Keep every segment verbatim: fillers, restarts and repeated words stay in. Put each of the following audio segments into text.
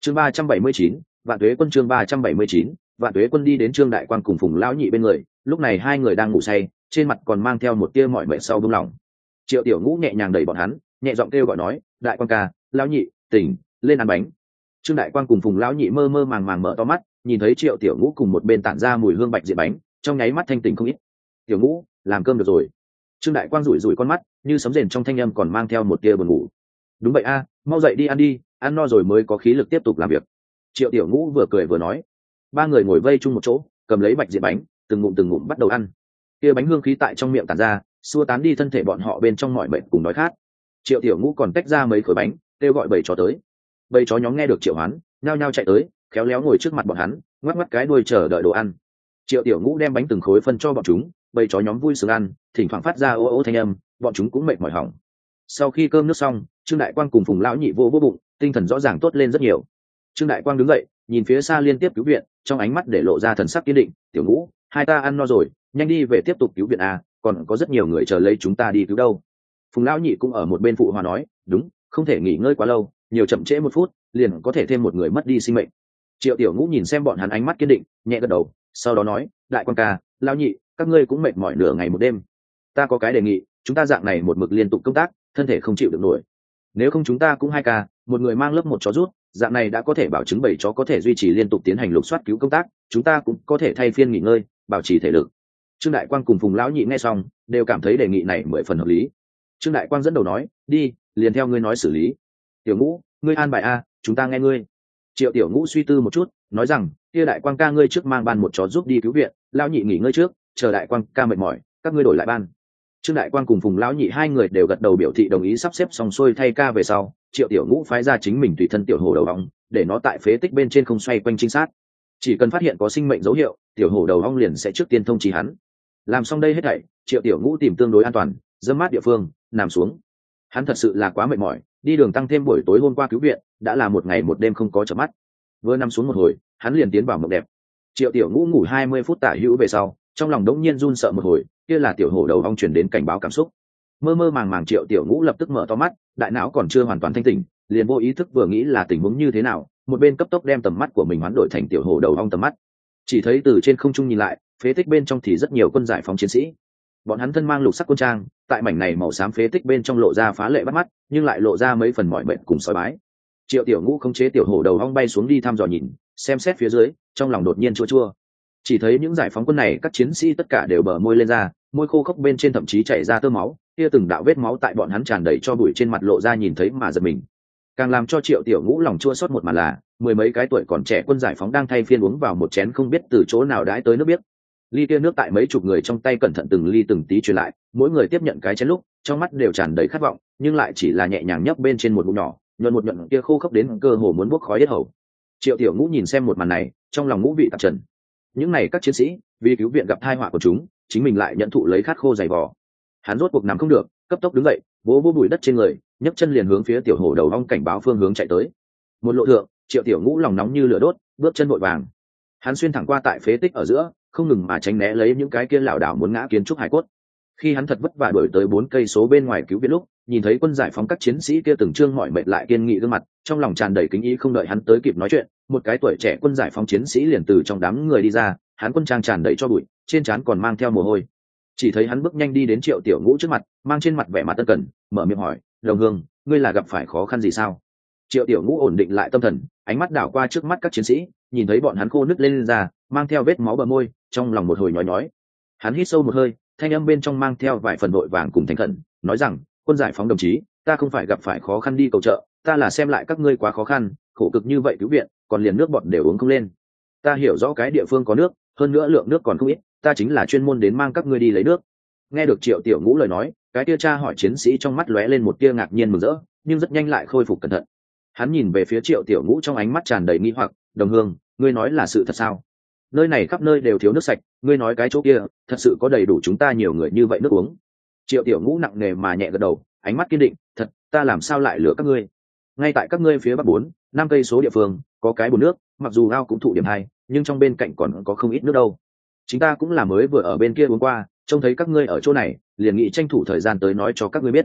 chương ba trăm bảy mươi chín, vạn tuế quân. Chương ba trăm bảy mươi chín, vạn tuế quân. Đi đến Trương Đại Quan cùng Phùng lão nhị bên người, lúc này hai người đang ngủ say, trên mặt còn mang theo một tia mỏi mệt sau buông lỏng. Triệu Tiểu Ngũ nhẹ nhàng đẩy bọn hắn, nhẹ giọng kêu gọi nói, Đại Quan ca, lão nhị, tỉnh, lên ăn bánh. Trương Đại Quan cùng Phùng lão nhị mơ mơ màng màng mở to mắt, nhìn thấy Triệu Tiểu Ngũ cùng một bên tản ra mùi hương bạch diện bánh, trong nháy mắt thanh tỉnh không ít. Tiểu Ngũ, làm cơm được rồi. Trương Đại Quan rủi rủi con mắt, như sấm rền trong thanh âm còn mang theo một tia buồn ngủ. Đúng vậy a, mau dậy đi ăn đi, ăn no rồi mới có khí lực tiếp tục làm việc. Triệu Tiểu Ngũ vừa cười vừa nói. Ba người ngồi vây chung một chỗ, cầm lấy bạch diện bánh, từng ngụm từng ngụm bắt đầu ăn. Kia bánh hương khí tại trong miệng tản ra, xua tán đi thân thể bọn họ bên trong mọi bệnh cùng đói khát. Triệu Tiểu Ngũ còn tách ra mấy khối bánh, kêu gọi bầy chó tới. Bầy chó nhóm nghe được Triệu Hoán, nhao nhao chạy tới, khéo léo ngồi trước mặt bọn hắn, ngoắc ngoắc cái đuôi chờ đợi đồ ăn. Triệu Tiểu Ngũ đem bánh từng khối phân cho bọn chúng, bầy chó nhóm vui sướng ăn, thỉnh thoảng phát ra ô ô thanh âm, bọn chúng cũng mệt mỏi hỏng. Sau khi cơm nước xong, Trương Đại Quang cùng Phùng lão nhị vô vô bụng, tinh thần rõ ràng tốt lên rất nhiều. Trương Đại Quang đứng dậy, nhìn phía xa liên tiếp cứu viện, trong ánh mắt để lộ ra thần sắc kiên định. Tiểu Ngũ, hai ta ăn no rồi, nhanh đi về tiếp tục cứu viện à, còn có rất nhiều người chờ lấy chúng ta đi cứu đâu. Phùng lão nhị cũng ở một bên phụ hòa nói, đúng, không thể nghỉ ngơi quá lâu, nhiều chậm trễ một phút, liền có thể thêm một người mất đi sinh mệnh. Triệu Tiểu Ngũ nhìn xem bọn hắn ánh mắt kiên định, nhẹ gật đầu, sau đó nói, Đại Quang ca, lão nhị, các ngươi cũng mệt mỏi nửa ngày một đêm. Ta có cái đề nghị, chúng ta dạng này một mực liên tục công tác, thân thể không chịu được nổi. Nếu không chúng ta cũng hai ca, một người mang lớp một chó rút, dạng này đã có thể bảo chứng bảy chó có thể duy trì liên tục tiến hành lục soát cứu công tác, chúng ta cũng có thể thay phiên nghỉ ngơi, bảo trì thể lực. Trương Đại Quang cùng Phùng lão nhị nghe xong, đều cảm thấy đề nghị này mười phần hợp lý. Trương Đại Quang dẫn đầu nói, đi, liền theo ngươi nói xử lý. Tiểu Ngũ, ngươi an bài a, chúng ta nghe ngươi. Triệu Tiểu Ngũ suy tư một chút, nói rằng, kia Đại Quang ca ngươi trước mang ban một chó giúp đi cứu viện, lão nhị nghỉ ngơi trước, chờ Đại Quang ca mệt mỏi, các ngươi đổi lại ban. Trương Đại Quang cùng Phùng lão nhị hai người đều gật đầu biểu thị đồng ý, sắp xếp xong xuôi thay ca về sau, Triệu Tiểu Ngũ phái ra chính mình tùy thân tiểu hổ đầu ong, để nó tại phế tích bên trên không xoay quanh trinh sát. Chỉ cần phát hiện có sinh mệnh dấu hiệu, tiểu hổ đầu ong liền sẽ trước tiên thông chí hắn. Làm xong đây hết thảy, Triệu Tiểu Ngũ tìm tương đối an toàn, dâm mát địa phương, nằm xuống. Hắn thật sự là quá mệt mỏi, đi đường tăng thêm buổi tối hôm qua cứu viện, đã là một ngày một đêm không có chợp mắt. Vừa nằm xuống một hồi, hắn liền tiến vào mộng đẹp. Triệu Tiểu Ngũ ngủ hai mươi phút tả hữu về sau, trong lòng đống nhiên run sợ một hồi, kia là tiểu hổ đầu ong truyền đến cảnh báo cảm xúc. Mơ mơ màng màng Triệu Tiểu Ngũ lập tức mở to mắt, đại não còn chưa hoàn toàn thanh tỉnh, liền vô ý thức vừa nghĩ là tình huống như thế nào, một bên cấp tốc đem tầm mắt của mình hoán đổi thành tiểu hổ đầu ong tầm mắt. Chỉ thấy từ trên không trung nhìn lại, phế tích bên trong thì rất nhiều quân giải phóng chiến sĩ. Bọn hắn thân mang lục sắc quân trang, tại mảnh này màu xám phế tích bên trong lộ ra phá lệ bắt mắt, nhưng lại lộ ra mấy phần mỏi mệt cùng sói bái. Triệu Tiểu Ngũ khống chế tiểu hổ đầu ong bay xuống đi thăm dò nhìn, xem xét phía dưới, trong lòng đột nhiên chua chua. Chỉ thấy những giải phóng quân này các chiến sĩ tất cả đều bờ môi lên ra, môi khô khốc bên trên thậm chí chảy ra tơ máu, kia từng đạo vết máu tại bọn hắn tràn đầy cho bụi trên mặt lộ ra nhìn thấy mà giật mình. Càng làm cho Triệu Tiểu Ngũ lòng chua xót một màn là, mười mấy cái tuổi còn trẻ quân giải phóng đang thay phiên uống vào một chén không biết từ chỗ nào đãi tới nước biếc. Ly kia nước tại mấy chục người trong tay cẩn thận từng ly từng tí truyền lại, mỗi người tiếp nhận cái chén lúc, trong mắt đều tràn đầy khát vọng, nhưng lại chỉ là nhẹ nhàng nhấp bên trên một ngụm nhỏ, nhuận một nhuận kia khô khốc đến cơ hồ muốn bốc khói hết hầu. Triệu Tiểu Ngũ nhìn xem một màn này, trong lòng ngũ vị tạp trần. Những này các chiến sĩ, vì cứu viện gặp tai họa của chúng, chính mình lại nhận thụ lấy khát khô dày vò. Hắn rốt cuộc nằm không được, cấp tốc đứng dậy, vỗ vỗ bụi đất trên người, nhấc chân liền hướng phía tiểu hổ đầu ong cảnh báo phương hướng chạy tới. Một lộ thượng, Triệu Tiểu Ngũ lòng nóng như lửa đốt, bước chân vội vàng. Hắn xuyên thẳng qua tại phế tích ở giữa, không ngừng mà tránh né lấy những cái kia lảo đảo muốn ngã kiến trúc hải cốt. Khi hắn thật vất vả đuổi tới bốn cây số bên ngoài cứu viện lúc, nhìn thấy quân giải phóng các chiến sĩ kia từng trương mỏi mệt lại kiên nghị gương mặt, trong lòng tràn đầy kính ý, không đợi hắn tới kịp nói chuyện, một cái tuổi trẻ quân giải phóng chiến sĩ liền từ trong đám người đi ra, hắn quân trang tràn đầy cho bụi, trên trán còn mang theo mồ hôi. Chỉ thấy hắn bước nhanh đi đến Triệu Tiểu Ngũ trước mặt, mang trên mặt vẻ mặt tân cần, mở miệng hỏi, đồng hương, ngươi là gặp phải khó khăn gì sao? Triệu Tiểu Ngũ ổn định lại tâm thần, ánh mắt đảo qua trước mắt các chiến sĩ, nhìn thấy bọn hắn khô nứt lên, lên ra, mang theo vết máu bờ môi, trong lòng một hồi nhói nhói. Hắn hít sâu một hơi, thanh âm bên trong mang theo vài phần vội vàng cùng thành khẩn, nói rằng, quân giải phóng đồng chí, ta không phải gặp phải khó khăn đi cầu trợ, ta là xem lại các ngươi quá khó khăn, khổ cực như vậy cứu viện, còn liền nước bọt đều uống không lên. Ta hiểu rõ cái địa phương có nước, hơn nữa lượng nước còn không ít, ta chính là chuyên môn đến mang các ngươi đi lấy nước. Nghe được Triệu Tiểu Ngũ lời nói, cái tia cha hỏi chiến sĩ trong mắt lóe lên một tia ngạc nhiên mừng rỡ, nhưng rất nhanh lại khôi phục cẩn thận. Hắn nhìn về phía Triệu Tiểu Ngũ trong ánh mắt tràn đầy nghi hoặc, đồng hương, ngươi nói là sự thật sao? Nơi này khắp nơi đều thiếu nước sạch, ngươi nói cái chỗ kia thật sự có đầy đủ chúng ta nhiều người như vậy nước uống? Triệu Tiểu Ngũ nặng nề mà nhẹ gật đầu, ánh mắt kiên định, thật, ta làm sao lại lừa các ngươi? Ngay tại các ngươi phía bắc bốn năm cây số địa phương có cái bồn nước, mặc dù ao cũng thụ điểm hai, nhưng trong bên cạnh còn có không ít nước đâu. Chúng ta cũng là mới vừa ở bên kia uống qua, trông thấy các ngươi ở chỗ này, liền nghĩ tranh thủ thời gian tới nói cho các ngươi biết.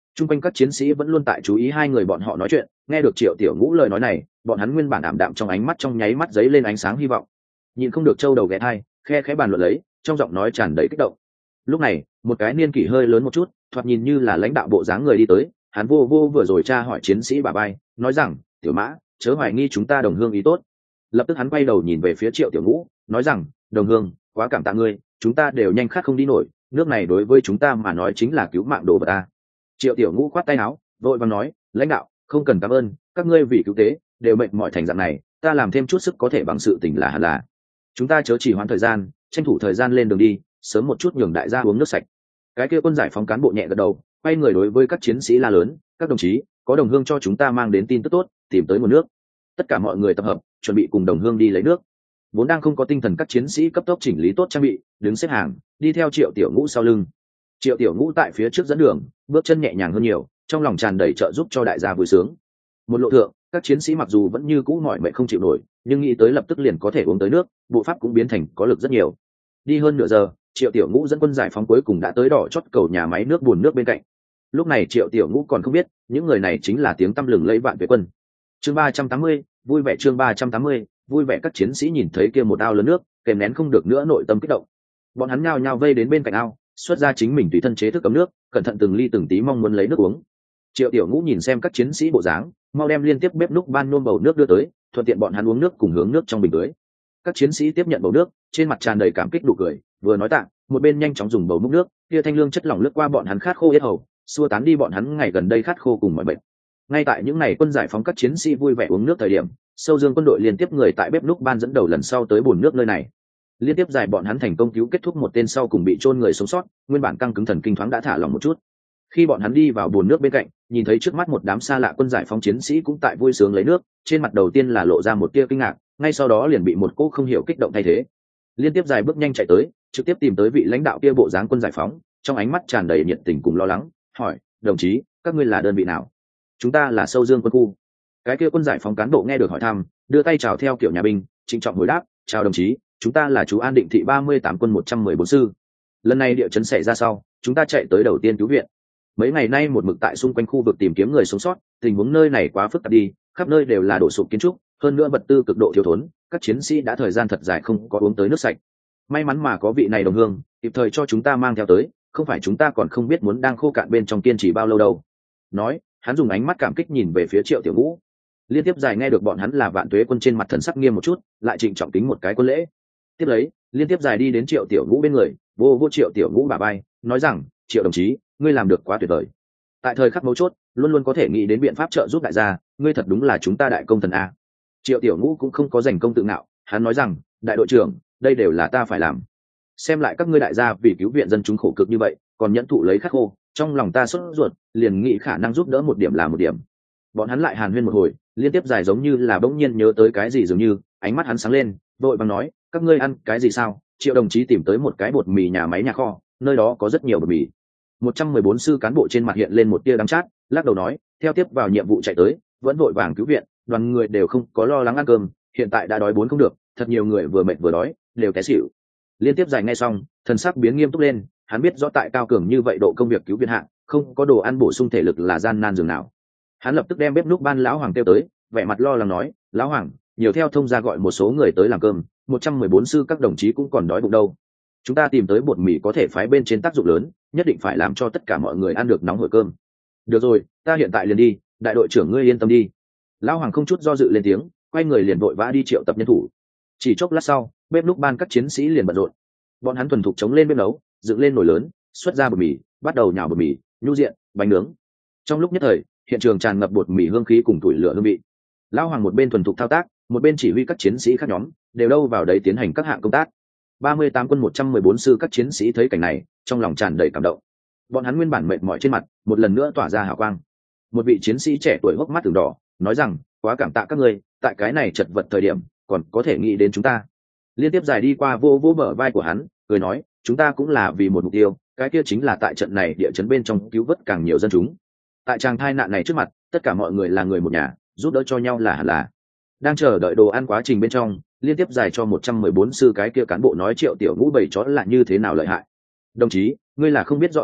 Trung quanh các chiến sĩ vẫn luôn tại chú ý hai người bọn họ nói chuyện, nghe được Triệu Tiểu Ngũ lời nói này, bọn hắn nguyên bản ảm đạm trong ánh mắt trong nháy mắt giấy lên ánh sáng hy vọng. Nhìn không được trâu đầu ghé thai, khe khẽ bàn luận lấy, trong giọng nói tràn đầy kích động. Lúc này, một cái niên kỷ hơi lớn một chút, thoạt nhìn như là lãnh đạo bộ dáng người đi tới, hắn vô vô vừa rồi tra hỏi chiến sĩ bà bay, nói rằng, "Tiểu Mã, chớ hoài nghi chúng ta đồng hương ý tốt." Lập tức hắn quay đầu nhìn về phía Triệu Tiểu Ngũ, nói rằng, "Đồng hương, quá cảm tạ ngươi, chúng ta đều nhanh khát không đi nổi, nước này đối với chúng ta mà nói chính là cứu mạng đồ vật ta." Triệu Tiểu Ngũ khoát tay áo, vội vàng nói, "Lãnh đạo, không cần cảm ơn, các ngươi vì cứu tế đều mệt mỏi thành dạng này, ta làm thêm chút sức có thể bằng sự tình là hẳn là. Chúng ta chớ chỉ hoãn thời gian, tranh thủ thời gian lên đường đi, sớm một chút nhường đại gia uống nước sạch." Cái kia quân giải phóng cán bộ nhẹ gật đầu, quay người đối với các chiến sĩ la lớn, "Các đồng chí, có đồng hương cho chúng ta mang đến tin tức tốt, tìm tới nguồn nước." Tất cả mọi người tập hợp, chuẩn bị cùng đồng hương đi lấy nước. Vốn đang không có tinh thần các chiến sĩ cấp tốc chỉnh lý tốt trang bị, đứng xếp hàng, đi theo Triệu Tiểu Ngũ sau lưng. Triệu Tiểu Ngũ tại phía trước dẫn đường, bước chân nhẹ nhàng hơn nhiều, trong lòng tràn đầy trợ giúp cho đại gia vui sướng. Một lộ thượng, các chiến sĩ mặc dù vẫn như cũ mỏi mệt không chịu nổi, nhưng nghĩ tới lập tức liền có thể uống tới nước, bộ pháp cũng biến thành có lực rất nhiều. Đi hơn nửa giờ, Triệu Tiểu Ngũ dẫn quân giải phóng cuối cùng đã tới đỏ chót cầu nhà máy nước bùn nước bên cạnh. Lúc này Triệu Tiểu Ngũ còn không biết, những người này chính là tiếng tăm lừng lẫy Vạn Tuế quân. Chương ba trăm tám mươi, vui vẻ chương ba trăm tám mươi, vui vẻ các chiến sĩ nhìn thấy kia một ao lớn nước, kèm nén không được nữa nội tâm kích động. Bọn hắn nhao nhao vây đến bên cạnh ao, xuất ra chính mình tùy thân chế thức cấm nước, cẩn thận từng ly từng tí mong muốn lấy nước uống. Triệu Tiểu Ngũ nhìn xem các chiến sĩ bộ dáng, mau đem liên tiếp bếp núc ban nôn bầu nước đưa tới, thuận tiện bọn hắn uống nước cùng hướng nước trong bình tưới. Các chiến sĩ tiếp nhận bầu nước, trên mặt tràn đầy cảm kích nụ cười, vừa nói tạ, một bên nhanh chóng dùng bầu múc nước, kia thanh lương chất lỏng lướt qua bọn hắn khát khô yết hầu, xua tán đi bọn hắn ngày gần đây khát khô cùng mọi bệnh. Ngay tại những ngày quân giải phóng các chiến sĩ vui vẻ uống nước thời điểm, Sâu Dương quân đội liên tiếp người tại bếp núc ban dẫn đầu lần sau tới bồn nước nơi này. Liên tiếp giải bọn hắn thành công cứu kết thúc một tên sau cùng bị chôn người sống sót, nguyên bản căng cứng thần kinh thoáng đã thả lỏng một chút. Khi bọn hắn đi vào bồn nước bên cạnh, nhìn thấy trước mắt một đám xa lạ quân giải phóng chiến sĩ cũng tại vui sướng lấy nước, trên mặt đầu tiên là lộ ra một tia kinh ngạc, ngay sau đó liền bị một cô không hiểu kích động thay thế. Liên tiếp dài bước nhanh chạy tới, trực tiếp tìm tới vị lãnh đạo kia bộ dáng quân giải phóng, trong ánh mắt tràn đầy nhiệt tình cùng lo lắng, hỏi, "Đồng chí, các ngươi là đơn vị nào?" "Chúng ta là Sâu Dương quân khu." Cái kia quân giải phóng cán bộ nghe được hỏi thăm, đưa tay chào theo kiểu nhà binh, trịnh trọng hồi đáp, "Chào đồng chí, chúng ta là chú An Định thị ba mươi tám quân một trăm mười bốn sư. Lần này địa chấn xảy ra sau, chúng ta chạy tới đầu tiên cứu viện. Mấy ngày nay một mực tại xung quanh khu vực tìm kiếm người sống sót, tình huống nơi này quá phức tạp đi, khắp nơi đều là đổ sụp kiến trúc, hơn nữa vật tư cực độ thiếu thốn, các chiến sĩ đã thời gian thật dài không có uống tới nước sạch. May mắn mà có vị này đồng hương, kịp thời cho chúng ta mang theo tới, không phải chúng ta còn không biết muốn đang khô cạn bên trong kiên trì bao lâu đâu." Nói, hắn dùng ánh mắt cảm kích nhìn về phía Triệu Tiểu Ngũ. Liên tiếp dài nghe được bọn hắn là Vạn Tuế quân, trên mặt thần sắc nghiêm một chút, lại trịnh trọng kính một cái quân lễ. Tiếp lấy, liên tiếp dài đi đến Triệu Tiểu Ngũ bên người, vô vô Triệu Tiểu Ngũ bả vai, nói rằng, "Triệu đồng chí, ngươi làm được quá tuyệt vời. Tại thời khắc mấu chốt, luôn luôn có thể nghĩ đến biện pháp trợ giúp đại gia, ngươi thật đúng là chúng ta đại công thần a." Triệu Tiểu Ngũ cũng không có giành công tự ngạo, hắn nói rằng, "Đại đội trưởng, đây đều là ta phải làm. Xem lại các ngươi đại gia vì cứu viện dân chúng khổ cực như vậy, còn nhẫn thụ lấy khắc khô, trong lòng ta sốt ruột, liền nghĩ khả năng giúp đỡ một điểm là một điểm." Bọn hắn lại hàn huyên một hồi, liên tiếp dài giống như là bỗng nhiên nhớ tới cái gì dường như, ánh mắt hắn sáng lên, vội vàng nói, "Các ngươi ăn cái gì sao?" Triệu đồng chí tìm tới một cái bột mì nhà máy nhà kho, nơi đó có rất nhiều bột mì. một trăm mười bốn sư cán bộ trên mặt hiện lên một tia đắng chát, lắc đầu nói, "Theo tiếp vào nhiệm vụ chạy tới, vẫn vội vàng cứu viện, đoàn người đều không có lo lắng ăn cơm, hiện tại đã đói bốn không được, thật nhiều người vừa mệt vừa đói, đều té xỉu." Liên tiếp dài ngay xong, thần sắc biến nghiêm túc lên, hắn biết rõ tại cao cường như vậy độ công việc cứu viện hạng, không có đồ ăn bổ sung thể lực là gian nan dường nào. Hắn lập tức đem bếp núc ban lão Hoàng kêu tới, vẻ mặt lo lắng nói, "Lão Hoàng, nhiều theo thông gia gọi một số người tới làm cơm, một trăm mười bốn sư các đồng chí cũng còn đói bụng đâu. Chúng ta tìm tới bột mì có thể phái bên trên tác dụng lớn, nhất định phải làm cho tất cả mọi người ăn được nóng hổi cơm." "Được rồi, ta hiện tại liền đi, đại đội trưởng ngươi yên tâm đi." Lão Hoàng không chút do dự lên tiếng, quay người liền vội vã đi triệu tập nhân thủ. Chỉ chốc lát sau, bếp núc ban các chiến sĩ liền bận rộn. Bọn hắn thuần thục chống lên bếp nấu, dựng lên nồi lớn, xuất ra bột mì, bắt đầu nhào bột mì, nhu diện, bánh nướng. Trong lúc nhất thời, hiện trường tràn ngập bột mì hương khí cùng tuổi lửa hương vị. Lão Hoàng một bên thuần thục thao tác, một bên chỉ huy các chiến sĩ các nhóm đều đâu vào đấy tiến hành các hạng công tác. ba mươi tám quân một trăm mười bốn sư các chiến sĩ thấy cảnh này, trong lòng tràn đầy cảm động. Bọn hắn nguyên bản mệt mỏi trên mặt, một lần nữa tỏa ra hào quang. Một vị chiến sĩ trẻ tuổi hốc mắt từng đỏ, nói rằng, "Quá cảm tạ các ngươi, tại cái này chật vật thời điểm, còn có thể nghĩ đến chúng ta." Liên tiếp dài đi qua vô vô bờ vai của hắn, cười nói, "Chúng ta cũng là vì một mục tiêu, cái kia chính là tại trận này địa chấn bên trong cứu vớt càng nhiều dân chúng. Tại tràng thai nạn này trước mặt, tất cả mọi người là người một nhà, giúp đỡ cho nhau là hẳn là." Đang chờ đợi đồ ăn quá trình bên trong, liên tiếp dài cho một trăm mười bốn sư cái kia cán bộ nói Triệu Tiểu Ngũ bầy chó là như thế nào lợi hại. "Đồng chí, ngươi là không biết rõ à,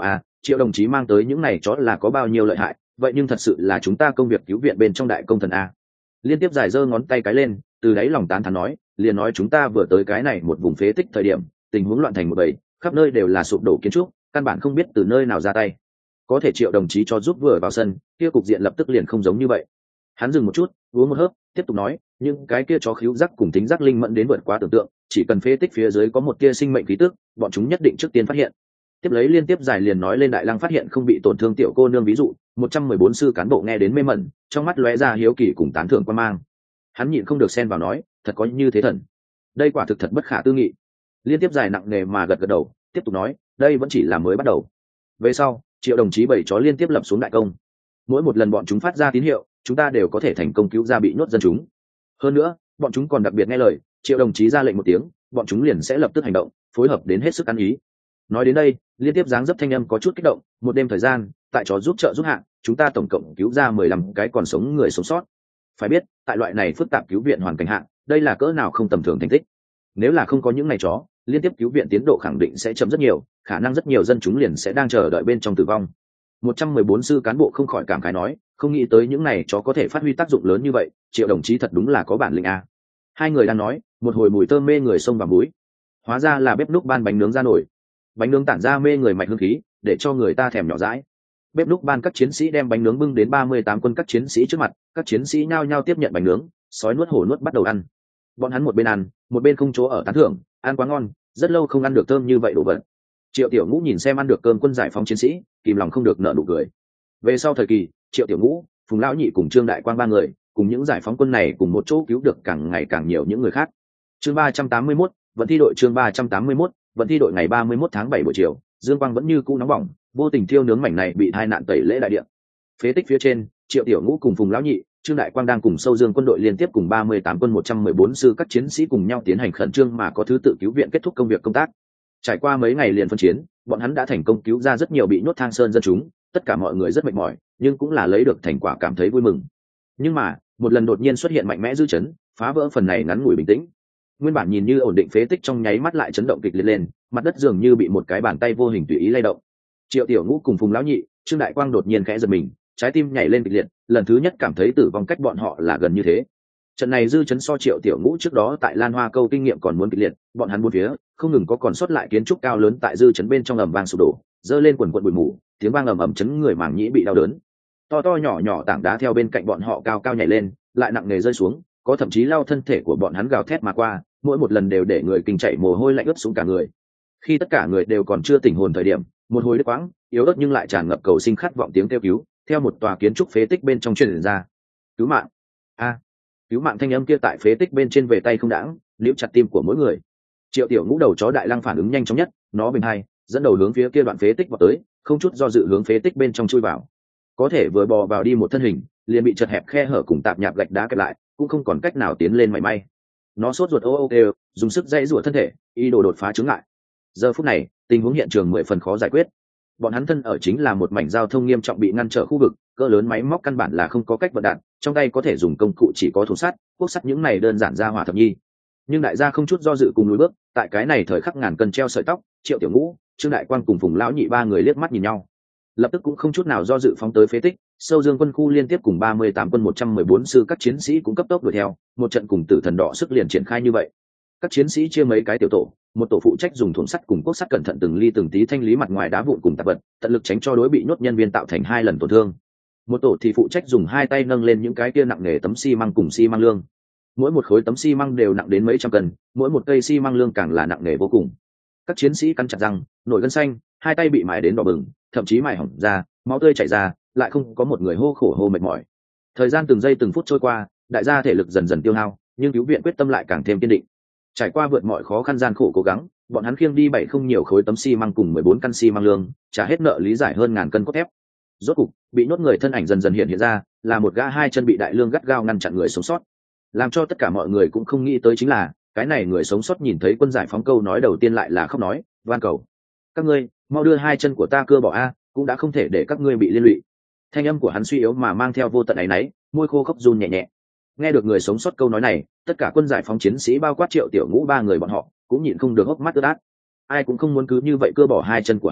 Triệu đồng chí mang tới những này chó là có bao nhiêu lợi hại, vậy nhưng thật sự là chúng ta công việc cứu viện bên trong đại công thần a. Liên tiếp giải giơ ngón tay cái lên, từ đáy lòng tán thán nói, liền nói chúng ta vừa tới cái này một vùng phế tích thời điểm, tình huống loạn thành một bầy, khắp nơi đều là sụp đổ kiến trúc, căn bản không biết từ nơi nào ra tay. Có thể Triệu đồng chí cho giúp vừa vào sân, kia cục diện lập tức liền không giống như vậy. Hắn dừng một chút, uống một hớp, tiếp tục nói, nhưng cái kia chó khíu giác cùng tính giác linh mẫn đến vượt quá tưởng tượng, chỉ cần phế tích phía dưới có một tia sinh mệnh khí tức, bọn chúng nhất định trước tiên phát hiện. Tiếp lấy liên tiếp giải liền nói lên Đại Lăng phát hiện không bị tổn thương tiểu cô nương ví dụ, một trăm mười bốn sư cán bộ nghe đến mê mẩn, trong mắt lóe ra hiếu kỳ cùng tán thưởng quan mang. Hắn nhịn không được xen vào nói, thật có như thế thần, đây quả thực thật bất khả tư nghị. Liên tiếp giải nặng nề mà gật gật đầu, tiếp tục nói, đây vẫn chỉ là mới bắt đầu. Về sau, Triệu đồng chí bảy chó liên tiếp lập xuống đại công. Mỗi một lần bọn chúng phát ra tín hiệu, chúng ta đều có thể thành công cứu ra bị nhốt dân chúng. Hơn nữa, bọn chúng còn đặc biệt nghe lời, Triệu đồng chí ra lệnh một tiếng, bọn chúng liền sẽ lập tức hành động, phối hợp đến hết sức ăn ý. Nói đến đây, liên tiếp dáng dấp thanh âm có chút kích động, một đêm thời gian, tại chó giúp trợ giúp hạn, chúng ta tổng cộng cứu ra mười lăm cái còn sống người sống sót. Phải biết, tại loại này phức tạp cứu viện hoàn cảnh hạn, đây là cỡ nào không tầm thường thành tích. Nếu là không có những ngày chó, liên tiếp cứu viện tiến độ khẳng định sẽ chậm rất nhiều, khả năng rất nhiều dân chúng liền sẽ đang chờ đợi bên trong tử vong. một trăm mười bốn sư cán bộ không khỏi cảm khái nói, không nghĩ tới những này chó có thể phát huy tác dụng lớn như vậy, Triệu đồng chí thật đúng là có bản lĩnh a. Hai người đang nói, một hồi mùi thơm mê người xông vào mũi. Hóa ra là bếp núc ban bánh nướng ra nổi. Bánh nướng tản ra mê người mạnh hương khí, để cho người ta thèm nhỏ dãi. Bếp núc ban các chiến sĩ đem bánh nướng bưng đến ba mươi tám quân các chiến sĩ trước mặt, các chiến sĩ nhao nhao tiếp nhận bánh nướng, sói nuốt hổ nuốt bắt đầu ăn. Bọn hắn một bên ăn, một bên không chỗ ở tán thưởng, ăn quá ngon, rất lâu không ăn được thơm như vậy đồ vật. Triệu Tiểu Ngũ nhìn xem ăn được cơm quân giải phóng chiến sĩ, kìm lòng không được nở nụ cười. Về sau thời kỳ, Triệu Tiểu Ngũ, Phùng Lão Nhị cùng Trương Đại Quang ba người, cùng những giải phóng quân này cùng một chỗ cứu được càng ngày càng nhiều những người khác. Chương ba trăm tám mươi mốt, vận thi đội chương ba trăm tám mươi mốt, vận thi đội ngày ba mươi mốt tháng bảy buổi chiều, dương quang vẫn như cũ nóng bỏng, vô tình thiêu nướng mảnh này bị tai nạn tẩy lễ đại địa. Phế tích phía trên, Triệu Tiểu Ngũ cùng Phùng Lão Nhị, Trương Đại Quang đang cùng Sâu Dương quân đội liên tiếp cùng ba mươi tám quân một trăm mười bốn sư các chiến sĩ cùng nhau tiến hành khẩn trương mà có thứ tự cứu viện kết thúc công việc công tác. Trải qua mấy ngày liền phân chiến, bọn hắn đã thành công cứu ra rất nhiều bị nhốt thang sơn dân chúng, tất cả mọi người rất mệt mỏi, nhưng cũng là lấy được thành quả cảm thấy vui mừng. Nhưng mà, một lần đột nhiên xuất hiện mạnh mẽ dư chấn, phá vỡ phần này ngắn ngủi bình tĩnh. Nguyên bản nhìn như ổn định phế tích trong nháy mắt lại chấn động kịch liệt lên, mặt đất dường như bị một cái bàn tay vô hình tùy ý lay động. Triệu Tiểu Ngũ cùng Phùng Lão Nhị, Trương Đại Quang đột nhiên khẽ giật mình, trái tim nhảy lên kịch liệt, lần thứ nhất cảm thấy tử vong cách bọn họ là gần như thế. Trận này dư chấn so Triệu Tiểu Ngũ trước đó tại Lan Hoa Câu kinh nghiệm còn muốn kịch liệt, bọn hắn bốn phía không ngừng có còn sót lại kiến trúc cao lớn tại dư chấn bên trong ầm vang sụp đổ, dơ lên quần quần bụi mù, tiếng vang ầm ầm chấn người màng nhĩ bị đau đớn. To to nhỏ nhỏ tảng đá theo bên cạnh bọn họ cao cao nhảy lên, lại nặng nề rơi xuống, có thậm chí lao thân thể của bọn hắn gào thét mà qua, mỗi một lần đều để người kinh chảy mồ hôi lạnh ướt xuống cả người. Khi tất cả người đều còn chưa tỉnh hồn thời điểm, một hồi đứt quãng, yếu ớt nhưng lại tràn ngập cầu sinh khát vọng tiếng kêu cứu, theo một tòa kiến trúc phế tích bên trong truyền ra. Cứu mạng! A! Cứu mạng thanh âm kia tại phế tích bên trên về tay không đãng, liễu chặt tim của mỗi người. Triệu Tiểu Ngũ đầu chó Đại Lăng phản ứng nhanh chóng nhất, nó bình hai, dẫn đầu hướng phía kia đoạn phế tích vào tới, không chút do dự hướng phế tích bên trong chui vào. Có thể vừa bò vào đi một thân hình, liền bị chật hẹp khe hở cùng tạp nhạp gạch đá kẹp lại, cũng không còn cách nào tiến lên mảy may. Nó sốt ruột ô ô kêu, dùng sức dãy rủa thân thể, ý đồ đột phá chướng ngại. Giờ phút này, tình huống hiện trường mười phần khó giải quyết. Bọn hắn thân ở chính là một mảnh giao thông nghiêm trọng bị ngăn trở khu vực, cỡ lớn máy móc căn bản là không có cách vận đạn, trong tay có thể dùng công cụ chỉ có thùng sắt, cuốc sắt những này đơn giản ra hỏa thập nhi. Nhưng đại gia không chút do dự cùng lùi bước, tại cái này thời khắc ngàn cân treo sợi tóc, Triệu Tiểu Ngũ, Trương Đại Quang cùng Phùng Lão Nhị ba người liếc mắt nhìn nhau, lập tức cũng không chút nào do dự phóng tới phế tích. Sâu Dương quân khu liên tiếp cùng ba mươi tám quân một trăm mười bốn sư các chiến sĩ cũng cấp tốc đuổi theo, một trận cùng Tử Thần Đỏ sức liền triển khai như vậy. Các chiến sĩ chia mấy cái tiểu tổ, một tổ phụ trách dùng thùng sắt cùng cuốc sắt cẩn thận từng ly từng tí thanh lý mặt ngoài đá vụn cùng tạp vật, tận lực tránh cho đối bị nhốt nhân viên tạo thành hai lần tổn thương. Một tổ thì phụ trách dùng hai tay nâng lên những cái kia nặng nề tấm xi măng cùng xi măng lương. Mỗi một khối tấm xi măng đều nặng đến mấy trăm cân, mỗi một cây xi măng lương càng là nặng nề vô cùng. Các chiến sĩ cắn chặt răng, nổi gân xanh, hai tay bị mài đến đỏ bừng, thậm chí mài hỏng ra, máu tươi chảy ra, lại không có một người hô khổ hô mệt mỏi. Thời gian từng giây từng phút trôi qua, đại gia thể lực dần dần tiêu hao, nhưng cứu viện quyết tâm lại càng thêm kiên định. Trải qua vượt mọi khó khăn gian khổ cố gắng, bọn hắn khiêng đi bảy không nhiều khối tấm xi măng cùng mười bốn căn xi măng lương, trả hết nợ lý giải hơn ngàn cân cốt thép. Rốt cục, bị nhốt người thân ảnh dần dần hiện hiện ra, là một gã hai chân bị đại lương gắt gao ngăn chặn người sống sót. Làm cho tất cả mọi người cũng không nghĩ tới chính là, cái này người sống sót nhìn thấy quân giải phóng câu nói đầu tiên lại là khóc nói, van cầu: các ngươi mau đưa hai chân của ta cưa bỏ a, cũng đã không thể để các ngươi bị liên lụy. Thanh âm của hắn suy yếu mà mang theo vô tận áy náy, môi khô khốc run nhẹ nhẹ. Nghe được người sống sót câu nói này, tất cả quân giải phóng chiến sĩ bao quát Triệu Tiểu Ngũ ba người bọn họ cũng nhịn không được hốc mắt ướt át. Ai cũng không muốn cứ như vậy cưa bỏ hai chân của hắn,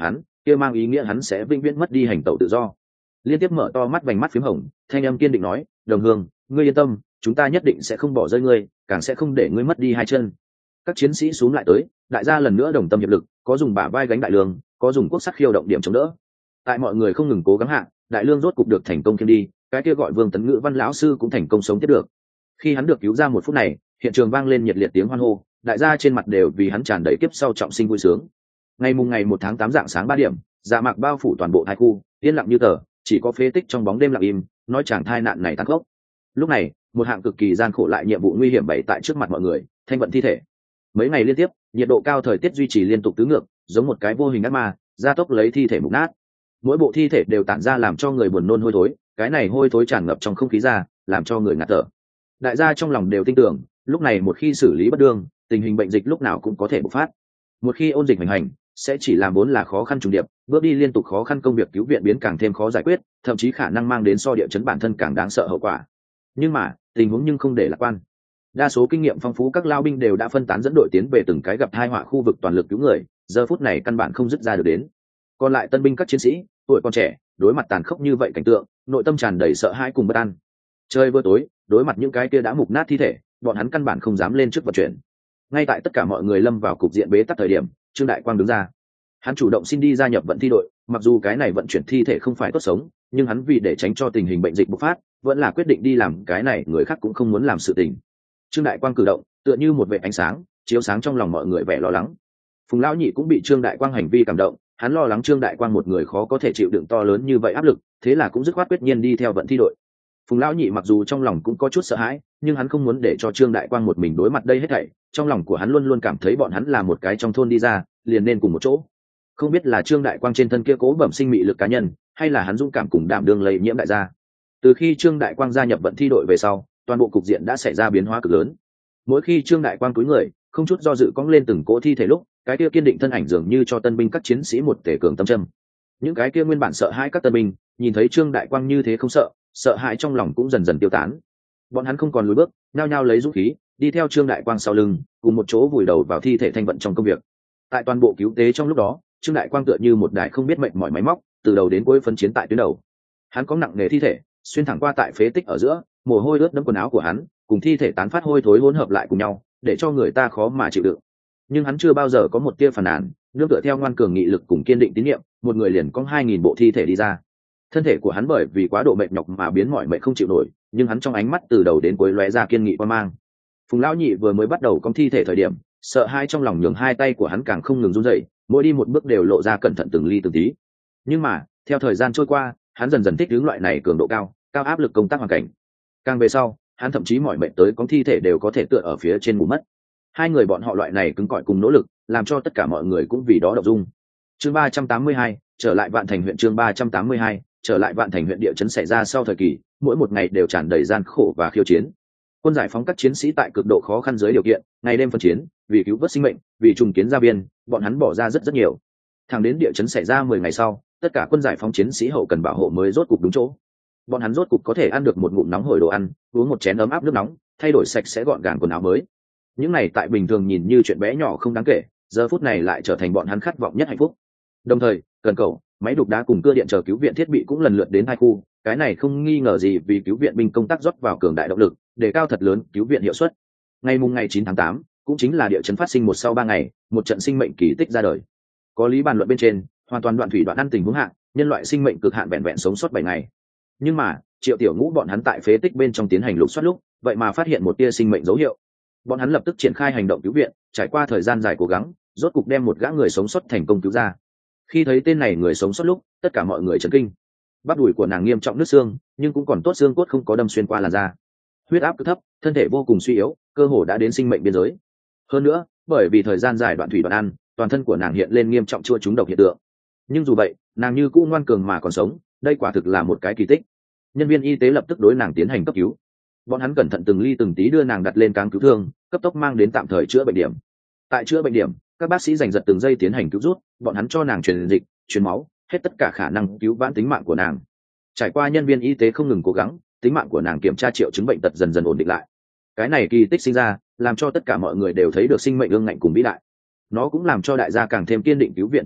kia mang ý nghĩa hắn sẽ vĩnh viễn mất đi hành tẩu tự do. Liên tiếp mở to mắt vành mắt phím hồng, thanh âm kiên định nói, đồng hương, ngươi yên tâm, chúng ta nhất định sẽ không bỏ rơi ngươi, càng sẽ không để ngươi mất đi hai chân. Các chiến sĩ xuống lại tới, đại gia lần nữa đồng tâm hiệp lực, có dùng bả vai gánh đại lương, có dùng quốc sắc khiêu động điểm chống đỡ. Tại mọi người không ngừng cố gắng hạ, đại lương rốt cục được thành công khiêng đi, cái kia gọi Vương Tấn Ngữ văn lão sư cũng thành công sống tiếp được. Khi hắn được cứu ra một phút này, hiện trường vang lên nhiệt liệt tiếng hoan hô, đại gia trên mặt đều vì hắn tràn đầy kiếp sau trọng sinh vui sướng. Ngày mùng ngày một tháng tám dạng sáng ba điểm, dạ mạc bao phủ toàn bộ thai khu, yên lặng như tờ, chỉ có phế tích trong bóng đêm lặng im, nói chàng thai nạn này tăng khốc. Lúc này, một hạng cực kỳ gian khổ lại nhiệm vụ nguy hiểm bày tại trước mặt mọi người, thanh vận thi thể. Mấy ngày liên tiếp, nhiệt độ cao thời tiết duy trì liên tục tứ ngược, giống một cái vô hình ác ma, gia tốc lấy thi thể mục nát. Mỗi bộ thi thể đều tản ra làm cho người buồn nôn hôi thối, cái này hôi thối tràn ngập trong không khí ra, làm cho người ngạt thở. Đại gia trong lòng đều tin tưởng, lúc này một khi xử lý bất đương, tình hình bệnh dịch lúc nào cũng có thể bộc phát. Một khi ôn dịch hành hành, sẽ chỉ làm vốn là khó khăn trùng điệp, bước đi liên tục khó khăn công việc cứu viện biến càng thêm khó giải quyết, thậm chí khả năng mang đến so địa chấn bản thân càng đáng sợ hậu quả. Nhưng mà, tình huống nhưng không để lạc quan. Đa số kinh nghiệm phong phú các lao binh đều đã phân tán dẫn đội tiến về từng cái gặp tai họa khu vực toàn lực cứu người, giờ phút này căn bản không dứt ra được đến. Còn lại tân binh các chiến sĩ, tuổi còn trẻ, đối mặt tàn khốc như vậy cảnh tượng, nội tâm tràn đầy sợ hãi cùng bất an. Trời vừa tối, đối mặt những cái kia đã mục nát thi thể, bọn hắn căn bản không dám lên trước vận chuyển. Ngay tại tất cả mọi người lâm vào cục diện bế tắc thời điểm, Trương Đại Quang đứng ra. Hắn chủ động xin đi gia nhập vận thi đội, mặc dù cái này vận chuyển thi thể không phải tốt sống, nhưng hắn vì để tránh cho tình hình bệnh dịch bùng phát, vẫn là quyết định đi làm cái này người khác cũng không muốn làm sự tình. Trương Đại Quang cử động, tựa như một vệt ánh sáng, chiếu sáng trong lòng mọi người vẻ lo lắng. Phùng lão nhị cũng bị Trương Đại Quang hành vi cảm động, hắn lo lắng Trương Đại Quang một người khó có thể chịu đựng to lớn như vậy áp lực, thế là cũng dứt khoát quyết nhiên đi theo vận thi đội. Phùng lão nhị mặc dù trong lòng cũng có chút sợ hãi, nhưng hắn không muốn để cho Trương Đại Quang một mình đối mặt đây hết thảy, trong lòng của hắn luôn luôn cảm thấy bọn hắn là một cái trong thôn đi ra, liền nên cùng một chỗ. Không biết là Trương Đại Quang trên thân kia cố bẩm sinh mị lực cá nhân, hay là hắn dũng cảm cùng đảm đương lây nhiễm đại gia. Từ khi Trương Đại Quang gia nhập vận thi đội về sau, toàn bộ cục diện đã xảy ra biến hóa cực lớn. Mỗi khi Trương Đại Quang cúi người, không chút do dự cong lên từng cỗ thi thể lúc, cái kia kiên định thân ảnh dường như cho tân binh các chiến sĩ một tể cường tâm châm. Những cái kia nguyên bản sợ hãi các tân binh, nhìn thấy Trương Đại Quang như thế không sợ, sợ hãi trong lòng cũng dần dần tiêu tán. Bọn hắn không còn lùi bước, nhao nhao lấy dũng khí, đi theo Trương Đại Quang sau lưng, cùng một chỗ vùi đầu vào thi thể thanh vận trong công việc. Tại toàn bộ cứu tế trong lúc đó, Trương Đại Quang tựa như một đại không biết mệnh mỏi máy móc, từ đầu đến cuối phấn chiến tại tuyến đầu. Hắn có nặng nề thi thể, xuyên thẳng qua tại phế tích ở giữa, mồ hôi ướt đẫm quần áo của hắn, cùng thi thể tán phát hôi thối hỗn hợp lại cùng nhau, để cho người ta khó mà chịu đựng. Nhưng hắn chưa bao giờ có một tia phản nàn, nương tựa theo ngoan cường nghị lực cùng kiên định tín nhiệm, một người liền có hai nghìn bộ thi thể đi ra. Thân thể của hắn bởi vì quá độ mệt nhọc mà biến mỏi mệt không chịu nổi, nhưng hắn trong ánh mắt từ đầu đến cuối lóe ra kiên nghị quan mang. Phùng lão nhị vừa mới bắt đầu cong thi thể thời điểm, sợ hai trong lòng nhường hai tay của hắn càng không ngừng run rẩy, mỗi đi một bước đều lộ ra cẩn thận từng ly từng tí. Nhưng mà, theo thời gian trôi qua, hắn dần dần thích ứng loại này cường độ cao, cao áp lực công tác hoàn cảnh. Càng về sau, hắn thậm chí mỏi mệt tới cong thi thể đều có thể tựa ở phía trên ngủ mất. Hai người bọn họ loại này cứng cỏi cùng nỗ lực, làm cho tất cả mọi người cũng vì đó động dung. Chương ba trăm tám mươi hai, trở lại Vạn Thành huyện. Chương ba trăm tám mươi hai, trở lại Vạn Thành huyện. Địa chấn xảy ra sau thời kỳ, mỗi một ngày đều tràn đầy gian khổ và khiêu chiến. Quân giải phóng các chiến sĩ tại cực độ khó khăn dưới điều kiện, ngày đêm phân chiến, vì cứu vớt sinh mệnh, vì trùng kiến gia viên, bọn hắn bỏ ra rất rất nhiều. Thẳng đến địa chấn xảy ra mười ngày sau, tất cả quân giải phóng chiến sĩ hậu cần bảo hộ mới rốt cục đúng chỗ. Bọn hắn rốt cục có thể ăn được một ngụm nóng hổi đồ ăn, uống một chén ấm áp nước nóng, thay đổi sạch sẽ gọn gàng quần áo mới. Những này tại bình thường nhìn như chuyện bé nhỏ không đáng kể, giờ phút này lại trở thành bọn hắn khát vọng nhất hạnh phúc. Đồng thời, cần cầu, máy đục đá cùng cưa điện chờ cứu viện thiết bị cũng lần lượt đến hai khu, cái này không nghi ngờ gì vì cứu viện binh công tác rót vào cường đại động lực, để cao thật lớn cứu viện hiệu suất. Ngày mùng ngày chín tháng tám, cũng chính là địa chấn phát sinh một sau ba ngày, một trận sinh mệnh kỳ tích ra đời. Có lý bàn luận bên trên, hoàn toàn đoạn thủy đoạn ăn tình huống hạn, nhân loại sinh mệnh cực hạn vẹn vẹn sống sót bảy ngày. Nhưng mà, Triệu Tiểu Ngũ bọn hắn tại phế tích bên trong tiến hành lục soát lúc, vậy mà phát hiện một tia sinh mệnh dấu hiệu. Bọn hắn lập tức triển khai hành động cứu viện, trải qua thời gian dài cố gắng, rốt cục đem một gã người sống sót thành công cứu ra. Khi thấy tên này người sống sót lúc, tất cả mọi người chấn kinh. Bắp đùi của nàng nghiêm trọng nứt xương, nhưng cũng còn tốt xương cốt không có đâm xuyên qua làn da. Huyết áp cứ thấp, thân thể vô cùng suy yếu, cơ hồ đã đến sinh mệnh biên giới. Hơn nữa, bởi vì thời gian dài đoạn thủy đoạn ăn, toàn thân của nàng hiện lên nghiêm trọng chua trúng độc hiện tượng. Nhưng dù vậy, nàng như cũ ngoan cường mà còn sống, đây quả thực là một cái kỳ tích. Nhân viên y tế lập tức đối nàng tiến hành cấp cứu. Bọn hắn cẩn thận từng ly từng tí đưa nàng đặt lên cáng cứu thương, cấp tốc mang đến tạm thời chữa bệnh điểm. Tại chữa bệnh điểm, các bác sĩ giành giật từng giây tiến hành cứu rút, bọn hắn cho nàng truyền dịch, truyền máu, hết tất cả khả năng cứu vãn tính mạng của nàng. Trải qua nhân viên y tế không ngừng cố gắng, tính mạng của nàng kiểm tra triệu chứng bệnh tật dần dần ổn định lại. Cái này kỳ tích sinh ra, làm cho tất cả mọi người đều thấy được sinh mệnh ương ngạnh cùng vĩ đại. Nó cũng làm cho đại gia càng thêm kiên định cứu viện tín nhiệm,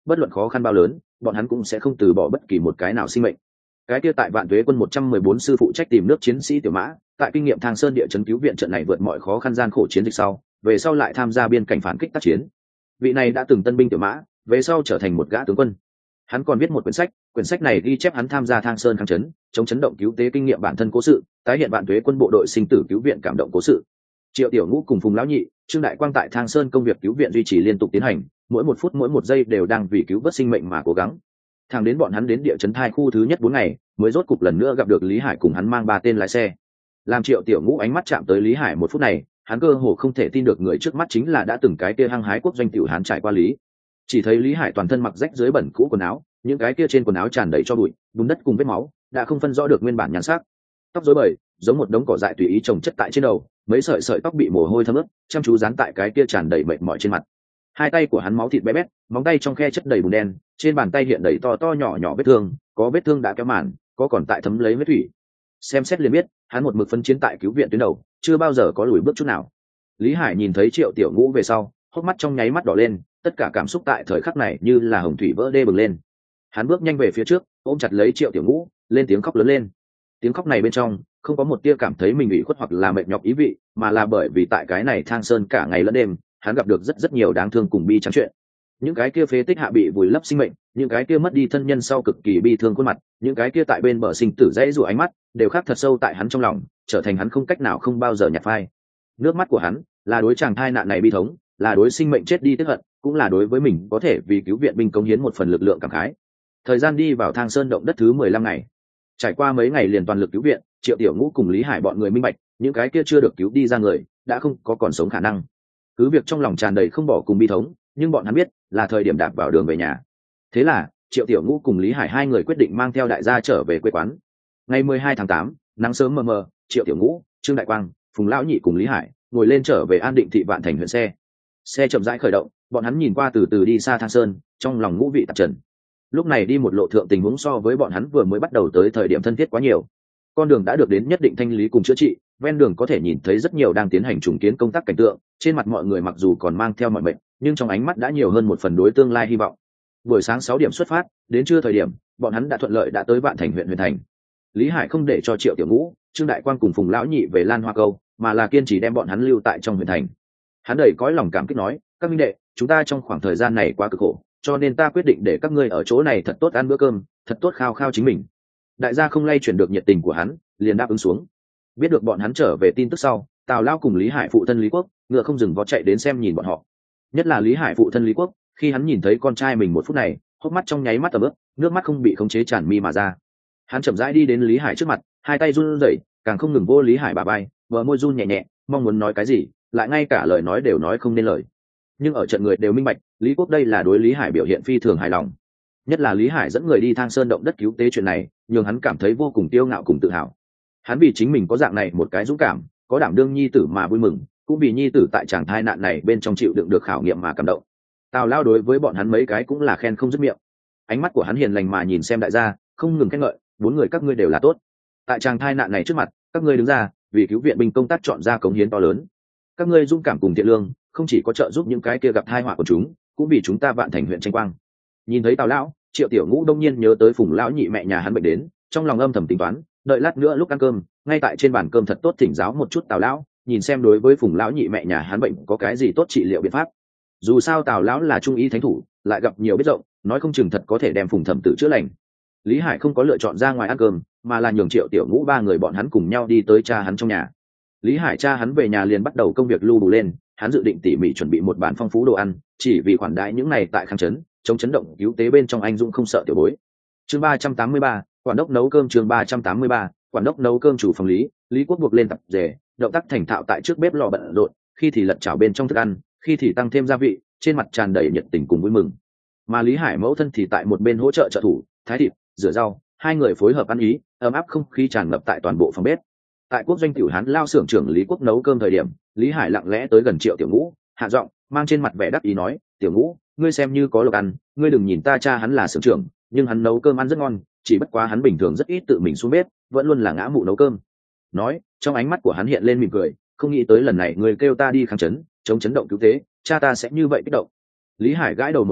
bất luận khó khăn bao lớn bọn hắn cũng sẽ không từ bỏ bất kỳ một cái nào sinh mệnh. Cái kia tại Vạn Tuế quân một trăm mười bốn sư phụ trách tìm nước chiến sĩ Tiểu Mã, tại kinh nghiệm Thang Sơn địa chấn cứu viện trận này vượt mọi khó khăn gian khổ chiến dịch sau, về sau lại tham gia biên cảnh phản kích tác chiến. Vị này đã từng tân binh Tiểu Mã, về sau trở thành một gã tướng quân. Hắn còn viết một quyển sách, quyển sách này ghi chép hắn tham gia Thang Sơn kháng chấn, chống chấn động cứu tế kinh nghiệm bản thân cố sự, tái hiện Vạn Tuế quân bộ đội sinh tử cứu viện cảm động cố sự. Triệu Tiểu Ngũ cùng Phùng lão nhị, Trương Đại Quang tại Thang Sơn công việc cứu viện duy trì liên tục tiến hành, mỗi một phút mỗi một giây đều đang vì cứu vớt sinh mệnh mà cố gắng. Thẳng đến bọn hắn đến địa chấn thai khu thứ nhất bốn ngày, mới rốt cục lần nữa gặp được Lý Hải cùng hắn mang ba tên lái xe. Làm Triệu Tiểu Ngũ ánh mắt chạm tới Lý Hải một phút này, hắn cơ hồ không thể tin được người trước mắt chính là đã từng cái kia hăng hái quốc doanh tiểu hán trải qua Lý. Chỉ thấy Lý Hải toàn thân mặc rách dưới bẩn cũ quần áo, những cái kia trên quần áo tràn đầy cho bụi, bùn đất cùng vết máu, đã không phân rõ được nguyên bản nhan sắc. Tóc rối bời, giống một đống cỏ dại tùy ý trồng chất tại trên đầu, mấy sợi sợi tóc bị mồ hôi thấm ướt, chăm chú dán tại cái kia tràn đầy mệt mỏi trên mặt. Hai tay của hắn máu thịt bé bét, móng tay trong khe chất đầy bùn đen, trên bàn tay hiện đầy to to nhỏ nhỏ vết thương, có vết thương đã kéo màn, có còn tại thấm lấy huyết thủy. Xem xét liền biết, hắn một mực phân chiến tại cứu viện tuyến đầu, chưa bao giờ có lùi bước chút nào. Lý Hải nhìn thấy Triệu Tiểu Ngũ về sau, hốc mắt trong nháy mắt đỏ lên, tất cả cảm xúc tại thời khắc này như là hồng thủy vỡ đê bừng lên. Hắn bước nhanh về phía trước, ôm chặt lấy Triệu Tiểu Ngũ, lên tiếng khóc lớn lên. Tiếng khóc này bên trong không có một tia cảm thấy mình ủy khuất hoặc là mệt nhọc ý vị, mà là bởi vì tại cái này Thang Sơn cả ngày lẫn đêm, hắn gặp được rất rất nhiều đáng thương cùng bi trắng chuyện. Những cái kia phế tích hạ bị vùi lấp sinh mệnh, những cái kia mất đi thân nhân sau cực kỳ bi thương khuôn mặt, những cái kia tại bên bờ sinh tử dãy rủa ánh mắt, đều khắc thật sâu tại hắn trong lòng, trở thành hắn không cách nào không bao giờ nhạt phai. Nước mắt của hắn là đối chàng thai nạn này bi thống, là đối sinh mệnh chết đi tức hận, cũng là đối với mình có thể vì cứu viện binh cống hiến một phần lực lượng cảm khái. Thời gian đi vào Thang Sơn động đất thứ mười lăm ngày. Trải qua mấy ngày liền toàn lực cứu viện, Triệu Tiểu Ngũ cùng Lý Hải bọn người minh bạch, những cái kia chưa được cứu đi ra người, đã không có còn sống khả năng. Cứ việc trong lòng tràn đầy không bỏ cùng bi thống, nhưng bọn hắn biết, là thời điểm đạp vào đường về nhà. Thế là, Triệu Tiểu Ngũ cùng Lý Hải hai người quyết định mang theo đại gia trở về quê quán. Ngày mười hai tháng tám, nắng sớm mờ mờ, Triệu Tiểu Ngũ, Trương Đại Quang, Phùng lão nhị cùng Lý Hải ngồi lên trở về An Định thị Vạn Thành huyện xe. Xe chậm rãi khởi động, bọn hắn nhìn qua từ từ đi xa Thang Sơn, trong lòng ngũ vị tạp trần. Lúc này đi một lộ thượng tình huống so với bọn hắn vừa mới bắt đầu tới thời điểm thân thiết quá nhiều. Con đường đã được đến nhất định thanh lý cùng chữa trị, ven đường có thể nhìn thấy rất nhiều đang tiến hành trùng kiến công tác cảnh tượng, trên mặt mọi người mặc dù còn mang theo mọi mệnh, nhưng trong ánh mắt đã nhiều hơn một phần đối tương lai hy vọng. Buổi sáng sáu điểm xuất phát, đến trưa thời điểm, bọn hắn đã thuận lợi đã tới Vạn Thành huyện Huyền Thành. Lý Hải không để cho Triệu Tiểu Ngũ, Trương Đại Quang cùng Phùng lão nhị về Lan Hoa Câu, mà là kiên trì đem bọn hắn lưu tại trong Huyền Thành. Hắn đầy cõi lòng cảm kích nói, các minh đệ, chúng ta trong khoảng thời gian này quá cực khổ, cho nên ta quyết định để các ngươi ở chỗ này thật tốt ăn bữa cơm, thật tốt khao khao chính mình. Đại gia không lay chuyển được nhiệt tình của hắn, liền đáp ứng xuống. Biết được bọn hắn trở về tin tức sau, Tào Lao cùng Lý Hải phụ thân Lý Quốc ngựa không dừng vó chạy đến xem nhìn bọn họ. Nhất là Lý Hải phụ thân Lý Quốc, khi hắn nhìn thấy con trai mình một phút này, hốc mắt trong nháy mắt tầm ướp, nước mắt không bị khống chế tràn mi mà ra. Hắn chậm rãi đi đến Lý Hải trước mặt, hai tay run rẩy, càng không ngừng vô Lý Hải bả vai, bờ môi run nhẹ nhẹ, mong muốn nói cái gì, lại ngay cả lời nói đều nói không nên lời. Nhưng ở trận người đều minh bạch, Lý Quốc đây là đối Lý Hải biểu hiện phi thường hài lòng. Nhất là Lý Hải dẫn người đi Thang Sơn động đất cứu tế chuyện này, nhường hắn cảm thấy vô cùng kiêu ngạo cùng tự hào. Hắn vì chính mình có dạng này một cái dũng cảm, có đảm đương nhi tử mà vui mừng, cũng vì nhi tử tại tràng thai nạn này bên trong chịu đựng được khảo nghiệm mà cảm động. Tào Lao đối với bọn hắn mấy cái cũng là khen không dứt miệng. Ánh mắt của hắn hiền lành mà nhìn xem đại gia, không ngừng khen ngợi, bốn người các ngươi đều là tốt. Tại tràng thai nạn này trước mặt, các ngươi đứng ra, vì cứu viện binh công tác chọn ra cống hiến to lớn. Các ngươi dũng cảm cùng thiện lương, không chỉ có trợ giúp những cái kia gặp tai họa của chúng, cũng vì chúng ta Vạn Thành huyện tranh quang. Nhìn thấy Tào Lão, Triệu Tiểu Ngũ đông nhiên nhớ tới Phùng lão nhị mẹ nhà hắn bệnh đến, trong lòng âm thầm tính toán, đợi lát nữa lúc ăn cơm, ngay tại trên bàn cơm thật tốt thỉnh giáo một chút Tào Lão, nhìn xem đối với Phùng lão nhị mẹ nhà hắn bệnh có cái gì tốt trị liệu biện pháp. Dù sao Tào Lão là trung y thánh thủ, lại gặp nhiều biết rộng, nói không chừng thật có thể đem Phùng thẩm tử chữa lành. Lý Hải không có lựa chọn ra ngoài ăn cơm, mà là nhường Triệu Tiểu Ngũ ba người bọn hắn cùng nhau đi tới cha hắn trong nhà. Lý Hải cha hắn về nhà liền bắt đầu công việc lưu đủ lên, hắn dự định tỉ mỉ chuẩn bị một bàn phong phú đồ ăn, chỉ vì khoản đãi những này tại kháng chấn, chống chấn động cứu tế bên trong anh dũng không sợ tiểu bối. Chương ba trăm tám mươi ba, quản đốc nấu cơm. Chương ba trăm tám mươi ba, quản đốc nấu cơm. Chủ phòng Lý, Lý Quốc buộc lên tập rể, động tác thành thạo tại trước bếp lò bận rộn, khi thì lật chảo bên trong thức ăn, khi thì tăng thêm gia vị, trên mặt tràn đầy nhiệt tình cùng vui mừng. Mà Lý Hải mẫu thân thì tại một bên hỗ trợ trợ thủ, thái thịt, rửa rau, hai người phối hợp ăn ý, ấm áp không khí tràn ngập tại toàn bộ phòng bếp. Tại quốc doanh tiểu hán lao xưởng trưởng Lý Quốc nấu cơm thời điểm, Lý Hải lặng lẽ tới gần Triệu Tiểu Ngũ, hạ giọng, mang trên mặt vẻ đắc ý nói, Tiểu Ngũ, ngươi xem như có lộc ăn, ngươi đừng nhìn ta cha hắn là xưởng trưởng, nhưng hắn nấu cơm ăn rất ngon, chỉ bất quá hắn bình thường rất ít tự mình xuống bếp, vẫn luôn là ngã mụ nấu cơm. Nói, trong ánh mắt của hắn hiện lên mỉm cười, không nghĩ tới lần này ngươi kêu ta đi kháng chấn, chống chấn động cứu tế, cha ta sẽ như vậy kích động. Lý Hải gãi đầu một cái,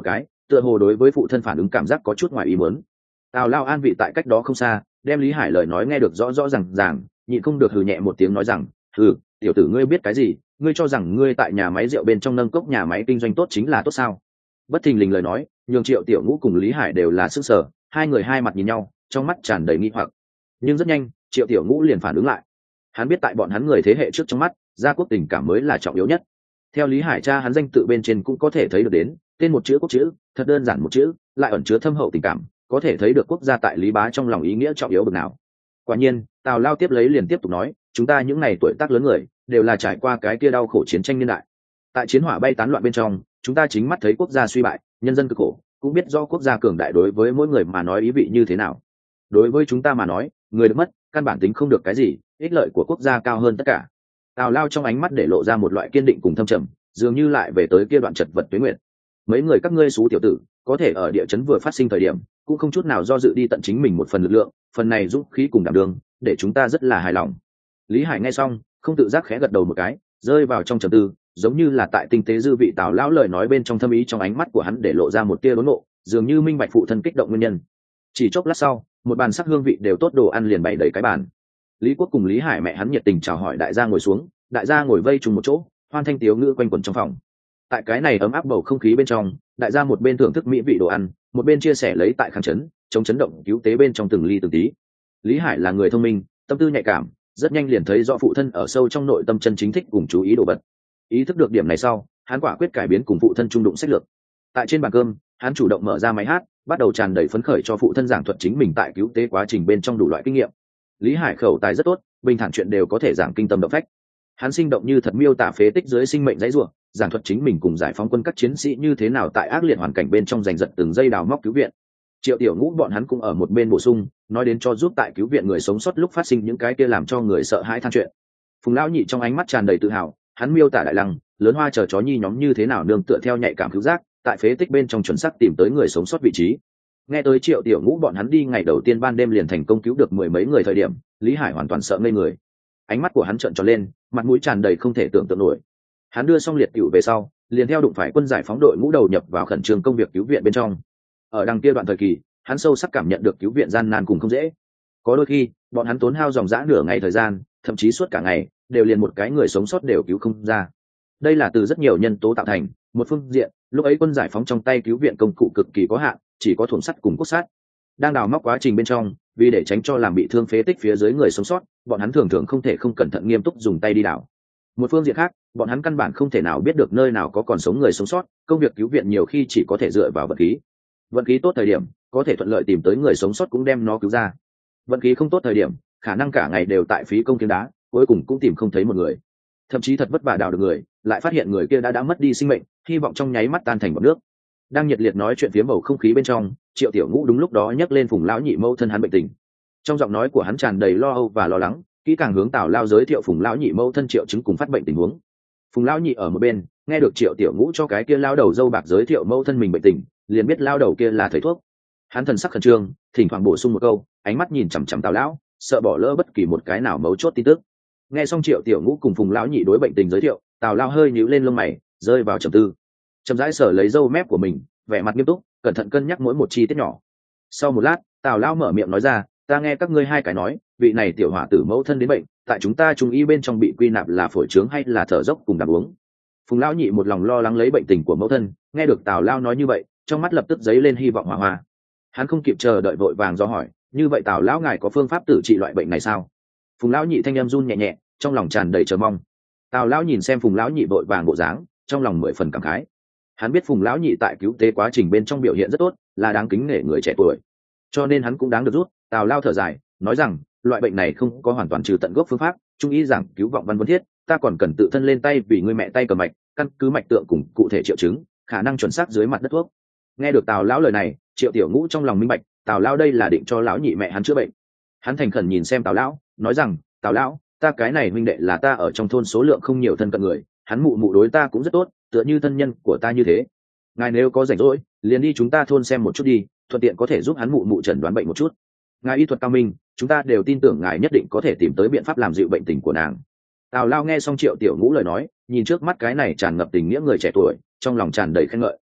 tựa hồ đối với phụ thân phản ứng cảm giác có chút ngoài ý muốn. Tào lao an vị tại cách đó không xa, đem Lý Hải lời nói nghe được rõ rõ ràng ràng, nhịn không được hừ nhẹ một tiếng nói rằng, hừ, tiểu tử ngươi biết cái gì, ngươi cho rằng ngươi tại nhà máy rượu bên trong nâng cốc nhà máy kinh doanh tốt chính là tốt sao? Bất thình lình lời nói nhường Triệu Tiểu Ngũ cùng Lý Hải đều là sức sở, hai người hai mặt nhìn nhau, trong mắt tràn đầy nghi hoặc. Nhưng rất nhanh Triệu Tiểu Ngũ liền phản ứng lại, hắn biết tại bọn hắn người thế hệ trước trong mắt, gia quốc tình cảm mới là trọng yếu nhất. Theo Lý Hải cha hắn danh tự bên trên cũng có thể thấy được đến, tên một chữ quốc chữ, thật đơn giản một chữ, lại ẩn chứa thâm hậu tình cảm, có thể thấy được quốc gia tại Lý Bá trong lòng ý nghĩa trọng yếu bậc nào. Quả nhiên, Tào Lao tiếp lấy liền tiếp tục nói, chúng ta những ngày tuổi tác lớn người, đều là trải qua cái kia đau khổ chiến tranh niên đại. Tại chiến hỏa bay tán loạn bên trong, chúng ta chính mắt thấy quốc gia suy bại, nhân dân cực khổ, cũng biết do quốc gia cường đại đối với mỗi người mà nói ý vị như thế nào. Đối với chúng ta mà nói, người được mất, căn bản tính không được cái gì, ích lợi của quốc gia cao hơn tất cả. Tào Lao trong ánh mắt để lộ ra một loại kiên định cùng thâm trầm, dường như lại về tới kia đoạn chật vật tuế nguyệt. Mấy người các ngươi xú tiểu tử, có thể ở địa chấn vừa phát sinh thời điểm, cũng không chút nào do dự đi tận chính mình một phần lực lượng, phần này dũng khí cùng đảm đương, để chúng ta rất là hài lòng. Lý Hải nghe xong, không tự giác khẽ gật đầu một cái, rơi vào trong trầm tư, giống như là tại tinh tế dư vị Tào lão lời nói bên trong thâm ý trong ánh mắt của hắn để lộ ra một tia đốn ngộ, dường như minh bạch phụ thân kích động nguyên nhân. Chỉ chốc lát sau, một bàn sắc hương vị đều tốt đồ ăn liền bày đầy cái bàn. Lý Quốc cùng Lý Hải mẹ hắn nhiệt tình chào hỏi đại gia ngồi xuống, đại gia ngồi vây trùng một chỗ, hoan thanh tiếu ngữ quanh quẩn trong phòng. Tại cái này ấm áp bầu không khí bên trong, đại gia một bên thưởng thức mỹ vị đồ ăn, một bên chia sẻ lấy tại kháng chấn, chống chấn động cứu tế bên trong từng ly từng tí. Lý Hải là người thông minh, tâm tư nhạy cảm, rất nhanh liền thấy rõ phụ thân ở sâu trong nội tâm chân chính thích cùng chú ý đồ vật. Ý thức được điểm này sau, hắn quả quyết cải biến cùng phụ thân trung đụng sách lược. Tại trên bàn cơm, hắn chủ động mở ra máy hát, bắt đầu tràn đầy phấn khởi cho phụ thân giảng thuật chính mình tại cứu tế quá trình bên trong đủ loại kinh nghiệm. Lý Hải khẩu tài rất tốt, bình thản chuyện đều có thể giảng kinh tâm động phách. Hắn sinh động như thật miêu tả phế tích dưới sinh mệnh dãy rủa, giảng thuật chính mình cùng giải phóng quân các chiến sĩ như thế nào tại ác liệt hoàn cảnh bên trong giành giật từng giây đào móc cứu viện. Triệu Tiểu Ngũ bọn hắn cũng ở một bên bổ sung, nói đến cho giúp tại cứu viện người sống sót lúc phát sinh những cái kia làm cho người sợ hãi than chuyện. Phùng lão nhị trong ánh mắt tràn đầy tự hào, hắn miêu tả đại lăng, lớn hoa chờ chó nhi nhóm như thế nào nương tựa theo nhạy cảm cứu giác, tại phế tích bên trong chuẩn xác tìm tới người sống sót vị trí. Nghe tới Triệu Tiểu Ngũ bọn hắn đi ngày đầu tiên ban đêm liền thành công cứu được mười mấy người thời điểm, Lý Hải hoàn toàn sợ ngây người. Ánh mắt của hắn trợn tròn lên, mặt mũi tràn đầy không thể tưởng tượng nổi. Hắn đưa xong liệt cựu về sau, liền theo đụng phải quân giải phóng đội ngũ đầu nhập vào khẩn trương công việc cứu viện bên trong. Ở đằng kia đoạn thời kỳ, hắn sâu sắc cảm nhận được cứu viện gian nan cùng không dễ. Có đôi khi, bọn hắn tốn hao dòng dã nửa ngày thời gian, thậm chí suốt cả ngày, đều liền một cái người sống sót đều cứu không ra. Đây là từ rất nhiều nhân tố tạo thành. Một phương diện, lúc ấy quân giải phóng trong tay cứu viện công cụ cực kỳ có hạn, chỉ có thủng sắt cùng cốt sắt. Đang đào móc quá trình bên trong, vì để tránh cho làm bị thương phế tích phía dưới người sống sót, bọn hắn thường thường không thể không cẩn thận nghiêm túc dùng tay đi đào. Một phương diện khác, bọn hắn căn bản không thể nào biết được nơi nào có còn sống người sống sót, công việc cứu viện nhiều khi chỉ có thể dựa vào vận khí. Vận khí tốt thời điểm, có thể thuận lợi tìm tới người sống sót cũng đem nó cứu ra. Vận khí không tốt thời điểm, khả năng cả ngày đều tại phí công kiếm đá, cuối cùng cũng tìm không thấy một người. Thậm chí thật vất vả đào được người, lại phát hiện người kia đã đã mất đi sinh mệnh, hy vọng trong nháy mắt tan thành bọt nước. Đang nhiệt liệt nói chuyện phía bầu không khí bên trong, Triệu Tiểu Ngũ đúng lúc đó nhắc lên Phùng lão nhị mâu thân hắn bệnh tình. Trong giọng nói của hắn tràn đầy lo âu và lo lắng, kỹ càng hướng Tào Lao giới thiệu Phùng lão nhị mâu thân Triệu chứng cùng phát bệnh tình huống. Phùng lão nhị ở một bên, nghe được Triệu Tiểu Ngũ cho cái kia lao đầu dâu bạc giới thiệu mâu thân mình bệnh tình, liền biết lao đầu kia là thầy thuốc. Hắn thần sắc khẩn trương, thỉnh thoảng bổ sung một câu, ánh mắt nhìn chằm chằm Tào lão, sợ bỏ lỡ bất kỳ một cái nào mấu chốt tin tức. Nghe xong Triệu Tiểu Ngũ cùng Phùng lão nhị đối bệnh tình giới thiệu, Tào Lao hơi nhíu lên lông mày, rơi vào trầm tư. Chậm rãi sở lấy râu mép của mình, vẻ mặt nghiêm túc, cẩn thận cân nhắc mỗi một chi tiết nhỏ. Sau một lát, Tào Lao mở miệng nói ra, ta nghe các ngươi hai cái nói, vị này tiểu hỏa tử mẫu thân đến bệnh, tại chúng ta trung y bên trong bị quy nạp là phổi trướng hay là thở dốc cùng đạp uống. Phùng lão nhị một lòng lo lắng lấy bệnh tình của mẫu thân, nghe được Tào Lao nói như vậy, trong mắt lập tức dấy lên hy vọng hỏa hoa. Hắn không kịp chờ đợi vội vàng do hỏi, như vậy Tào lão ngài có phương pháp tự trị loại bệnh này sao? Phùng lão nhị thanh em run nhẹ nhẹ, trong lòng tràn đầy chờ mong. Tào lão nhìn xem Phùng lão nhị vội vàng bộ dáng, trong lòng mười phần cảm khái. Hắn biết Phùng lão nhị tại cứu tế quá trình bên trong biểu hiện rất tốt, là đáng kính nể người trẻ tuổi, cho nên hắn cũng đáng được rút. Tào Lao thở dài, nói rằng loại bệnh này không có hoàn toàn trừ tận gốc phương pháp, trung y giảng cứu vọng văn vân thiết, ta còn cần tự thân lên tay vì người mẹ tay cầm mạch, căn cứ mạch tượng cùng cụ thể triệu chứng, khả năng chuẩn xác dưới mặt đất thuốc. Nghe được Tào Lão lời này, Triệu Tiểu Ngũ trong lòng minh bạch, Tào Lao đây là định cho lão nhị mẹ hắn chữa bệnh. Hắn thành khẩn nhìn xem Tào Lão, nói rằng Tào Lão, ta cái này huynh đệ là ta ở trong thôn số lượng không nhiều thân cận người, hắn mụ mụ đối ta cũng rất tốt, tựa như thân nhân của ta như thế. Ngài nếu có rảnh rỗi, liền đi chúng ta thôn xem một chút đi, thuận tiện có thể giúp hắn mụ mụ chẩn đoán bệnh một chút. Ngài y thuật cao minh, chúng ta đều tin tưởng ngài nhất định có thể tìm tới biện pháp làm dịu bệnh tình của nàng. Tào Lao nghe xong Triệu Tiểu Ngũ lời nói, nhìn trước mắt cái này tràn ngập tình nghĩa người trẻ tuổi, trong lòng tràn đầy khen ngợi.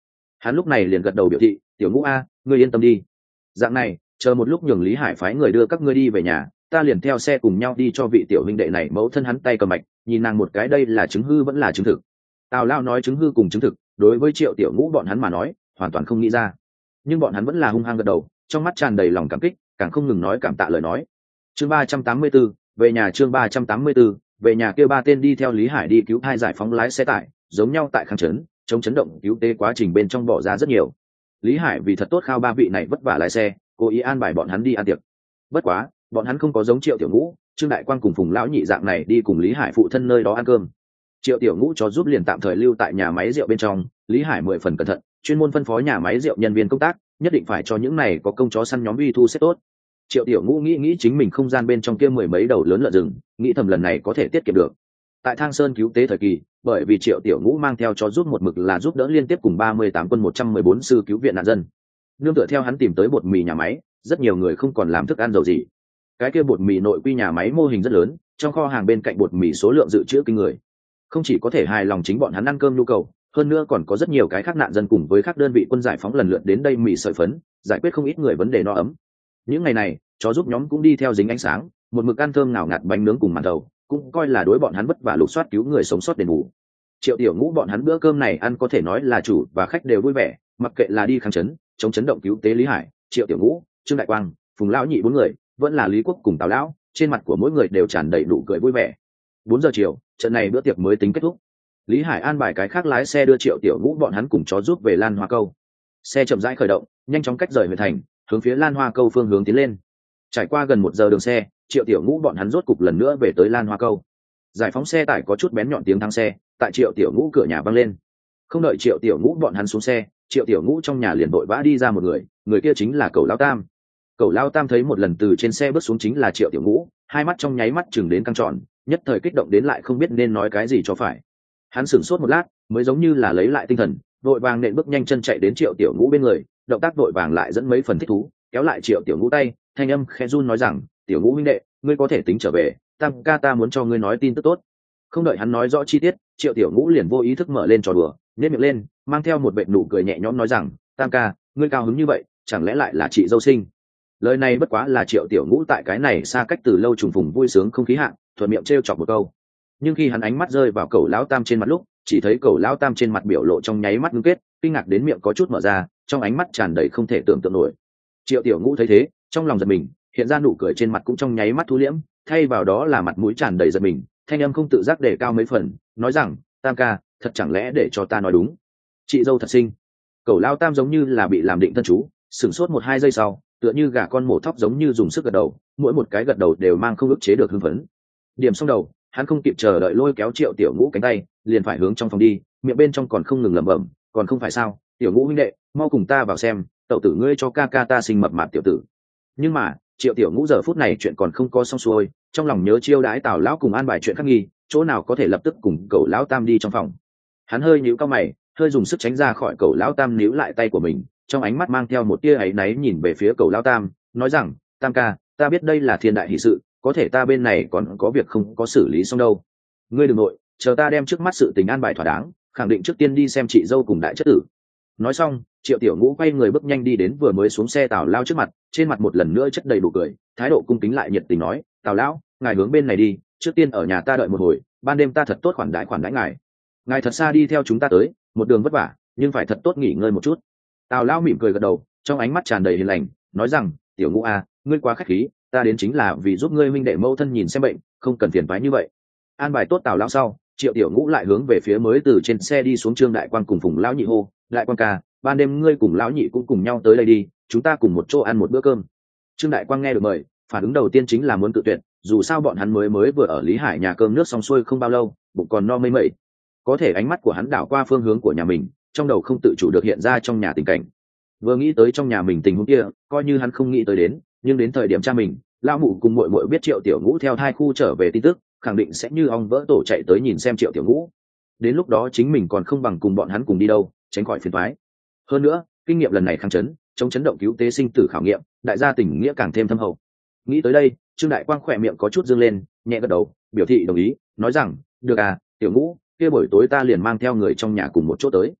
Hắn lúc này liền gật đầu biểu thị, tiểu ngũ a, ngươi yên tâm đi, dạng này chờ một lúc nhường Lý Hải phái người đưa các ngươi đi về nhà, ta liền theo xe cùng nhau đi cho vị tiểu huynh đệ này mẫu thân hắn tay cầm mạch, nhìn nàng một cái đây là chứng hư vẫn là chứng thực. Tào Lao nói chứng hư cùng chứng thực đối với Triệu Tiểu Ngũ bọn hắn mà nói hoàn toàn không nghĩ ra, nhưng bọn hắn vẫn là hung hăng gật đầu, trong mắt tràn đầy lòng cảm kích, càng không ngừng nói cảm tạ lời nói. Chương ba trăm tám mươi 34, về nhà. Chương ba trăm tám mươi 34, về nhà. Kêu ba tên đi theo Lý Hải đi cứu thai giải phóng lái xe tải, giống nhau tại kháng chấn chống chấn động cứu tế quá trình bên trong bỏ ra rất nhiều. Lý Hải vì thật tốt khao ba vị này vất vả lái xe, cố ý an bài bọn hắn đi ăn tiệc. Bất quá bọn hắn không có giống Triệu Tiểu Ngũ, Trương Đại Quang cùng Phùng lão nhị dạng này đi cùng Lý Hải phụ thân nơi đó ăn cơm. Triệu Tiểu Ngũ cho giúp liền tạm thời lưu tại nhà máy rượu bên trong, Lý Hải mười phần cẩn thận, chuyên môn phân phó nhà máy rượu nhân viên công tác nhất định phải cho những này có công chó săn nhóm uy thu xếp tốt. Triệu Tiểu Ngũ nghĩ nghĩ chính mình không gian bên trong kia mười mấy đầu lớn lợn rừng, nghĩ thầm lần này có thể tiết kiệm được. Tại Thang Sơn cứu tế thời kỳ, bởi vì Triệu Tiểu Ngũ mang theo cho giúp một mực là giúp đỡ liên tiếp cùng ba mươi tám quân một trăm mười bốn sư cứu viện nạn dân. Nương tựa theo hắn tìm tới bột mì nhà máy, rất nhiều người không còn làm thức ăn dầu gì. Cái kia bột mì nội quy nhà máy mô hình rất lớn, trong kho hàng bên cạnh bột mì số lượng dự trữ kinh người. Không chỉ có thể hài lòng chính bọn hắn ăn cơm nhu cầu, hơn nữa còn có rất nhiều cái khác nạn dân cùng với các đơn vị quân giải phóng lần lượt đến đây mì sợi phấn, giải quyết không ít người vấn đề no ấm. Những ngày này, chó giúp nhóm cũng đi theo dính ánh sáng, một mực ăn thơm ngào ngạt bánh nướng cùng màn thầu, cũng coi là đối bọn hắn vất vả lục soát cứu người sống sót đền bù. Triệu Tiểu Ngũ bọn hắn bữa cơm này ăn có thể nói là chủ và khách đều vui vẻ, mặc kệ là đi kháng chấn chống chấn động cứu tế Lý Hải, Triệu Tiểu Ngũ, Trương Đại Quang, Phùng lão nhị bốn người, vẫn là Lý Quốc cùng Tào lão, trên mặt của mỗi người đều tràn đầy nụ cười vui vẻ. Bốn giờ chiều, trận này bữa tiệc mới tính kết thúc. Lý Hải an bài cái khác lái xe đưa Triệu Tiểu Ngũ bọn hắn cùng chó giúp về Lan Hoa Câu. Xe chậm rãi khởi động, nhanh chóng cách rời huyện thành, hướng phía Lan Hoa Câu phương hướng tiến lên. Trải qua gần một giờ đường xe, Triệu Tiểu Ngũ bọn hắn rốt cục lần nữa về tới Lan Hoa Câu. Giải phóng xe tải có chút bén nhọn tiếng thang xe, tại Triệu Tiểu Ngũ cửa nhà vang lên. Không đợi Triệu Tiểu Ngũ bọn hắn xuống xe, Triệu Tiểu Ngũ trong nhà liền vội vã đi ra một người, người kia chính là Cẩu Lao Tam. Cẩu Lao Tam thấy một lần từ trên xe bước xuống chính là Triệu Tiểu Ngũ, hai mắt trong nháy mắt chừng đến căng tròn, nhất thời kích động đến lại không biết nên nói cái gì cho phải. Hắn sửng sốt một lát, mới giống như là lấy lại tinh thần, vội vàng nện bước nhanh chân chạy đến Triệu Tiểu Ngũ bên người, động tác vội vàng lại dẫn mấy phần thích thú, kéo lại Triệu Tiểu Ngũ tay, thanh âm khẽ run nói rằng, Tiểu Ngũ huynh đệ, ngươi có thể tính trở về, Tam ca ta muốn cho ngươi nói tin tức tốt. Không đợi hắn nói rõ chi tiết, Triệu Tiểu Ngũ liền vô ý thức mở lên trò đùa, nhếch miệng lên, mang theo một vệt nụ cười nhẹ nhõm nói rằng, Tam ca, ngươi cao hứng như vậy, chẳng lẽ lại là chị dâu sinh? Lời này bất quá là Triệu Tiểu Ngũ tại cái này xa cách từ lâu trùng phùng vui sướng không khí hạng, thuận miệng trêu chọc một câu. Nhưng khi hắn ánh mắt rơi vào Cẩu Lão Tam trên mặt lúc, chỉ thấy Cẩu Lão Tam trên mặt biểu lộ trong nháy mắt ngưng kết, kinh ngạc đến miệng có chút mở ra, trong ánh mắt tràn đầy không thể tưởng tượng nổi. Triệu Tiểu Ngũ thấy thế, trong lòng giật mình, hiện ra nụ cười trên mặt cũng trong nháy mắt thu liễm, thay vào đó là mặt mũi tràn đầy giật mình, thanh âm không tự giác đề cao mấy phần, nói rằng, Tam ca, thật chẳng lẽ để cho ta nói đúng? Chị dâu thật xinh. Cẩu Lao Tam giống như là bị làm định thân chú, sửng sốt một hai giây sau, tựa như gà con mổ thóc giống như dùng sức gật đầu, mỗi một cái gật đầu đều mang không ức chế được hưng phấn. Điểm xong đầu, hắn không kịp chờ đợi lôi kéo Triệu Tiểu Ngũ cánh tay, liền phải hướng trong phòng đi, miệng bên trong còn không ngừng lẩm bẩm, còn không phải sao, Tiểu Ngũ huynh đệ, mau cùng ta vào xem, tẩu tử ngươi cho ca ca ta sinh mập mạp tiểu tử. Nhưng mà, Triệu Tiểu Ngũ giờ phút này chuyện còn không có xong xuôi, trong lòng nhớ chiêu đãi Tào lão cùng an bài chuyện khác nghi, chỗ nào có thể lập tức cùng Cẩu Lão Tam đi trong phòng. Hắn hơi nhíu cao mày, hơi dùng sức tránh ra khỏi Cẩu Lão Tam níu lại tay của mình, trong ánh mắt mang theo một tia áy náy nhìn về phía Cẩu Lão Tam, nói rằng, Tam ca, ta biết đây là thiên đại hỷ sự, có thể ta bên này còn có việc không có xử lý xong đâu. Ngươi đừng nội, chờ ta đem trước mắt sự tình an bài thỏa đáng, khẳng định trước tiên đi xem chị dâu cùng đại chất tử. Nói xong, Triệu Tiểu Ngũ quay người bước nhanh đi đến vừa mới xuống xe Tào Lao trước mặt, trên mặt một lần nữa chất đầy đủ cười, thái độ cung kính lại nhiệt tình nói, Tào lão, ngài hướng bên này đi, trước tiên ở nhà ta đợi một hồi, ban đêm ta thật tốt khoản đãi khoản đãi ngài. Ngài thật xa đi theo chúng ta tới, một đường vất vả, nhưng phải thật tốt nghỉ ngơi một chút. Tào Lao mỉm cười gật đầu, trong ánh mắt tràn đầy hiền lành, nói rằng, Tiểu Ngũ à, ngươi quá khách khí, ta đến chính là vì giúp ngươi huynh đệ mẫu thân nhìn xem bệnh, không cần phiền toái như vậy. An bài tốt Tào Lao sau, Triệu Tiểu Ngũ lại hướng về phía mới từ trên xe đi xuống Trương Đại Quang cùng Phùng lão nhị hô, Đại Quang ca, ban đêm ngươi cùng lão nhị cũng cùng nhau tới đây đi, chúng ta cùng một chỗ ăn một bữa cơm. Trương Đại Quang nghe được mời, phản ứng đầu tiên chính là muốn cự tuyệt, dù sao bọn hắn mới mới vừa ở Lý Hải nhà cơm nước xong xuôi không bao lâu, bụng còn no mây mẩy. Có thể ánh mắt của hắn đảo qua phương hướng của nhà mình, trong đầu không tự chủ được hiện ra trong nhà tình cảnh. Vừa nghĩ tới trong nhà mình tình huống kia, coi như hắn không nghĩ tới đến, nhưng đến thời điểm cha mình, lão mụ cùng muội muội biết Triệu Tiểu Ngũ theo thai khu trở về tin tức, khẳng định sẽ như ong vỡ tổ chạy tới nhìn xem Triệu Tiểu Ngũ. Đến lúc đó chính mình còn không bằng cùng bọn hắn cùng đi đâu, tránh khỏi phiền toái. Hơn nữa, kinh nghiệm lần này kháng chấn, chống chấn động cứu tế sinh tử khảo nghiệm, đại gia tình nghĩa càng thêm thâm hậu. Nghĩ tới đây, Trương Đại Quang khỏe miệng có chút dương lên, nhẹ gật đầu, biểu thị đồng ý, nói rằng, được à, Tiểu Ngũ, kia buổi tối ta liền mang theo người trong nhà cùng một chỗ tới.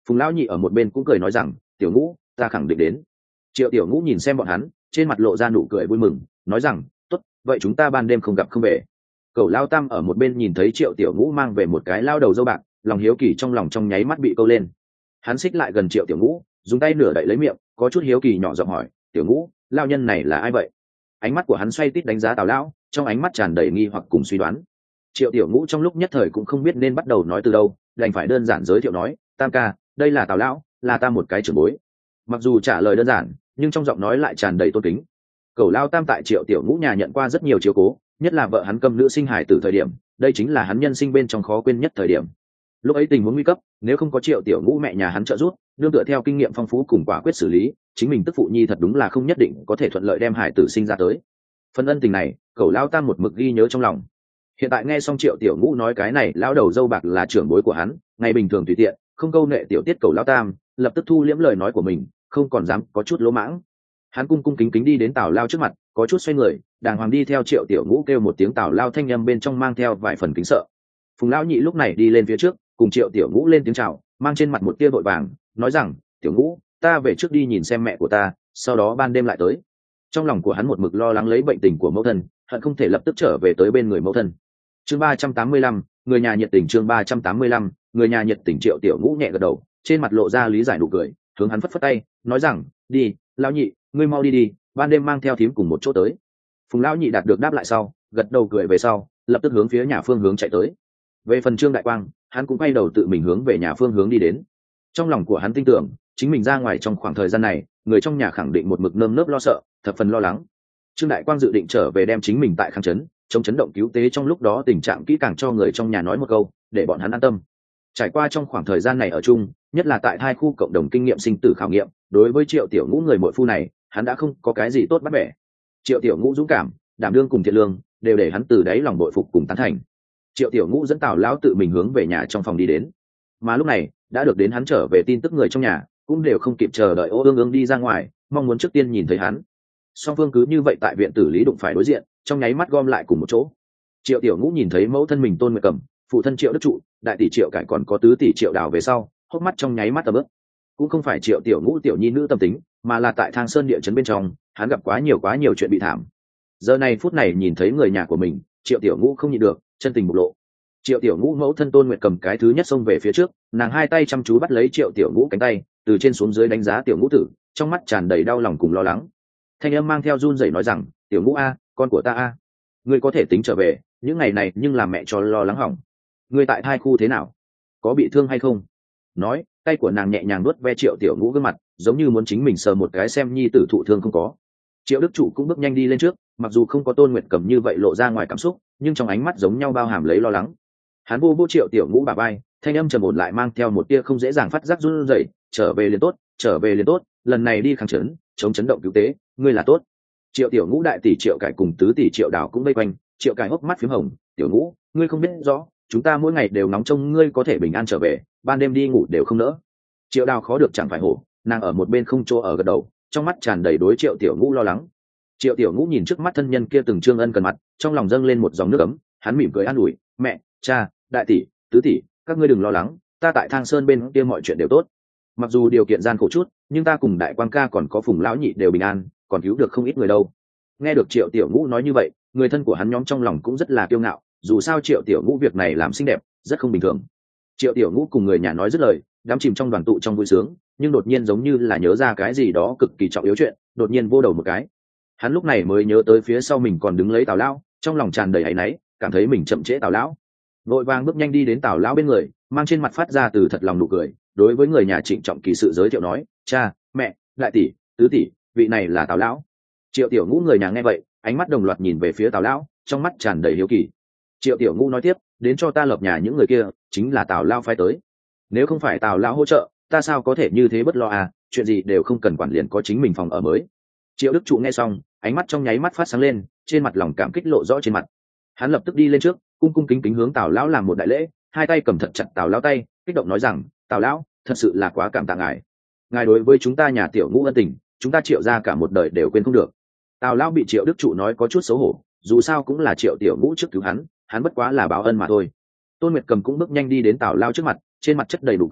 Phùng lão nhị ở một bên cũng cười nói rằng tiểu ngũ ta khẳng định đến. Triệu tiểu ngũ nhìn xem bọn hắn trên mặt lộ ra nụ cười vui mừng nói rằng tốt, vậy chúng ta ban đêm không gặp không về. Cẩu lao tam ở một bên nhìn thấy triệu tiểu ngũ mang về một cái lao đầu dâu bạc, lòng hiếu kỳ trong lòng trong nháy mắt bị câu lên. Hắn xích lại gần triệu tiểu ngũ, dùng tay nửa đậy lấy miệng, có chút hiếu kỳ nhỏ giọng hỏi tiểu ngũ lao nhân này là ai vậy? Ánh mắt của hắn xoay tít đánh giá Tào lão, trong ánh mắt tràn đầy nghi hoặc cùng suy đoán. Triệu tiểu ngũ trong lúc nhất thời cũng không biết nên bắt đầu nói từ đâu, đành phải đơn giản giới thiệu nói tam ca, đây là Tào lão, là ta một cái trưởng bối. Mặc dù trả lời đơn giản nhưng trong giọng nói lại tràn đầy tôn kính. Cẩu lao tam tại triệu tiểu ngũ nhà nhận qua rất nhiều chiếu cố, nhất là vợ hắn câm nữ sinh hài từ thời điểm, đây chính là hắn nhân sinh bên trong khó quên nhất thời điểm. Lúc ấy tình huống nguy cấp, nếu không có triệu tiểu ngũ mẹ nhà hắn trợ giúp, nương tựa theo kinh nghiệm phong phú cùng quả quyết xử lý, chính mình tức phụ nhi thật đúng là không nhất định có thể thuận lợi đem hải tử sinh ra tới. Phần ân tình này cẩu lao tam một mực ghi nhớ trong lòng. Hiện tại nghe xong triệu tiểu ngũ nói cái này lão đầu dâu bạc là trưởng bối của hắn, ngày bình thường tùy tiện không câu nệ tiểu tiết cẩu lao tam lập tức thu liễm lời nói của mình, không còn dám có chút lỗ mãng. Hắn cung cung kính kính đi đến Tào lao trước mặt, có chút xoay người đàng hoàng đi theo triệu tiểu ngũ kêu một tiếng Tào lao, thanh â m bên trong mang theo vài phần kính sợ. Phùng lão nhị lúc này đi lên phía trước cùng triệu tiểu ngũ lên tiếng chào, mang trên mặt một tia vội vàng nói rằng tiểu ngũ ta về trước đi nhìn xem mẹ của ta, sau đó ban đêm lại tới. Trong lòng của hắn một mực lo lắng lấy bệnh tình của mẫu thân, hận không thể lập tức trở về tới bên người mẫu thân. Chương ba trăm tám mươi lăm, người nhà nhiệt tình. Chương ba trăm tám mươi lăm, người nhà nhiệt tình. Triệu tiểu ngũ nhẹ gật đầu, trên mặt lộ ra lý giải nụ cười, hướng hắn phất phất tay nói rằng đi lão nhị, ngươi mau đi đi, ban đêm mang theo thím cùng một chỗ tới. Phùng lão nhị đạt được đáp lại sau gật đầu cười về sau, lập tức hướng phía nhà phương hướng chạy tới. Về phần Trương Đại Quang, hắn cũng quay đầu tự mình hướng về nhà phương hướng đi đến. Trong lòng của hắn tin tưởng chính mình ra ngoài trong khoảng thời gian này, người trong nhà khẳng định một mực nơm nớp lo sợ, thập phần lo lắng. Trương Đại Quang dự định trở về đem chính mình tại kháng chấn chống chấn động cứu tế trong lúc đó tình trạng kỹ càng cho người trong nhà nói một câu, để bọn hắn an tâm. Trải qua trong khoảng thời gian này ở chung, nhất là tại hai khu cộng đồng kinh nghiệm sinh tử khảo nghiệm, đối với Triệu tiểu ngũ người muội phu này, hắn đã không có cái gì tốt bắt bẻ. Triệu tiểu ngũ dũng cảm, đảm đương cùng thiện lương, đều để hắn từ đáy lòng bội phục cùng tán thành. Triệu tiểu ngũ dẫn Tào lão tự mình hướng về nhà trong phòng đi đến. Mà lúc này đã được đến hắn trở về tin tức người trong nhà cũng đều không kịp chờ đợi ô ương ương đi ra ngoài, mong muốn trước tiên nhìn thấy hắn. Song phương cứ như vậy tại viện tử lý đụng phải đối diện, trong nháy mắt gom lại cùng một chỗ. Triệu tiểu ngũ nhìn thấy mẫu thân mình Tôn Nguyệt Cầm, phụ thân Triệu Đức Trụ, đại tỷ Triệu Cải còn có tứ tỷ Triệu Đào về sau, hốc mắt trong nháy mắt tầm ướp. Cũng không phải Triệu tiểu ngũ tiểu nhi nữ tâm tính, mà là tại Thang Sơn địa chấn bên trong, hắn gặp quá nhiều quá nhiều chuyện bị thảm. Giờ này phút này nhìn thấy người nhà của mình, Triệu tiểu ngũ không nhịn được, chân tình bộc lộ. Triệu tiểu ngũ mẫu thân Tôn Nguyệt Cầm cái thứ nhất xông về phía trước, nàng hai tay chăm chú bắt lấy Triệu tiểu ngũ cánh tay, từ trên xuống dưới đánh giá tiểu ngũ tử, trong mắt tràn đầy đau lòng cùng lo lắng. Thanh âm mang theo run rẩy nói rằng tiểu ngũ a, con của ta a, ngươi có thể tính trở về, những ngày này nhưng làm mẹ cho lo lắng hỏng. Ngươi tại thai khu thế nào, có bị thương hay không? Nói tay của nàng nhẹ nhàng nuốt ve Triệu tiểu ngũ gương mặt, giống như muốn chính mình sờ một cái xem nhi tử thụ thương không có. Triệu Đức Trụ cũng bước nhanh đi lên trước, mặc dù không có Tôn Nguyệt Cầm như vậy lộ ra ngoài cảm xúc, nhưng trong ánh mắt giống nhau bao hàm lấy lo lắng. Hắn vô vô Triệu tiểu ngũ bà bay, thanh âm trầm ổn lại mang theo một tia không dễ dàng phát giác run rẩy, trở về liền tốt, trở về liền tốt, lần này đi kháng chấn chống chấn động cứu tế, ngươi là tốt. Triệu tiểu ngũ đại tỷ Triệu Cải cùng tứ tỷ Triệu Đào cũng vây quanh, Triệu Cải hốc mắt phím hồng, tiểu ngũ, ngươi không biết rõ, chúng ta mỗi ngày đều nóng trông ngươi có thể bình an trở về, ban đêm đi ngủ đều không nỡ. Triệu Đào khó được chẳng phải hổ, nàng ở một bên không chỗ ở gật đầu, trong mắt tràn đầy đối Triệu tiểu ngũ lo lắng. Triệu tiểu ngũ nhìn trước mắt thân nhân kia từng trương ân cần mặt, trong lòng dâng lên một dòng nước ấm, hắn mỉm cười an ủi, mẹ, cha, đại tỷ, tứ tỷ, các ngươi đừng lo lắng, ta tại Thang Sơn bên kia mọi chuyện đều tốt. Mặc dù điều kiện gian khổ chút, nhưng ta cùng Đại Quang ca còn có Phùng lão nhị đều bình an, còn cứu được không ít người đâu. Nghe được Triệu tiểu ngũ nói như vậy, người thân của hắn nhóm trong lòng cũng rất là kiêu ngạo, dù sao Triệu tiểu ngũ việc này làm xinh đẹp, rất không bình thường. Triệu tiểu ngũ cùng người nhà nói dứt lời, đắm chìm trong đoàn tụ trong vui sướng, nhưng đột nhiên giống như là nhớ ra cái gì đó cực kỳ trọng yếu chuyện, đột nhiên vô đầu một cái. Hắn lúc này mới nhớ tới phía sau mình còn đứng lấy Tào lão, trong lòng tràn đầy áy náy, cảm thấy mình chậm trễ Tào lão. Vội vàng bước nhanh đi đến Tào lão bên người, mang trên mặt phát ra từ thật lòng nụ cười, đối với người nhà trịnh trọng kỳ sự giới thiệu nói, cha, mẹ, đại tỷ, tứ tỷ, vị này là Tào lão. Triệu tiểu ngũ người nhà nghe vậy, ánh mắt đồng loạt nhìn về phía Tào lão, trong mắt tràn đầy hiếu kỳ. Triệu tiểu ngũ nói tiếp, đến cho ta lập nhà những người kia chính là Tào lão phái tới, nếu không phải Tào lão hỗ trợ, ta sao có thể như thế bất lo à, chuyện gì đều không cần quản, liền có chính mình phòng ở mới. Triệu Đức Trụ nghe xong, ánh mắt trong nháy mắt phát sáng lên, trên mặt lòng cảm kích lộ rõ trên mặt. Hắn lập tức đi lên trước, cung cung kính kính hướng Tào lão làm một đại lễ, hai tay cầm thật chặt Tào lão tay, kích động nói rằng, Tào lão, thật sự là quá cảm tạ ngài, ngài đối với chúng ta nhà tiểu ngũ ân tình, chúng ta Triệu gia cả một đời đều quên không được. Tào lão bị Triệu Đức Trụ nói có chút xấu hổ, dù sao cũng là Triệu tiểu ngũ trước cứu hắn, hắn bất quá là báo ân mà thôi. Tôn Nguyệt Cầm cũng bước nhanh đi đến Tào lão trước mặt, trên mặt chất đầy đủ cười,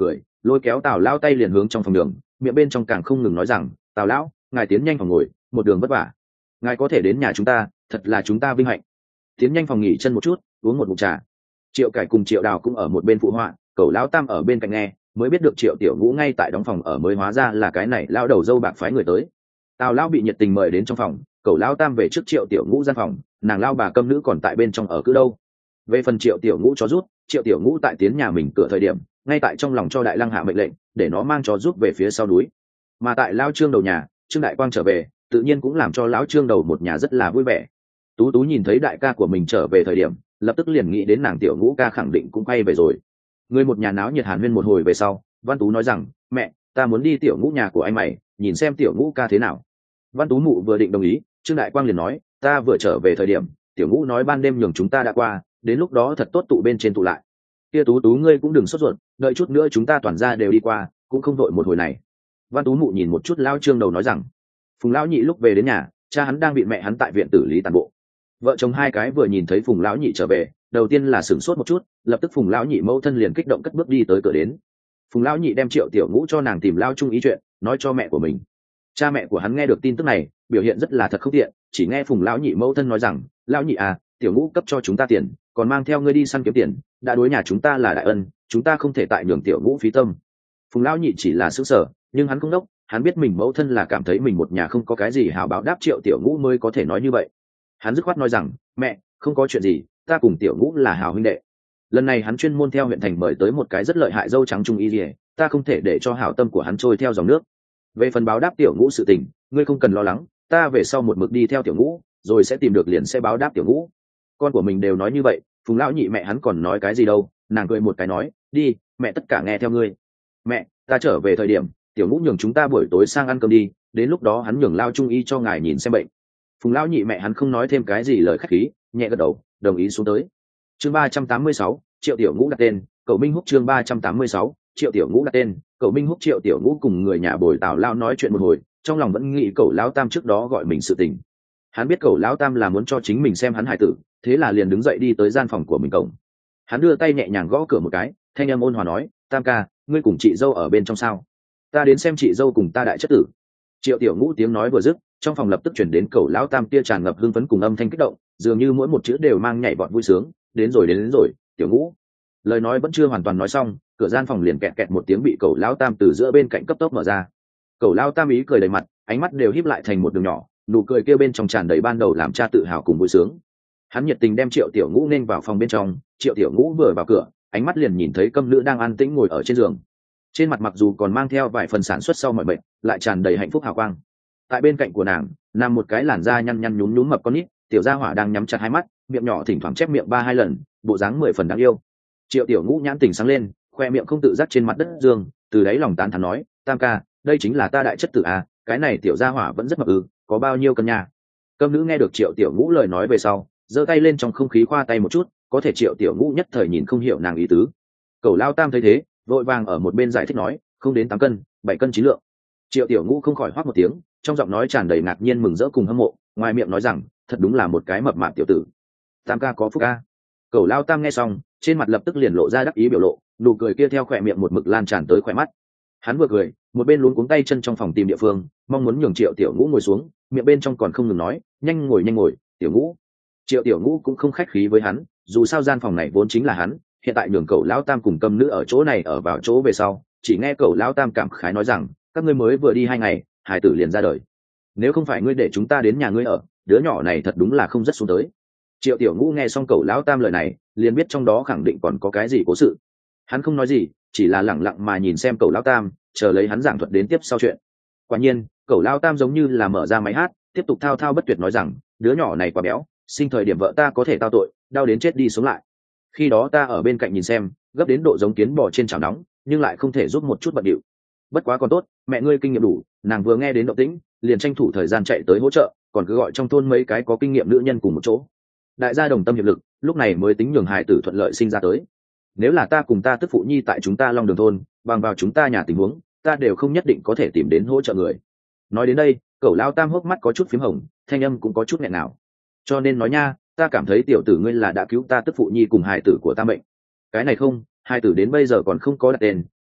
lôi kéo tào lao tay liền hướng trong phòng đường, miệng bên trong càng không ngừng nói rằng tào lão, ngài tiến nhanh phòng ngồi, một đường vất vả, ngài có thể đến nhà chúng ta thật là chúng ta vinh hạnh. Tiến nhanh phòng nghỉ chân một chút, uống một ngụm trà. Triệu Cải cùng Triệu Đào cũng ở một bên phụ họa, Cẩu lão tam ở bên cạnh nghe, mới biết được Triệu Tiểu Ngũ ngay tại đóng phòng ở, mới hóa ra là cái này lão đầu dâu bạc phái người tới. Tào lão bị nhiệt tình mời đến trong phòng, Cẩu lão tam về trước Triệu Tiểu Ngũ gian phòng, nàng lao bà câm nữ còn tại bên trong ở cứ đâu. Về phần Triệu Tiểu Ngũ chó rút, Triệu Tiểu Ngũ tại tiến nhà mình cửa thời điểm, ngay tại trong lòng cho Đại Lăng hạ mệnh lệnh, để nó mang chó rút về phía sau núi. Mà tại lão Trương đầu nhà, Trương Đại Quang trở về, tự nhiên cũng làm cho lão Trương đầu một nhà rất là vui vẻ. Tú Tú nhìn thấy đại ca của mình trở về thời điểm, lập tức liền nghĩ đến nàng Tiểu Ngũ ca khẳng định cũng quay về rồi. Người một nhà náo nhiệt hàn huyên một hồi về sau, Văn Tú nói rằng mẹ, ta muốn đi Tiểu Ngũ nhà của anh mày, nhìn xem Tiểu Ngũ ca thế nào. Văn Tú mụ vừa định đồng ý, Trương Đại Quang liền nói, ta vừa trở về thời điểm Tiểu Ngũ nói ban đêm nhường chúng ta đã qua, đến lúc đó thật tốt tụ bên trên tụ lại. Kia Tú Tú ngươi cũng đừng sốt ruột, đợi chút nữa chúng ta toàn ra đều đi qua, cũng không vội một hồi này. Văn Tú mụ nhìn một chút lao Trương đầu nói rằng, Phùng lão nhị lúc về đến nhà, cha hắn đang bị mẹ hắn tại viện tử lý tàn bộ. Vợ chồng hai cái vừa nhìn thấy Phùng lão nhị trở về, đầu tiên là sửng sốt một chút, lập tức Phùng lão nhị mẫu thân liền kích động cất bước đi tới cửa đến. Phùng lão nhị đem Triệu Tiểu Ngũ cho nàng tìm lao chung ý chuyện, nói cho mẹ của mình. Cha mẹ của hắn nghe được tin tức này, biểu hiện rất là thật không tiện, chỉ nghe Phùng lão nhị mẫu thân nói rằng, lão nhị à, Tiểu Ngũ cấp cho chúng ta tiền, còn mang theo ngươi đi săn kiếm tiền, đã đối nhà chúng ta là đại ân, chúng ta không thể tại nhường Tiểu Ngũ phí tâm. Phùng lão nhị chỉ là sững sờ, nhưng hắn không đốc, hắn biết mình mẫu thân là cảm thấy mình một nhà không có cái gì hảo báo đáp Triệu Tiểu Ngũ mới có thể nói như vậy. Hắn dứt khoát nói rằng, mẹ, không có chuyện gì, ta cùng Tiểu Ngũ là hảo huynh đệ. Lần này hắn chuyên môn theo huyện thành mời tới một cái rất lợi hại dâu trắng trung y lìa, ta không thể để cho hảo tâm của hắn trôi theo dòng nước. Về phần báo đáp Tiểu Ngũ sự tình, ngươi không cần lo lắng, ta về sau một mực đi theo Tiểu Ngũ, rồi sẽ tìm được liền sẽ báo đáp Tiểu Ngũ. Con của mình đều nói như vậy, Phùng lão nhị mẹ hắn còn nói cái gì đâu, nàng cười một cái nói, đi, mẹ tất cả nghe theo ngươi. Mẹ, ta trở về thời điểm Tiểu Ngũ nhường chúng ta buổi tối sang ăn cơm đi, đến lúc đó hắn nhường lao trung y cho ngài nhìn xem bệnh. Phùng lão nhị mẹ hắn không nói thêm cái gì lời khách khí, nhẹ gật đầu đồng ý xuống tới. Chương ba trăm tám mươi sáu, Triệu Tiểu Ngũ đặt tên, Cậu Minh Húc. Chương ba trăm tám mươi sáu, Triệu Tiểu Ngũ đặt tên, Cậu Minh Húc. Triệu Tiểu Ngũ cùng người nhà bồi Tào lao nói chuyện một hồi, trong lòng vẫn nghĩ Cậu lão tam trước đó gọi mình sự tình. Hắn biết Cậu lão tam là muốn cho chính mình xem hắn hải tử, thế là liền đứng dậy đi tới gian phòng của mình cổng. Hắn đưa tay nhẹ nhàng gõ cửa một cái, thanh âm ôn hòa nói, tam ca, ngươi cùng chị dâu ở bên trong sao? Ta đến xem chị dâu cùng ta đại chất tử. Triệu Tiểu Ngũ tiếng nói vừa dứt, trong phòng lập tức chuyển đến Cẩu lão tam tia tràn ngập hưng phấn cùng âm thanh kích động, dường như mỗi một chữ đều mang nhảy vọt vui sướng. Đến rồi đến, đến rồi, Tiểu Ngũ. Lời nói vẫn chưa hoàn toàn nói xong, cửa gian phòng liền kẹt kẹt một tiếng bị Cẩu lão tam từ giữa bên cạnh cấp tốc mở ra. Cẩu lão tam ý cười đầy mặt, ánh mắt đều híp lại thành một đường nhỏ, nụ cười kia bên trong tràn đầy ban đầu làm cha tự hào cùng vui sướng. Hắn nhiệt tình đem Triệu Tiểu Ngũ nên vào phòng bên trong. Triệu Tiểu Ngũ vừa vào cửa, ánh mắt liền nhìn thấy câm nữ đang an tĩnh ngồi ở trên giường, trên mặt mặc dù còn mang theo vài phần sản xuất sau mọi bệnh, lại tràn đầy hạnh phúc hào quang. Tại bên cạnh của nàng nằm một cái làn da nhăn nhăn nhúm nhúm mập con nít, tiểu gia hỏa đang nhắm chặt hai mắt, miệng nhỏ thỉnh thoảng chép miệng ba hai lần, bộ dáng mười phần đáng yêu. Triệu Tiểu Ngũ nhãn tình sáng lên, khoe miệng không tự giác trên mặt đất dương, từ đáy lòng tán thán nói, tam ca, đây chính là ta đại chất tử à, cái này tiểu gia hỏa vẫn rất mập ư, có bao nhiêu cân nhà. Câm nữ nghe được Triệu Tiểu Ngũ lời nói về sau, giơ tay lên trong không khí khoa tay một chút, có thể Triệu Tiểu Ngũ nhất thời nhìn không hiểu nàng ý tứ. Cẩu lao tam thấy thế, vội vàng ở một bên giải thích nói, không đến tám cân, bảy cân chín lượng. Triệu Tiểu Ngũ không khỏi hoác một tiếng, trong giọng nói tràn đầy ngạc nhiên mừng rỡ cùng hâm mộ, ngoài miệng nói rằng, thật đúng là một cái mập mạp tiểu tử. Tam ca có phúc ca. Cẩu lao tam nghe xong, trên mặt lập tức liền lộ ra đắc ý biểu lộ, nụ cười kia theo khỏe miệng một mực lan tràn tới khỏe mắt. Hắn vừa cười, một bên luống cuống tay chân trong phòng tìm địa phương, mong muốn nhường Triệu Tiểu Ngũ ngồi xuống, miệng bên trong còn không ngừng nói, nhanh ngồi nhanh ngồi, Tiểu Ngũ. Triệu Tiểu Ngũ cũng không khách khí với hắn, dù sao gian phòng này vốn chính là hắn, hiện tại nhường cậu lão tam cùng câm nữ ở chỗ này ở vào chỗ về sau, chỉ nghe cậu lão tam cảm khái nói rằng, các ngươi mới vừa đi hai ngày, hải tử liền ra đời. Nếu không phải ngươi để chúng ta đến nhà ngươi ở, đứa nhỏ này thật đúng là không rất xuống tới. Triệu Tiểu Ngũ nghe xong cậu lão tam lời này, liền biết trong đó khẳng định còn có cái gì cố sự. Hắn không nói gì, chỉ là lẳng lặng mà nhìn xem cậu lão tam, chờ lấy hắn giảng thuật đến tiếp sau chuyện. Quả nhiên, cậu lão tam giống như là mở ra máy hát, tiếp tục thao thao bất tuyệt nói rằng, đứa nhỏ này quá béo, sinh thời điểm vợ ta có thể tao tội, đau đến chết đi sống lại. Khi đó ta ở bên cạnh nhìn xem, gấp đến độ giống kiến bò trên chảo nóng, nhưng lại không thể giúp một chút bận điệu. Bất quá còn tốt, mẹ ngươi kinh nghiệm đủ, nàng vừa nghe đến động tĩnh, liền tranh thủ thời gian chạy tới hỗ trợ, còn cứ gọi trong thôn mấy cái có kinh nghiệm nữ nhân cùng một chỗ. Đại gia đồng tâm hiệp lực, lúc này mới tính nhường hài tử thuận lợi sinh ra tới. Nếu là ta cùng ta tức phụ nhi tại chúng ta Long Đường thôn, bằng vào chúng ta nhà tình huống, ta đều không nhất định có thể tìm đến hỗ trợ người. Nói đến đây, cậu lao tam hốc mắt có chút phím hồng, thanh âm cũng có chút nghẹn nào. Cho nên nói nha, ta cảm thấy tiểu tử ngươi là đã cứu ta tức phụ nhi cùng hài tử của ta mệnh. Cái này không, hài tử đến bây giờ còn không có đặt tên,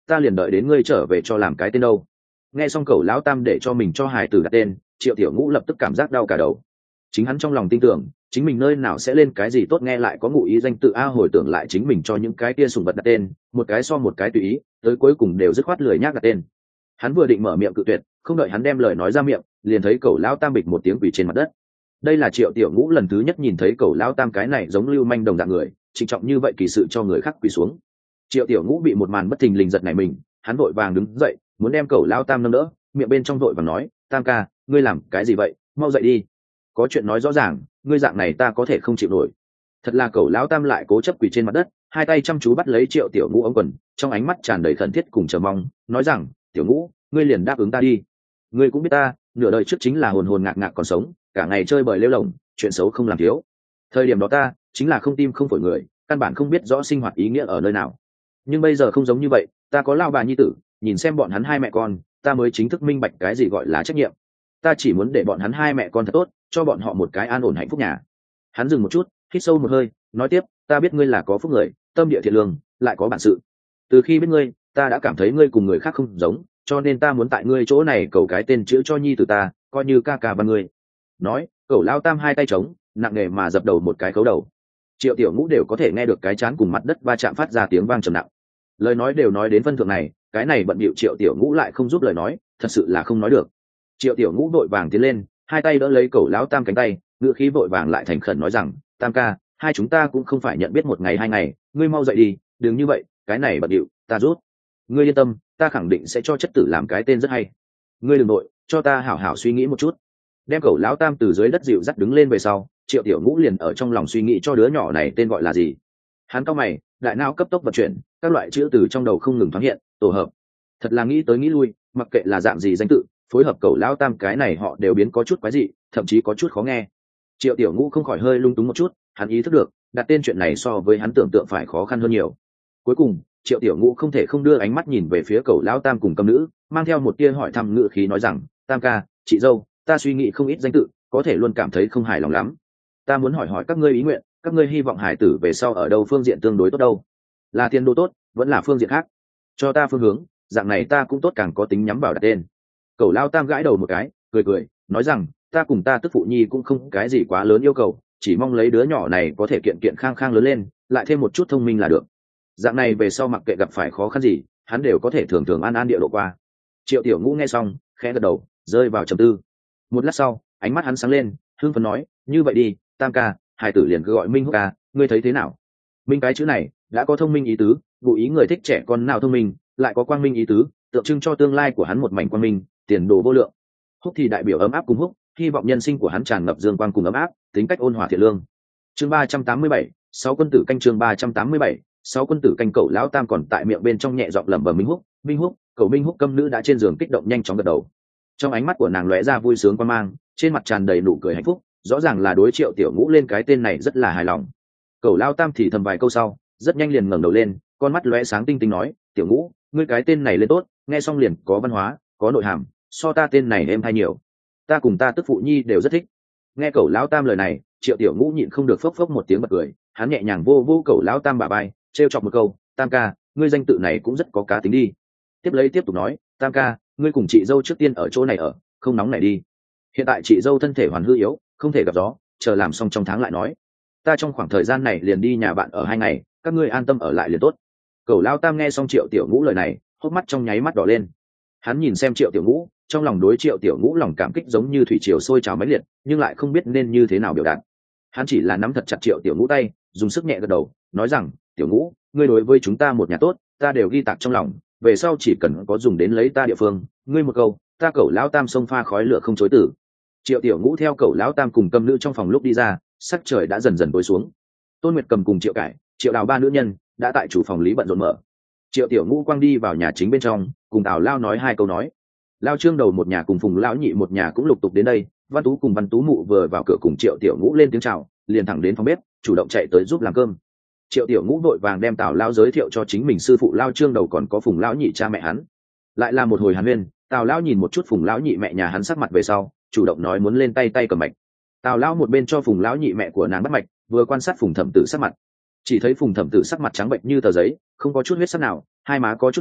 ta liền đợi đến ngươi trở về cho làm cái tên đâu. Nghe xong cậu lão tam để cho mình cho hài tử đặt tên, Triệu Tiểu Ngũ lập tức cảm giác đau cả đầu. Chính hắn trong lòng tin tưởng chính mình nơi nào sẽ lên cái gì tốt nghe lại có ngụ ý danh tự a, hồi tưởng lại chính mình cho những cái tia sùng vật đặt tên, một cái so một cái tùy ý, tới cuối cùng đều dứt khoát lười nhác đặt tên. Hắn vừa định mở miệng cự tuyệt, không đợi hắn đem lời nói ra miệng, liền thấy cậu lão tam bịch một tiếng quỳ trên mặt đất. Đây là Triệu Tiểu Ngũ lần thứ nhất nhìn thấy cậu lão tam cái này giống lưu manh đồng dạng người, trịnh trọng như vậy kỳ sự cho người khác quỳ xuống. Triệu Tiểu Ngũ bị một màn bất thình lình giật nảy mình, hắn vội vàng đứng dậy, muốn đem cậu lão tam nâng đỡ, miệng bên trong vội vàng nói, tam ca, ngươi làm cái gì vậy, mau dậy đi, có chuyện nói rõ ràng, ngươi dạng này ta có thể không chịu nổi. Thật là cậu lão tam lại cố chấp quỳ trên mặt đất, hai tay chăm chú bắt lấy Triệu Tiểu Ngũ ống quần, trong ánh mắt tràn đầy khẩn thiết cùng chờ mong, nói rằng, Tiểu Ngũ, ngươi liền đáp ứng ta đi. Ngươi cũng biết ta nửa đời trước chính là hồn hồn ngạc ngạc còn sống, cả ngày chơi bời lêu lồng, chuyện xấu không làm thiếu. Thời điểm đó ta chính là không tim không phổi người, căn bản không biết rõ sinh hoạt ý nghĩa ở nơi nào. Nhưng bây giờ không giống như vậy, ta có lao bà nhi tử, nhìn xem bọn hắn hai mẹ con, ta mới chính thức minh bạch cái gì gọi là trách nhiệm. Ta chỉ muốn để bọn hắn hai mẹ con thật tốt, cho bọn họ một cái an ổn hạnh phúc nhà. Hắn dừng một chút, hít sâu một hơi, nói tiếp, ta biết ngươi là có phúc người, tâm địa thiện lương, lại có bản sự. Từ khi biết ngươi, ta đã cảm thấy ngươi cùng người khác không giống, cho nên ta muốn tại ngươi chỗ này cầu cái tên chữ cho nhi tử ta, coi như ca ca văn ngươi. Nói, cậu lao tam hai tay trống, nặng nề mà dập đầu một cái khấu đầu. Triệu Tiểu Ngũ đều có thể nghe được cái chán cùng mặt đất va chạm phát ra tiếng vang trầm nặng. Lời nói đều nói đến phân thượng này, cái này bận bịu Triệu Tiểu Ngũ lại không giúp lời nói, thật sự là không nói được. Triệu Tiểu Ngũ vội vàng tiến lên, hai tay đỡ lấy cậu lão tam cánh tay, ngữ khí vội vàng lại thành khẩn nói rằng, tam ca, hai chúng ta cũng không phải nhận biết một ngày hai ngày, ngươi mau dậy đi, đừng như vậy, cái này bận bịu, ta rút. Ngươi yên tâm, ta khẳng định sẽ cho chất tử làm cái tên rất hay. Ngươi đừng nội, cho ta hảo hảo suy nghĩ một chút. Đem cậu lão tam từ dưới đất dịu dắt đứng lên về sau, Triệu Tiểu Ngũ liền ở trong lòng suy nghĩ cho đứa nhỏ này tên gọi là gì. Hắn cau mày, đại não cấp tốc vận chuyển, các loại chữ từ trong đầu không ngừng thoáng hiện, tổ hợp. Thật là nghĩ tới nghĩ lui, mặc kệ là dạng gì danh tự, phối hợp cậu lão tam cái này họ đều biến có chút quái dị, thậm chí có chút khó nghe. Triệu Tiểu Ngũ không khỏi hơi lung túng một chút, hắn ý thức được đặt tên chuyện này so với hắn tưởng tượng phải khó khăn hơn nhiều. Cuối cùng Triệu Tiểu Ngũ không thể không đưa ánh mắt nhìn về phía cậu lão tam cùng cầm nữ, mang theo một tia hỏi thăm ngữ khí nói rằng, tam ca, chị dâu, ta suy nghĩ không ít danh tự, có thể luôn cảm thấy không hài lòng lắm. Ta muốn hỏi hỏi các ngươi ý nguyện, các ngươi hy vọng hải tử về sau ở đâu phương diện tương đối tốt đâu? Là tiền đồ tốt, vẫn là phương diện khác? Cho ta phương hướng, dạng này ta cũng tốt càng có tính nhắm vào đặt tên. Cậu lao tam gãi đầu một cái, cười cười, nói rằng, ta cùng ta tức phụ nhi cũng không cái gì quá lớn yêu cầu, chỉ mong lấy đứa nhỏ này có thể kiện kiện khang khang lớn lên, lại thêm một chút thông minh là được. Dạng này về sau mặc kệ gặp phải khó khăn gì, hắn đều có thể thường thường an an địa độ qua. Triệu Tiểu Ngũ nghe xong, khẽ gật đầu, rơi vào trầm tư. Một lát sau, ánh mắt hắn sáng lên, hưng phấn nói, như vậy đi, tam ca, hải tử liền cứ gọi Minh Húc ca, ngươi thấy thế nào? Minh cái chữ này đã có thông minh ý tứ, vụ ý người thích trẻ con nào thông minh, lại có quang minh ý tứ, tượng trưng cho tương lai của hắn một mảnh quang minh, tiền đồ vô lượng. Húc thì đại biểu ấm áp cùng húc, hy vọng nhân sinh của hắn tràn ngập dương quang cùng ấm áp, tính cách ôn hòa thiện lương. Chương ba trăm tám mươi bảy, sáu quân tử canh chương ba trăm tám mươi bảy, sáu quân tử canh cậu lão tam còn tại miệng bên trong nhẹ giọng lẩm bẩm Minh Húc, Minh Húc, cậu Minh Húc câm nữ đã trên giường kích động nhanh chóng gật đầu. Trong ánh mắt của nàng lóe ra vui sướng quan mang, trên mặt tràn đầy nụ cười hạnh phúc, rõ ràng là đối Triệu Tiểu Ngũ lên cái tên này rất là hài lòng. Cậu lão tam thì thầm vài câu sau, rất nhanh liền ngẩng đầu lên, con mắt lóe sáng tinh tinh nói, Tiểu Ngũ, ngươi cái tên này lên tốt, nghe xong liền có văn hóa, có nội hàm, so ta tên này em hay nhiều. Ta cùng ta tức phụ nhi đều rất thích. Nghe cậu lão tam lời này, Triệu Tiểu Ngũ nhịn không được phốc phốc một tiếng bật cười, hắn nhẹ nhàng vô vô cậu lão tam bả vai, trêu chọc một câu, tam ca, ngươi danh tự này cũng rất có cá tính đi. Tiếp lấy tiếp tục nói, tam ca, ngươi cùng chị dâu trước tiên ở chỗ này ở, không nóng này đi. Hiện tại chị dâu thân thể hoàn hư yếu, không thể gặp gió, chờ làm xong trong tháng lại nói. Ta trong khoảng thời gian này liền đi nhà bạn ở hai ngày, các ngươi an tâm ở lại liền tốt. Cậu lão tam nghe xong Triệu Tiểu Ngũ lời này, hốc mắt trong nháy mắt đỏ lên. Hắn nhìn xem Triệu Tiểu Ngũ, trong lòng đối Triệu Tiểu Ngũ lòng cảm kích giống như thủy triều sôi trào mãnh liệt, nhưng lại không biết nên như thế nào biểu đạt. Hắn chỉ là nắm thật chặt Triệu Tiểu Ngũ tay, dùng sức nhẹ gật đầu, nói rằng, Tiểu Ngũ, ngươi đối với chúng ta một nhà tốt, ta đều ghi tạc trong lòng, về sau chỉ cần có dùng đến lấy ta địa phương, ngươi một câu, ta cậu lão tam sông pha khói lửa không chối từ. Triệu Tiểu Ngũ theo cậu lão tam cùng câm nữ trong phòng lúc đi ra, sắc trời đã dần dần tối xuống. Tôn Nguyệt Cầm cùng Triệu Cải, Triệu Đào ba nữ nhân đã tại chủ phòng lý bận rộn mở. Triệu Tiểu Ngũ quang đi vào nhà chính bên trong, cùng Tào Lao nói hai câu nói. Lao Trương đầu một nhà cùng Phùng lão nhị một nhà cũng lục tục đến đây, Văn Tú cùng Văn Tú mụ vừa vào cửa cùng Triệu Tiểu Ngũ lên tiếng chào, liền thẳng đến phòng bếp, chủ động chạy tới giúp làm cơm. Triệu Tiểu Ngũ vội vàng đem Tào Lao giới thiệu cho chính mình sư phụ Lao Trương đầu còn có Phùng lão nhị cha mẹ hắn. Lại là một hồi hàn huyên, Tào Lao nhìn một chút Phùng lão nhị mẹ nhà hắn sắc mặt về sau, chủ động nói muốn lên tay tay cầm mạch. Tào Lao một bên cho Phùng lão nhị mẹ của nàng bắt mạch, vừa quan sát Phùng Thẩm Tử sắc mặt. Chỉ thấy Phùng Thẩm Tử sắc mặt trắng bệnh như tờ giấy, không có chút huyết sắc nào, hai má có chút lõm,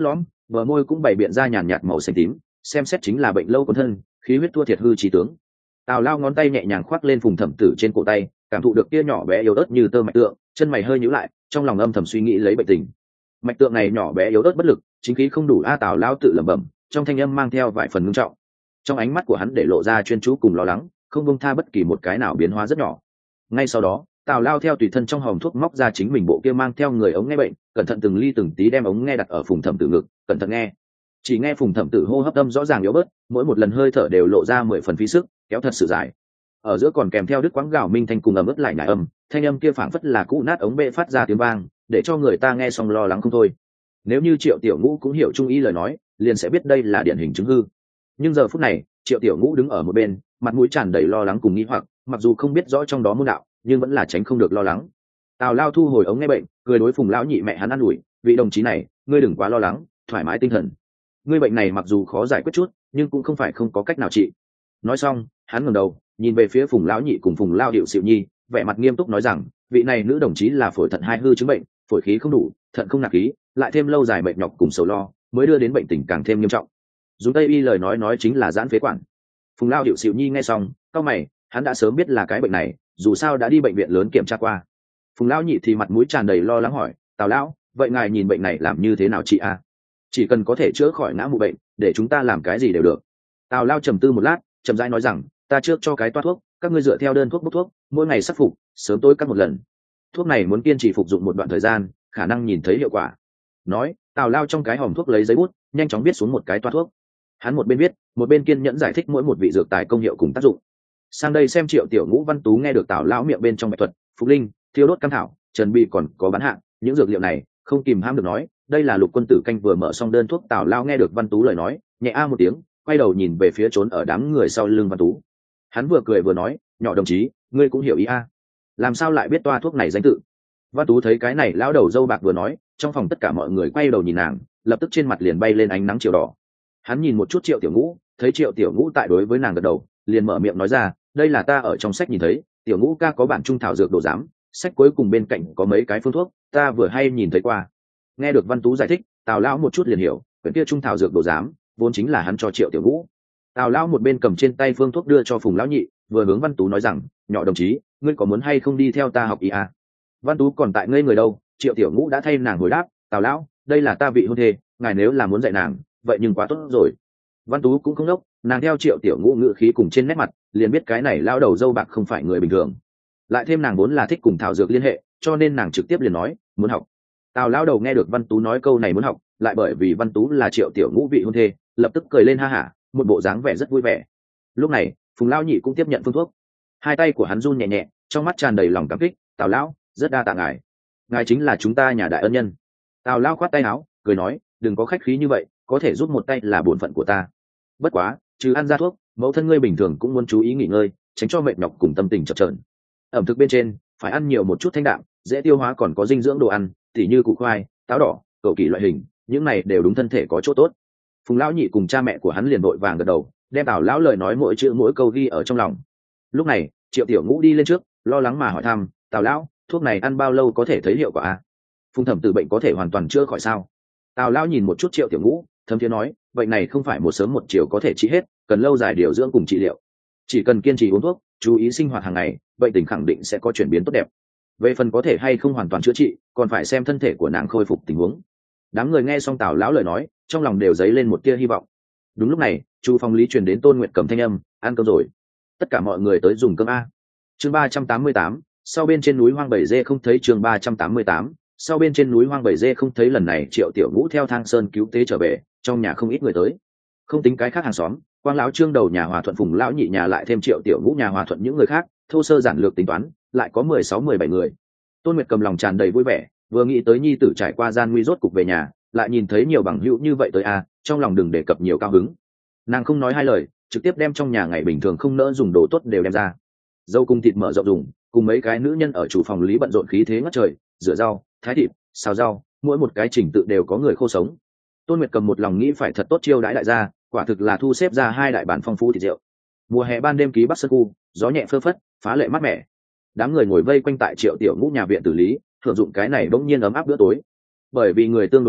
bờ môi cũng bày biện ra nhàn nhạt màu xanh tím, xem xét chính là bệnh lâu cuốn thân, khí huyết thua thiệt hư trí tướng. Tào Lao ngón tay nhẹ nhàng khoác lên Phùng Thẩm Tử trên cổ tay, cảm thụ được kia nhỏ bé yếu ớt như tơ mạch tượng, chân mày hơi nhíu lại, trong lòng âm thầm suy nghĩ lấy bệnh tình. Mạch tượng này nhỏ bé yếu ớt bất lực, chính khí không đủ a. Tào Lao tự lẩm bẩm, trong thanh âm mang theo vài phần ngưng trọng. Trong ánh mắt của hắn để lộ ra chuyên chú cùng lo lắng, không buông tha bất kỳ một cái nào biến hóa rất nhỏ. Ngay sau đó, Tào Lao theo tùy thân trong hòm thuốc móc ra chính mình bộ kia mang theo người ống nghe bệnh, cẩn thận từng ly từng tí đem ống nghe đặt ở Phùng Thẩm Tử ngực, cẩn thận nghe. Chỉ nghe Phùng Thẩm Tử hô hấp âm rõ ràng yếu bớt, mỗi một lần hơi thở đều lộ ra mười phần phí sức, kéo thật sự dài. Ở giữa còn kèm theo đứt quãng gào minh thanh cùng ầm ướt lại nhải âm, thanh âm kia phảng phất là cũ nát ống bệ phát ra tiếng vang, để cho người ta nghe xong lo lắng không thôi. Nếu như Triệu Tiểu Ngũ cũng hiểu trung y lời nói, liền sẽ biết đây là điển hình chứng hư. Nhưng giờ phút này, Triệu Tiểu Ngũ đứng ở một bên, mặt mũi tràn đầy lo lắng cùng nghi hoặc, mặc dù không biết rõ trong đó môn đạo, nhưng vẫn là tránh không được lo lắng. Tào Lao thu hồi ống nghe bệnh, cười đối Phùng lão nhị mẹ hắn an ủi, vị đồng chí này, ngươi đừng quá lo lắng, thoải mái tinh thần. Ngươi bệnh này mặc dù khó giải quyết chút, nhưng cũng không phải không có cách nào trị. Nói xong, hắn ngẩng đầu, nhìn về phía Phùng lão nhị cùng Phùng Lao Điệu Xịu Nhi, vẻ mặt nghiêm túc nói rằng, vị này nữ đồng chí là phổi thận hai hư chứng bệnh, phổi khí không đủ, thận không nạp khí, lại thêm lâu dài bệnh nhọc cùng sầu lo, mới đưa đến bệnh tình càng thêm nghiêm trọng. Dùng Tây y lời nói nói chính là giãn phế quản. Phùng Lao Điệu Xịu Nhi nghe xong, cau mày, hắn đã sớm biết là cái bệnh này, dù sao đã đi bệnh viện lớn kiểm tra qua. Phùng lão nhị thì mặt mũi tràn đầy lo lắng hỏi, Tào lão, vậy ngài nhìn bệnh này làm như thế nào chị a? Chỉ cần có thể chữa khỏi ngã mụ bệnh, để chúng ta làm cái gì đều được. Tào Lao trầm tư một lát, chậm rãi nói rằng, ta trước cho cái toa thuốc, các ngươi dựa theo đơn thuốc bốc thuốc, mỗi ngày sắc phục, sớm tối cắt một lần. Thuốc này muốn kiên trì phục dụng một đoạn thời gian, khả năng nhìn thấy hiệu quả. Nói, Tào Lao trong cái hòm thuốc lấy giấy bút, nhanh chóng viết xuống một cái toa thuốc. Hắn một bên viết, một bên kiên nhẫn giải thích mỗi một vị dược tài công hiệu cùng tác dụng. Sang đây xem Triệu Tiểu Ngũ Văn Tú nghe được Tào lão miệng bên trong bạch thuật, phục linh, thiêu đốt cam thảo, trần bị còn có bán hạng, những dược liệu này không kìm ham được nói, đây là Lục quân tử canh vừa mở xong đơn thuốc. Tào lao nghe được Văn Tú lời nói, nhẹ a một tiếng, quay đầu nhìn về phía trốn ở đám người sau lưng Văn Tú. Hắn vừa cười vừa nói, nhỏ đồng chí, ngươi cũng hiểu ý a, làm sao lại biết toa thuốc này danh tự? Văn Tú thấy cái này lão đầu dâu bạc vừa nói, trong phòng tất cả mọi người quay đầu nhìn nàng, lập tức trên mặt liền bay lên ánh nắng chiều đỏ. Hắn nhìn một chút Triệu Tiểu Ngũ, thấy Triệu Tiểu Ngũ tại đối với nàng gật đầu, liền mở miệng nói ra, đây là ta ở trong sách nhìn thấy, Tiểu Ngũ ca có bản trung thảo dược đồ giám, sách cuối cùng bên cạnh có mấy cái phương thuốc, ta vừa hay nhìn thấy qua. Nghe được Văn Tú giải thích, Tào lão một chút liền hiểu, quyển kia trung thảo dược đồ giám vốn chính là hắn cho Triệu Tiểu Ngũ. Tào lão một bên cầm trên tay phương thuốc đưa cho Phùng lão nhị, vừa hướng Văn Tú nói rằng, nhỏ đồng chí, ngươi có muốn hay không đi theo ta học y à? Văn Tú còn tại ngây người đâu, Triệu Tiểu Ngũ đã thay nàng hồi đáp, Tào lão, đây là ta vị hôn thê, ngài nếu là muốn dạy nàng, vậy nhưng quá tốt rồi. Văn Tú cũng không đốc, nàng theo Triệu Tiểu Ngũ ngữ khí cùng trên nét mặt, liền biết cái này lao đầu dâu bạc không phải người bình thường. Lại thêm nàng vốn là thích cùng thảo dược liên hệ, cho nên nàng trực tiếp liền nói muốn học. Tào lao đầu nghe được Văn Tú nói câu này muốn học, lại bởi vì Văn Tú là Triệu Tiểu Ngũ vị hôn thê, lập tức cười lên ha hả, một bộ dáng vẻ rất vui vẻ. Lúc này, Phùng lao nhị cũng tiếp nhận phương thuốc, hai tay của hắn run nhẹ nhẹ, trong mắt tràn đầy lòng cảm kích, Tào lão, rất đa tạ ngài, ngài chính là chúng ta nhà đại ân nhân. Tào lao khoát tay áo, cười nói, đừng có khách khí như vậy, có thể giúp một tay là bổn phận của ta. Bất quá, trừ ăn ra thuốc, mẫu thân ngươi bình thường cũng muốn chú ý nghỉ ngơi, tránh cho mệt nhọc cùng tâm tình chập chờn. Ẩm thực bên trên phải ăn nhiều một chút thanh đạm, dễ tiêu hóa, còn có dinh dưỡng đồ ăn, tỉ như củ khoai, táo đỏ, cậu kỳ loại hình, những này đều đúng thân thể có chỗ tốt. Phùng lão nhị cùng cha mẹ của hắn liền vội vàng gật đầu, đem Tào lão lời nói mỗi chữ mỗi câu ghi ở trong lòng. Lúc này, Triệu Tiểu Ngũ đi lên trước, lo lắng mà hỏi thăm, Tào lão, thuốc này ăn bao lâu có thể thấy hiệu quả à? Phùng thẩm tử bệnh có thể hoàn toàn chữa khỏi sao? Tào lão nhìn một chút Triệu Tiểu Ngũ, thấm thiế nói, bệnh này không phải một sớm một chiều có thể trị hết, cần lâu dài điều dưỡng cùng trị liệu. Chỉ cần kiên trì uống thuốc, chú ý sinh hoạt hàng ngày, bệnh tình khẳng định sẽ có chuyển biến tốt đẹp. Về phần có thể hay không hoàn toàn chữa trị, còn phải xem thân thể của nàng khôi phục tình huống. Đám người nghe xong Tào lão lời nói, trong lòng đều dấy lên một tia hy vọng. Đúng lúc này, chu phòng lý truyền đến Tôn Nguyệt cầm thanh âm, ăn cơm rồi. Tất cả mọi người tới dùng cơm a. Chương ba trăm tám mươi tám, sau bên trên núi hoang bảy dê không thấy. Chương ba trăm tám mươi tám, sau bên trên núi hoang bảy dê không thấy. Lần này Triệu Tiểu Ngũ theo Thang Sơn cứu tế trở về, trong nhà không ít người tới. Không tính cái khác hàng xóm, Quang lão Trương đầu nhà Hòa Thuận, Phùng lão nhị nhà lại thêm Triệu Tiểu Ngũ nhà Hòa Thuận, những người khác thô sơ giản lược tính toán, lại có mười sáu mười bảy người. Tôn Nguyệt cầm lòng tràn đầy vui vẻ, vừa nghĩ tới nhi tử trải qua gian nguy rốt cục về nhà, lại nhìn thấy nhiều bằng hữu như vậy tới a, trong lòng đừng đề cập nhiều cao hứng. Nàng không nói hai lời, trực tiếp đem trong nhà ngày bình thường không nỡ dùng đồ tốt đều đem ra. Dâu cùng thịt mở rộng dùng, cùng mấy cái nữ nhân ở chủ phòng lý bận rộn khí thế ngất trời, rửa rau, thái thịt, xào rau, mỗi một cái trình tự đều có người khô sống. Tôn Nguyệt cầm một lòng nghĩ phải thật tốt chiêu đãi đại gia, quả thực là thu xếp ra hai đại bản phong phú thịt rượu. Mùa hè ban đêm ký Bắc Sơn khu, gió nhẹ phơ phất, phá lệ mát mẻ. Đám người ngồi vây quanh tại Triệu Tiểu Ngũ nhà viện tử lý, thưởng dụng cái này bỗng nhiên ấm áp bữa tối. Bởi vì người tương đối nhiều,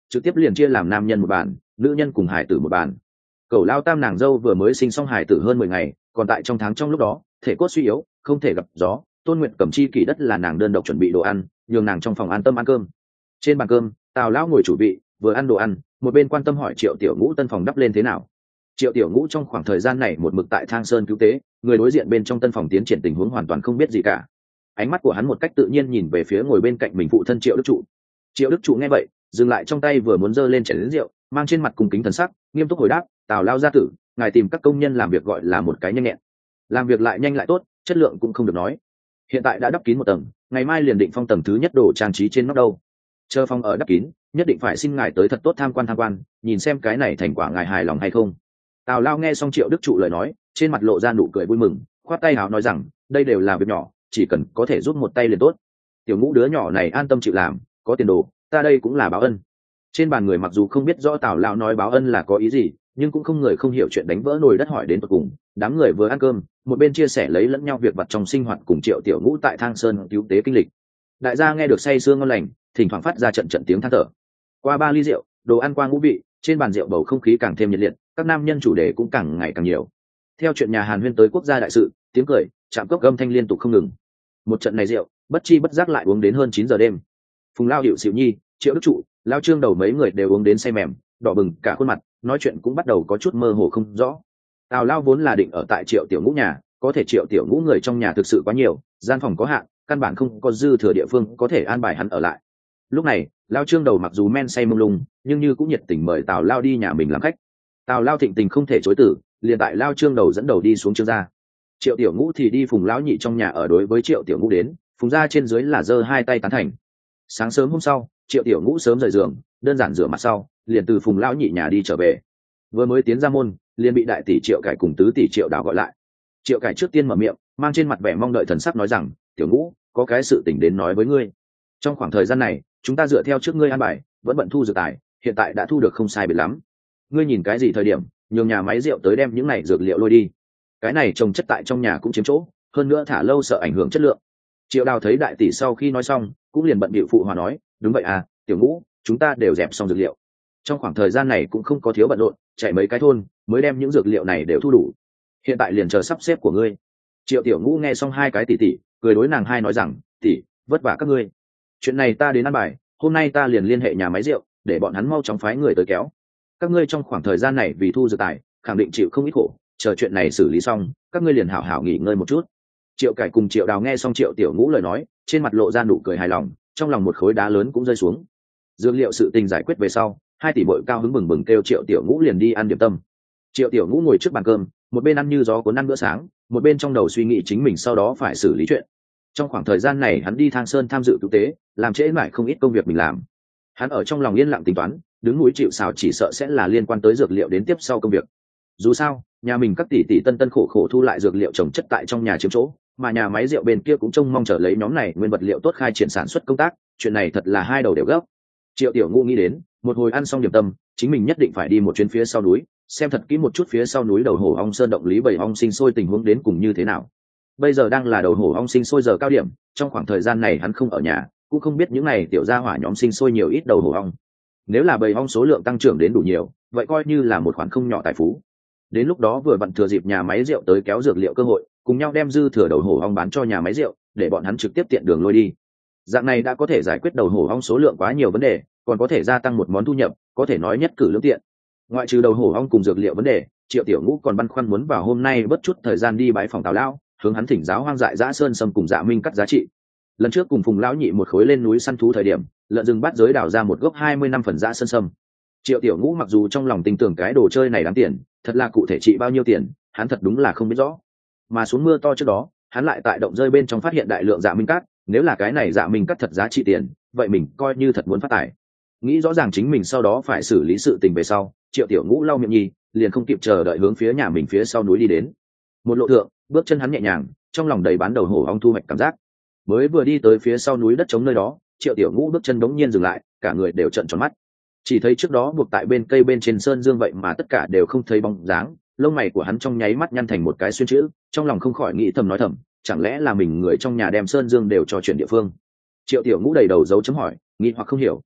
trực tiếp liền chia làm nam nhân một bàn, nữ nhân cùng hải tử một bàn. Cẩu lao tam nàng dâu vừa mới sinh xong hải tử hơn mười ngày, còn tại trong tháng trong lúc đó thể cốt suy yếu, không thể gặp gió. Tôn Nguyệt cầm chi kỳ đất là nàng đơn độc chuẩn bị đồ ăn, nhường nàng trong phòng an tâm ăn cơm. Trên bàn cơm, Tào lão ngồi chủ vị, vừa ăn đồ ăn, một bên quan tâm hỏi Triệu Tiểu Ngũ tân phòng đắp lên thế nào. Triệu Tiểu Ngũ trong khoảng thời gian này một mực tại Thang Sơn cứu tế, người đối diện bên trong tân phòng tiến triển tình huống hoàn toàn không biết gì cả. Ánh mắt của hắn một cách tự nhiên nhìn về phía ngồi bên cạnh mình phụ thân Triệu Đức Trụ. Triệu Đức Trụ nghe vậy, dừng lại trong tay vừa muốn giơ lên chén rượu, mang trên mặt cung kính thần sắc, nghiêm túc hồi đáp: "Tào lao gia tử, ngài tìm các công nhân làm việc gọi là một cái nhanh nhẹn, làm việc lại nhanh lại tốt, chất lượng cũng không được nói. Hiện tại đã đắp kín một tầng, ngày mai liền định phong tầng thứ nhất đổ trang trí trên nóc đâu. Chờ phong ở đắp kín, nhất định phải xin ngài tới thật tốt tham quan tham quan, nhìn xem cái này thành quả ngài hài lòng hay không." Tào lao nghe xong Triệu Đức Trụ lời nói, trên mặt lộ ra nụ cười vui mừng, khoát tay hào nói rằng: "Đây đều là việc nhỏ, chỉ cần có thể giúp một tay liền tốt. Tiểu Ngũ đứa nhỏ này an tâm chịu làm, có tiền đồ, ta đây cũng là báo ân." Trên bàn người mặc dù không biết rõ Tào lao nói báo ân là có ý gì, nhưng cũng không người không hiểu chuyện đánh vỡ nồi đất hỏi đến tận cùng. Đám người vừa ăn cơm, một bên chia sẻ lấy lẫn nhau việc vặt trong sinh hoạt cùng Triệu Tiểu Ngũ tại Thang Sơn cứu tế kinh lịch. Đại gia nghe được say sưa ngon lành, thỉnh thoảng phát ra trận trận tiếng than thở. Qua ba ly rượu, đồ ăn qua ngũ vị, trên bàn rượu bầu không khí càng thêm nhiệt liệt, các nam nhân chủ đề cũng càng ngày càng nhiều. Theo chuyện nhà Hàn huyên tới quốc gia đại sự, tiếng cười, chạm cốc âm thanh liên tục không ngừng. Một trận này rượu, bất chi bất giác lại uống đến hơn chín giờ đêm. Phùng Lao Hiệu Xỉu Nhi, Triệu Đức Trụ, Lao Trương đầu mấy người đều uống đến say mềm, đỏ bừng cả khuôn mặt, nói chuyện cũng bắt đầu có chút mơ hồ không rõ. Tào Lao vốn là định ở tại Triệu Tiểu Ngũ nhà, có thể Triệu Tiểu Ngũ người trong nhà thực sự quá nhiều, gian phòng có hạn, căn bản không có dư thừa địa phương có thể an bài hắn ở lại. Lúc này, Lao Trương đầu mặc dù men say mông lung, nhưng như cũng nhiệt tình mời Tào Lao đi nhà mình làm khách. Tào Lao thịnh tình không thể chối từ, liền tại Lao Trương đầu dẫn đầu đi xuống Trương gia. Triệu Tiểu Ngũ thì đi Phùng lão nhị trong nhà ở đối với Triệu Tiểu Ngũ đến, Phùng gia trên dưới là giơ hai tay tán thành. Sáng sớm hôm sau, Triệu Tiểu Ngũ sớm rời giường, đơn giản rửa mặt sau, liền từ Phùng lão nhị nhà đi trở về. Vừa mới tiến ra môn, liền bị đại tỷ Triệu Cải cùng tứ tỷ Triệu Đào gọi lại. Triệu Cải trước tiên mở miệng, mang trên mặt vẻ mong đợi thần sắc nói rằng: "Tiểu Ngũ, có cái sự tình đến nói với ngươi. Trong khoảng thời gian này, chúng ta dựa theo trước ngươi an bài, vẫn bận thu dược tài, hiện tại đã thu được không sai biệt lắm. Ngươi nhìn cái gì thời điểm, nhường nhà máy rượu tới đem những này dược liệu lôi đi. Cái này trồng chất tại trong nhà cũng chiếm chỗ, hơn nữa thả lâu sợ ảnh hưởng chất lượng." Triệu Đào thấy đại tỷ sau khi nói xong, cũng liền bận bịu phụ hòa nói: "Đúng vậy à, Tiểu Ngũ, chúng ta đều dẹp xong dược liệu. Trong khoảng thời gian này cũng không có thiếu bận rộn, chạy mấy cái thôn mới đem những dược liệu này đều thu đủ. Hiện tại liền chờ sắp xếp của ngươi." Triệu Tiểu Ngũ nghe xong hai cái tỷ tỷ, cười đối nàng hai nói rằng: "Tỷ, vất vả các ngươi. Chuyện này ta đến ăn bài, hôm nay ta liền liên hệ nhà máy rượu, để bọn hắn mau chóng phái người tới kéo. Các ngươi trong khoảng thời gian này vì thu dược tài, khẳng định chịu không ít khổ, chờ chuyện này xử lý xong, các ngươi liền hảo hảo nghỉ ngơi một chút." Triệu Cải cùng Triệu Đào nghe xong Triệu Tiểu Ngũ lời nói, trên mặt lộ ra nụ cười hài lòng, trong lòng một khối đá lớn cũng rơi xuống. Dược liệu sự tình giải quyết về sau, hai tỷ muội cao hứng bừng bừng kêu Triệu Tiểu Ngũ liền đi ăn điểm tâm. Triệu Tiểu Ngũ ngồi trước bàn cơm, một bên ăn như gió cuốn ăn bữa sáng, một bên trong đầu suy nghĩ chính mình sau đó phải xử lý chuyện. Trong khoảng thời gian này hắn đi Thang Sơn tham dự cứu tế, làm trễ mãi không ít công việc mình làm. Hắn ở trong lòng yên lặng tính toán, đứng núi chịu sào chỉ sợ sẽ là liên quan tới dược liệu đến tiếp sau công việc. Dù sao, nhà mình các tỷ tỷ tân tân khổ khổ thu lại dược liệu trồng chất tại trong nhà chiếm chỗ, mà nhà máy rượu bên kia cũng trông mong chờ lấy nhóm này nguyên vật liệu tốt khai triển sản xuất công tác, chuyện này thật là hai đầu đều gấp. Triệu Tiểu Ngũ nghĩ đến, một hồi ăn xong điểm tâm, chính mình nhất định phải đi một chuyến phía sau núi, xem thật kỹ một chút phía sau núi đầu hổ ong sơn động lý bầy ong sinh sôi tình huống đến cùng như thế nào. Bây giờ đang là đầu hổ ong sinh sôi giờ cao điểm, trong khoảng thời gian này hắn không ở nhà, cũng không biết những này tiểu gia hỏa nhóm sinh sôi nhiều ít đầu hổ ong. Nếu là bầy ong số lượng tăng trưởng đến đủ nhiều, vậy coi như là một khoản không nhỏ tài phú. Đến lúc đó vừa vặn thừa dịp nhà máy rượu tới kéo dược liệu cơ hội, cùng nhau đem dư thừa đầu hổ ong bán cho nhà máy rượu, để bọn hắn trực tiếp tiện đường lôi đi. Dạng này đã có thể giải quyết đầu hổ ong số lượng quá nhiều vấn đề, còn có thể gia tăng một món thu nhập, có thể nói nhất cử lưỡng tiện. Ngoại trừ đầu hổ ong cùng dược liệu vấn đề, Triệu Tiểu Ngũ còn băn khoăn muốn vào hôm nay bất chút thời gian đi bái phòng Tào lão, hướng hắn thỉnh giáo hoang dại dã sơn sâm cùng dạ minh cắt giá trị. Lần trước cùng Phùng lão nhị một khối lên núi săn thú thời điểm, lợn rừng bắt giới đào ra một gốc hai mươi năm phần dã sơn sâm. Triệu Tiểu Ngũ mặc dù trong lòng tin tưởng cái đồ chơi này đáng tiền, thật là cụ thể trị bao nhiêu tiền, hắn thật đúng là không biết rõ. Mà xuống mưa to trước đó, hắn lại tại động rơi bên trong phát hiện đại lượng dạ minh cắt, nếu là cái này dạ minh cắt thật giá trị tiền, vậy mình coi như thật muốn phát tài. Nghĩ rõ ràng chính mình sau đó phải xử lý sự tình về sau, Triệu Tiểu Ngũ lau miệng nhi, liền không kịp chờ đợi hướng phía nhà mình phía sau núi đi đến. Một lộ thượng, bước chân hắn nhẹ nhàng, trong lòng đầy bán đầu hổ ong thu hoạch cảm giác. Mới vừa đi tới phía sau núi đất trống nơi đó, Triệu Tiểu Ngũ bước chân đống nhiên dừng lại, cả người đều trợn tròn mắt. Chỉ thấy trước đó buộc tại bên cây bên trên sơn dương vậy mà tất cả đều không thấy bóng dáng, lông mày của hắn trong nháy mắt nhăn thành một cái xuyên chữ, trong lòng không khỏi nghĩ thầm nói thầm, chẳng lẽ là mình người trong nhà đem sơn dương đều cho chuyển địa phương. Triệu Tiểu Ngũ đầy đầu dấu chấm hỏi, nghi hoặc không hiểu.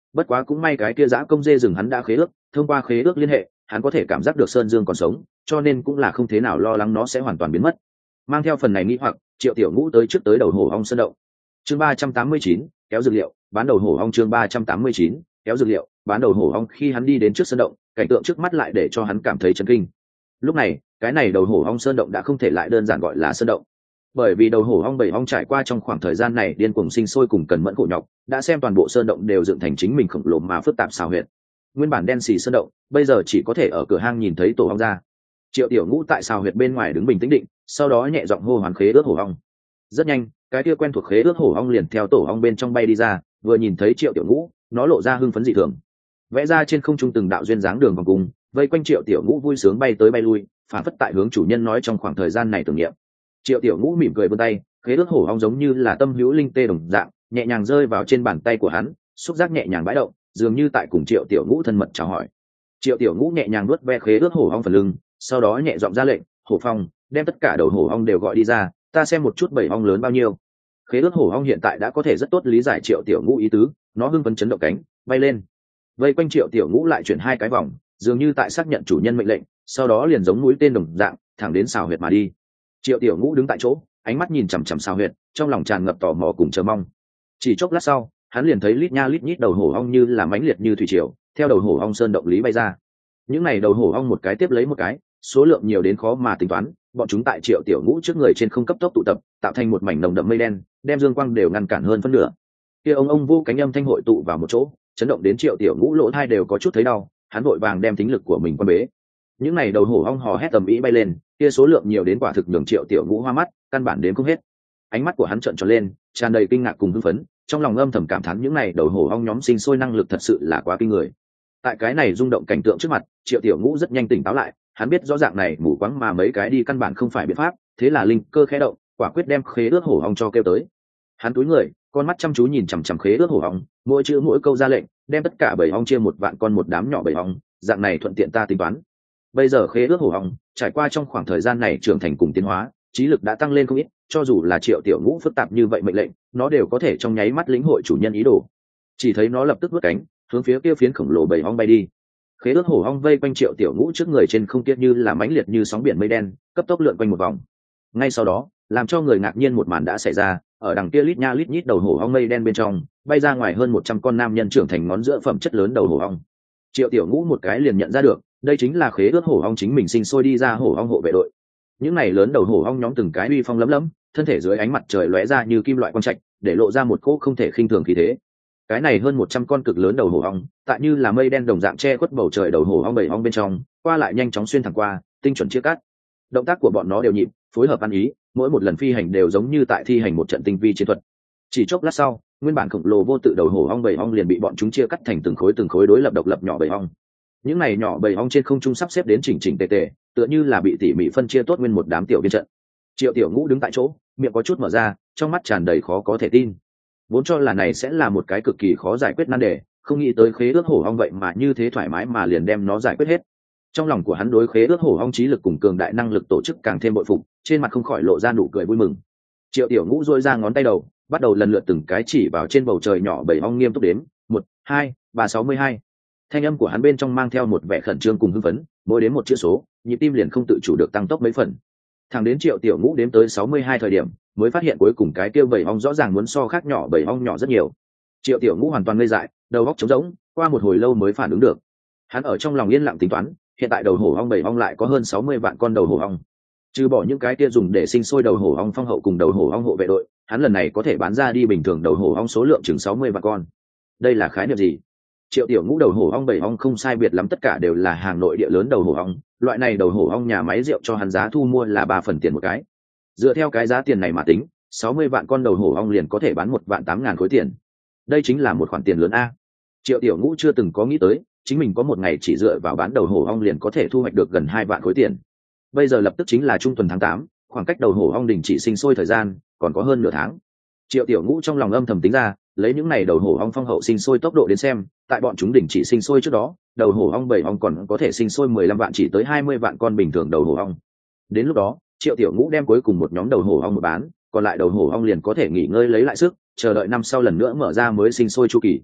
Bất quá cũng may cái kia dã công dê rừng hắn đã khế ước, thông qua khế ước liên hệ hắn có thể cảm giác được Sơn Dương còn sống, cho nên cũng là không thế nào lo lắng nó sẽ hoàn toàn biến mất. Mang theo phần này nghĩ hoặc, Triệu Tiểu Ngũ tới trước tới đầu hổ ong sơn động. Chương ba trăm tám mươi chín, kéo dược liệu, bán đầu hổ ong. Chương ba trăm tám mươi chín, kéo dược liệu, bán đầu hổ ong. Khi hắn đi đến trước sơn động, cảnh tượng trước mắt lại để cho hắn cảm thấy chấn kinh. Lúc này, cái này đầu hổ ong sơn động đã không thể lại đơn giản gọi là sơn động, bởi vì đầu hổ ong bảy ong trải qua trong khoảng thời gian này điên cuồng sinh sôi cùng cần mẫn khổ nhọc, đã xem toàn bộ sơn động đều dựng thành chính mình khổng lồ mà phức tạp xào huyệt. Nguyên bản đen xì sơn động bây giờ chỉ có thể ở cửa hang nhìn thấy tổ ong ra. Triệu Tiểu Ngũ tại xào huyệt bên ngoài đứng bình tĩnh định, sau đó nhẹ giọng hô hoán khế ước hổ ong. Rất nhanh, cái kia quen thuộc khế ước hổ ong liền theo tổ ong bên trong bay đi ra, vừa nhìn thấy Triệu Tiểu Ngũ, nó lộ ra hưng phấn dị thường, vẽ ra trên không trung từng đạo duyên dáng đường vòng cung, vây quanh Triệu Tiểu Ngũ vui sướng bay tới bay lui, phản phất tại hướng chủ nhân nói trong khoảng thời gian này tưởng niệm. Triệu Tiểu Ngũ mỉm cười vươn tay, khế ước hổ ong giống như là tâm hữu linh tê đồng dạng, nhẹ nhàng rơi vào trên bàn tay của hắn, xúc giác nhẹ nhàng bãi động, dường như tại cùng Triệu Tiểu Ngũ thân mật chào hỏi. Triệu Tiểu Ngũ nhẹ nhàng nuốt ve khế ước hổ ong phần lưng, sau đó nhẹ giọng ra lệnh, "Hổ Phong, đem tất cả đầu hổ ong đều gọi đi ra, ta xem một chút bảy ong lớn bao nhiêu." Khế ước hổ ong hiện tại đã có thể rất tốt lý giải Triệu Tiểu Ngũ ý tứ, nó hưng phấn chấn động cánh, bay lên. Vây quanh Triệu Tiểu Ngũ lại chuyển hai cái vòng, dường như tại xác nhận chủ nhân mệnh lệnh, sau đó liền giống mũi tên đồng dạng, thẳng đến xào huyệt mà đi. Triệu Tiểu Ngũ đứng tại chỗ, ánh mắt nhìn chằm chằm xào huyệt, trong lòng tràn ngập tò mò cùng chờ mong. Chỉ chốc lát sau, hắn liền thấy lít nha lít nhít đầu hổ ong như là mãnh liệt như thủy triều, theo đầu hổ ong sơn động lý bay ra. Những này đầu hổ ong một cái tiếp lấy một cái, số lượng nhiều đến khó mà tính toán, bọn chúng tại Triệu Tiểu Ngũ trước người trên không cấp tốc tụ tập, tạo thành một mảnh nồng đậm mây đen, đem dương quang đều ngăn cản hơn phân nửa. Kia ông ông vô cánh âm thanh hội tụ vào một chỗ, chấn động đến Triệu Tiểu Ngũ lỗ tai đều có chút thấy đau, hắn vội vàng đem tính lực của mình quan bế. Những này đầu hổ ong hò hét tầm ý bay lên, kia số lượng nhiều đến quả thực nhường Triệu Tiểu Ngũ hoa mắt, căn bản đến không hết. Ánh mắt của hắn trợn tròn lên, tràn đầy kinh ngạc cùng hưng phấn, trong lòng âm thầm cảm thán những này đầu hổ ong nhóm sinh sôi năng lực thật sự là quá kinh người. Tại cái này rung động cảnh tượng trước mặt, Triệu Tiểu Ngũ rất nhanh tỉnh táo lại, hắn biết rõ ràng này mù quáng mà mấy cái đi căn bản không phải biện pháp, thế là linh cơ khẽ động, quả quyết đem khế ước hổ ong cho kêu tới. Hắn túi người, con mắt chăm chú nhìn chằm chằm khế ước hổ ong, mỗi chữ mỗi câu ra lệnh, đem tất cả bảy ong chia một vạn con một đám nhỏ bảy ong, dạng này thuận tiện ta tính toán. Bây giờ khế ước hổ ong trải qua trong khoảng thời gian này trưởng thành cùng tiến hóa, trí lực đã tăng lên không ít, cho dù là Triệu Tiểu Ngũ phức tạp như vậy mệnh lệnh, nó đều có thể trong nháy mắt lĩnh hội chủ nhân ý đồ. Chỉ thấy nó lập tức vươn cánh, hướng phía kia phiến khổng lồ bảy ong bay đi. Khế ước hổ ong vây quanh Triệu Tiểu Ngũ trước người trên không kia như là mãnh liệt như sóng biển mây đen, cấp tốc lượn quanh một vòng. Ngay sau đó, làm cho người ngạc nhiên một màn đã xảy ra, ở đằng kia lít nha lít nhít đầu hổ ong mây đen bên trong, bay ra ngoài hơn một trăm con nam nhân trưởng thành ngón giữa phẩm chất lớn đầu hổ ong. Triệu Tiểu Ngũ một cái liền nhận ra được, đây chính là khế ước hổ ong chính mình sinh sôi đi ra hổ ong hộ vệ đội. Những này lớn đầu hổ ong nhóm từng cái uy phong lấm lấm, thân thể dưới ánh mặt trời lóe ra như kim loại quang trạch, để lộ ra một cỗ không thể khinh thường khí thế. Cái này hơn một trăm con cực lớn đầu hổ ong, tại như là mây đen đồng dạng che khuất bầu trời đầu hổ ong bảy ong bên trong, qua lại nhanh chóng xuyên thẳng qua, tinh chuẩn chia cắt. Động tác của bọn nó đều nhịp, phối hợp ăn ý, mỗi một lần phi hành đều giống như tại thi hành một trận tinh vi chiến thuật. Chỉ chốc lát sau, nguyên bản khổng lồ vô tự đầu hổ ong bảy ong liền bị bọn chúng chia cắt thành từng khối từng khối đối lập độc lập nhỏ bảy ong. Những này nhỏ bảy ong trên không trung sắp xếp đến chỉnh chỉnh tề tề, tựa như là bị tỉ mỉ phân chia tốt nguyên một đám tiểu viên trận. Triệu Tiểu Ngũ đứng tại chỗ, miệng có chút mở ra, trong mắt tràn đầy khó có thể tin. Vốn cho là này sẽ là một cái cực kỳ khó giải quyết nan đề, không nghĩ tới khế ước hổ ong vậy mà như thế thoải mái mà liền đem nó giải quyết hết. Trong lòng của hắn đối khế ước hổ ong trí lực cùng cường đại năng lực tổ chức càng thêm bội phục, trên mặt không khỏi lộ ra nụ cười vui mừng. Triệu Tiểu Ngũ duỗi ra ngón tay đầu, bắt đầu lần lượt từng cái chỉ vào trên bầu trời nhỏ bảy ong nghiêm túc đếm, một, hai, ba, sáu mươi hai. Thanh âm của hắn bên trong mang theo một vẻ khẩn trương cùng hưng phấn, mỗi đến một chữ số, nhịp tim liền không tự chủ được tăng tốc mấy phần. Thẳng đến Triệu Tiểu Ngũ đếm tới sáu mươi hai thời điểm, mới phát hiện cuối cùng cái kia bảy ong rõ ràng muốn so khác nhỏ bảy ong nhỏ rất nhiều. Triệu Tiểu Ngũ hoàn toàn ngây dại, đầu óc trống rỗng, qua một hồi lâu mới phản ứng được. Hắn ở trong lòng yên lặng tính toán, hiện tại đầu hổ ong bảy ong lại có hơn sáu mươi vạn con đầu hổ ong. Trừ bỏ những cái kia dùng để sinh sôi đầu hổ ong phong hậu cùng đầu hổ ong hộ vệ đội, hắn lần này có thể bán ra đi bình thường đầu hổ ong số lượng chừng sáu mươi vạn con. Đây là khái niệm gì? Triệu Tiểu Ngũ đầu hổ ong bảy ong không sai biệt lắm, tất cả đều là hàng nội địa lớn đầu hổ ong, loại này đầu hổ ong nhà máy rượu cho hắn giá thu mua là ba phần tiền một cái. Dựa theo cái giá tiền này mà tính, sáu mươi vạn con đầu hổ ong liền có thể bán một vạn tám ngàn khối tiền. Đây chính là một khoản tiền lớn a. Triệu Tiểu Ngũ chưa từng có nghĩ tới, chính mình có một ngày chỉ dựa vào bán đầu hổ ong liền có thể thu hoạch được gần hai vạn khối tiền. Bây giờ lập tức chính là trung tuần tháng tám, khoảng cách đầu hổ ong đình chỉ sinh sôi thời gian còn có hơn nửa tháng. Triệu Tiểu Ngũ trong lòng âm thầm tính ra, lấy những này đầu hổ ong phong hậu sinh sôi tốc độ đến xem, tại bọn chúng đình chỉ sinh sôi trước đó, đầu hổ ong bảy ong còn có thể sinh sôi mười lăm vạn chỉ tới hai mươi vạn con bình thường đầu hổ ong. Đến lúc đó, Triệu Tiểu Ngũ đem cuối cùng một nhóm đầu hổ ong một bán, còn lại đầu hổ ong liền có thể nghỉ ngơi lấy lại sức, chờ đợi năm sau lần nữa mở ra mới sinh sôi chu kỳ.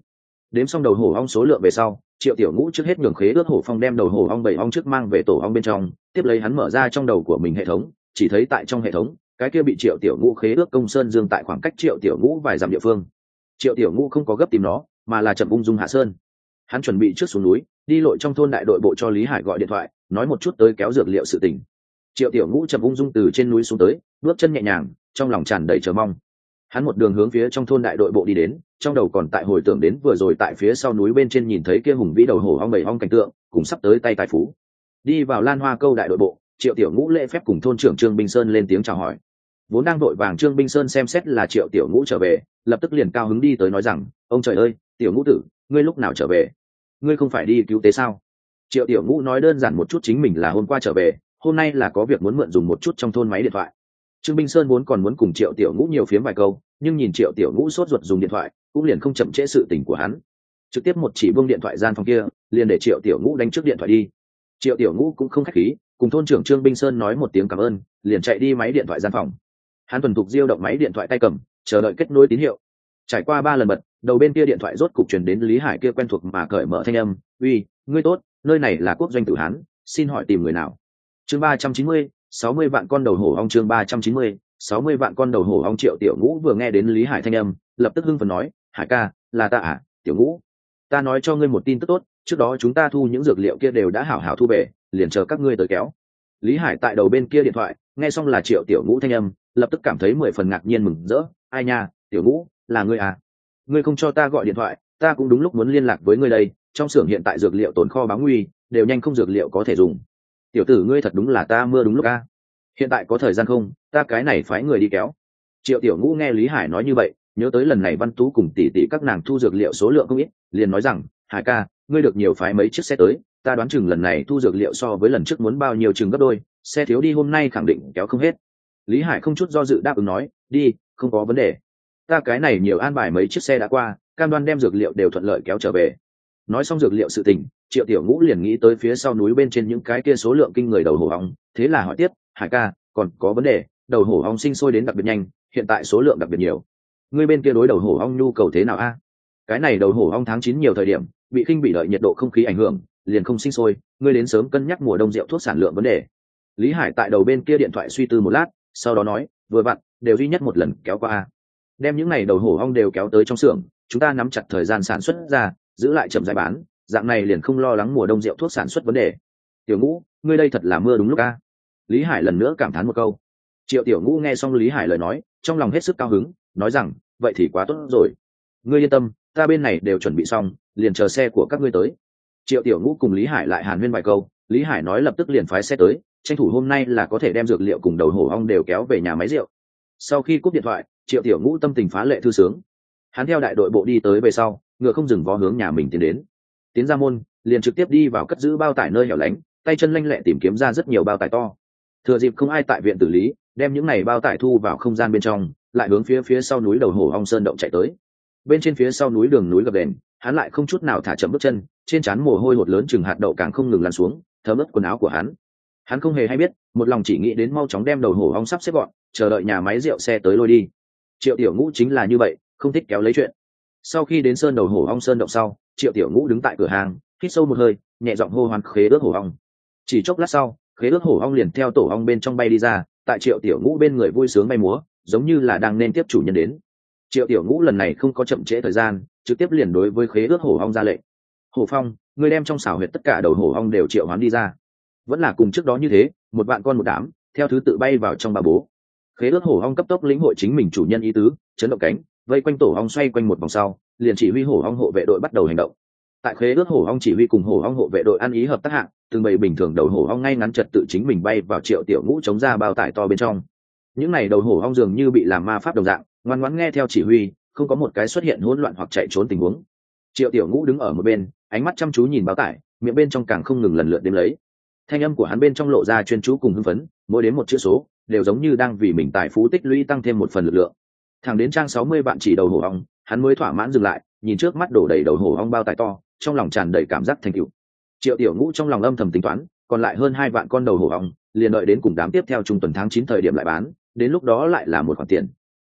Đếm xong đầu hổ ong số lượng về sau, Triệu Tiểu Ngũ trước hết nhường Khế Ước Hổ Phong đem đầu hổ ong bảy ong trước mang về tổ ong bên trong, tiếp lấy hắn mở ra trong đầu của mình hệ thống, chỉ thấy tại trong hệ thống, cái kia bị Triệu Tiểu Ngũ Khế Ước Công Sơn Dương tại khoảng cách Triệu Tiểu Ngũ vài dặm địa phương. Triệu Tiểu Ngũ không có gấp tìm nó, mà là chậm ung dung hạ sơn. Hắn chuẩn bị trước xuống núi, đi lội trong thôn đại đội bộ cho Lý Hải gọi điện thoại, nói một chút tới kéo dược liệu sự tình. Triệu Tiểu Ngũ chậm ung dung từ trên núi xuống tới, bước chân nhẹ nhàng, trong lòng tràn đầy chờ mong. Hắn một đường hướng phía trong thôn đại đội bộ đi đến, trong đầu còn tại hồi tưởng đến vừa rồi tại phía sau núi bên trên nhìn thấy kia hùng vĩ đầu hổ ong bảy ong cảnh tượng, cùng sắp tới tay tài phú. Đi vào Lan Hoa Câu đại đội bộ, Triệu Tiểu Ngũ lễ phép cùng thôn trưởng Trương Binh Sơn lên tiếng chào hỏi. Vốn đang vội vàng Trương Binh Sơn xem xét là Triệu Tiểu Ngũ trở về, lập tức liền cao hứng đi tới nói rằng: "Ông trời ơi, Tiểu Ngũ tử, ngươi lúc nào trở về? Ngươi không phải đi cứu tế sao?" Triệu Tiểu Ngũ nói đơn giản một chút chính mình là hôm qua trở về, hôm nay là có việc muốn mượn dùng một chút trong thôn máy điện thoại. Trương Binh Sơn vốn còn muốn cùng Triệu Tiểu Ngũ nhiều phiếm vài câu, nhưng nhìn Triệu Tiểu Ngũ sốt ruột dùng điện thoại, cũng liền không chậm trễ sự tình của hắn, trực tiếp một chỉ buông điện thoại gian phòng kia, liền để Triệu Tiểu Ngũ đánh trước điện thoại đi. Triệu Tiểu Ngũ cũng không khách khí, cùng thôn trưởng Trương Binh Sơn nói một tiếng cảm ơn, liền chạy đi máy điện thoại gian phòng. Hắn thuần thục diêu động máy điện thoại tay cầm, chờ đợi kết nối tín hiệu. Trải qua ba lần bật, đầu bên kia điện thoại rốt cục truyền đến Lý Hải kia quen thuộc mà cởi mở thanh âm: "Uy, ngươi tốt, nơi này là Quốc Doanh Tử Hán, xin hỏi tìm người nào?" Chương ba trăm chín mươi, sáu mươi vạn con đầu hổ ong. Chương ba trăm chín mươi, sáu mươi vạn con đầu hổ ong. Triệu Tiểu Ngũ vừa nghe đến Lý Hải thanh âm, lập tức hưng phấn nói: "Hải ca, là ta à, Tiểu Ngũ. Ta nói cho ngươi một tin tức tốt, trước đó chúng ta thu những dược liệu kia đều đã hảo hảo thu về, liền chờ các ngươi tới kéo." Lý Hải tại đầu bên kia điện thoại, nghe xong là Triệu Tiểu Ngũ thanh âm, lập tức cảm thấy mười phần ngạc nhiên mừng rỡ: "Ai nha, Tiểu Ngũ, là ngươi à? Ngươi không cho ta gọi điện thoại, ta cũng đúng lúc muốn liên lạc với ngươi đây, trong xưởng hiện tại dược liệu tồn kho báo nguy, đều nhanh không dược liệu có thể dùng. Tiểu tử ngươi thật đúng là ta mưa đúng lúc a. Hiện tại có thời gian không, ta cái này phái người đi kéo." Triệu Tiểu Ngũ nghe Lý Hải nói như vậy, nhớ tới lần này Văn Tú cùng tỷ tỷ các nàng thu dược liệu số lượng không ít, liền nói rằng: "Hải ca, ngươi được nhiều phái mấy chiếc xe tới, ta đoán chừng lần này thu dược liệu so với lần trước muốn bao nhiêu chừng gấp đôi, xe thiếu đi hôm nay khẳng định kéo không hết." Lý Hải không chút do dự đáp ứng nói: "Đi, không có vấn đề. Ta cái này nhiều an bài mấy chiếc xe đã qua, cam đoan đem dược liệu đều thuận lợi kéo trở về." Nói xong dược liệu sự tình, Triệu Tiểu Ngũ liền nghĩ tới phía sau núi bên trên những cái kia số lượng kinh người đầu hổ ong, thế là hỏi tiếp: "Hải ca, còn có vấn đề, đầu hổ ong sinh sôi đến đặc biệt nhanh, hiện tại số lượng đặc biệt nhiều. Ngươi bên kia đối đầu hổ ong nhu cầu thế nào a?" Cái này đầu hổ ong tháng chín nhiều thời điểm, bị khinh bị đợi nhiệt độ không khí ảnh hưởng, liền không sinh sôi, ngươi đến sớm cân nhắc mùa đông rượu thuốc sản lượng vấn đề. Lý Hải tại đầu bên kia điện thoại suy tư một lát, sau đó nói: "Vừa vặn, đều duy nhất một lần kéo qua a. Đem những này đầu hổ ong đều kéo tới trong xưởng, chúng ta nắm chặt thời gian sản xuất ra, giữ lại chậm rãi bán, dạng này liền không lo lắng mùa đông rượu thuốc sản xuất vấn đề." "Tiểu Ngũ, ngươi đây thật là mưa đúng lúc a." Lý Hải lần nữa cảm thán một câu. Triệu Tiểu Ngũ nghe xong Lý Hải lời nói, trong lòng hết sức cao hứng, nói rằng: "Vậy thì quá tốt rồi. Ngươi yên tâm, ta bên này đều chuẩn bị xong, liền chờ xe của các ngươi tới." Triệu Tiểu Ngũ cùng Lý Hải lại hàn huyên vài câu, Lý Hải nói lập tức liền phái xe tới, tranh thủ hôm nay là có thể đem dược liệu cùng đầu hổ ong đều kéo về nhà máy rượu. Sau khi cúp điện thoại, Triệu Tiểu Ngũ tâm tình phá lệ thư sướng. Hắn theo đại đội bộ đi tới về sau, ngựa không dừng vó hướng nhà mình tiến đến. Tiến ra môn, liền trực tiếp đi vào cất giữ bao tải nơi hẻo lánh, tay chân lanh lẹ tìm kiếm ra rất nhiều bao tải to. Thừa dịp không ai tại viện tử lý, đem những này bao tải thu vào không gian bên trong, lại hướng phía phía sau núi đầu hổ ong sơn động chạy tới. Bên trên phía sau núi đường núi gập đền, hắn lại không chút nào thả chậm bước chân, trên trán mồ hôi hột lớn chừng hạt đậu càng không ngừng lăn xuống, thấm ướt quần áo của hắn. Hắn không hề hay biết, một lòng chỉ nghĩ đến mau chóng đem đầu hổ ong sắp xếp gọn, chờ đợi nhà máy rượu xe tới lôi đi. Triệu Tiểu Ngũ chính là như vậy, không thích kéo lấy chuyện. Sau khi đến sơn đầu hổ ong sơn động sau, Triệu Tiểu Ngũ đứng tại cửa hàng, hít sâu một hơi, nhẹ giọng hô hoán Khế Ước Hổ Ong. Chỉ chốc lát sau, Khế Ước Hổ Ong liền theo tổ ong bên trong bay đi ra, tại Triệu Tiểu Ngũ bên người vui sướng bay múa, giống như là đang nên tiếp chủ nhân đến. Triệu Tiểu Ngũ lần này không có chậm trễ thời gian, trực tiếp liền đối với Khế Ước Hổ Ong ra lệnh: "Hổ Phong, ngươi đem trong xào huyệt tất cả đầu hổ ong đều triệu hoán đi ra." Vẫn là cùng trước đó như thế, một vạn con một đám, theo thứ tự bay vào trong ba bố. Khế Ước Hổ Ong cấp tốc lĩnh hội chính mình chủ nhân ý tứ, chấn động cánh, vây quanh tổ ong xoay quanh một vòng sau, liền chỉ huy hổ ong hộ vệ đội bắt đầu hành động. Tại Khế Ước Hổ Ong chỉ huy cùng hổ ong hộ vệ đội ăn ý hợp tác hạng, từng bầy bình thường đầu hổ ong ngay ngắn trật tự chính mình bay vào Triệu Tiểu Ngũ chống ra bao tải to bên trong. Những này đầu hổ ong dường như bị làm ma pháp đồng dạng, ngoan ngoãn nghe theo chỉ huy, không có một cái xuất hiện hỗn loạn hoặc chạy trốn tình huống. Triệu Tiểu Ngũ đứng ở một bên, ánh mắt chăm chú nhìn bao tải, miệng bên trong càng không ngừng lần lượt đếm lấy. Thanh âm của hắn bên trong lộ ra chuyên chú cùng hưng phấn, mỗi đến một chữ số, đều giống như đang vì mình tài phú tích lũy tăng thêm một phần lực lượng. Thẳng đến trang sáu mươi vạn chỉ đầu hổ ong, hắn mới thỏa mãn dừng lại, nhìn trước mắt đổ đầy đầu hổ ong bao tải to, trong lòng tràn đầy cảm giác thành tựu. Triệu Tiểu Ngũ trong lòng âm thầm tính toán, còn lại hơn hai vạn con đầu hổ ong, liền đợi đến cùng đám tiếp theo trung tuần tháng chín thời điểm lại bán, đến lúc đó lại là một khoản tiền.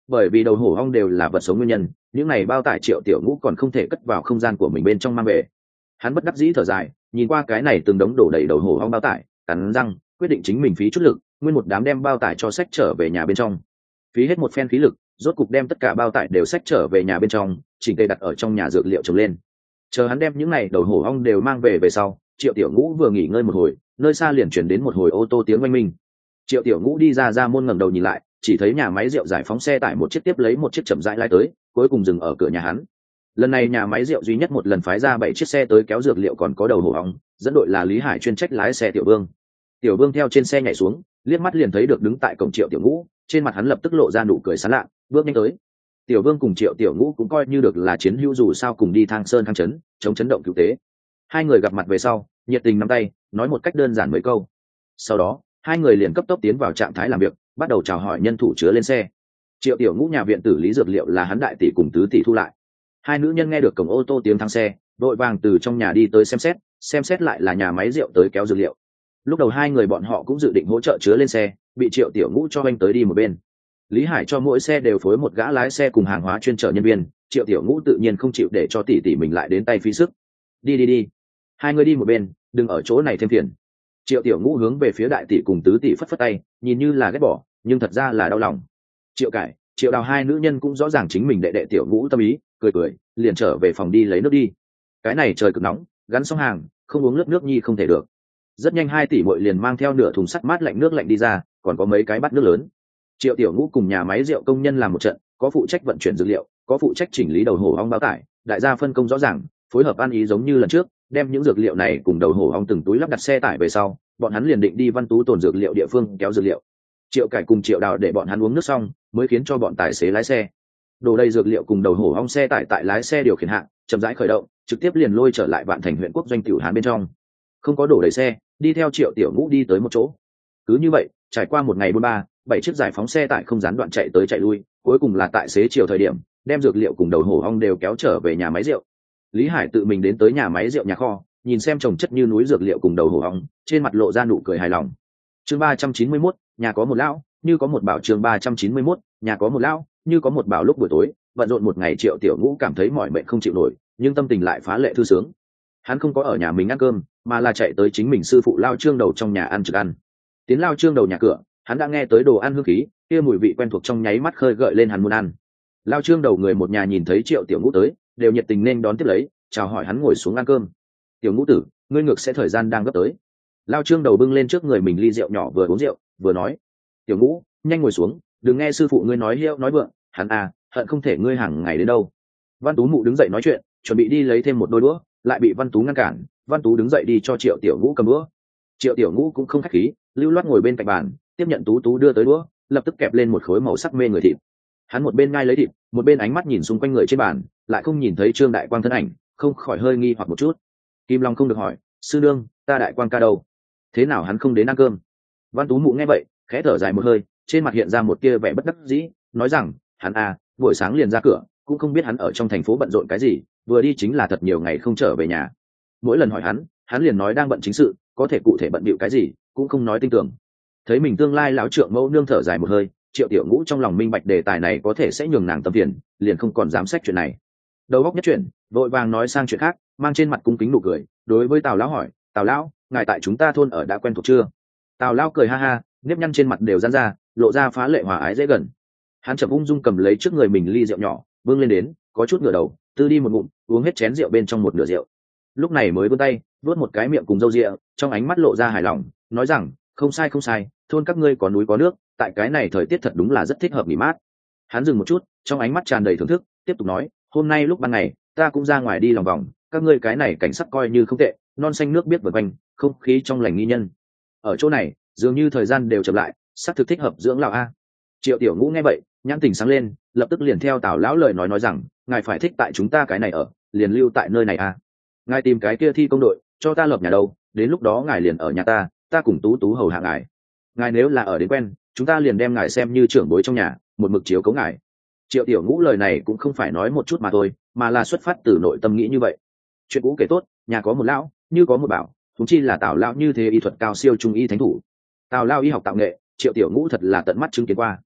bởi vì đầu hổ ong đều là vật sống nguyên nhân, những này bao tải Triệu Tiểu Ngũ còn không thể cất vào không gian của mình bên trong mang về. Hắn bất đắc dĩ thở dài, nhìn qua cái này từng đống đổ đầy đầu hổ ong bao tải, cắn răng quyết định chính mình phí chút lực, nguyên một đám đem bao tải cho xách trở về nhà bên trong. Phí hết một phen khí lực, rốt cục đem tất cả bao tải đều xách trở về nhà bên trong, chỉnh tề đặt ở trong nhà dược liệu trồng lên. Chờ hắn đem những này đầu hổ ong đều mang về về sau, Triệu Tiểu Ngũ vừa nghỉ ngơi một hồi, nơi xa liền chuyển đến một hồi ô tô tiếng oanh minh. Triệu Tiểu Ngũ đi ra ra môn ngẩng đầu nhìn lại, chỉ thấy nhà máy rượu giải phóng xe tải một chiếc tiếp lấy một chiếc chậm rãi lái tới, cuối cùng dừng ở cửa nhà hắn. Lần này nhà máy rượu duy nhất một lần phái ra bảy chiếc xe tới kéo dược liệu còn có đầu hổ ong, dẫn đội là Lý Hải chuyên trách lái xe Tiểu Vương. Tiểu Vương theo trên xe nhảy xuống, liếc mắt liền thấy được đứng tại cổng Triệu Tiểu Ngũ, trên mặt hắn lập tức lộ ra nụ cười sán lạ, bước nhanh tới. Tiểu Vương cùng Triệu Tiểu Ngũ cũng coi như được là chiến hữu dù sao cùng đi thang sơn thang trấn, chống chấn động cứu tế. Hai người gặp mặt về sau, nhiệt tình nắm tay, nói một cách đơn giản mấy câu. Sau đó, hai người liền cấp tốc tiến vào trạng thái làm việc, bắt đầu chào hỏi nhân thủ chứa lên xe. Triệu Tiểu Ngũ nhà viện tử lý dược liệu là hắn đại tỷ cùng tứ tỷ thu lại. Hai nữ nhân nghe được cổng ô tô tiếng thang xe, đội vàng từ trong nhà đi tới xem xét, xem xét lại là nhà máy rượu tới kéo dược liệu. Lúc đầu hai người bọn họ cũng dự định hỗ trợ chứa lên xe, bị Triệu Tiểu Ngũ cho anh tới đi một bên. Lý Hải cho mỗi xe đều phối một gã lái xe cùng hàng hóa chuyên chở nhân viên, Triệu Tiểu Ngũ tự nhiên không chịu để cho tỷ tỷ mình lại đến tay phí sức. Đi đi đi, hai người đi một bên, đừng ở chỗ này thêm phiền. Triệu Tiểu Ngũ hướng về phía đại tỷ cùng tứ tỷ phất phất tay, nhìn như là ghét bỏ, nhưng thật ra là đau lòng. Triệu Cải, Triệu Đào hai nữ nhân cũng rõ ràng chính mình đệ đệ Tiểu Ngũ tâm ý, cười cười, liền trở về phòng đi lấy nước đi. Cái này trời cực nóng, gắn xong hàng, không uống nước nước nhi không thể được. Rất nhanh hai tỷ muội liền mang theo nửa thùng sắt mát lạnh nước lạnh đi ra, còn có mấy cái bát nước lớn. Triệu Tiểu Ngũ cùng nhà máy rượu công nhân làm một trận, có phụ trách vận chuyển dược liệu, có phụ trách chỉnh lý đầu hổ ong bao tải, đại gia phân công rõ ràng, phối hợp ăn ý giống như lần trước, đem những dược liệu này cùng đầu hổ ong từng túi lắp đặt xe tải về sau, bọn hắn liền định đi Văn Tú tồn dược liệu địa phương kéo dược liệu. Triệu Cải cùng Triệu Đào để bọn hắn uống nước xong, mới khiến cho bọn tài xế lái xe. Đổ đầy dược liệu cùng đầu hổ ong xe tải tại lái xe điều khiển hạng, chậm rãi khởi động, trực tiếp liền lôi trở lại Vạn Thành huyện quốc doanh tiểu hán bên trong. Không có đổ đầy xe, đi theo Triệu Tiểu Ngũ đi tới một chỗ. Cứ như vậy, trải qua một ngày buôn ba, bảy chiếc giải phóng xe tải không gián đoạn chạy tới chạy lui, cuối cùng là tại xế chiều thời điểm, đem dược liệu cùng đầu hổ ong đều kéo trở về nhà máy rượu. Lý Hải tự mình đến tới nhà máy rượu nhà kho, nhìn xem chồng chất như núi dược liệu cùng đầu hổ ong, trên mặt lộ ra nụ cười hài lòng. Chương ba trăm chín mươi mốt, nhà có một lão, như có một bảo. Chương ba trăm chín mươi mốt, nhà có một lão, như có một bảo. Lúc buổi tối, bận rộn một ngày Triệu Tiểu Ngũ cảm thấy mỏi mệt không chịu nổi, nhưng tâm tình lại phá lệ thư sướng. Hắn không có ở nhà mình ăn cơm, mà là chạy tới chính mình sư phụ Lao Trương Đầu trong nhà ăn trực ăn. Tiến Lao Trương Đầu nhà cửa, hắn đã nghe tới đồ ăn hương khí, kia mùi vị quen thuộc trong nháy mắt khơi gợi lên hắn muốn ăn. Lao Trương Đầu người một nhà nhìn thấy Triệu Tiểu Ngũ tới, đều nhiệt tình nên đón tiếp lấy, chào hỏi hắn ngồi xuống ăn cơm. Tiểu Ngũ tử, ngươi ngược sẽ thời gian đang gấp tới. Lao Trương Đầu bưng lên trước người mình ly rượu nhỏ vừa uống rượu, vừa nói: Tiểu Ngũ, nhanh ngồi xuống, đừng nghe sư phụ ngươi nói hiệu nói vượng, hắn à, hận không thể ngươi hàng ngày đến đâu. Văn Tú mụ đứng dậy nói chuyện, chuẩn bị đi lấy thêm một đôi đũa, lại bị Văn Tú ngăn cản. Văn Tú đứng dậy đi cho Triệu Tiểu Ngũ cầm đũa. Triệu Tiểu Ngũ cũng không khách khí, lưu loát ngồi bên cạnh bàn, tiếp nhận Tú Tú đưa tới đũa, lập tức kẹp lên một khối màu sắc mê người thịt. Hắn một bên ngai lấy thịt, một bên ánh mắt nhìn xung quanh người trên bàn, lại không nhìn thấy Trương Đại Quang thân ảnh, không khỏi hơi nghi hoặc một chút. Kim Long không được hỏi: sư nương, ta Đại Quang ca đâu? Thế nào hắn không đến ăn cơm? Văn Tú mụ nghe vậy, khẽ thở dài một hơi, trên mặt hiện ra một tia vẻ bất đắc dĩ, nói rằng: hắn à, buổi sáng liền ra cửa, cũng không biết hắn ở trong thành phố bận rộn cái gì, vừa đi chính là thật nhiều ngày không trở về nhà. Mỗi lần hỏi hắn, hắn liền nói đang bận chính sự, có thể cụ thể bận bịu cái gì, cũng không nói tinh tường. Thấy mình tương lai lão trượng mẫu nương thở dài một hơi, Triệu Tiểu Ngũ trong lòng minh bạch đề tài này có thể sẽ nhường nàng tâm phiền, liền không còn dám xét chuyện này. Đầu óc nhất chuyện, vội vàng nói sang chuyện khác, mang trên mặt cung kính nụ cười, đối với Tào lão hỏi: Tào lão, ngài tại chúng ta thôn ở đã quen thuộc chưa? Tào lão cười ha ha, nếp nhăn trên mặt đều giãn ra, lộ ra phá lệ hòa ái dễ gần. Hắn chậm ung dung cầm lấy trước người mình ly rượu nhỏ, vươn lên đến, có chút ngửa đầu, tư đi một ngụm, uống hết chén rượu bên trong một nửa rượu. Lúc này mới vươn tay, vuốt một cái miệng cùng râu ria, trong ánh mắt lộ ra hài lòng, nói rằng: không sai không sai, thôn các ngươi có núi có nước, tại cái này thời tiết thật đúng là rất thích hợp nghỉ mát. Hắn dừng một chút, trong ánh mắt tràn đầy thưởng thức, tiếp tục nói: hôm nay lúc ban ngày, ta cũng ra ngoài đi lòng vòng, các ngươi cái này cảnh sắc coi như không tệ, non xanh nước biếc vần quanh, không khí trong lành nghi nhân. Ở chỗ này, dường như thời gian đều chậm lại, sắc thực thích hợp dưỡng lão a. Triệu Tiểu Ngũ nghe vậy, nhãn tình sáng lên, lập tức liền theo Tào lão lời nói nói rằng: ngài phải thích tại chúng ta cái này ở, liền lưu tại nơi này a. Ngài tìm cái kia thi công đội, cho ta lập nhà đâu, đến lúc đó ngài liền ở nhà ta, ta cùng Tú Tú hầu hạ ngài. Ngài nếu là ở đến quen, chúng ta liền đem ngài xem như trưởng bối trong nhà, một mực chiếu cố ngài. Triệu Tiểu Ngũ lời này cũng không phải nói một chút mà thôi, mà là xuất phát từ nội tâm nghĩ như vậy. Chuyện cũ kể tốt, nhà có một lão, như có một bảo, thúng chi là Tào lão như thế y thuật cao siêu trung y thánh thủ. Tào lão y học tạo nghệ, Triệu Tiểu Ngũ thật là tận mắt chứng kiến qua.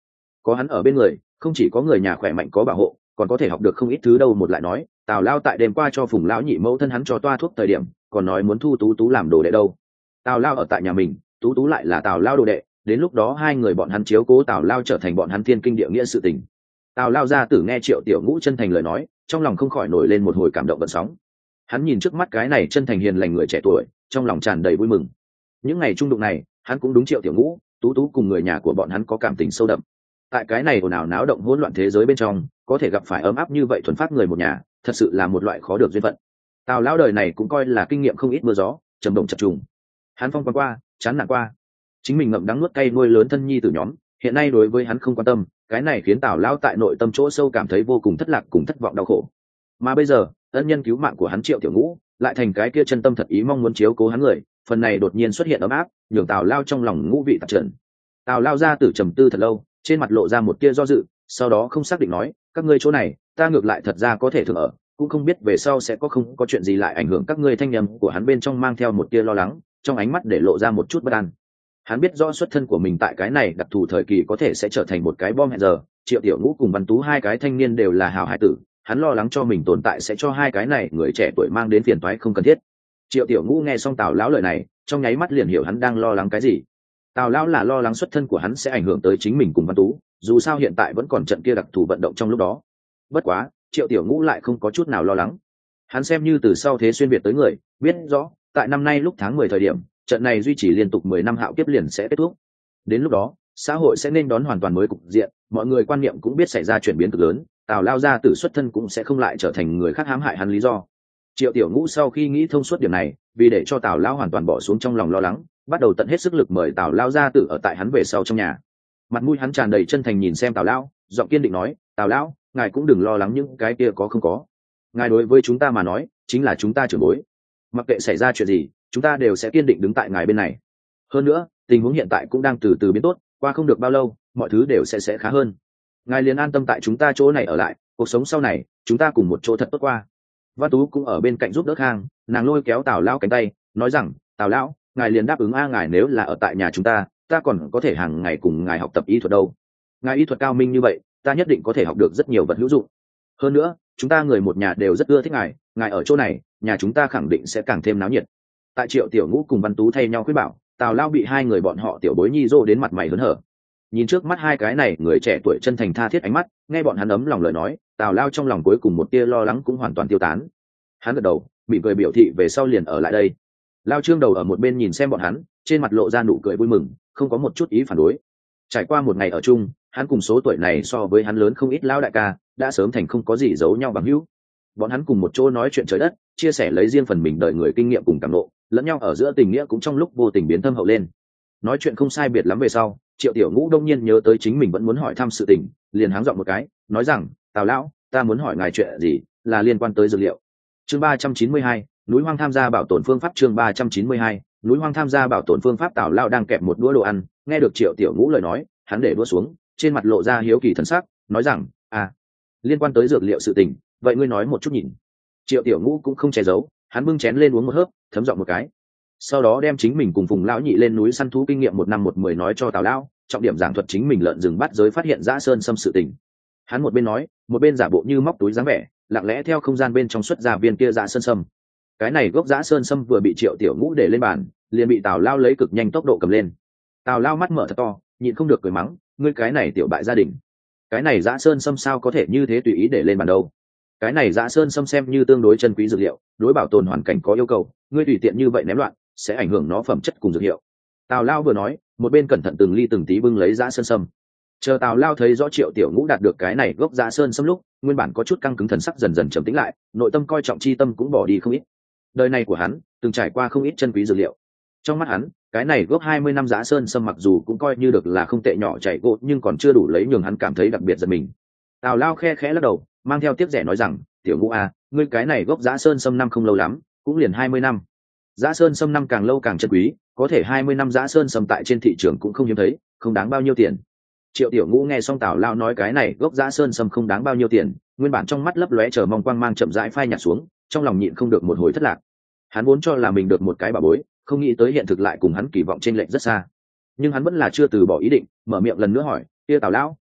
có hắn ở bên người, không chỉ có người nhà khỏe mạnh có bảo hộ, còn có thể học được không ít thứ đâu. Một lại nói, Tào Lao tại đêm qua cho Phùng lão nhị mẫu thân hắn cho toa thuốc thời điểm, còn nói muốn thu Tú Tú làm đồ đệ đâu. Tào Lao ở tại nhà mình, Tú Tú lại là Tào Lao đồ đệ, đến lúc đó hai người bọn hắn chiếu cố Tào Lao trở thành bọn hắn thiên kinh địa nghĩa sự tình. Tào Lao gia tử nghe Triệu Tiểu Ngũ chân thành lời nói, trong lòng không khỏi nổi lên một hồi cảm động vận sóng. Hắn nhìn trước mắt cái này chân thành hiền lành người trẻ tuổi, trong lòng tràn đầy vui mừng. Những ngày trung đụng này, hắn cũng đúng Triệu Tiểu Ngũ, Tú Tú cùng người nhà của bọn hắn có cảm tình sâu đậm. Tại cái này ồn ào náo động hỗn loạn thế giới bên trong, có thể gặp phải ấm áp như vậy thuần phát người một nhà, thật sự là một loại khó được duyên phận. Tào Lao đời này cũng coi là kinh nghiệm không ít mưa gió, trầm động chập trùng. Hắn phong quan qua, chán nản qua, chính mình ngậm đắng nuốt cay nuôi lớn thân nhi tử nhóm, hiện nay đối với hắn không quan tâm, cái này khiến Tào Lao tại nội tâm chỗ sâu cảm thấy vô cùng thất lạc cùng thất vọng đau khổ. Mà bây giờ, ân nhân cứu mạng của hắn Triệu Tiểu Ngũ, lại thành cái kia chân tâm thật ý mong muốn chiếu cố hắn người, phần này đột nhiên xuất hiện ấm áp, nhường Tào Lao trong lòng ngũ vị tạp trần. Tào Lao ra tử trầm tư thật lâu, trên mặt lộ ra một tia do dự, sau đó không xác định nói, các ngươi chỗ này, ta ngược lại thật ra có thể thường ở, cũng không biết về sau sẽ có không có chuyện gì lại ảnh hưởng các ngươi. Thanh nhầm của hắn bên trong mang theo một tia lo lắng, trong ánh mắt để lộ ra một chút bất an. Hắn biết rõ xuất thân của mình tại cái này đặc thù thời kỳ có thể sẽ trở thành một cái bom hẹn giờ. Triệu Tiểu Ngũ cùng Văn Tú hai cái thanh niên đều là hào hải tử, hắn lo lắng cho mình tồn tại sẽ cho hai cái này người trẻ tuổi mang đến phiền toái không cần thiết. Triệu Tiểu Ngũ nghe xong Tào Lão lời này, trong nháy mắt liền hiểu hắn đang lo lắng cái gì. Tào Lão là lo lắng xuất thân của hắn sẽ ảnh hưởng tới chính mình cùng Văn Tú, dù sao hiện tại vẫn còn trận kia đặc thù vận động trong lúc đó. Bất quá, Triệu Tiểu Ngũ lại không có chút nào lo lắng. Hắn xem như từ sau thế xuyên việt tới người, biết rõ, tại năm nay lúc tháng mười thời điểm, trận này duy trì liên tục mười năm hạo kiếp liền sẽ kết thúc. Đến lúc đó, xã hội sẽ nên đón hoàn toàn mới cục diện, mọi người quan niệm cũng biết xảy ra chuyển biến cực lớn, Tào Lao gia tử xuất thân cũng sẽ không lại trở thành người khác hãm hại hắn lý do. Triệu Tiểu Ngũ sau khi nghĩ thông suốt điểm này, vì để cho Tào Lao hoàn toàn bỏ xuống trong lòng lo lắng, bắt đầu tận hết sức lực mời Tào Lao gia tử ở tại hắn về sau trong nhà. Mặt mũi hắn tràn đầy chân thành nhìn xem Tào Lao, giọng kiên định nói, Tào Lao, ngài cũng đừng lo lắng những cái kia có không có. Ngài đối với chúng ta mà nói, chính là chúng ta trưởng bối. Mặc kệ xảy ra chuyện gì, chúng ta đều sẽ kiên định đứng tại ngài bên này. Hơn nữa, tình huống hiện tại cũng đang từ từ biến tốt, qua không được bao lâu, mọi thứ đều sẽ sẽ khá hơn. Ngài liền an tâm tại chúng ta chỗ này ở lại, cuộc sống sau này, chúng ta cùng một chỗ thật tốt qua. Văn Tú cũng ở bên cạnh giúp đỡ Khang, nàng lôi kéo Tào Lao cánh tay, nói rằng, Tào Lão, ngài liền đáp ứng a, ngài nếu là ở tại nhà chúng ta, ta còn có thể hàng ngày cùng ngài học tập y thuật đâu. Ngài y thuật cao minh như vậy, ta nhất định có thể học được rất nhiều vật hữu dụng. Hơn nữa, chúng ta người một nhà đều rất ưa thích ngài, ngài ở chỗ này, nhà chúng ta khẳng định sẽ càng thêm náo nhiệt. Tại Triệu Tiểu Ngũ cùng Văn Tú thay nhau khuyên bảo, Tào Lao bị hai người bọn họ tiểu bối nhi dô đến mặt mày hớn hở. Nhìn trước mắt hai cái này người trẻ tuổi chân thành tha thiết ánh mắt, nghe bọn hắn ấm lòng lời nói, Tào Lao trong lòng cuối cùng một tia lo lắng cũng hoàn toàn tiêu tán. Hắn gật đầu, mỉm cười biểu thị về sau liền ở lại đây. Lao Trương đầu ở một bên nhìn xem bọn hắn, trên mặt lộ ra nụ cười vui mừng, không có một chút ý phản đối. Trải qua một ngày ở chung, hắn cùng số tuổi này so với hắn lớn không ít lão đại ca, đã sớm thành không có gì giấu nhau bằng hữu. Bọn hắn cùng một chỗ nói chuyện trời đất, chia sẻ lấy riêng phần mình đời người kinh nghiệm cùng cảm ngộ, lẫn nhau ở giữa tình nghĩa cũng trong lúc vô tình biến thâm hậu lên. Nói chuyện không sai biệt lắm về sau, Triệu Tiểu Ngũ đông nhiên nhớ tới chính mình vẫn muốn hỏi thăm sự tình, liền háng giọng một cái, nói rằng, Tào Lão, ta muốn hỏi ngài chuyện gì, là liên quan tới dược liệu. Chương ba trăm chín mươi hai, núi hoang tham gia bảo tồn phương pháp. Chương ba trăm chín mươi hai, núi hoang tham gia bảo tồn phương pháp. Tào Lao đang kẹp một đũa đồ ăn, nghe được Triệu Tiểu Ngũ lời nói, hắn để đũa xuống, trên mặt lộ ra hiếu kỳ thần sắc, nói rằng, à, liên quan tới dược liệu sự tình, vậy ngươi nói một chút nhìn. Triệu Tiểu Ngũ cũng không che giấu, hắn bưng chén lên uống một hớp, thấm giọng một cái, sau đó đem chính mình cùng Phùng lão nhị lên núi săn thú kinh nghiệm một năm một mười nói cho Tào Lao, trọng điểm giảng thuật chính mình lợn rừng bắt giới phát hiện dã sơn xâm sự tình. Hắn một bên nói, một bên giả bộ như móc túi dáng vẻ, lặng lẽ theo không gian bên trong xuất ra viên kia dã sơn sâm. Cái này gốc dã sơn sâm vừa bị Triệu Tiểu Ngũ để lên bàn, liền bị Tào Lao lấy cực nhanh tốc độ cầm lên. Tào Lao mắt mở thật to, nhịn không được cười mắng, ngươi cái này tiểu bại gia đình, cái này dã sơn sâm sao có thể như thế tùy ý để lên bàn đâu. Cái này dã sơn sâm xem như tương đối chân quý dược liệu, đối bảo tồn hoàn cảnh có yêu cầu, ngươi tùy tiện như vậy ném loạn sẽ ảnh hưởng nó phẩm chất cùng dược hiệu. Tào Lao vừa nói, một bên cẩn thận từng ly từng tí bưng lấy dã sơn sâm. Chờ Tào Lao thấy rõ Triệu Tiểu Ngũ đạt được cái này gốc dã sơn sâm lúc, nguyên bản có chút căng cứng thần sắc dần dần trầm tĩnh lại, nội tâm coi trọng chi tâm cũng bỏ đi không ít. Đời này của hắn từng trải qua không ít chân quý dược liệu, trong mắt hắn cái này gốc hai mươi năm dã sơn sâm mặc dù cũng coi như được là không tệ nhỏ chạy gỗ, nhưng còn chưa đủ lấy nhường hắn cảm thấy đặc biệt giật mình. Tào Lao khe khẽ lắc đầu, mang theo tiếc rẻ nói rằng, Tiểu Ngũ à, ngươi cái này gốc dã sơn sâm năm không lâu lắm, cũng liền hai mươi năm. Dã sơn sâm năm càng lâu càng chân quý, có thể hai mươi năm dã sơn sâm tại trên thị trường cũng không hiếm thấy, không đáng bao nhiêu tiền. Triệu Tiểu Ngũ nghe xong Tào Lao nói cái này gốc dã sơn sâm không đáng bao nhiêu tiền, nguyên bản trong mắt lấp lóe chờ mong quang mang chậm rãi phai nhạt xuống, trong lòng nhịn không được một hồi thất lạc. Hắn vốn cho là mình được một cái bảo bối, không nghĩ tới hiện thực lại cùng hắn kỳ vọng trên lệch rất xa. Nhưng hắn vẫn là chưa từ bỏ ý định, mở miệng lần nữa hỏi, kia Tào Lão,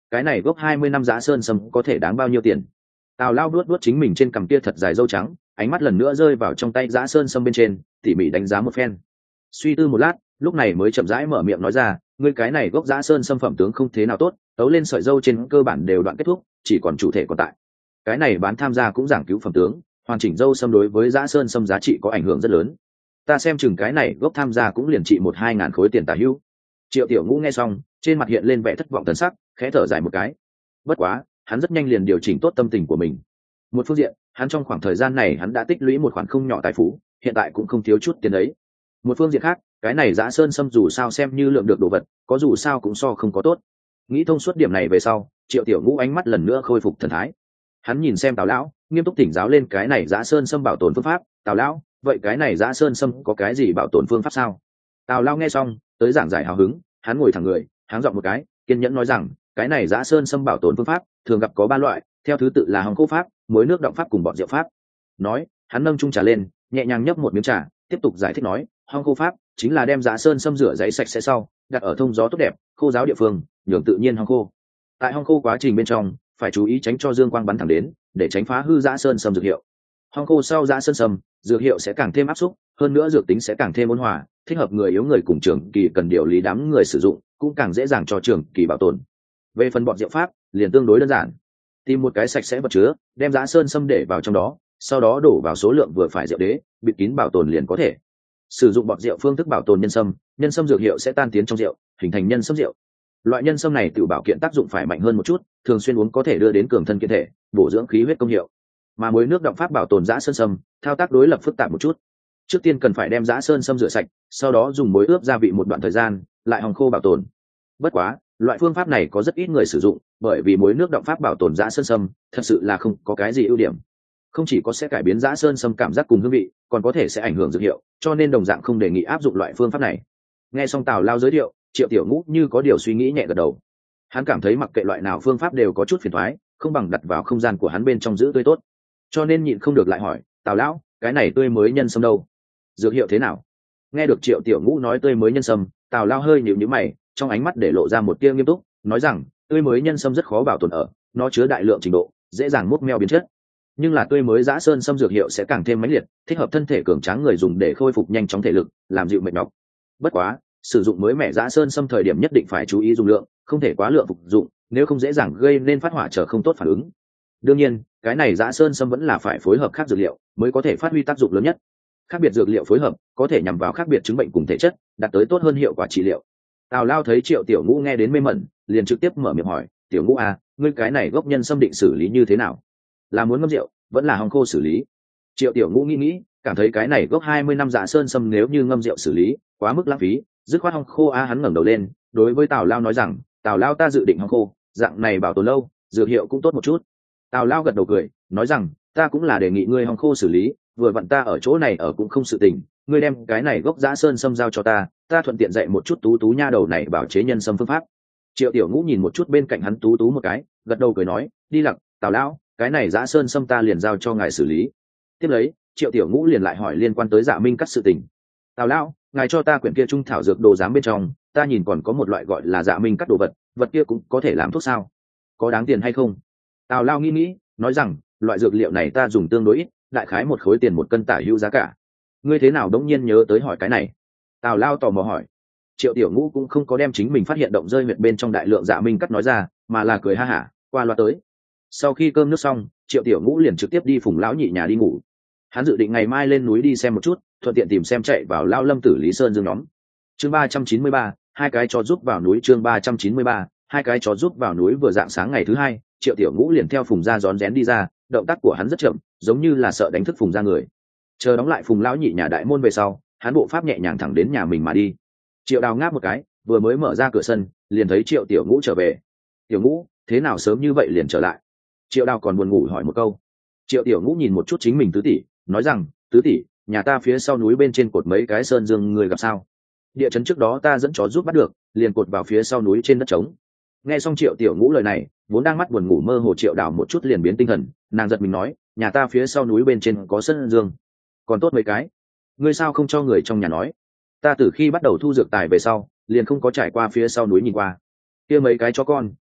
cái này gốc hai mươi năm giá sơn sâm có thể đáng bao nhiêu tiền? Tào lao vuốt vuốt chính mình trên cằm kia thật dài râu trắng, ánh mắt lần nữa rơi vào trong tay giá sơn sâm bên trên, tỉ mỉ đánh giá một phen. Suy tư một lát, lúc này mới chậm rãi mở miệng nói ra, ngươi cái này gốc giá sơn sâm phẩm tướng không thế nào tốt, tấu lên sợi râu trên cơ bản đều đoạn kết thúc, chỉ còn chủ thể còn tại. Cái này bán tham gia cũng giảng cứu phẩm tướng, hoàn chỉnh râu sâm đối với giá sơn sâm giá trị có ảnh hưởng rất lớn. Ta xem chừng cái này gốc tham gia cũng liền trị một hai ngàn khối tiền tả hữu. Triệu Tiểu Ngũ nghe xong, trên mặt hiện lên vẻ thất vọng thần sắc, khẽ thở dài một cái. Bất quá, hắn rất nhanh liền điều chỉnh tốt tâm tình của mình. Một phương diện, hắn trong khoảng thời gian này hắn đã tích lũy một khoản không nhỏ tài phú, hiện tại cũng không thiếu chút tiền đấy. Một phương diện khác, cái này giá sơn sâm dù sao xem như lượng được đồ vật, có dù sao cũng so không có tốt. Nghĩ thông suốt điểm này về sau, Triệu Tiểu Ngũ ánh mắt lần nữa khôi phục thần thái. Hắn nhìn xem Tào lão, nghiêm túc tỉnh giáo lên cái này giá sơn sâm bảo tồn phương pháp. Tào lão, vậy cái này giá sơn sâm có cái gì bảo tồn phương pháp sao? Tào lão nghe xong, tới giảng giải hào hứng, hắn ngồi thẳng người, háng giọng một cái, kiên nhẫn nói rằng, cái này giá sơn sâm bảo tồn phương pháp thường gặp có ba loại, theo thứ tự là hong khô pháp, muối nước động pháp cùng bọt rượu pháp. Nói, hắn nâng chung trà lên, nhẹ nhàng nhấp một miếng trà, tiếp tục giải thích nói, hong khô pháp chính là đem giá sơn sâm rửa giấy sạch sẽ sau, đặt ở thông gió tốt đẹp, khô ráo địa phương, nhường tự nhiên hong khô. Tại hong khô quá trình bên trong, phải chú ý tránh cho dương quang bắn thẳng đến, để tránh phá hư giá sơn sâm dược hiệu. Hong khô sau giá sơn sâm, dược hiệu sẽ càng thêm áp xúc, hơn nữa dược tính sẽ càng thêm ôn hòa, thích hợp người yếu người cùng trường kỳ cần điều lý đám người sử dụng, cũng càng dễ dàng cho trường kỳ bảo tồn. Về phần bọt rượu pháp, liền tương đối đơn giản. Tìm một cái sạch sẽ vật chứa, đem giá sơn sâm để vào trong đó, sau đó đổ vào số lượng vừa phải rượu đế, bịt kín bảo tồn liền có thể. Sử dụng bọt rượu phương thức bảo tồn nhân sâm, nhân sâm dược hiệu sẽ tan tiến trong rượu, hình thành nhân sâm rượu. Loại nhân sâm này tự bảo kiện tác dụng phải mạnh hơn một chút, thường xuyên uống có thể đưa đến cường thân kiện thể, bổ dưỡng khí huyết công hiệu. Mà muối nước động pháp bảo tồn giá sơn sâm, thao tác đối lập phức tạp một chút. Trước tiên cần phải đem giá sơn sâm rửa sạch, sau đó dùng muối ướp gia vị một đoạn thời gian, lại hòng khô bảo tồn. Bất quá, loại phương pháp này có rất ít người sử dụng, bởi vì muối nước động pháp bảo tồn giá sơn sâm thật sự là không có cái gì ưu điểm. Không chỉ có sẽ cải biến giá sơn sâm cảm giác cùng hương vị, còn có thể sẽ ảnh hưởng dược hiệu, cho nên đồng dạng không đề nghị áp dụng loại phương pháp này. Nghe xong Tào lao giới thiệu, Triệu Tiểu Ngũ như có điều suy nghĩ nhẹ gật đầu. Hắn cảm thấy mặc kệ loại nào phương pháp đều có chút phiền toái, không bằng đặt vào không gian của hắn bên trong giữ tươi tốt. Cho nên nhịn không được lại hỏi, Tào lão, cái này tươi mới nhân sâm đâu? Dược hiệu thế nào? Nghe được Triệu Tiểu Ngũ nói tươi mới nhân sâm, Tào lao hơi nhíu nhíu mày, trong ánh mắt để lộ ra một tia nghiêm túc, nói rằng, tươi mới nhân sâm rất khó bảo tồn ở, nó chứa đại lượng trình độ, dễ dàng mút meo biến chất. Nhưng là tươi mới giá sơn sâm dược hiệu sẽ càng thêm mãnh liệt, thích hợp thân thể cường tráng người dùng để khôi phục nhanh chóng thể lực, làm dịu mệt nhọc. Bất quá, sử dụng mới mẻ giá sơn sâm thời điểm nhất định phải chú ý dùng lượng, không thể quá lượng phục dụng, nếu không dễ dàng gây nên phát hỏa trở không tốt phản ứng. Đương nhiên, cái này giá sơn sâm vẫn là phải phối hợp khác dược liệu mới có thể phát huy tác dụng lớn nhất. Khác biệt dược liệu phối hợp có thể nhằm vào khác biệt chứng bệnh cùng thể chất, đạt tới tốt hơn hiệu quả trị liệu. Tào lao thấy Triệu Tiểu Ngũ nghe đến mê mẩn, liền trực tiếp mở miệng hỏi, Tiểu Ngũ à, ngươi cái này gốc nhân sâm định xử lý như thế nào? Là muốn ngâm rượu, vẫn là hong khô xử lý? Triệu Tiểu Ngũ nghĩ nghĩ, cảm thấy cái này gốc hai mươi năm giá sơn sâm nếu như ngâm rượu xử lý, quá mức lãng phí, dứt khoát hong khô a. Hắn ngẩng đầu lên, đối với Tào lao nói rằng, Tào lao ta dự định hong khô, dạng này bảo tồn lâu, dược hiệu cũng tốt một chút. Tào lao gật đầu cười, nói rằng, ta cũng là đề nghị ngươi hong khô xử lý, vừa vặn ta ở chỗ này ở cũng không sự tình, ngươi đem cái này gốc giá sơn sâm giao cho ta, ta thuận tiện dạy một chút tú tú nha đầu này bảo chế nhân sâm phương pháp. Triệu Tiểu Ngũ nhìn một chút bên cạnh hắn tú tú một cái, gật đầu cười nói, đi lặc, Tào lão, cái này giá sơn sâm ta liền giao cho ngài xử lý. Tiếp lấy, Triệu Tiểu Ngũ liền lại hỏi liên quan tới Dạ Minh cắt sự tình. Tào lão, ngài cho ta quyển kia trung thảo dược đồ giám bên trong, ta nhìn còn có một loại gọi là Dạ Minh cắt đồ vật, vật kia cũng có thể làm thuốc sao? Có đáng tiền hay không? Tào lao nghĩ nghĩ, nói rằng, loại dược liệu này ta dùng tương đối ít, đại khái một khối tiền một cân tả hữu giá cả. Ngươi thế nào đống nhiên nhớ tới hỏi cái này? Tào lao tò mò hỏi. Triệu Tiểu Ngũ cũng không có đem chính mình phát hiện động rơi huyệt bên trong đại lượng Dạ Minh cắt nói ra, mà là cười ha hả, qua loa tới. Sau khi cơm nước xong, Triệu Tiểu Ngũ liền trực tiếp đi Phùng lão nhị nhà đi ngủ. Hắn dự định ngày mai lên núi đi xem một chút, thuận tiện tìm xem chạy vào Lao Lâm Tử Lý Sơn Dương nhóm. Chương ba trăm chín mươi ba, hai cái chó giúp vào núi. Chương ba trăm chín mươi ba, hai cái chó giúp vào núi. Vừa dạng sáng ngày thứ hai, Triệu Tiểu Ngũ liền theo Phùng gia rón rén đi ra, động tác của hắn rất chậm, giống như là sợ đánh thức Phùng gia người. Chờ đóng lại Phùng lão nhị nhà đại môn về sau, hắn bộ pháp nhẹ nhàng thẳng đến nhà mình mà đi. Triệu Đào ngáp một cái, vừa mới mở ra cửa sân, liền thấy Triệu Tiểu Ngũ trở về. Tiểu Ngũ, thế nào sớm như vậy liền trở lại? Triệu Đào còn buồn ngủ hỏi một câu. Triệu Tiểu Ngũ nhìn một chút chính mình tứ tỷ, nói rằng, tứ tỷ, nhà ta phía sau núi bên trên cột mấy cái sơn dương người gặp sao? Địa chấn trước đó ta dẫn chó giúp bắt được, liền cột vào phía sau núi trên đất trống. Nghe xong Triệu Tiểu Ngũ lời này, vốn đang mắt buồn ngủ mơ hồ Triệu Đào một chút liền biến tinh thần, nàng giật mình nói, nhà ta phía sau núi bên trên có sơn dương, còn tốt mấy cái. Ngươi sao không cho người trong nhà nói? Ta từ khi bắt đầu thu dược tài về sau, liền không có trải qua phía sau núi nhìn qua. Kia mấy cái chó con,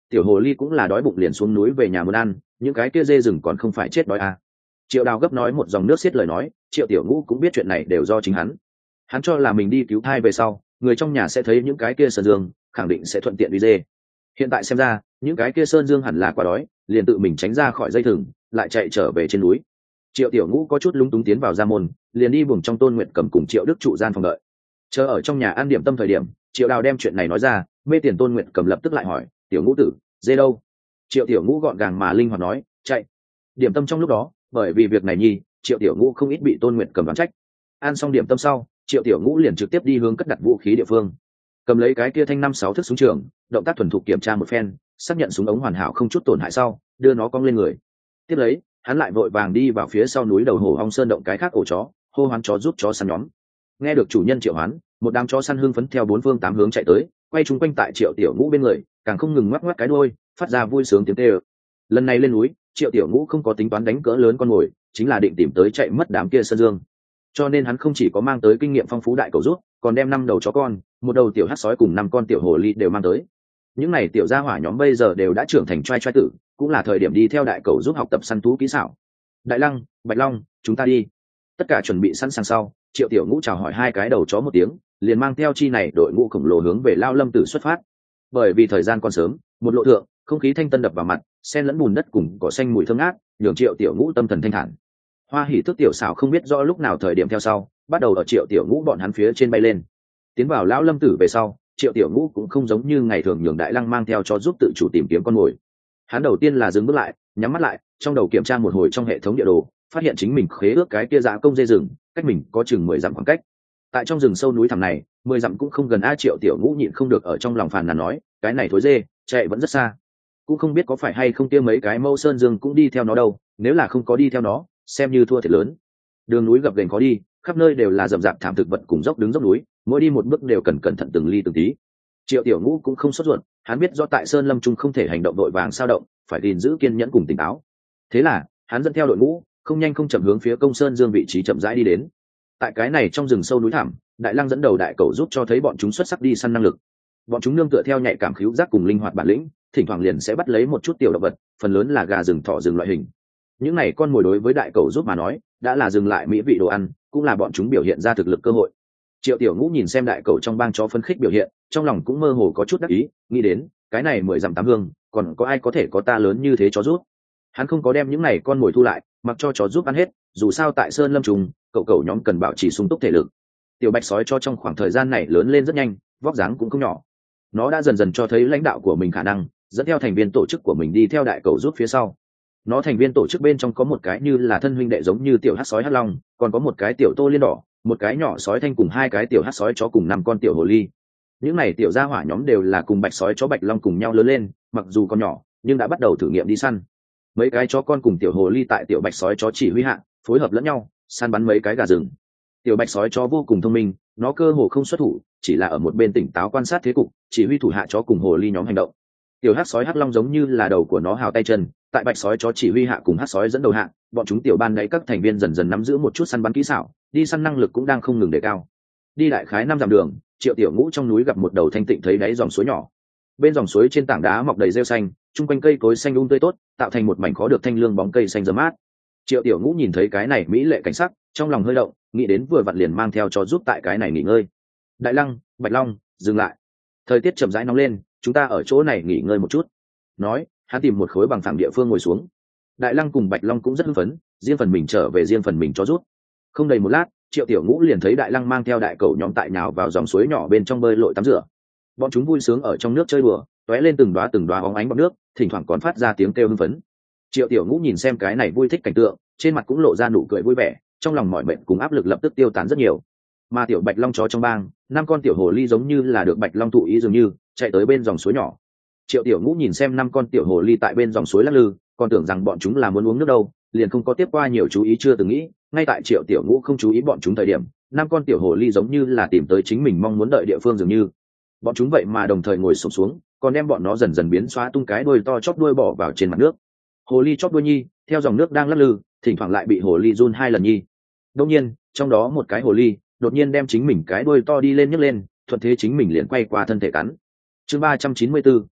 tiểu hồ ly cũng là đói bụng liền xuống núi về nhà muốn ăn, những cái kia dê rừng còn không phải chết đói à. Triệu Đào gấp nói một dòng nước xiết lời nói, Triệu Tiểu Ngũ cũng biết chuyện này đều do chính hắn. Hắn cho là mình đi cứu thai về sau, người trong nhà sẽ thấy những cái kia sơn dương, khẳng định sẽ thuận tiện đi dê. Hiện tại xem ra, những cái kia sơn dương hẳn là quá đói, liền tự mình tránh ra khỏi dây thừng, lại chạy trở về trên núi. Triệu Tiểu Ngũ có chút lúng túng tiến vào gia môn, liền đi buồng trong Tôn Nguyệt Cầm cùng Triệu Đức trụ gian phòng đợi. Chờ ở trong nhà ăn điểm tâm thời điểm, Triệu Đào đem chuyện này nói ra, mê tiền Tôn Nguyệt Cầm lập tức lại hỏi, "Tiểu Ngũ tử, dê đâu?" Triệu Tiểu Ngũ gọn gàng mà linh hoạt nói, "Chạy." Điểm tâm trong lúc đó, bởi vì việc này nhi, Triệu Tiểu Ngũ không ít bị Tôn Nguyệt Cầm đoán trách. Ăn xong điểm tâm sau, Triệu Tiểu Ngũ liền trực tiếp đi hướng cất đặt vũ khí địa phương, cầm lấy cái kia thanh năm sáu thước súng trường, động tác thuần thục kiểm tra một phen, xác nhận súng ống hoàn hảo không chút tổn hại sau, đưa nó cong lên người. Tiếp lấy, hắn lại vội vàng đi vào phía sau núi đầu hồ ong sơn động cái khác ổ chó, hô hoán chó giúp chó săn nhóm. Nghe được chủ nhân triệu hoán, một đám chó săn hưng phấn theo bốn phương tám hướng chạy tới, quay chung quanh tại Triệu Tiểu Ngũ bên người, càng không ngừng ngoắc ngoắc cái đuôi, phát ra vui sướng tiếng kêu. Lần này lên núi, Triệu Tiểu Ngũ không có tính toán đánh cỡ lớn con mồi, chính là định tìm tới chạy mất đám kia sơn dương. Cho nên hắn không chỉ có mang tới kinh nghiệm phong phú đại cầu rút, còn đem năm đầu chó con, một đầu tiểu hắc sói cùng năm con tiểu hồ ly đều mang tới. Những này tiểu gia hỏa nhóm bây giờ đều đã trưởng thành trai trai tử, cũng là thời điểm đi theo đại cầu giúp học tập săn thú kỹ xảo. Đại Lăng, Bạch Long, chúng ta đi. Tất cả chuẩn bị sẵn sàng sau, Triệu Tiểu Ngũ chào hỏi hai cái đầu chó một tiếng, liền mang theo chi này đội ngũ khổng lồ hướng về Lao Lâm Tử xuất phát. Bởi vì thời gian còn sớm, một lộ thượng, không khí thanh tân đập vào mặt, xen lẫn bùn đất cùng cỏ xanh mùi thơm ngát, nhường Triệu Tiểu Ngũ tâm thần thanh thản. Hoa Hỉ Tước tiểu xảo không biết rõ lúc nào thời điểm theo sau, bắt đầu ở Triệu Tiểu Ngũ bọn hắn phía trên bay lên. Tiến vào Lão Lâm Tử về sau, Triệu Tiểu Ngũ cũng không giống như ngày thường nhường Đại Lăng mang theo cho giúp tự chủ tìm kiếm con mồi. Hắn đầu tiên là dừng bước lại, nhắm mắt lại, trong đầu kiểm tra một hồi trong hệ thống địa đồ, phát hiện chính mình khế ước cái kia dã công dê rừng, cách mình có chừng mười dặm khoảng cách. Tại trong rừng sâu núi thẳm này, mười dặm cũng không gần. A Triệu Tiểu Ngũ nhịn không được ở trong lòng phàn nàn nói, cái này thối dê, chạy vẫn rất xa. Cũng không biết có phải hay không kia mấy cái mâu sơn dương cũng đi theo nó đâu, nếu là không có đi theo nó, xem như thua thiệt lớn. Đường núi gập ghềnh khó đi, khắp nơi đều là rậm rạp thảm thực vật cùng dốc đứng dốc núi, mỗi đi một bước đều cần cẩn thận từng ly từng tí. Triệu Tiểu Ngũ cũng không sốt ruột, hắn biết do tại sơn lâm trung không thể hành động đội vàng sao động, phải gìn giữ kiên nhẫn cùng tỉnh táo. Thế là hắn dẫn theo đội ngũ, không nhanh không chậm hướng phía công sơn dương vị trí chậm rãi đi đến. Tại cái này trong rừng sâu núi thẳm, Đại Lăng dẫn đầu đại cầu giúp cho thấy bọn chúng xuất sắc đi săn năng lực. Bọn chúng nương tựa theo nhạy cảm khứu giác cùng linh hoạt bản lĩnh, thỉnh thoảng liền sẽ bắt lấy một chút tiểu động vật, phần lớn là gà rừng, thỏ rừng loại hình. Những này con mồi đối với đại cầu giúp mà nói, đã là dừng lại mỹ vị đồ ăn, cũng là bọn chúng biểu hiện ra thực lực cơ hội. Triệu Tiểu Ngũ nhìn xem đại cầu trong bang chó phấn khích biểu hiện, trong lòng cũng mơ hồ có chút đắc ý, nghĩ đến cái này mười dặm tám hương, còn có ai có thể có ta lớn như thế chó giúp. Hắn không có đem những này con mồi thu lại, mặc cho chó giúp ăn hết, dù sao tại sơn lâm trùng, cậu cậu nhóm cần bảo trì sung túc thể lực. Tiểu bạch sói cho trong khoảng thời gian này lớn lên rất nhanh, vóc dáng cũng không nhỏ. Nó đã dần dần cho thấy lãnh đạo của mình khả năng, dẫn theo thành viên tổ chức của mình đi theo đại cầu giúp phía sau. Nó thành viên tổ chức bên trong có một cái như là thân huynh đệ giống như tiểu hắc sói hắc long, còn có một cái tiểu tô liên đỏ, một cái nhỏ sói thanh cùng hai cái tiểu hắc sói chó cùng năm con tiểu hồ ly. Những này tiểu gia hỏa nhóm đều là cùng bạch sói chó bạch long cùng nhau lớn lên, mặc dù còn nhỏ nhưng đã bắt đầu thử nghiệm đi săn. Mấy cái chó con cùng tiểu hồ ly tại tiểu bạch sói chó chỉ huy hạ, phối hợp lẫn nhau săn bắn mấy cái gà rừng. Tiểu bạch sói chó vô cùng thông minh, nó cơ hồ không xuất thủ, chỉ là ở một bên tỉnh táo quan sát thế cục, chỉ huy thủ hạ chó cùng hồ ly nhóm hành động. Tiểu hắc sói hắc long giống như là đầu của nó hào tay chân, tại bạch sói chó chỉ huy hạ cùng hắc sói dẫn đầu hạ, bọn chúng tiểu ban đấy các thành viên dần dần nắm giữ một chút săn bắn kỹ xảo, đi săn năng lực cũng đang không ngừng đề cao. Đi đại khái năm dặm đường, Triệu Tiểu Ngũ trong núi gặp một đầu thanh tịnh thấy đáy dòng suối nhỏ. Bên dòng suối trên tảng đá mọc đầy rêu xanh, chung quanh cây cối xanh um tươi tốt, tạo thành một mảnh khó được thanh lương bóng cây xanh rớm mát. Triệu Tiểu Ngũ nhìn thấy cái này mỹ lệ cảnh sắc, trong lòng hơi động, nghĩ đến vừa vặn liền mang theo cho giúp tại cái này nghỉ ngơi. Đại Lăng, Bạch Long, dừng lại. Thời tiết chậm rãi nóng lên, chúng ta ở chỗ này nghỉ ngơi một chút. Nói, hắn tìm một khối bằng phẳng địa phương ngồi xuống. Đại Lăng cùng Bạch Long cũng rất hưng phấn, riêng phần mình trở về riêng phần mình cho rút. Không đầy một lát, Triệu Tiểu Ngũ liền thấy Đại Lăng mang theo đại cầu nhóm tại nhào vào dòng suối nhỏ bên trong bơi lội tắm rửa. Bọn chúng vui sướng ở trong nước chơi đùa, tóe lên từng đóa từng đóa bóng ánh bọt nước, thỉnh thoảng còn phát ra tiếng kêu hưng phấn. Triệu Tiểu Ngũ nhìn xem cái này vui thích cảnh tượng, trên mặt cũng lộ ra nụ cười vui vẻ, trong lòng mỏi mệt cùng áp lực lập tức tiêu tán rất nhiều. Mà tiểu Bạch Long chó trong bang, năm con tiểu hồ ly giống như là được Bạch Long thụ ý dường như, chạy tới bên dòng suối nhỏ. Triệu Tiểu Ngũ nhìn xem năm con tiểu hồ ly tại bên dòng suối lắc lư, còn tưởng rằng bọn chúng là muốn uống nước đâu, liền không có tiếp qua nhiều chú ý chưa từng nghĩ, ngay tại Triệu Tiểu Ngũ không chú ý bọn chúng thời điểm, năm con tiểu hồ ly giống như là tìm tới chính mình mong muốn đợi địa phương dường như. Bọn chúng vậy mà đồng thời ngồi xổm xuống, còn đem bọn nó dần dần biến xóa tung cái đuôi to chóp đuôi bỏ vào trên mặt nước. Hồ ly chóp đuôi nhi, theo dòng nước đang lắc lư, thỉnh thoảng lại bị hồ ly run hai lần nhi. Đương nhiên, trong đó một cái hồ ly đột nhiên đem chính mình cái đuôi to đi lên nhấc lên, thuận thế chính mình liền quay qua thân thể cắn. Chương ba trăm chín mươi bốn,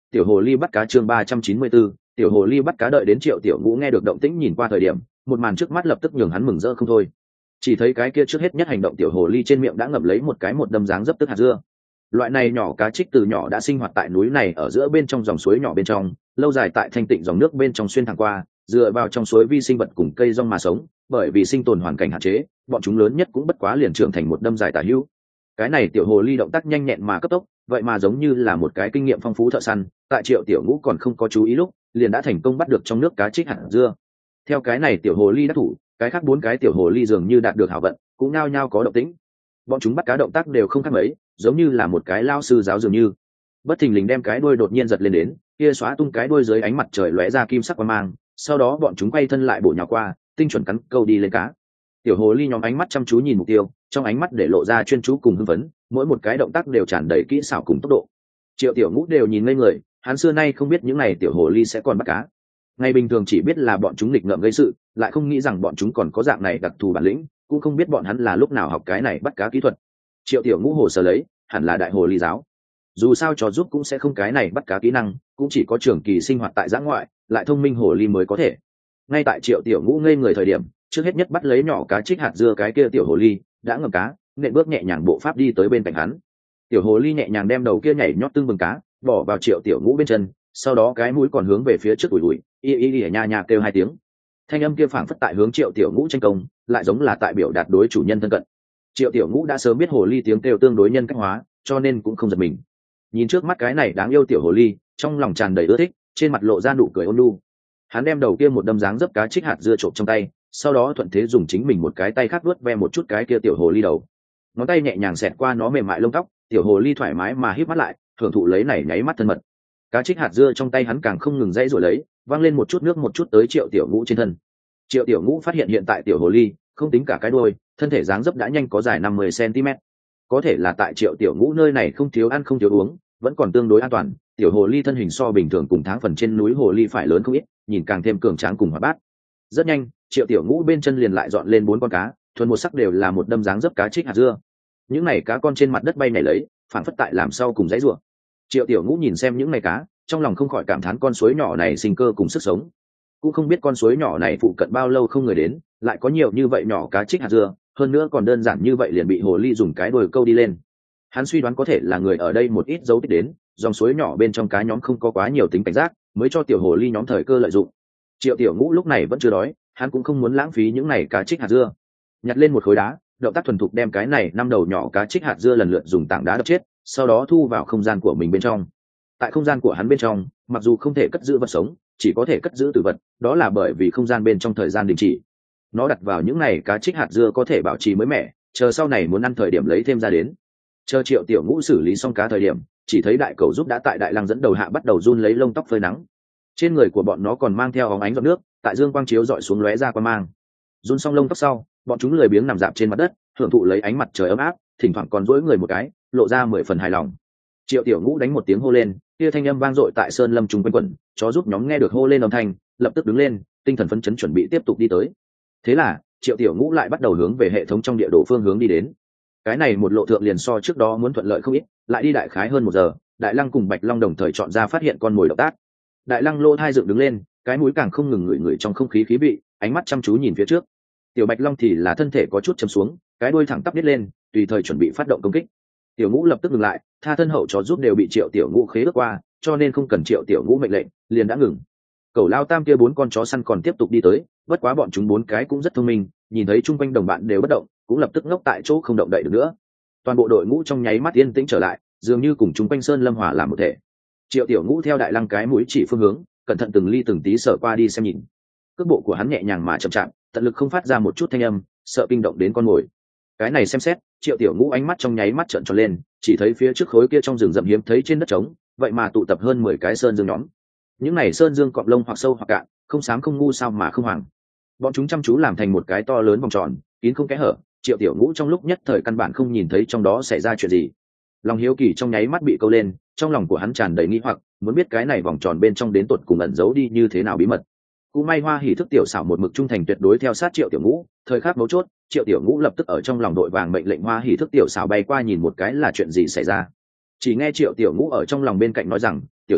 tiểu hồ ly bắt cá chương ba trăm chín mươi 394, tiểu hồ ly bắt cá. Đợi đến Triệu Tiểu Ngũ nghe được động tĩnh nhìn qua thời điểm, một màn trước mắt lập tức nhường hắn mừng rỡ không thôi. Chỉ thấy cái kia trước hết nhất hành động tiểu hồ ly trên miệng đã ngậm lấy một cái một đâm dáng dấp tức hạt dưa. Loại này nhỏ cá trích từ nhỏ đã sinh hoạt tại núi này ở giữa bên trong dòng suối nhỏ bên trong, lâu dài tại thanh tịnh dòng nước bên trong xuyên thẳng qua, dựa vào trong suối vi sinh vật cùng cây rong mà sống, bởi vì sinh tồn hoàn cảnh hạn chế, bọn chúng lớn nhất cũng bất quá liền trưởng thành một đâm dài tả hữu. Cái này tiểu hồ ly động tác nhanh nhẹn mà cấp tốc, vậy mà giống như là một cái kinh nghiệm phong phú thợ săn, tại Triệu Tiểu Ngũ còn không có chú ý lúc, liền đã thành công bắt được trong nước cá trích hạt dưa. Theo cái này tiểu hồ ly đắc thủ, cái khác bốn cái tiểu hồ ly dường như đạt được hảo vận, cũng nhao nhao có động tĩnh. Bọn chúng bắt cá động tác đều không khác mấy, giống như là một cái lao sư giáo dường như. Bất thình lình đem cái đuôi đột nhiên giật lên đến, kia xóa tung cái đuôi dưới ánh mặt trời lóe ra kim sắc quang mang, sau đó bọn chúng quay thân lại bổ nhào qua, tinh chuẩn cắn câu đi lên cá. Tiểu hồ ly nhóm ánh mắt chăm chú nhìn mục tiêu, trong ánh mắt để lộ ra chuyên chú cùng hưng phấn, mỗi một cái động tác đều tràn đầy kỹ xảo cùng tốc độ. Triệu Tiểu Ngũ đều nhìn ngây người, hắn xưa nay không biết những này tiểu hồ ly sẽ còn bắt cá. Ngày bình thường chỉ biết là bọn chúng nghịch ngợm gây sự, lại không nghĩ rằng bọn chúng còn có dạng này đặc thù bản lĩnh, cũng không biết bọn hắn là lúc nào học cái này bắt cá kỹ thuật. Triệu Tiểu Ngũ hồ sơ lấy, hẳn là đại hồ ly giáo. Dù sao trò giúp cũng sẽ không cái này bắt cá kỹ năng, cũng chỉ có trường kỳ sinh hoạt tại giã ngoại, lại thông minh hồ ly mới có thể. Ngay tại Triệu Tiểu Ngũ ngây người thời điểm, trước hết nhất bắt lấy nhỏ cá trích hạt dưa cái kia tiểu hồ ly đã ngầm cá, nện bước nhẹ nhàng bộ pháp đi tới bên cạnh hắn. Tiểu hồ ly nhẹ nhàng đem đầu kia nhảy nhót tương bừng cá bỏ vào Triệu Tiểu Ngũ bên chân, sau đó cái mũi còn hướng về phía trước ủi ủi y y y nha nha kêu hai tiếng. Thanh âm kia phảng phất tại hướng Triệu Tiểu Ngũ tranh công, lại giống là tại biểu đạt đối chủ nhân thân cận. Triệu Tiểu Ngũ đã sớm biết hồ ly tiếng kêu tương đối nhân cách hóa, cho nên cũng không giật mình. Nhìn trước mắt cái này đáng yêu tiểu hồ ly, trong lòng tràn đầy ưa thích, trên mặt lộ ra nụ cười ôn nhu. Hắn đem đầu kia một đâm dáng dấp cá trích hạt dưa trộm trong tay, sau đó thuận thế dùng chính mình một cái tay khác vuốt ve một chút cái kia tiểu hồ ly đầu. Ngón tay nhẹ nhàng xẹt qua nó mềm mại lông tóc, tiểu hồ ly thoải mái mà híp mắt lại, hưởng thụ lấy này nháy mắt thân mật. Cá trích hạt dưa trong tay hắn càng không ngừng dãy rồi lấy, văng lên một chút nước một chút tới Triệu Tiểu Ngũ trên thân. Triệu Tiểu Ngũ phát hiện hiện tại tiểu hồ ly, không tính cả cái đuôi, thân thể dáng dấp đã nhanh có dài năm mươi xăng-ti-mét. Có thể là tại Triệu Tiểu Ngũ nơi này không thiếu ăn không thiếu uống, vẫn còn tương đối an toàn. Tiểu hồ ly thân hình so bình thường cùng tháng phần trên núi hồ ly phải lớn không ít, nhìn càng thêm cường tráng cùng hoạt bát. Rất nhanh, Triệu Tiểu Ngũ bên chân liền lại dọn lên bốn con cá, thuần một sắc đều là một đâm dáng dấp cá trích hạt dưa. Những này cá con trên mặt đất bay nhảy lấy, phản phất tại làm sau cùng dãy rủa. Triệu Tiểu Ngũ nhìn xem những này cá, trong lòng không khỏi cảm thán con suối nhỏ này sinh cơ cùng sức sống. Cũng không biết con suối nhỏ này phụ cận bao lâu không người đến, lại có nhiều như vậy nhỏ cá trích hạt dưa, hơn nữa còn đơn giản như vậy liền bị hồ ly dùng cái đuôi câu đi lên. Hắn suy đoán có thể là người ở đây một ít dấu tích đến, dòng suối nhỏ bên trong cá nhóm không có quá nhiều tính cảnh giác, mới cho tiểu hồ ly nhóm thời cơ lợi dụng. Triệu Tiểu Ngũ lúc này vẫn chưa đói, hắn cũng không muốn lãng phí những này cá trích hạt dưa. Nhặt lên một khối đá, động tác thuần thục đem cái này năm đầu nhỏ cá trích hạt dưa lần lượt dùng tảng đá đập chết, sau đó thu vào không gian của mình bên trong. Tại không gian của hắn bên trong, mặc dù không thể cất giữ vật sống, chỉ có thể cất giữ tử vật, đó là bởi vì không gian bên trong thời gian đình chỉ. Nó đặt vào những này cá trích hạt dưa có thể bảo trì mới mẻ, chờ sau này muốn ăn thời điểm lấy thêm ra đến. Chờ Triệu Tiểu Ngũ xử lý xong cá thời điểm, chỉ thấy đại cầu giúp đã tại đại lăng dẫn đầu hạ bắt đầu run lấy lông tóc phơi nắng. Trên người của bọn nó còn mang theo óng ánh giọt nước, tại dương quang chiếu dọi xuống lóe ra qua mang. Run xong lông tóc sau, bọn chúng lười biếng nằm dạp trên mặt đất, hưởng thụ lấy ánh mặt trời ấm áp, thỉnh thoảng còn duỗi người một cái, lộ ra mười phần hài lòng. Triệu Tiểu Ngũ đánh một tiếng hô lên, kia thanh âm vang dội tại sơn lâm trung quanh quẩn, chó giúp nhóm nghe được hô lên âm thanh, lập tức đứng lên, tinh thần phấn chấn chuẩn bị tiếp tục đi tới. Thế là, Triệu Tiểu Ngũ lại bắt đầu hướng về hệ thống trong địa đồ phương hướng đi đến. Cái này một lộ thượng liền so trước đó muốn thuận lợi không ít, lại đi đại khái hơn một giờ, Đại Lăng cùng Bạch Long đồng thời chọn ra phát hiện con mồi động tác. Đại Lăng lô thai dựng đứng lên, cái mũi càng không ngừng ngửi ngửi trong không khí khí vị, ánh mắt chăm chú nhìn phía trước. Tiểu Bạch Long thì là thân thể có chút chầm xuống, cái đuôi thẳng tắp nhếch lên, tùy thời chuẩn bị phát động công kích. Tiểu Ngũ lập tức ngừng lại, tha thân hậu chó giúp đều bị Triệu Tiểu Ngũ khế ước qua, cho nên không cần Triệu Tiểu Ngũ mệnh lệnh, liền đã ngừng. Cẩu lao tam kia bốn con chó săn còn tiếp tục đi tới, bất quá bọn chúng bốn cái cũng rất thông minh, nhìn thấy chung quanh đồng bạn đều bất động, cũng lập tức ngốc tại chỗ không động đậy được nữa. Toàn bộ đội ngũ trong nháy mắt yên tĩnh trở lại, dường như cùng chung quanh sơn lâm hòa làm một thể. Triệu Tiểu Ngũ theo Đại Lăng cái mũi chỉ phương hướng, cẩn thận từng ly từng tí sở qua đi xem nhìn. Cước bộ của hắn nhẹ nhàng mà chậm chạp, tận lực không phát ra một chút thanh âm, sợ kinh động đến con mồi. Cái này xem xét, Triệu Tiểu Ngũ ánh mắt trong nháy mắt trợn tròn lên, chỉ thấy phía trước khối kia trong rừng rậm hiếm thấy trên đất trống, vậy mà tụ tập hơn mười cái sơn dương nhóm. Những này sơn dương cọp lông hoặc sâu hoặc cạn, không xám không ngu sao mà không hoàng. Bọn chúng chăm chú làm thành một cái to lớn vòng tròn, kín không kẽ hở. Triệu Tiểu Ngũ trong lúc nhất thời căn bản không nhìn thấy trong đó xảy ra chuyện gì. Lòng hiếu kỳ trong nháy mắt bị câu lên, trong lòng của hắn tràn đầy nghi hoặc, muốn biết cái này vòng tròn bên trong đến tột cùng ẩn giấu đi như thế nào bí mật. Cũng may Hoa Hỉ thức tiểu xảo một mực trung thành tuyệt đối theo sát Triệu Tiểu Ngũ, thời khắc mấu chốt, Triệu Tiểu Ngũ lập tức ở trong lòng đội vàng mệnh lệnh Hoa Hỉ thức tiểu xảo bay qua nhìn một cái là chuyện gì xảy ra. Chỉ nghe Triệu Tiểu Ngũ ở trong lòng bên cạnh nói rằng, tiểu xảo,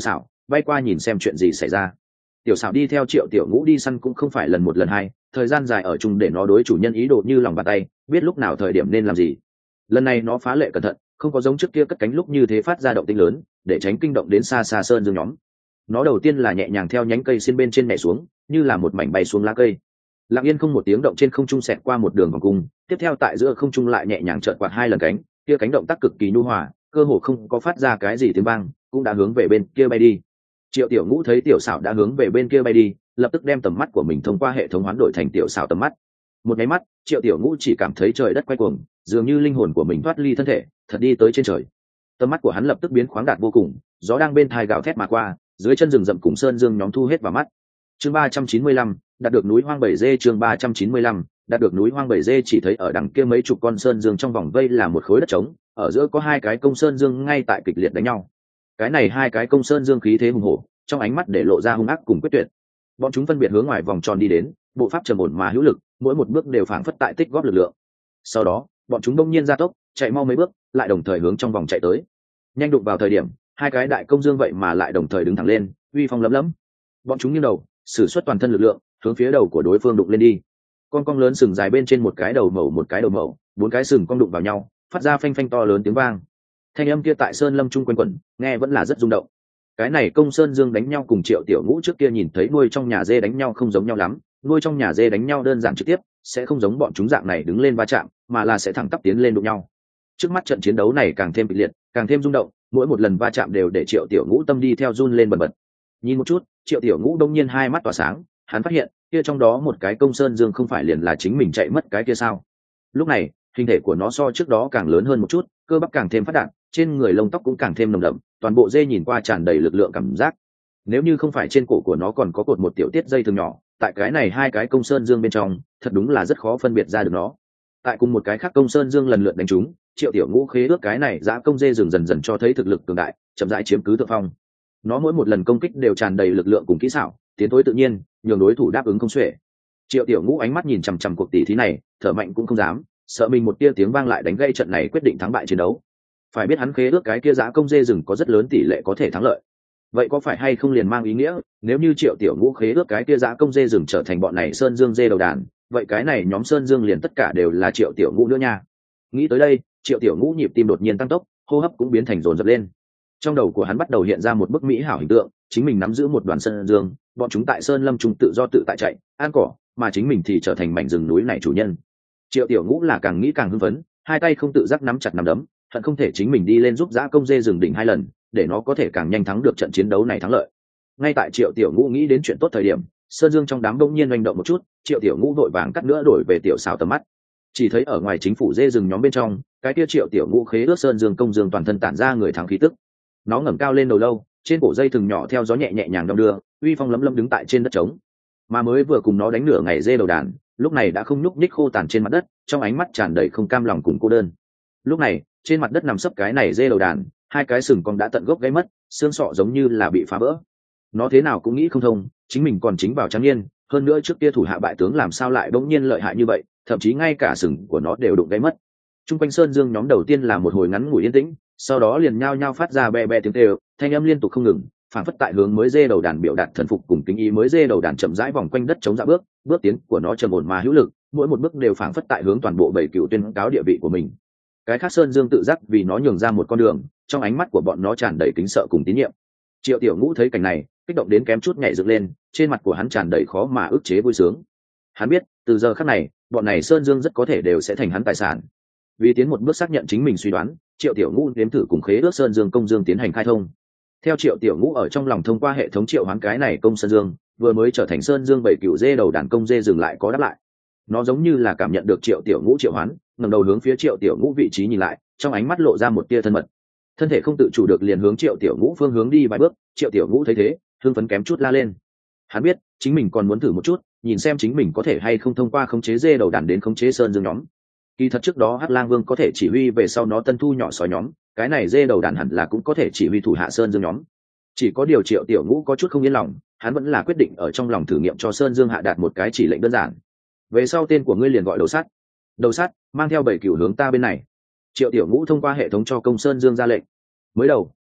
bay qua nhìn xem chuyện gì xảy ra. Tiểu xảo đi theo Triệu Tiểu Ngũ đi săn cũng không phải lần một lần hai, thời gian dài ở chung để nó đối chủ nhân ý đồ như lòng bàn tay, biết lúc nào thời điểm nên làm gì. Lần này nó phá lệ cẩn thận, không có giống trước kia cất cánh lúc như thế phát ra động tĩnh lớn, để tránh kinh động đến xa xa sơn dương nhóm. Nó đầu tiên là nhẹ nhàng theo nhánh cây xin bên trên nhảy xuống, như là một mảnh bay xuống lá cây. Lặng yên không một tiếng động trên không trung xẹt qua một đường vòng cung, tiếp theo tại giữa không trung lại nhẹ nhàng chợt quạt hai lần cánh, kia cánh động tác cực kỳ nhu hòa, cơ hồ không có phát ra cái gì tiếng vang, cũng đã hướng về bên kia bay đi. Triệu Tiểu Ngũ thấy Tiểu Sảo đã hướng về bên kia bay đi, lập tức đem tầm mắt của mình thông qua hệ thống hoán đổi thành Tiểu Sảo tầm mắt. Một cái mắt, Triệu Tiểu Ngũ chỉ cảm thấy trời đất quay cuồng, dường như linh hồn của mình thoát ly thân thể, thật đi tới trên trời. Tầm mắt của hắn lập tức biến khoáng đạt vô cùng, gió đang bên tai gào thét mà qua, dưới chân rừng rậm cùng sơn dương nhóm thu hết vào mắt. Chương ba trăm chín mươi lăm, đạt được núi hoang bảy dê. Chương ba trăm chín mươi lăm, đạt được núi hoang bảy dê. Chỉ thấy ở đằng kia mấy chục con sơn dương trong vòng vây là một khối đất trống, ở giữa có hai cái công sơn dương ngay tại kịch liệt đánh nhau. Cái này hai cái công sơn dương khí thế hùng hổ, trong ánh mắt để lộ ra hung ác cùng quyết tuyệt. Bọn chúng phân biệt hướng ngoài vòng tròn đi đến, bộ pháp trầm ổn mà hữu lực, mỗi một bước đều phảng phất tại tích góp lực lượng. Sau đó, bọn chúng đông nhiên gia tốc, chạy mau mấy bước, lại đồng thời hướng trong vòng chạy tới. Nhanh đụng vào thời điểm, hai cái đại công dương vậy mà lại đồng thời đứng thẳng lên, uy phong lấm lấm. Bọn chúng nghiêng đầu, sử xuất toàn thân lực lượng, hướng phía đầu của đối phương đụng lên đi. Con cong lớn sừng dài bên trên một cái đầu mẩu một cái đầu mẩu, bốn cái sừng cong đụng vào nhau, phát ra phanh phanh to lớn tiếng vang. Thanh âm kia tại sơn lâm trung quanh quẩn, nghe vẫn là rất rung động. Cái này công sơn dương đánh nhau cùng Triệu Tiểu Ngũ trước kia nhìn thấy nuôi trong nhà dê đánh nhau không giống nhau lắm, nuôi trong nhà dê đánh nhau đơn giản trực tiếp, sẽ không giống bọn chúng dạng này đứng lên va chạm, mà là sẽ thẳng tắp tiến lên đụng nhau. Trước mắt trận chiến đấu này càng thêm kịch liệt, càng thêm rung động, mỗi một lần va chạm đều để Triệu Tiểu Ngũ tâm đi theo run lên bần bật. Nhìn một chút, Triệu Tiểu Ngũ đông nhiên hai mắt tỏa sáng, hắn phát hiện kia trong đó một cái công sơn dương không phải liền là chính mình chạy mất cái kia sao? Lúc này, hình thể của nó so trước đó càng lớn hơn một chút, cơ bắp càng thêm phát đạt, trên người lông tóc cũng càng thêm nồng đậm, toàn bộ dê nhìn qua tràn đầy lực lượng cảm giác. Nếu như không phải trên cổ của nó còn có cột một tiểu tiết dây thường nhỏ, tại cái này hai cái công sơn dương bên trong, thật đúng là rất khó phân biệt ra được nó. Tại cùng một cái khác công sơn dương lần lượt đánh trúng, Triệu Tiểu Ngũ khế ước cái này dã công dê rừng dần dần cho thấy thực lực cường đại, chậm rãi chiếm cứ thượng phong. Nó mỗi một lần công kích đều tràn đầy lực lượng cùng kỹ xảo, tiến thối tự nhiên, nhường đối thủ đáp ứng không xuể. Triệu Tiểu Ngũ ánh mắt nhìn chằm chằm cuộc tỷ thí này, thở mạnh cũng không dám, sợ mình một tia tiếng vang lại đánh gây trận này quyết định thắng bại chiến đấu. Phải biết hắn khế ước cái kia dã công dê rừng có rất lớn tỷ lệ có thể thắng lợi. Vậy có phải hay không liền mang ý nghĩa, nếu như Triệu Tiểu Ngũ khế ước cái kia dã công dê rừng trở thành bọn này sơn dương dê đầu đàn, vậy cái này nhóm sơn dương liền tất cả đều là Triệu Tiểu Ngũ nữa nha. Nghĩ tới đây, Triệu Tiểu Ngũ nhịp tim đột nhiên tăng tốc, hô hấp cũng biến thành dồn dập lên. Trong đầu của hắn bắt đầu hiện ra một bức mỹ hảo hình tượng, chính mình nắm giữ một đoàn sơn dương, bọn chúng tại sơn lâm trung tự do tự tại chạy, ăn cỏ, mà chính mình thì trở thành mảnh rừng núi này chủ nhân. Triệu Tiểu Ngũ là càng nghĩ càng hưng phấn, hai tay không tự giác nắm chặt nắm đấm, hận không thể chính mình đi lên giúp dã công dê rừng đỉnh hai lần, để nó có thể càng nhanh thắng được trận chiến đấu này thắng lợi. Ngay tại Triệu Tiểu Ngũ nghĩ đến chuyện tốt thời điểm, sơn dương trong đám đông nhiên hành động một chút, Triệu Tiểu Ngũ vội vàng cắt nữa đổi về Tiểu Sảo tầm mắt. Chỉ thấy ở ngoài chính phủ dê rừng nhóm bên trong, cái kia Triệu Tiểu Ngũ khế ước sơn dương công dương toàn thân tản ra người thắng khí tức. Nó ngẩng cao lên đầu lâu, trên cổ dây thừng nhỏ theo gió nhẹ nhẹ nhàng đong đưa, uy phong lấm lấm đứng tại trên đất trống. Mà mới vừa cùng nó đánh nửa ngày dê đầu đàn, lúc này đã không nhúc nhích khô tàn trên mặt đất, trong ánh mắt tràn đầy không cam lòng cùng cô đơn. Lúc này, trên mặt đất nằm sấp cái này dê đầu đàn, hai cái sừng còn đã tận gốc gãy mất, xương sọ giống như là bị phá vỡ. Nó thế nào cũng nghĩ không thông, chính mình còn chính vào trắng niên, hơn nữa trước kia thủ hạ bại tướng làm sao lại bỗng nhiên lợi hại như vậy, thậm chí ngay cả sừng của nó đều đụng gãy mất. Trung quanh sơn dương nhóm đầu tiên là một hồi ngắn ngủi yên tĩnh, sau đó liền nhao nhao phát ra be be tiếng kêu, thanh âm liên tục không ngừng, phản phất tại hướng mới dê đầu đàn biểu đạt thần phục cùng kính ý. Mới dê đầu đàn chậm rãi vòng quanh đất chống dạ bước, bước tiến của nó trầm ổn mà hữu lực, mỗi một bước đều phản phất tại hướng toàn bộ bảy cựu tuyên cáo địa vị của mình. Cái khác sơn dương tự giác vì nó nhường ra một con đường, trong ánh mắt của bọn nó tràn đầy kính sợ cùng tín nhiệm. Triệu Tiểu Ngũ thấy cảnh này, kích động đến kém chút nhảy dựng lên, trên mặt của hắn tràn đầy khó mà ức chế vui sướng. Hắn biết, từ giờ khắc này, bọn này sơn dương rất có thể đều sẽ thành hắn tài sản. Vì tiến một bước xác nhận chính mình suy đoán, Triệu Tiểu Ngũ nếm thử cùng khế ước sơn dương công dương tiến hành khai thông. Theo Triệu Tiểu Ngũ ở trong lòng thông qua hệ thống triệu hoán cái này công sơn dương, vừa mới trở thành sơn dương bảy cựu dê đầu đàn công dê dừng lại có đáp lại. Nó giống như là cảm nhận được Triệu Tiểu Ngũ triệu hoán, ngẩng đầu hướng phía Triệu Tiểu Ngũ vị trí nhìn lại, trong ánh mắt lộ ra một tia thân mật. Thân thể không tự chủ được liền hướng Triệu Tiểu Ngũ phương hướng đi vài bước. Triệu Tiểu Ngũ thấy thế, hưng phấn kém chút la lên. Hắn biết, chính mình còn muốn thử một chút, nhìn xem chính mình có thể hay không thông qua khống chế dê đầu đàn đến khống chế sơn dương nhóm. Kỳ thật trước đó Hắc Lang Vương có thể chỉ huy về sau nó tân thu nhỏ sói nhóm, cái này dê đầu đàn hẳn là cũng có thể chỉ huy thủ hạ sơn dương nhóm. Chỉ có điều Triệu Tiểu Ngũ có chút không yên lòng, hắn vẫn là quyết định ở trong lòng thử nghiệm cho sơn dương hạ đạt một cái chỉ lệnh đơn giản. Về sau tên của ngươi liền gọi đầu sắt. Đầu sắt, mang theo bảy cửu hướng ta bên này. Triệu Tiểu Ngũ thông qua hệ thống cho công sơn dương ra lệnh. Mới đầu,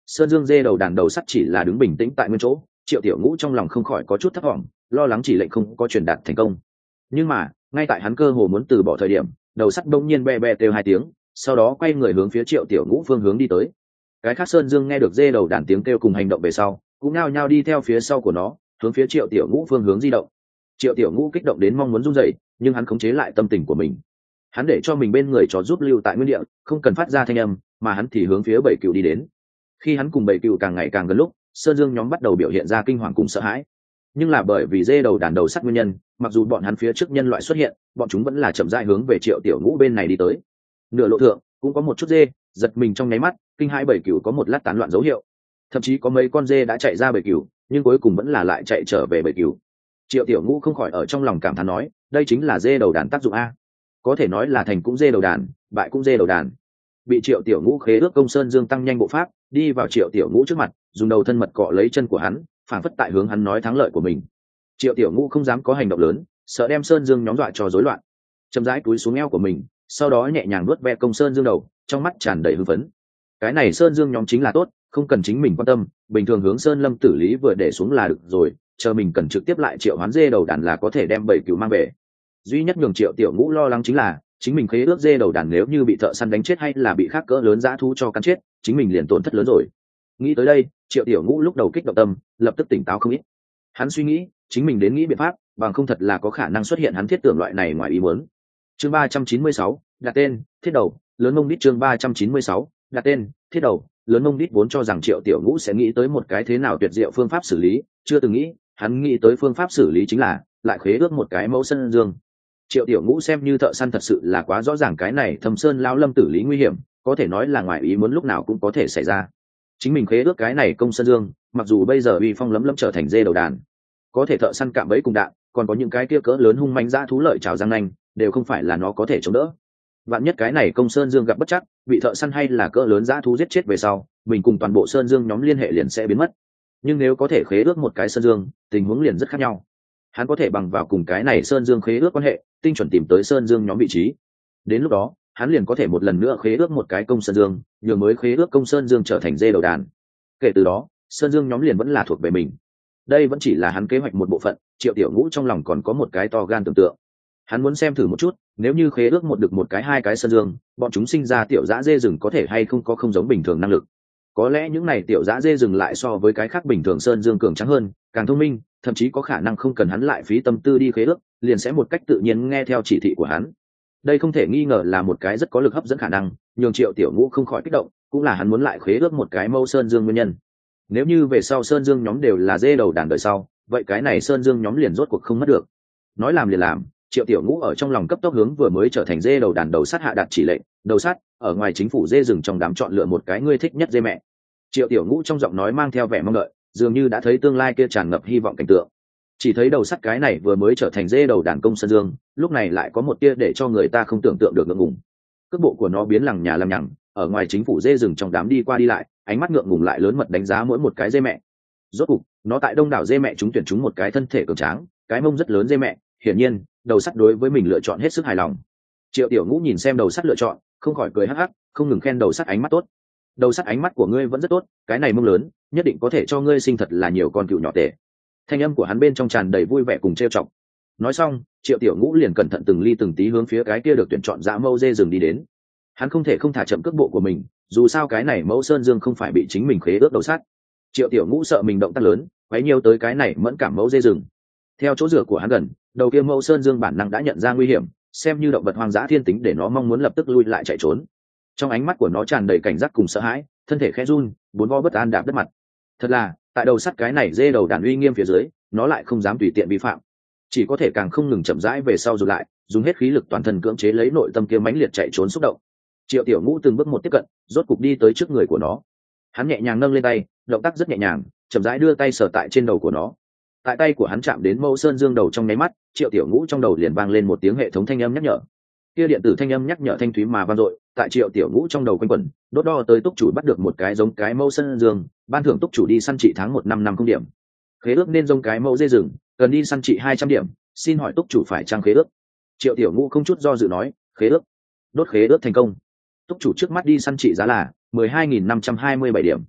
sơn dương dê đầu đàn đầu sắt chỉ là đứng bình tĩnh tại nguyên chỗ, Triệu Tiểu Ngũ trong lòng không khỏi có chút thất vọng, lo lắng chỉ lệnh không có truyền đạt thành công. Nhưng mà ngay tại hắn cơ hồ muốn từ bỏ thời điểm, đầu sắt đông nhiên be be kêu hai tiếng, sau đó quay người hướng phía Triệu Tiểu Ngũ phương hướng đi tới. Cái khác sơn dương nghe được dê đầu đàn tiếng kêu cùng hành động về sau, cũng nao nhao đi theo phía sau của nó, hướng phía Triệu Tiểu Ngũ phương hướng di động. Triệu Tiểu Ngũ kích động đến mong muốn run rẩy, nhưng hắn khống chế lại tâm tình của mình. Hắn để cho mình bên người chó giúp lưu tại nguyên địa, không cần phát ra thanh âm, mà hắn thì hướng phía bảy cừu đi đến. Khi hắn cùng bảy cừu càng ngày càng gần lúc, sơn dương nhóm bắt đầu biểu hiện ra kinh hoàng cùng sợ hãi. Nhưng là bởi vì dê đầu đàn đầu sắt nguyên nhân, mặc dù bọn hắn phía trước nhân loại xuất hiện, bọn chúng vẫn là chậm rãi hướng về Triệu Tiểu Ngũ bên này đi tới. Nửa lộ thượng cũng có một chút dê giật mình trong nháy mắt, kinh hãi bảy cừu có một lát tán loạn dấu hiệu. Thậm chí có mấy con dê đã chạy ra bảy cừu, nhưng cuối cùng vẫn là lại chạy trở về bảy cừu. Triệu Tiểu Ngũ không khỏi ở trong lòng cảm thán nói, đây chính là dê đầu đàn tác dụng a. Có thể nói là thành cũng dê đầu đàn, bại cũng dê đầu đàn. Bị Triệu Tiểu Ngũ khế ước công sơn dương tăng nhanh bộ pháp, đi vào Triệu Tiểu Ngũ trước mặt, dùng đầu thân mật cọ lấy chân của hắn, phảng phất tại hướng hắn nói thắng lợi của mình. Triệu Tiểu Ngũ không dám có hành động lớn, sợ đem sơn dương nhóm dọa cho rối loạn, chậm rãi túi xuống eo của mình, sau đó nhẹ nhàng nuốt ve công sơn dương đầu, trong mắt tràn đầy hưng phấn. Cái này sơn dương nhóm chính là tốt, không cần chính mình quan tâm, bình thường hướng sơn lâm tử lý vừa để xuống là được rồi, chờ mình cần trực tiếp lại triệu hoán dê đầu đàn là có thể đem bảy cừu mang về. Duy nhất nhường Triệu Tiểu Ngũ lo lắng chính là chính mình khế ước dê đầu đàn nếu như bị thợ săn đánh chết hay là bị khác cỡ lớn dã thú cho cắn chết, chính mình liền tổn thất lớn rồi. Nghĩ tới đây, Triệu Tiểu Ngũ lúc đầu kích động tâm lập tức tỉnh táo không ít. Hắn suy nghĩ chính mình đến nghĩ biện pháp, bằng không thật là có khả năng xuất hiện hắn thiết tưởng loại này ngoài ý muốn. Chương ba trăm chín mươi sáu, đặt tên thiết đầu lớn mông đít. Chương ba trăm chín mươi sáu, đặt tên thiết đầu lớn mông đít vốn cho rằng Triệu Tiểu Ngũ sẽ nghĩ tới một cái thế nào tuyệt diệu phương pháp xử lý, chưa từng nghĩ hắn nghĩ tới phương pháp xử lý chính là lại khế ước một cái mẫu sơn dương. Triệu Tiểu Ngũ xem như thợ săn thật sự là quá rõ ràng cái này thâm sơn lao lâm tử lý nguy hiểm, có thể nói là ngoài ý muốn lúc nào cũng có thể xảy ra. Chính mình khế ước cái này công sơn dương, mặc dù bây giờ uy phong lấm lấm trở thành dê đầu đàn, có thể thợ săn cạm bẫy cùng đạn, còn có những cái kia cỡ lớn hung manh dã thú lợi trào răng nanh, đều không phải là nó có thể chống đỡ. Vạn nhất cái này công sơn dương gặp bất chắc, bị thợ săn hay là cỡ lớn dã thú giết chết về sau, mình cùng toàn bộ sơn dương nhóm liên hệ liền sẽ biến mất. Nhưng nếu có thể khế ước một cái sơn dương, tình huống liền rất khác nhau. Hắn có thể bằng vào cùng cái này sơn dương khế ước quan hệ, tinh chuẩn tìm tới sơn dương nhóm vị trí. Đến lúc đó, hắn liền có thể một lần nữa khế ước một cái công sơn dương, nhờ mới khế ước công sơn dương trở thành dê đầu đàn. Kể từ đó, sơn dương nhóm liền vẫn là thuộc về mình. Đây vẫn chỉ là hắn kế hoạch một bộ phận, Triệu Tiểu Ngũ trong lòng còn có một cái to gan tưởng tượng. Hắn muốn xem thử một chút, nếu như khế ước một được một cái hai cái sơn dương, bọn chúng sinh ra tiểu dã dê rừng có thể hay không có không giống bình thường năng lực. Có lẽ những này tiểu dã dê rừng lại so với cái khác bình thường sơn dương cường trắng hơn, càng thông minh, thậm chí có khả năng không cần hắn lại phí tâm tư đi khế ước, liền sẽ một cách tự nhiên nghe theo chỉ thị của hắn. Đây không thể nghi ngờ là một cái rất có lực hấp dẫn khả năng, nhường Triệu Tiểu Ngũ không khỏi kích động, cũng là hắn muốn lại khế ước một cái mẫu sơn dương nguyên nhân. Nếu như về sau sơn dương nhóm đều là dê đầu đàn đời sau, vậy cái này sơn dương nhóm liền rốt cuộc không mất được. Nói làm liền làm, Triệu Tiểu Ngũ ở trong lòng cấp tốc hướng vừa mới trở thành dê đầu đàn đầu sắt hạ đạt chỉ lệnh, đầu sắt, ở ngoài chính phủ dê rừng trong đám chọn lựa một cái ngươi thích nhất dê mẹ. Triệu Tiểu Ngũ trong giọng nói mang theo vẻ mong đợi, dường như đã thấy tương lai kia tràn ngập hy vọng cảnh tượng. Chỉ thấy đầu sắt cái này vừa mới trở thành dê đầu đàn công sơn dương, lúc này lại có một tia để cho người ta không tưởng tượng được ngượng ngùng. Cước bộ của nó biến lằng nhà lằng nhằng, ở ngoài chính phủ dê rừng trong đám đi qua đi lại, ánh mắt ngượng ngùng lại lớn mật đánh giá mỗi một cái dê mẹ. Rốt cục, nó tại đông đảo dê mẹ chúng tuyển chúng một cái thân thể cường tráng, cái mông rất lớn dê mẹ, hiển nhiên, đầu sắt đối với mình lựa chọn hết sức hài lòng. Triệu Tiểu Ngũ nhìn xem đầu sắt lựa chọn, không khỏi cười hắc hắc, không ngừng khen đầu sắt ánh mắt tốt. Đầu sắt ánh mắt của ngươi vẫn rất tốt, cái này mông lớn, nhất định có thể cho ngươi sinh thật là nhiều con cừu nhỏ tệ. Thanh âm của hắn bên trong tràn đầy vui vẻ cùng trêu chọc. Nói xong, Triệu Tiểu Ngũ liền cẩn thận từng ly từng tí hướng phía cái kia được tuyển chọn dã mâu dê rừng đi đến. Hắn không thể không thả chậm cước bộ của mình, dù sao cái này mẫu sơn dương không phải bị chính mình khế ước đầu sắt. Triệu Tiểu Ngũ sợ mình động tác lớn, quấy nhiều tới cái này mẫn cảm mẫu dê rừng. Theo chỗ rửa của hắn gần, đầu kia mẫu sơn dương bản năng đã nhận ra nguy hiểm, xem như động vật hoang dã thiên tính để nó mong muốn lập tức lui lại chạy trốn. Trong ánh mắt của nó tràn đầy cảnh giác cùng sợ hãi, thân thể khẽ run, bốn vo bất an đạp đất mặt. Thật là, tại đầu sắt cái này dê đầu đàn uy nghiêm phía dưới, nó lại không dám tùy tiện vi phạm, chỉ có thể càng không ngừng chậm rãi về sau rụt lại, dùng hết khí lực toàn thân cưỡng chế lấy nội tâm kia mãnh liệt chạy trốn xúc động. Triệu Tiểu Ngũ từng bước một tiếp cận, rốt cục đi tới trước người của nó. Hắn nhẹ nhàng nâng lên tay, động tác rất nhẹ nhàng, chậm rãi đưa tay sờ tại trên đầu của nó. Tại tay của hắn chạm đến mẫu sơn dương đầu trong nháy mắt, Triệu Tiểu Ngũ trong đầu liền vang lên một tiếng hệ thống thanh âm nhắc nhở. Kia điện tử thanh âm nhắc nhở thanh thúy mà vang dội, tại Triệu Tiểu Ngũ trong đầu quanh quẩn, đốt đo tới túc chủ bắt được một cái giống cái mẫu sơn dương, ban thưởng túc chủ đi săn trị tháng một năm năm không điểm. Khế ước nên giống cái mẫu dê rừng, cần đi săn trị hai trăm điểm, xin hỏi túc chủ phải trang khế ước. Triệu Tiểu Ngũ không chút do dự nói, khế ước. Đốt khế ước thành công. Túc chủ trước mắt đi săn trị giá là mười hai nghìn năm trăm hai mươi bảy điểm.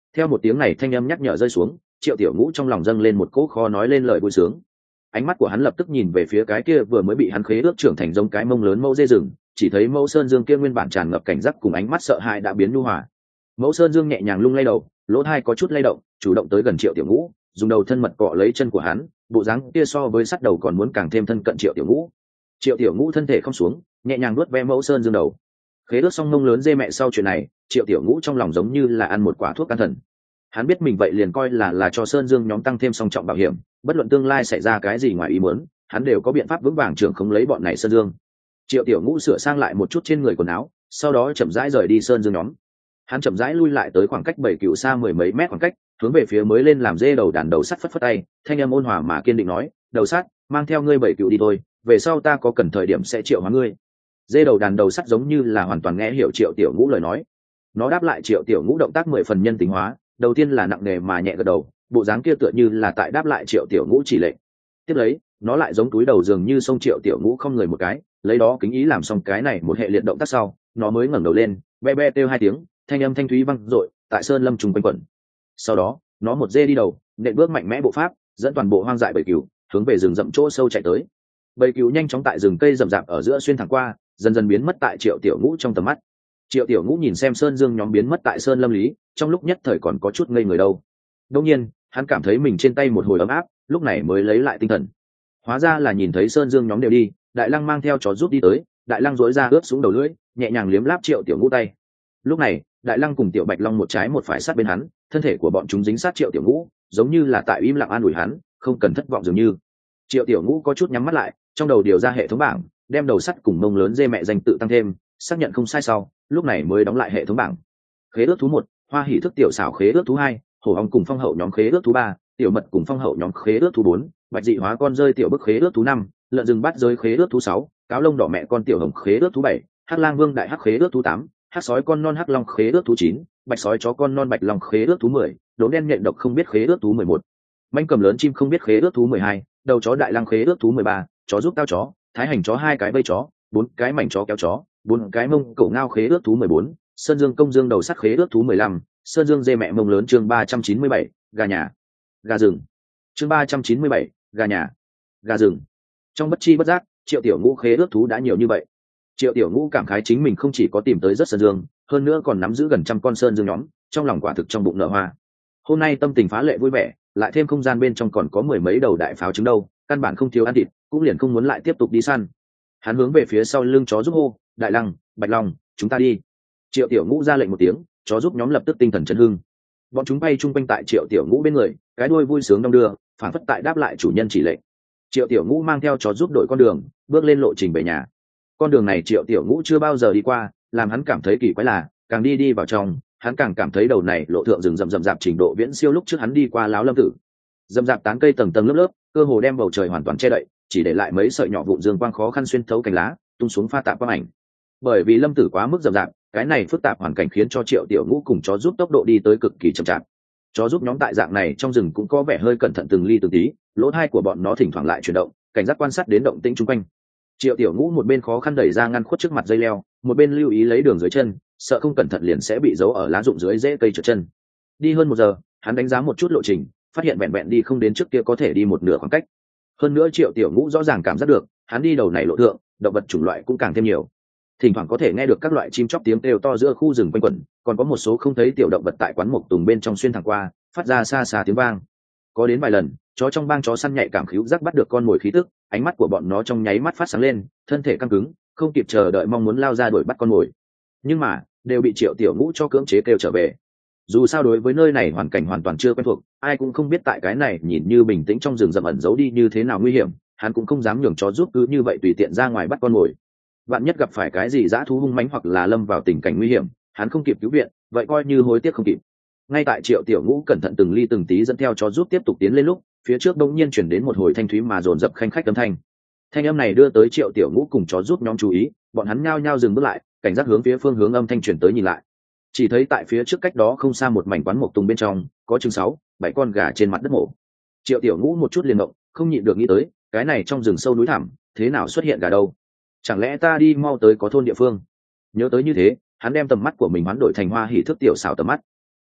Theo một tiếng này thanh âm nhắc nhở rơi xuống, Triệu Tiểu Ngũ trong lòng dâng lên một cỗ khó nói lên lời vui sướng. Ánh mắt của hắn lập tức nhìn về phía cái kia vừa mới bị hắn khế ước trưởng thành giống cái mông lớn mẫu dê rừng, chỉ thấy mẫu sơn dương kia nguyên bản tràn ngập cảnh giác cùng ánh mắt sợ hãi đã biến nhu hòa. Mẫu sơn dương nhẹ nhàng lung lay đầu, lỗ tai có chút lay động, chủ động tới gần Triệu Tiểu Ngũ, dùng đầu thân mật cọ lấy chân của hắn, bộ dáng kia so với sắt đầu còn muốn càng thêm thân cận Triệu Tiểu Ngũ. Triệu Tiểu Ngũ thân thể không xuống, nhẹ nhàng nuốt ve mẫu sơn dương đầu. Khế ước xong mông lớn dê mẹ sau chuyện này, Triệu Tiểu Ngũ trong lòng giống như là ăn một quả thuốc can thần. Hắn biết mình vậy liền coi là là cho sơn dương nhóm tăng thêm song trọng bảo hiểm, bất luận tương lai xảy ra cái gì ngoài ý muốn, hắn đều có biện pháp vững vàng trưởng không lấy bọn này sơn dương. Triệu Tiểu Ngũ sửa sang lại một chút trên người quần áo, sau đó chậm rãi rời đi sơn dương nhóm. Hắn chậm rãi lui lại tới khoảng cách bảy cựu xa mười mấy mét khoảng cách, hướng về phía mới lên làm dê đầu đàn đầu sắt phất phất tay, thanh âm ôn hòa mà kiên định nói, đầu sắt, mang theo ngươi bảy cựu đi thôi, về sau ta có cần thời điểm sẽ triệu hóa ngươi. Dê đầu đàn đầu sắt giống như là hoàn toàn nghe hiểu Triệu Tiểu Ngũ lời nói. Nó đáp lại Triệu Tiểu Ngũ động tác mười phần nhân tính hóa, đầu tiên là nặng nề mà nhẹ gật đầu, bộ dáng kia tựa như là tại đáp lại Triệu Tiểu Ngũ chỉ lệnh. Tiếp lấy, nó lại giống túi đầu dường như xông Triệu Tiểu Ngũ không người một cái, lấy đó kính ý làm xong cái này một hệ liệt động tác sau, nó mới ngẩng đầu lên, be be kêu hai tiếng, thanh âm thanh thúy vang dội tại sơn lâm trùng quanh quẩn. Sau đó, nó một dê đi đầu, nện bước mạnh mẽ bộ pháp, dẫn toàn bộ hoang dại bầy cừu hướng về rừng rậm chỗ sâu chạy tới. Bầy cừu nhanh chóng tại rừng cây rậm rạp ở giữa xuyên thẳng qua, dần dần biến mất tại Triệu Tiểu Ngũ trong tầm mắt. Triệu Tiểu Ngũ nhìn xem sơn dương nhóm biến mất tại sơn lâm lý, trong lúc nhất thời còn có chút ngây người đâu. Đương nhiên, hắn cảm thấy mình trên tay một hồi ấm áp, lúc này mới lấy lại tinh thần. Hóa ra là nhìn thấy sơn dương nhóm đều đi, Đại Lăng mang theo chó rút đi tới, Đại Lăng duỗi ra ướp xuống đầu lưỡi, nhẹ nhàng liếm láp Triệu Tiểu Ngũ tay. Lúc này, Đại Lăng cùng Tiểu Bạch Long một trái một phải sát bên hắn, thân thể của bọn chúng dính sát Triệu Tiểu Ngũ, giống như là tại im lặng an ủi hắn, không cần thất vọng dường như. Triệu Tiểu Ngũ có chút nhắm mắt lại, trong đầu điều ra hệ thống bảng, đem đầu sắt cùng mông lớn dê mẹ danh tự tăng thêm, xác nhận không sai sau, lúc này mới đóng lại hệ thống bảng. Khế ước thú một, Hoa Hỉ thức tiểu xảo khế ước thú hai, Hổ Ong cùng Phong Hậu nhóm khế ước thú ba, Tiểu Mật cùng Phong Hậu nhóm khế ước thú bốn, Bạch dị hóa con rơi tiểu bức khế ước thú năm, Lợn rừng bắt rơi khế ước thú sáu, Cáo lông đỏ mẹ con tiểu hồng khế ước thú bảy, Hắc lang vương đại hắc khế ước thú tám, Hắc sói con non hắc long khế ước thú chín, Bạch sói chó con non bạch long khế ước thú mười, Đốm đen nhện độc không biết khế ước thú mười một, Manh cầm lớn chim không biết khế ước thú mười hai, Đầu chó đại lăng khế ước thú mười ba, Chó giúp cao chó, Thái hành chó hai cái vây chó, bốn cái mảnh chó kéo chó, bốn cái mông cổ ngao khế ước thú mười bốn, Sơn Dương công dương đầu sắt khế ước thú mười lăm, Sơn Dương dê mẹ mông lớn chương ba trăm chín mươi bảy, gà nhà, gà rừng. Chương ba trăm chín mươi bảy, gà nhà, gà rừng. Trong bất chi bất giác, Triệu Tiểu Ngũ khế ước thú đã nhiều như vậy. Triệu Tiểu Ngũ cảm khái chính mình không chỉ có tìm tới rất Sơn Dương, hơn nữa còn nắm giữ gần trăm con Sơn Dương nhóm, trong lòng quả thực trong bụng nở hoa. Hôm nay tâm tình phá lệ vui vẻ, lại thêm không gian bên trong còn có mười mấy đầu đại pháo trứng đâu, căn bản không thiếu ăn thịt, cũng liền không muốn lại tiếp tục đi săn. Hắn hướng về phía sau lưng chó giúp hô, Đại Lăng, Bạch Long, chúng ta đi. Triệu Tiểu Ngũ ra lệnh một tiếng, chó giúp nhóm lập tức tinh thần chấn hưng. Bọn chúng bay chung quanh tại Triệu Tiểu Ngũ bên người, cái đuôi vui sướng đong đưa, phản phất tại đáp lại chủ nhân chỉ lệnh. Triệu Tiểu Ngũ mang theo chó giúp đổi con đường, bước lên lộ trình về nhà. Con đường này Triệu Tiểu Ngũ chưa bao giờ đi qua, làm hắn cảm thấy kỳ quái là, càng đi đi vào trong, hắn càng cảm thấy đầu này lộ thượng rừng rậm rậm rạp trình độ viễn siêu lúc trước hắn đi qua Láo Lâm Tử. Rậm rạp tán cây tầng tầng lớp lớp, cơ hồ đem bầu trời hoàn toàn che đậy, chỉ để lại mấy sợi nhỏ vụn dương quang khó khăn xuyên thấu cành lá, tung xuống pha tạp quang ảnh. Bởi vì Lâm Tử quá mức rậm rạp, cái này phức tạp hoàn cảnh khiến cho Triệu Tiểu Ngũ cùng chó giúp tốc độ đi tới cực kỳ chậm chạp. Chó giúp nhóm tại dạng này trong rừng cũng có vẻ hơi cẩn thận từng ly từng tí, lỗ tai của bọn nó thỉnh thoảng lại chuyển động, cảnh giác quan sát đến động tĩnh xung quanh. Triệu Tiểu Ngũ một bên khó khăn đẩy ra ngăn khuất trước mặt dây leo, một bên lưu ý lấy đường dưới chân, sợ không cẩn thận liền sẽ bị giấu ở lá rụng dưới rễ cây trượt chân. Đi hơn một giờ, hắn đánh giá một chút lộ trình, phát hiện vẹn vẹn đi không đến trước kia có thể đi một nửa khoảng cách. Hơn nữa Triệu Tiểu Ngũ rõ ràng cảm giác được, hắn đi đầu này lộ thượng, động vật chủng loại cũng càng thêm nhiều. Thỉnh thoảng có thể nghe được các loại chim chóc tiếng kêu to giữa khu rừng quanh quẩn, còn có một số không thấy tiểu động vật tại quán mộc tùng bên trong xuyên thẳng qua, phát ra xa xa tiếng vang. Có đến vài lần, chó trong bang chó săn nhạy cảm khíu giác bắt được con mồi khí tức, ánh mắt của bọn nó trong nháy mắt phát sáng lên, thân thể căng cứng, không kịp chờ đợi mong muốn lao ra đuổi bắt con mồi. Nhưng mà, đều bị Triệu Tiểu Ngũ cho cưỡng chế kêu trở về. Dù sao đối với nơi này hoàn cảnh hoàn toàn chưa quen thuộc, ai cũng không biết tại cái này nhìn như bình tĩnh trong rừng rậm ẩn giấu đi như thế nào nguy hiểm, hắn cũng không dám nhường chó giúp cứ như vậy tùy tiện ra ngoài bắt con mồi. Vạn nhất gặp phải cái gì dã thú hung mãnh hoặc là lâm vào tình cảnh nguy hiểm, hắn không kịp cứu viện, vậy coi như hối tiếc không kịp. Ngay tại Triệu Tiểu Ngũ cẩn thận từng ly từng tí dẫn theo chó giúp tiếp tục tiến lên lúc, phía trước bỗng nhiên chuyển đến một hồi thanh thúy mà dồn dập khanh khách âm thanh. Thanh âm này đưa tới Triệu Tiểu Ngũ cùng chó giúp nhóm chú ý, bọn hắn nhao nhao dừng bước lại, cảnh giác hướng phía phương hướng âm thanh chuyển tới nhìn lại. Chỉ thấy tại phía trước cách đó không xa một mảnh quán mộc tùng bên trong, có chừng sáu, bảy con gà trên mặt đất mổ. Triệu Tiểu Ngũ một chút liền động, không nhịn được nghĩ tới, cái này trong rừng sâu núi thẳm, thế nào xuất hiện gà đâu? Chẳng lẽ ta đi mau tới có thôn địa phương? Nhớ tới như thế, hắn đem tầm mắt của mình hoán đổi thành Hoa Hỉ thức tiểu xảo tầm mắt.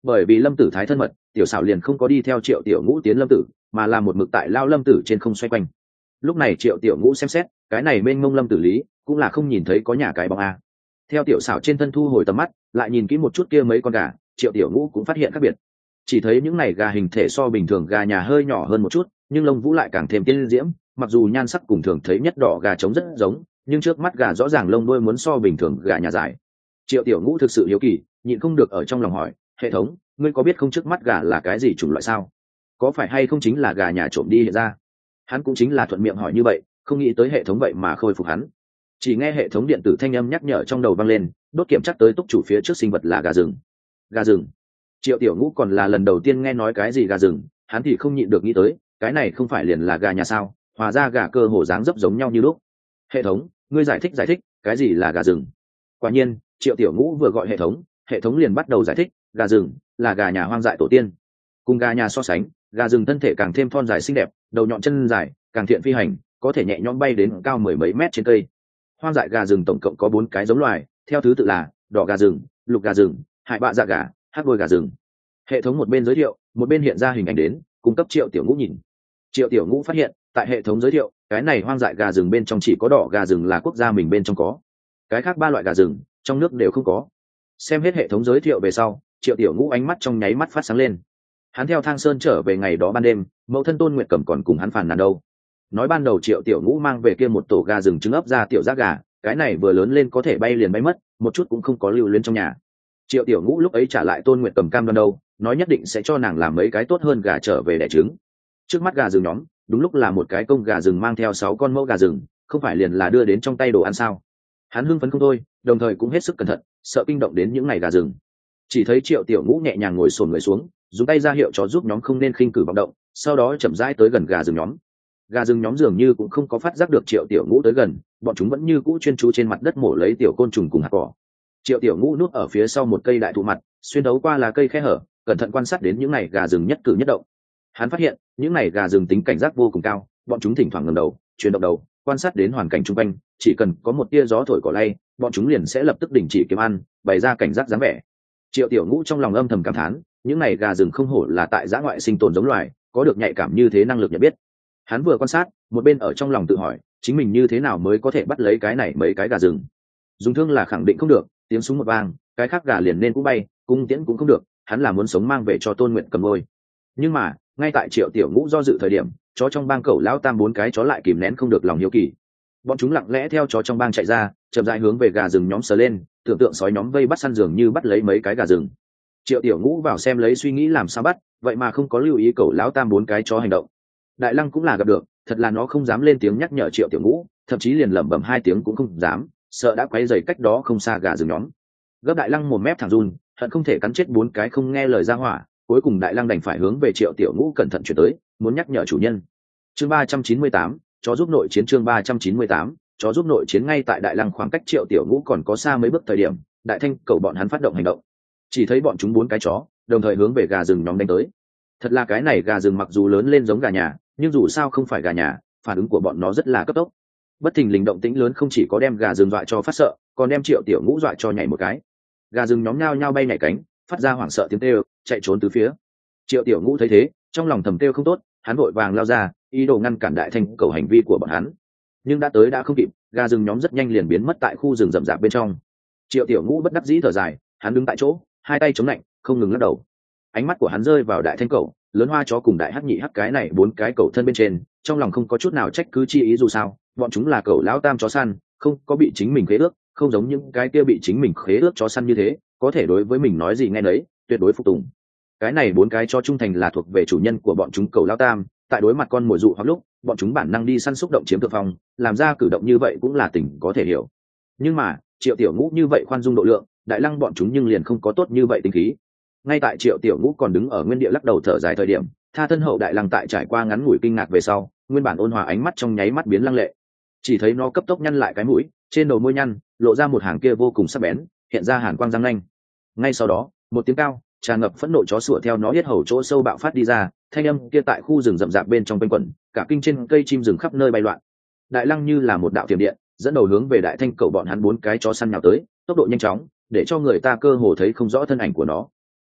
Bởi vì lâm tử thái thân mật, tiểu xảo liền không có đi theo triệu tiểu ngũ tiến lâm tử, mà là một mực tại lao lâm tử trên không xoay quanh. Lúc này triệu tiểu ngũ xem xét cái này bên mông lâm tử lý cũng là không nhìn thấy có nhà cái bóng a. Theo tiểu xảo trên thân thu hồi tầm mắt lại nhìn kỹ một chút kia mấy con gà, triệu tiểu ngũ cũng phát hiện khác biệt. Chỉ thấy những này gà hình thể so bình thường gà nhà hơi nhỏ hơn một chút, nhưng lông vũ lại càng thêm tiên diễm, mặc dù nhan sắc cùng thường thấy nhất đỏ gà trống rất giống, nhưng trước mắt gà rõ ràng lông đuôi muốn so bình thường gà nhà dài. Triệu tiểu ngũ thực sự hiếu kỳ, nhịn không được ở trong lòng hỏi, hệ thống, ngươi có biết không trước mắt gà là cái gì chủng loại sao? Có phải hay không chính là gà nhà trộm đi hiện ra? Hắn cũng chính là thuận miệng hỏi như vậy, không nghĩ tới hệ thống vậy mà khôi phục hắn. Chỉ nghe hệ thống điện tử thanh âm nhắc nhở trong đầu vang lên, đốt kiểm chắc tới túc chủ phía trước sinh vật là gà rừng. Gà rừng? Triệu tiểu ngũ còn là lần đầu tiên nghe nói cái gì gà rừng, hắn thì không nhịn được nghĩ tới, cái này không phải liền là gà nhà sao? Hòa ra gà cơ hồ dáng dấp giống nhau như lúc. Hệ thống, ngươi giải thích giải thích, cái gì là gà rừng? Quả nhiên, triệu tiểu ngũ vừa gọi hệ thống, hệ thống liền bắt đầu giải thích, gà rừng là gà nhà hoang dại tổ tiên. Cùng gà nhà so sánh, gà rừng thân thể càng thêm thon dài xinh đẹp, đầu nhọn chân dài, càng thiện phi hành, có thể nhẹ nhõm bay đến cao mười mấy mét trên cây. Hoang dại gà rừng tổng cộng có bốn cái giống loài, theo thứ tự là đỏ gà rừng, lục gà rừng, hải bạ dạ gà, hắc đuôi gà rừng. Hệ thống một bên giới thiệu, một bên hiện ra hình ảnh đến, cung cấp triệu tiểu ngũ nhìn. Triệu tiểu ngũ phát hiện, tại hệ thống giới thiệu, cái này hoang dại gà rừng bên trong chỉ có đỏ gà rừng là quốc gia mình bên trong có, cái khác ba loại gà rừng trong nước đều không có. Xem hết hệ thống giới thiệu về sau, triệu tiểu ngũ ánh mắt trong nháy mắt phát sáng lên. Hắn theo Thang Sơn trở về ngày đó ban đêm, mẫu thân Tôn Nguyệt Cẩm còn cùng hắn phàn nàn đâu. Nói ban đầu triệu tiểu ngũ mang về kia một tổ gà rừng trứng ấp ra tiểu giác gà, cái này vừa lớn lên có thể bay liền bay mất, một chút cũng không có lưu luyến trong nhà. Triệu tiểu ngũ lúc ấy trả lại Tôn Nguyệt Cẩm cam đoan đâu, nói nhất định sẽ cho nàng làm mấy cái tốt hơn gà trở về đẻ trứng. Trước mắt gà rừng nhóm, đúng lúc là một cái công gà rừng mang theo sáu con mẫu gà rừng, không phải liền là đưa đến trong tay đồ ăn sao? Hắn hưng phấn không thôi, đồng thời cũng hết sức cẩn thận, sợ kinh động đến những ngày gà rừng. Chỉ thấy triệu tiểu ngũ nhẹ nhàng ngồi xổm người xuống, dùng tay ra hiệu cho giúp nhóm không nên khinh cử vọng động, sau đó chậm rãi tới gần gà rừng nhóm. Gà rừng nhóm dường như cũng không có phát giác được triệu tiểu ngũ tới gần, bọn chúng vẫn như cũ chuyên chú trên mặt đất mổ lấy tiểu côn trùng cùng hạt cỏ. Triệu tiểu ngũ núp ở phía sau một cây đại thụ mặt, xuyên đấu qua là cây khe hở, cẩn thận quan sát đến những ngày gà rừng nhất cử nhất động. Hắn phát hiện những ngày gà rừng tính cảnh giác vô cùng cao, bọn chúng thỉnh thoảng ngẩng đầu, chuyển động đầu, quan sát đến hoàn cảnh xung quanh, chỉ cần có một tia gió thổi cỏ lay, bọn chúng liền sẽ lập tức đình chỉ kiếm ăn, bày ra cảnh giác dáng vẻ. Triệu tiểu ngũ trong lòng âm thầm cảm thán, những này gà rừng không hổ là tại dã ngoại sinh tồn giống loài, có được nhạy cảm như thế năng lực nhận biết. Hắn vừa quan sát, một bên ở trong lòng tự hỏi, chính mình như thế nào mới có thể bắt lấy cái này mấy cái gà rừng. Dùng thương là khẳng định không được, tiếng súng một vang, cái khác gà liền nên cũng bay, cung tiễn cũng không được, hắn là muốn sống mang về cho Tôn Nguyện cầm ngôi. Nhưng mà, ngay tại Triệu tiểu ngũ do dự thời điểm, chó trong bang cẩu lão tam bốn cái chó lại kìm nén không được lòng hiếu kỳ. Bọn chúng lặng lẽ theo chó trong bang chạy ra, chậm rãi hướng về gà rừng nhóm sờ lên, tưởng tượng sói nhóm vây bắt săn dường như bắt lấy mấy cái gà rừng. Triệu tiểu ngũ vào xem lấy suy nghĩ làm sao bắt, vậy mà không có lưu ý cẩu lão tam bốn cái chó hành động. Đại lăng cũng là gặp được, thật là nó không dám lên tiếng nhắc nhở Triệu tiểu ngũ, thậm chí liền lẩm bẩm hai tiếng cũng không dám, sợ đã quấy rầy cách đó không xa gà rừng nhóm. Gấp đại lăng mồm mép thẳng run, hận không thể cắn chết bốn cái không nghe lời ra hỏa, cuối cùng đại lăng đành phải hướng về Triệu tiểu ngũ cẩn thận chuyển tới, muốn nhắc nhở chủ nhân. Chương ba trăm chín mươi tám, chó giúp nội chiến. Chương ba trăm chín mươi tám, chó giúp nội chiến. Ngay tại đại lăng khoảng cách Triệu tiểu ngũ còn có xa mấy bước thời điểm, đại thanh cầu bọn hắn phát động hành động. Chỉ thấy bọn chúng bốn cái chó đồng thời hướng về gà rừng nhóm đánh tới. Thật là cái này gà rừng mặc dù lớn lên giống gà nhà, nhưng dù sao không phải gà nhà, phản ứng của bọn nó rất là cấp tốc. Bất thình lình động tĩnh lớn không chỉ có đem gà rừng dọa cho phát sợ, còn đem Triệu tiểu ngũ dọa cho nhảy một cái. Gà rừng nhóm nhao nhao bay nhảy cánh, phát ra hoảng sợ tiếng kêu, chạy trốn tứ phía. Triệu tiểu ngũ thấy thế, trong lòng thầm kêu không tốt, hắn vội vàng lao ra, ý đồ ngăn cản đại thanh cầu hành vi của bọn hắn. Nhưng đã tới đã không kịp, gà rừng nhóm rất nhanh liền biến mất tại khu rừng rậm rạp bên trong. Triệu tiểu ngũ bất đắc dĩ thở dài, hắn đứng tại chỗ, hai tay chống lạnh, không ngừng lắc đầu. Ánh mắt của hắn rơi vào đại thanh cầu, lớn hoa chó cùng đại hắc nhị hắc cái này bốn cái cầu thân bên trên, trong lòng không có chút nào trách cứ chi ý, dù sao bọn chúng là cầu lão tam chó săn, không có bị chính mình khế ước, không giống những cái kia bị chính mình khế ước chó săn như thế, có thể đối với mình nói gì nghe nấy, tuyệt đối phục tùng. Cái này bốn cái chó trung thành là thuộc về chủ nhân của bọn chúng cầu lão tam, tại đối mặt con mồi dụ hoặc lúc, bọn chúng bản năng đi săn xúc động chiếm thượng phong, làm ra cử động như vậy cũng là tình có thể hiểu. Nhưng mà Triệu tiểu ngũ như vậy khoan dung độ lượng, đại lăng bọn chúng nhưng liền không có tốt như vậy tính khí. Ngay tại Triệu tiểu ngũ còn đứng ở nguyên địa lắc đầu thở dài thời điểm, tha thân hậu đại lăng tại trải qua ngắn ngủi kinh ngạc về sau, nguyên bản ôn hòa ánh mắt trong nháy mắt biến lăng lệ. Chỉ thấy nó cấp tốc nhăn lại cái mũi, trên đầu môi nhăn lộ ra một hàng kia vô cùng sắc bén, hiện ra hàn quang răng nanh. Ngay sau đó, một tiếng cao tràn ngập phẫn nộ chó sủa theo nó yết hầu chỗ sâu bạo phát đi ra, thanh âm kia tại khu rừng rậm rạp bên trong quanh quẩn, cả kinh trên cây chim rừng khắp nơi bay loạn. Đại lăng như là một đạo tiềm điện, dẫn đầu hướng về đại thanh cầu bọn hắn bốn cái chó săn nhào tới, tốc độ nhanh chóng, để cho người ta cơ hồ thấy không rõ thân ảnh của nó.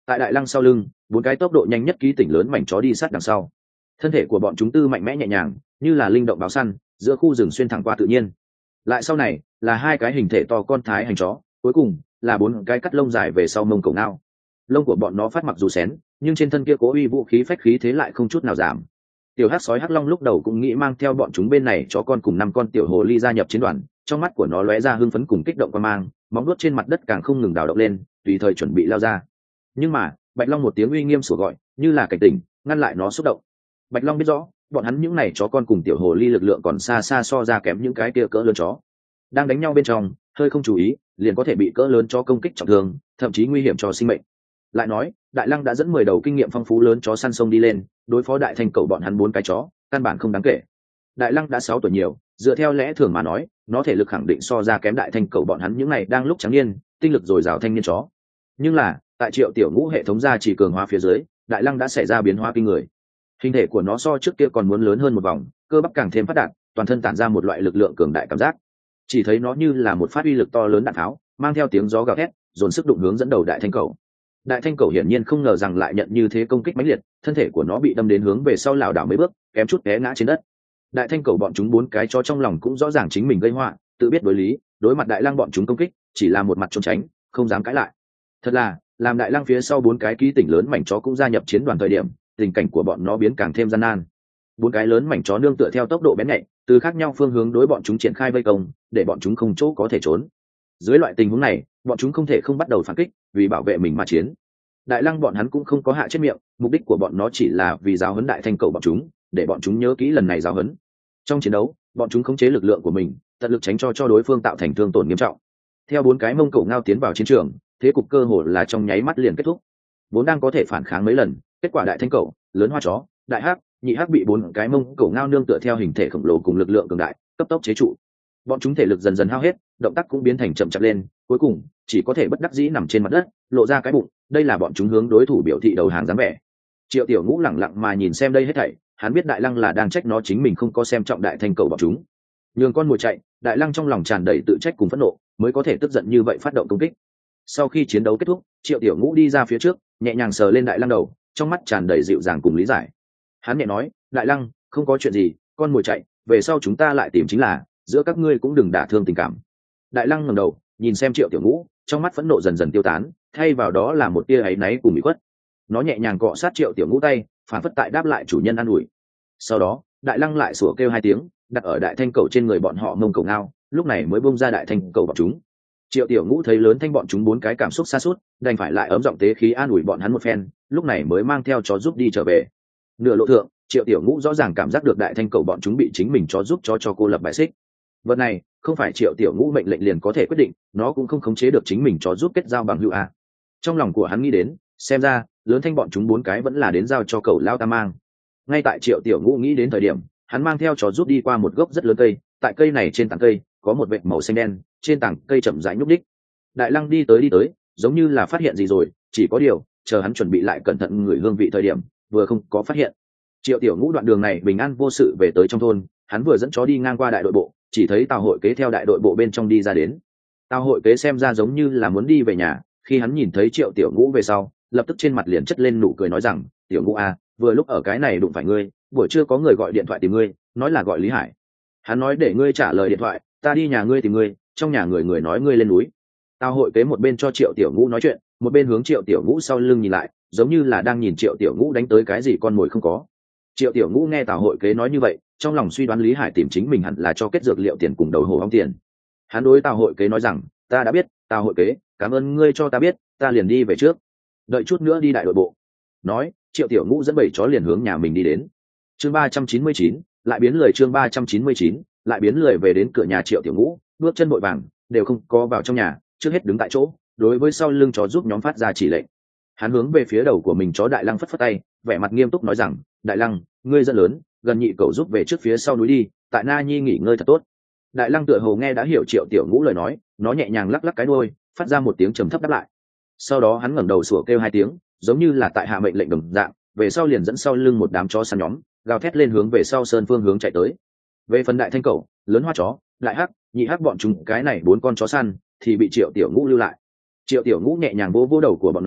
tại đại lăng sau lưng, bốn cái tốc độ nhanh nhất ký tỉnh lớn mảnh chó đi sát đằng sau. Thân thể của bọn chúng tư mạnh mẽ nhẹ nhàng, như là linh động báo săn, giữa khu rừng xuyên thẳng qua tự nhiên. Lại sau này là hai cái hình thể to con thái hành chó, cuối cùng là bốn cái cắt lông dài về sau mông cổ ngao. Lông của bọn nó phát mặc dù xén, nhưng trên thân kia cố uy vũ khí phách khí thế lại không chút nào giảm. Tiểu hắc sói hắc long lúc đầu cũng nghĩ mang theo bọn chúng bên này chó con cùng năm con tiểu hồ ly gia nhập chiến đoàn, trong mắt của nó lóe ra hưng phấn cùng kích động quan mang, móng vuốt trên mặt đất càng không ngừng đào động lên, tùy thời chuẩn bị lao ra. Nhưng mà bạch long một tiếng uy nghiêm sủa gọi, như là cảnh tỉnh, ngăn lại nó xúc động. Bạch long biết rõ, bọn hắn những này chó con cùng tiểu hồ ly lực lượng còn xa xa so ra kém những cái kia cỡ lớn chó. Đang đánh nhau bên trong, hơi không chú ý, liền có thể bị cỡ lớn chó công kích trọng thương, thậm chí nguy hiểm cho sinh mệnh. Lại nói, đại lăng đã dẫn mười đầu kinh nghiệm phong phú lớn chó săn sông đi lên, đối phó đại thanh cẩu bọn hắn bốn cái chó, căn bản không đáng kể. Đại lăng đã sáu tuổi nhiều, dựa theo lẽ thường mà nói, nó thể lực khẳng định so ra kém đại thanh cẩu bọn hắn những này đang lúc trắng niên, tinh lực dồi dào thanh niên chó. Nhưng là, tại Triệu Tiểu Ngũ hệ thống gia chỉ cường hóa phía dưới, đại lăng đã xảy ra biến hóa kinh người. Hình thể của nó so trước kia còn muốn lớn hơn một vòng, cơ bắp càng thêm phát đạt, toàn thân tản ra một loại lực lượng cường đại cảm giác. Chỉ thấy nó như là một phát uy lực to lớn đạn tháo, mang theo tiếng gió gào thét, dồn sức đụng hướng dẫn đầu đại thanh cẩu. Đại thanh cẩu hiển nhiên không ngờ rằng lại nhận như thế công kích mãnh liệt, thân thể của nó bị đâm đến hướng về sau lảo đảo mấy bước, kém chút té ngã trên đất. Đại thanh cẩu bọn chúng bốn cái cho trong lòng cũng rõ ràng chính mình gây họa, tự biết đối lý, đối mặt đại lăng bọn chúng công kích, chỉ là một mặt trốn tránh, không dám cãi lại. Thật là, làm đại lăng phía sau bốn cái ký tỉnh lớn mảnh chó cũng gia nhập chiến đoàn thời điểm, tình cảnh của bọn nó biến càng thêm gian nan. Bốn cái lớn mảnh chó nương tựa theo tốc độ bén nhạy, từ khác nhau phương hướng đối bọn chúng triển khai vây công, để bọn chúng không chỗ có thể trốn. Dưới loại tình huống này, bọn chúng không thể không bắt đầu phản kích, vì bảo vệ mình mà chiến. Đại lăng bọn hắn cũng không có hạ chết miệng, mục đích của bọn nó chỉ là vì giáo huấn đại thanh cầu bọn chúng, để bọn chúng nhớ kỹ lần này giáo huấn. Trong chiến đấu, bọn chúng khống chế lực lượng của mình, tận lực tránh cho cho đối phương tạo thành thương tổn nghiêm trọng. Theo bốn cái mông cổ ngao tiến vào chiến trường, thế cục cơ hồ là trong nháy mắt liền kết thúc. Vốn đang có thể phản kháng mấy lần, kết quả đại thanh cầu, lớn hoa chó, đại hắc, nhị hắc bị bốn cái mông cổ ngao nương tựa theo hình thể khổng lồ cùng lực lượng cường đại, cấp tốc chế trụ. Bọn chúng thể lực dần dần hao hết, động tác cũng biến thành chậm chạp lên, cuối cùng chỉ có thể bất đắc dĩ nằm trên mặt đất, lộ ra cái bụng. Đây là bọn chúng hướng đối thủ biểu thị đầu hàng dáng vẻ. Triệu Tiểu Ngũ lẳng lặng mà nhìn xem đây hết thảy, hắn biết đại lăng là đang trách nó chính mình không có xem trọng đại thanh cầu bọn chúng. Nhường con mồi chạy, đại lăng trong lòng tràn đầy tự trách cùng phẫn nộ, mới có thể tức giận như vậy phát động công kích. Sau khi chiến đấu kết thúc, Triệu Tiểu Ngũ đi ra phía trước, nhẹ nhàng sờ lên đại lăng đầu, trong mắt tràn đầy dịu dàng cùng lý giải. Hắn nhẹ nói, đại lăng, không có chuyện gì, con mồi chạy, về sau chúng ta lại tìm chính là, giữa các ngươi cũng đừng đả thương tình cảm. Đại lăng ngẩng đầu, nhìn xem Triệu Tiểu Ngũ, trong mắt phẫn nộ dần dần tiêu tán, thay vào đó là một tia áy náy cùng bị khuất. Nó nhẹ nhàng cọ sát Triệu Tiểu Ngũ tay, phản phất tại đáp lại chủ nhân an ủi. Sau đó, đại lăng lại sủa kêu hai tiếng, đặt ở đại thanh cầu trên người bọn họ mông cầu ngao, lúc này mới bung ra đại thanh cầu bọn chúng. Triệu Tiểu Ngũ thấy lớn thanh bọn chúng bốn cái cảm xúc sa sút, đành phải lại ấm giọng tế khí an ủi bọn hắn một phen, lúc này mới mang theo chó giúp đi trở về. Nửa lộ thượng, Triệu Tiểu Ngũ rõ ràng cảm giác được đại thanh cầu bọn chúng bị chính mình chó giúp cho cho cô lập bài xích. Vật này không phải Triệu Tiểu Ngũ mệnh lệnh liền có thể quyết định, nó cũng không khống chế được chính mình chó giúp kết giao bằng hữu a. Trong lòng của hắn nghĩ đến, xem ra lớn thanh bọn chúng bốn cái vẫn là đến giao cho cậu lao ta mang. Ngay tại Triệu Tiểu Ngũ nghĩ đến thời điểm, hắn mang theo chó giúp đi qua một gốc rất lớn cây, tại cây này trên tảng cây có một vệt màu xanh đen, trên tảng cây chậm rãi nhúc nhích. Đại lăng đi tới đi tới, giống như là phát hiện gì rồi, chỉ có điều chờ hắn chuẩn bị lại cẩn thận ngửi hương vị thời điểm, vừa không có phát hiện. Triệu Tiểu Ngũ đoạn đường này bình an vô sự về tới trong thôn, hắn vừa dẫn chó đi ngang qua đại đội bộ, chỉ thấy Tào Hội Kế theo đại đội bộ bên trong đi ra đến. Tào Hội Kế xem ra giống như là muốn đi về nhà, khi hắn nhìn thấy Triệu Tiểu Ngũ về sau, lập tức trên mặt liền chất lên nụ cười nói rằng, Tiểu Ngũ à, vừa lúc ở cái này đụng phải ngươi, buổi trưa có người gọi điện thoại tìm ngươi, nói là gọi Lý Hải. Hắn nói để ngươi trả lời điện thoại, ta đi nhà ngươi tìm ngươi, trong nhà người người nói ngươi lên núi. Tào Hội Kế một bên cho Triệu Tiểu Ngũ nói chuyện, một bên hướng Triệu Tiểu Ngũ sau lưng nhìn lại, giống như là đang nhìn Triệu Tiểu Ngũ đánh tới cái gì con mồi không có. Triệu Tiểu Ngũ nghe Tào Hội Kế nói như vậy, trong lòng suy đoán Lý Hải tìm chính mình hẳn là cho kết dược liệu tiền cùng đầu hồ ong tiền. Hắn đối Tào Hội Kế nói rằng, ta đã biết, Tào Hội Kế, cảm ơn ngươi cho ta biết, ta liền đi về trước, đợi chút nữa đi đại đội bộ. Nói, Triệu Tiểu Ngũ dẫn bảy chó liền hướng nhà mình đi đến. Chương ba trăm chín mươi chín, lại biến lười chương ba trăm chín mươi chín, lại biến lười về đến cửa nhà Triệu Tiểu Ngũ, bước chân vội vàng, đều không có vào trong nhà, trước hết đứng tại chỗ, đối với sau lưng chó giúp nhóm phát ra chỉ lệnh. Hắn hướng về phía đầu của mình chó Đại Lăng phất phất tay, vẻ mặt nghiêm túc nói rằng, Đại Lăng, ngươi dẫn lớn, gần nhị cậu giúp về trước phía sau núi đi, tại Na Nhi nghỉ ngơi thật tốt. Đại Lăng tựa hồ nghe đã hiểu Triệu Tiểu Ngũ lời nói, nó nhẹ nhàng lắc lắc cái đuôi, phát ra một tiếng trầm thấp đáp lại. Sau đó hắn ngẩng đầu sủa kêu hai tiếng, giống như là tại hạ mệnh lệnh đồng dạng, về sau liền dẫn sau lưng một đám chó săn nhóm, gào thét lên hướng về sau sơn phương hướng chạy tới. Về phần đại thanh cẩu, lớn hoa chó, lại hắc, nhị hắc bọn chúng cái này bốn con chó săn thì bị Triệu Tiểu Ngũ lưu lại. Triệu Tiểu Ngũ nhẹ nhàng vỗ vỗ đầu của bọn nó,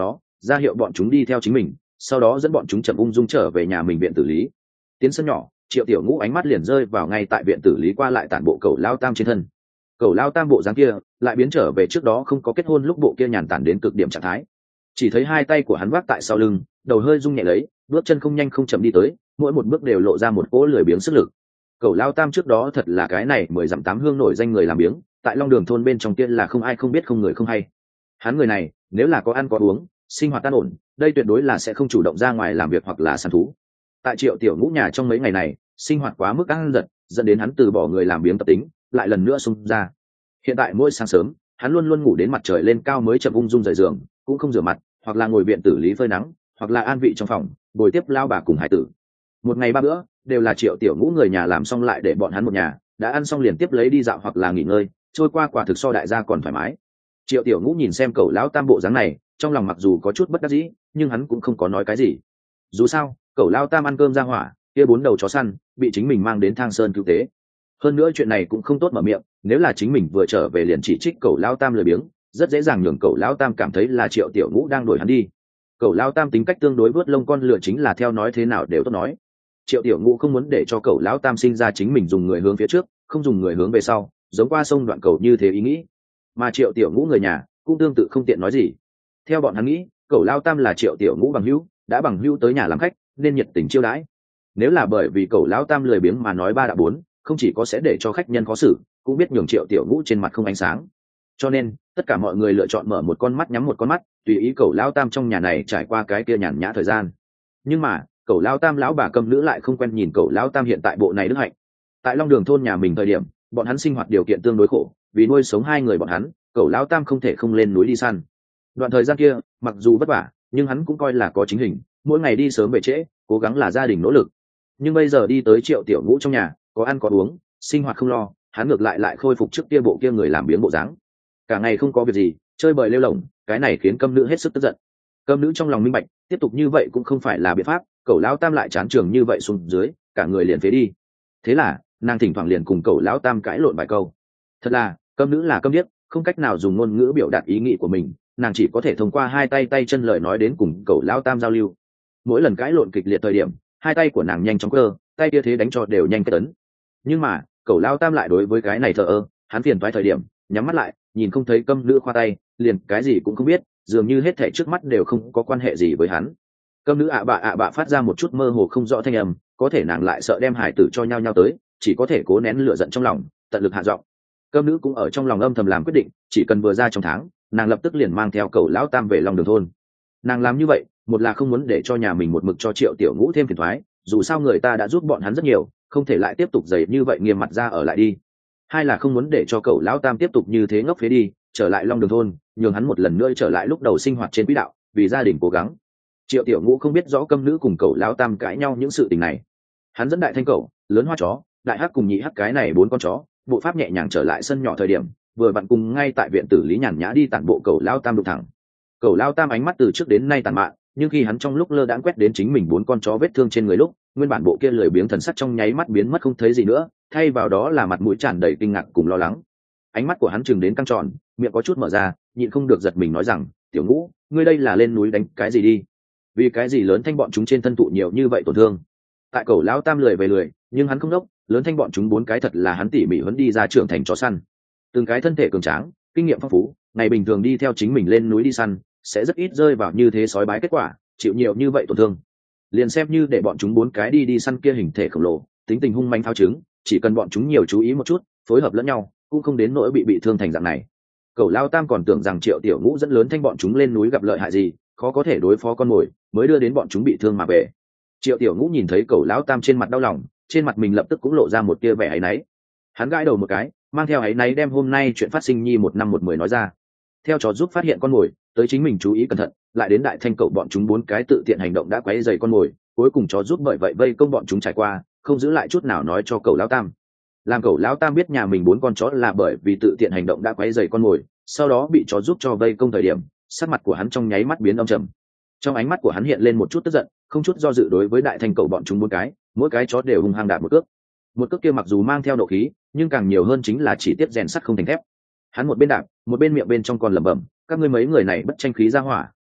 ra hiệu bọn chúng đi theo chính mình, sau đó dẫn bọn chúng chậm ung dung trở về nhà mình viện tử lý. Tiến sân nhỏ, Triệu Tiểu Ngũ ánh mắt liền rơi vào ngay tại viện tử lý qua lại tản bộ Cẩu Lao Tam trên thân. Cẩu Lao Tam bộ dáng kia lại biến trở về trước đó không có kết hôn lúc bộ kia nhàn tản đến cực điểm trạng thái. Chỉ thấy hai tay của hắn vác tại sau lưng, đầu hơi rung nhẹ lấy, bước chân không nhanh không chậm đi tới, mỗi một bước đều lộ ra một cỗ lười biếng sức lực. Cẩu Lao Tam trước đó thật là cái này mười dặm tám hương nổi danh người làm biếng, tại Long Đường thôn bên trong kia là không ai không biết không người không hay. Hắn người này, nếu là có ăn có uống, sinh hoạt an ổn, đây tuyệt đối là sẽ không chủ động ra ngoài làm việc hoặc là săn thú. Tại Triệu Tiểu Ngũ nhà trong mấy ngày này, sinh hoạt quá mức ăn giật, dẫn đến hắn từ bỏ người làm biếng tập tính, lại lần nữa xung ra. Hiện tại mỗi sáng sớm, hắn luôn luôn ngủ đến mặt trời lên cao mới chậm ung dung rời giường, cũng không rửa mặt, hoặc là ngồi viện tử lý phơi nắng, hoặc là an vị trong phòng, ngồi tiếp lao bà cùng hải tử. Một ngày ba bữa, đều là Triệu Tiểu Ngũ người nhà làm xong lại để bọn hắn một nhà, đã ăn xong liền tiếp lấy đi dạo hoặc là nghỉ ngơi, trôi qua quả thực so đại gia còn thoải mái. Triệu Tiểu Ngũ nhìn xem Cẩu Lão Tam bộ dáng này, trong lòng mặc dù có chút bất đắc dĩ, nhưng hắn cũng không có nói cái gì. Dù sao, Cẩu Lão Tam ăn cơm ra hỏa, kia bốn đầu chó săn bị chính mình mang đến Thang Sơn cứu tế. Hơn nữa chuyện này cũng không tốt mở miệng, nếu là chính mình vừa trở về liền chỉ trích Cẩu Lão Tam lười biếng, rất dễ dàng nhường Cẩu Lão Tam cảm thấy là Triệu Tiểu Ngũ đang đuổi hắn đi. Cẩu Lão Tam tính cách tương đối vớt lông con lừa chính là theo nói thế nào đều tốt nói. Triệu Tiểu Ngũ không muốn để cho Cẩu Lão Tam sinh ra chính mình dùng người hướng phía trước, không dùng người hướng về sau, giống qua sông đoạn cầu như thế ý nghĩ. Mà Triệu Tiểu Ngũ người nhà cũng tương tự không tiện nói gì. Theo bọn hắn nghĩ, Cẩu Lão Tam là Triệu Tiểu Ngũ bằng hữu, đã bằng hữu tới nhà làm khách, nên nhiệt tình chiêu đãi. Nếu là bởi vì Cẩu Lão Tam lười biếng mà nói ba đã bốn, không chỉ có sẽ để cho khách nhân khó xử, cũng biết nhường Triệu Tiểu Ngũ trên mặt không ánh sáng. Cho nên, tất cả mọi người lựa chọn mở một con mắt nhắm một con mắt, tùy ý Cẩu Lão Tam trong nhà này trải qua cái kia nhàn nhã thời gian. Nhưng mà, Cẩu Lão Tam lão bà Câm Nữ lại không quen nhìn Cẩu Lão Tam hiện tại bộ này đức hạnh. Tại Long Đường thôn nhà mình thời điểm, bọn hắn sinh hoạt điều kiện tương đối khổ, vì nuôi sống hai người bọn hắn, Cẩu Lão Tam không thể không lên núi đi săn. Đoạn thời gian kia, mặc dù vất vả, nhưng hắn cũng coi là có chính hình, mỗi ngày đi sớm về trễ, cố gắng là gia đình nỗ lực. Nhưng bây giờ đi tới Triệu Tiểu Ngũ trong nhà, có ăn có uống, sinh hoạt không lo, hắn ngược lại lại khôi phục trước kia bộ kia người làm biếng bộ dáng. Cả ngày không có việc gì, chơi bời lêu lổng, cái này khiến Câm Nữ hết sức tức giận. Câm Nữ trong lòng minh bạch, tiếp tục như vậy cũng không phải là biện pháp, Cẩu Lão Tam lại chán trường như vậy xuống dưới, cả người liền phế đi. Thế là, nàng thỉnh thoảng liền cùng Cẩu Lão Tam cãi lộn vài câu. Thật là, Câm Nữ là câm điếc, không cách nào dùng ngôn ngữ biểu đạt ý nghĩ của mình, nàng chỉ có thể thông qua hai tay tay chân lời nói đến cùng Cẩu Lão Tam giao lưu. Mỗi lần cãi lộn kịch liệt thời điểm, hai tay của nàng nhanh chóng cơ, tay kia thế đánh cho đều nhanh kết tấn. Nhưng mà, Cẩu Lão Tam lại đối với cái này thờ ơ, hắn phiền toái thời điểm, nhắm mắt lại, nhìn không thấy Câm Nữ khoa tay, liền cái gì cũng không biết, dường như hết thảy trước mắt đều không có quan hệ gì với hắn. Câm Nữ ạ bạ ạ bạ phát ra một chút mơ hồ không rõ thanh âm, có thể nàng lại sợ đem hải tử cho nhau nhau tới, chỉ có thể cố nén lửa giận trong lòng, tận lực hạ giọng. Câm Nữ cũng ở trong lòng âm thầm làm quyết định, chỉ cần vừa ra trong tháng, nàng lập tức liền mang theo Cẩu Lão Tam về Long Đường thôn. Nàng làm như vậy, một là không muốn để cho nhà mình một mực cho Triệu Tiểu Ngũ thêm phiền toái, dù sao người ta đã giúp bọn hắn rất nhiều, không thể lại tiếp tục dày như vậy nghiêm mặt ra ở lại đi. Hai là không muốn để cho Cẩu Lão Tam tiếp tục như thế ngốc phế đi, trở lại Long Đường thôn, nhường hắn một lần nữa trở lại lúc đầu sinh hoạt trên quỹ đạo, vì gia đình cố gắng. Triệu Tiểu Ngũ không biết rõ Câm Nữ cùng Cẩu Lão Tam cãi nhau những sự tình này. Hắn dẫn Đại Thanh Cẩu, Lớn Hoa chó, Đại Hắc cùng Nhị Hắc cái này bốn con chó, bộ pháp nhẹ nhàng trở lại sân nhỏ thời điểm, vừa vặn cùng ngay tại viện tử lý nhàn nhã đi tản bộ Cẩu Lão Tam đụng thẳng. Cẩu Lão Tam ánh mắt từ trước đến nay tàn mạn, nhưng khi hắn trong lúc lơ đãng quét đến chính mình bốn con chó vết thương trên người lúc, nguyên bản bộ kia lười biếng thần sắc trong nháy mắt biến mất không thấy gì nữa, thay vào đó là mặt mũi tràn đầy kinh ngạc cùng lo lắng. Ánh mắt của hắn chừng đến căng tròn, miệng có chút mở ra, nhịn không được giật mình nói rằng, "Tiểu Ngũ, ngươi đây là lên núi đánh cái gì đi? Vì cái gì Lớn Thanh bọn chúng trên thân tụ nhiều như vậy tổn thương?" Tại Cẩu Lão Tam lười về lười, nhưng hắn không đốc, Lớn Thanh bọn chúng bốn cái thật là hắn tỉ mỉ huấn đi ra trưởng thành chó săn. Từng cái thân thể cường tráng, kinh nghiệm phong phú, ngày bình thường đi theo chính mình lên núi đi săn, sẽ rất ít rơi vào như thế sói bái kết quả, chịu nhiều như vậy tổn thương. Liền xem như để bọn chúng bốn cái đi đi săn kia hình thể khổng lồ, tính tình hung manh thao trứng, chỉ cần bọn chúng nhiều chú ý một chút, phối hợp lẫn nhau, cũng không đến nỗi bị bị thương thành dạng này. Cẩu Lão Tam còn tưởng rằng Triệu Tiểu Ngũ dẫn Lớn Thanh bọn chúng lên núi gặp lợi hại gì, khó có thể đối phó con mồi, mới đưa đến bọn chúng bị thương mà về. Triệu Tiểu Ngũ nhìn thấy Cẩu Lão Tam trên mặt đau lòng, trên mặt mình lập tức cũng lộ ra một tia vẻ áy náy. Hắn gãi đầu một cái, mang theo áy náy đem hôm nay chuyện phát sinh nhi một năm một mười nói ra. Theo chó giúp phát hiện con mồi, tới chính mình chú ý cẩn thận, lại đến Đại Thanh Cẩu bọn chúng bốn cái tự tiện hành động đã quấy rầy con mồi, cuối cùng chó giúp bởi vậy vây công bọn chúng trải qua, không giữ lại chút nào nói cho Cẩu Lão Tam. Làm Cẩu Lão Tam biết nhà mình bốn con chó là bởi vì tự tiện hành động đã quấy rầy con mồi, sau đó bị chó giúp cho vây công thời điểm, sắc mặt của hắn trong nháy mắt biến âm trầm. Trong ánh mắt của hắn hiện lên một chút tức giận, không chút do dự đối với Đại Thanh Cẩu bọn chúng bốn cái, mỗi cái chó đều hung hăng đạp một cước. Một cước kia mặc dù mang theo nộ khí, nhưng càng nhiều hơn chính là chỉ tiết rèn sắt không thành thép. Hắn một bên đạp, một bên miệng bên trong còn lẩm bẩm, các ngươi mấy người này bất tranh khí ra hỏa,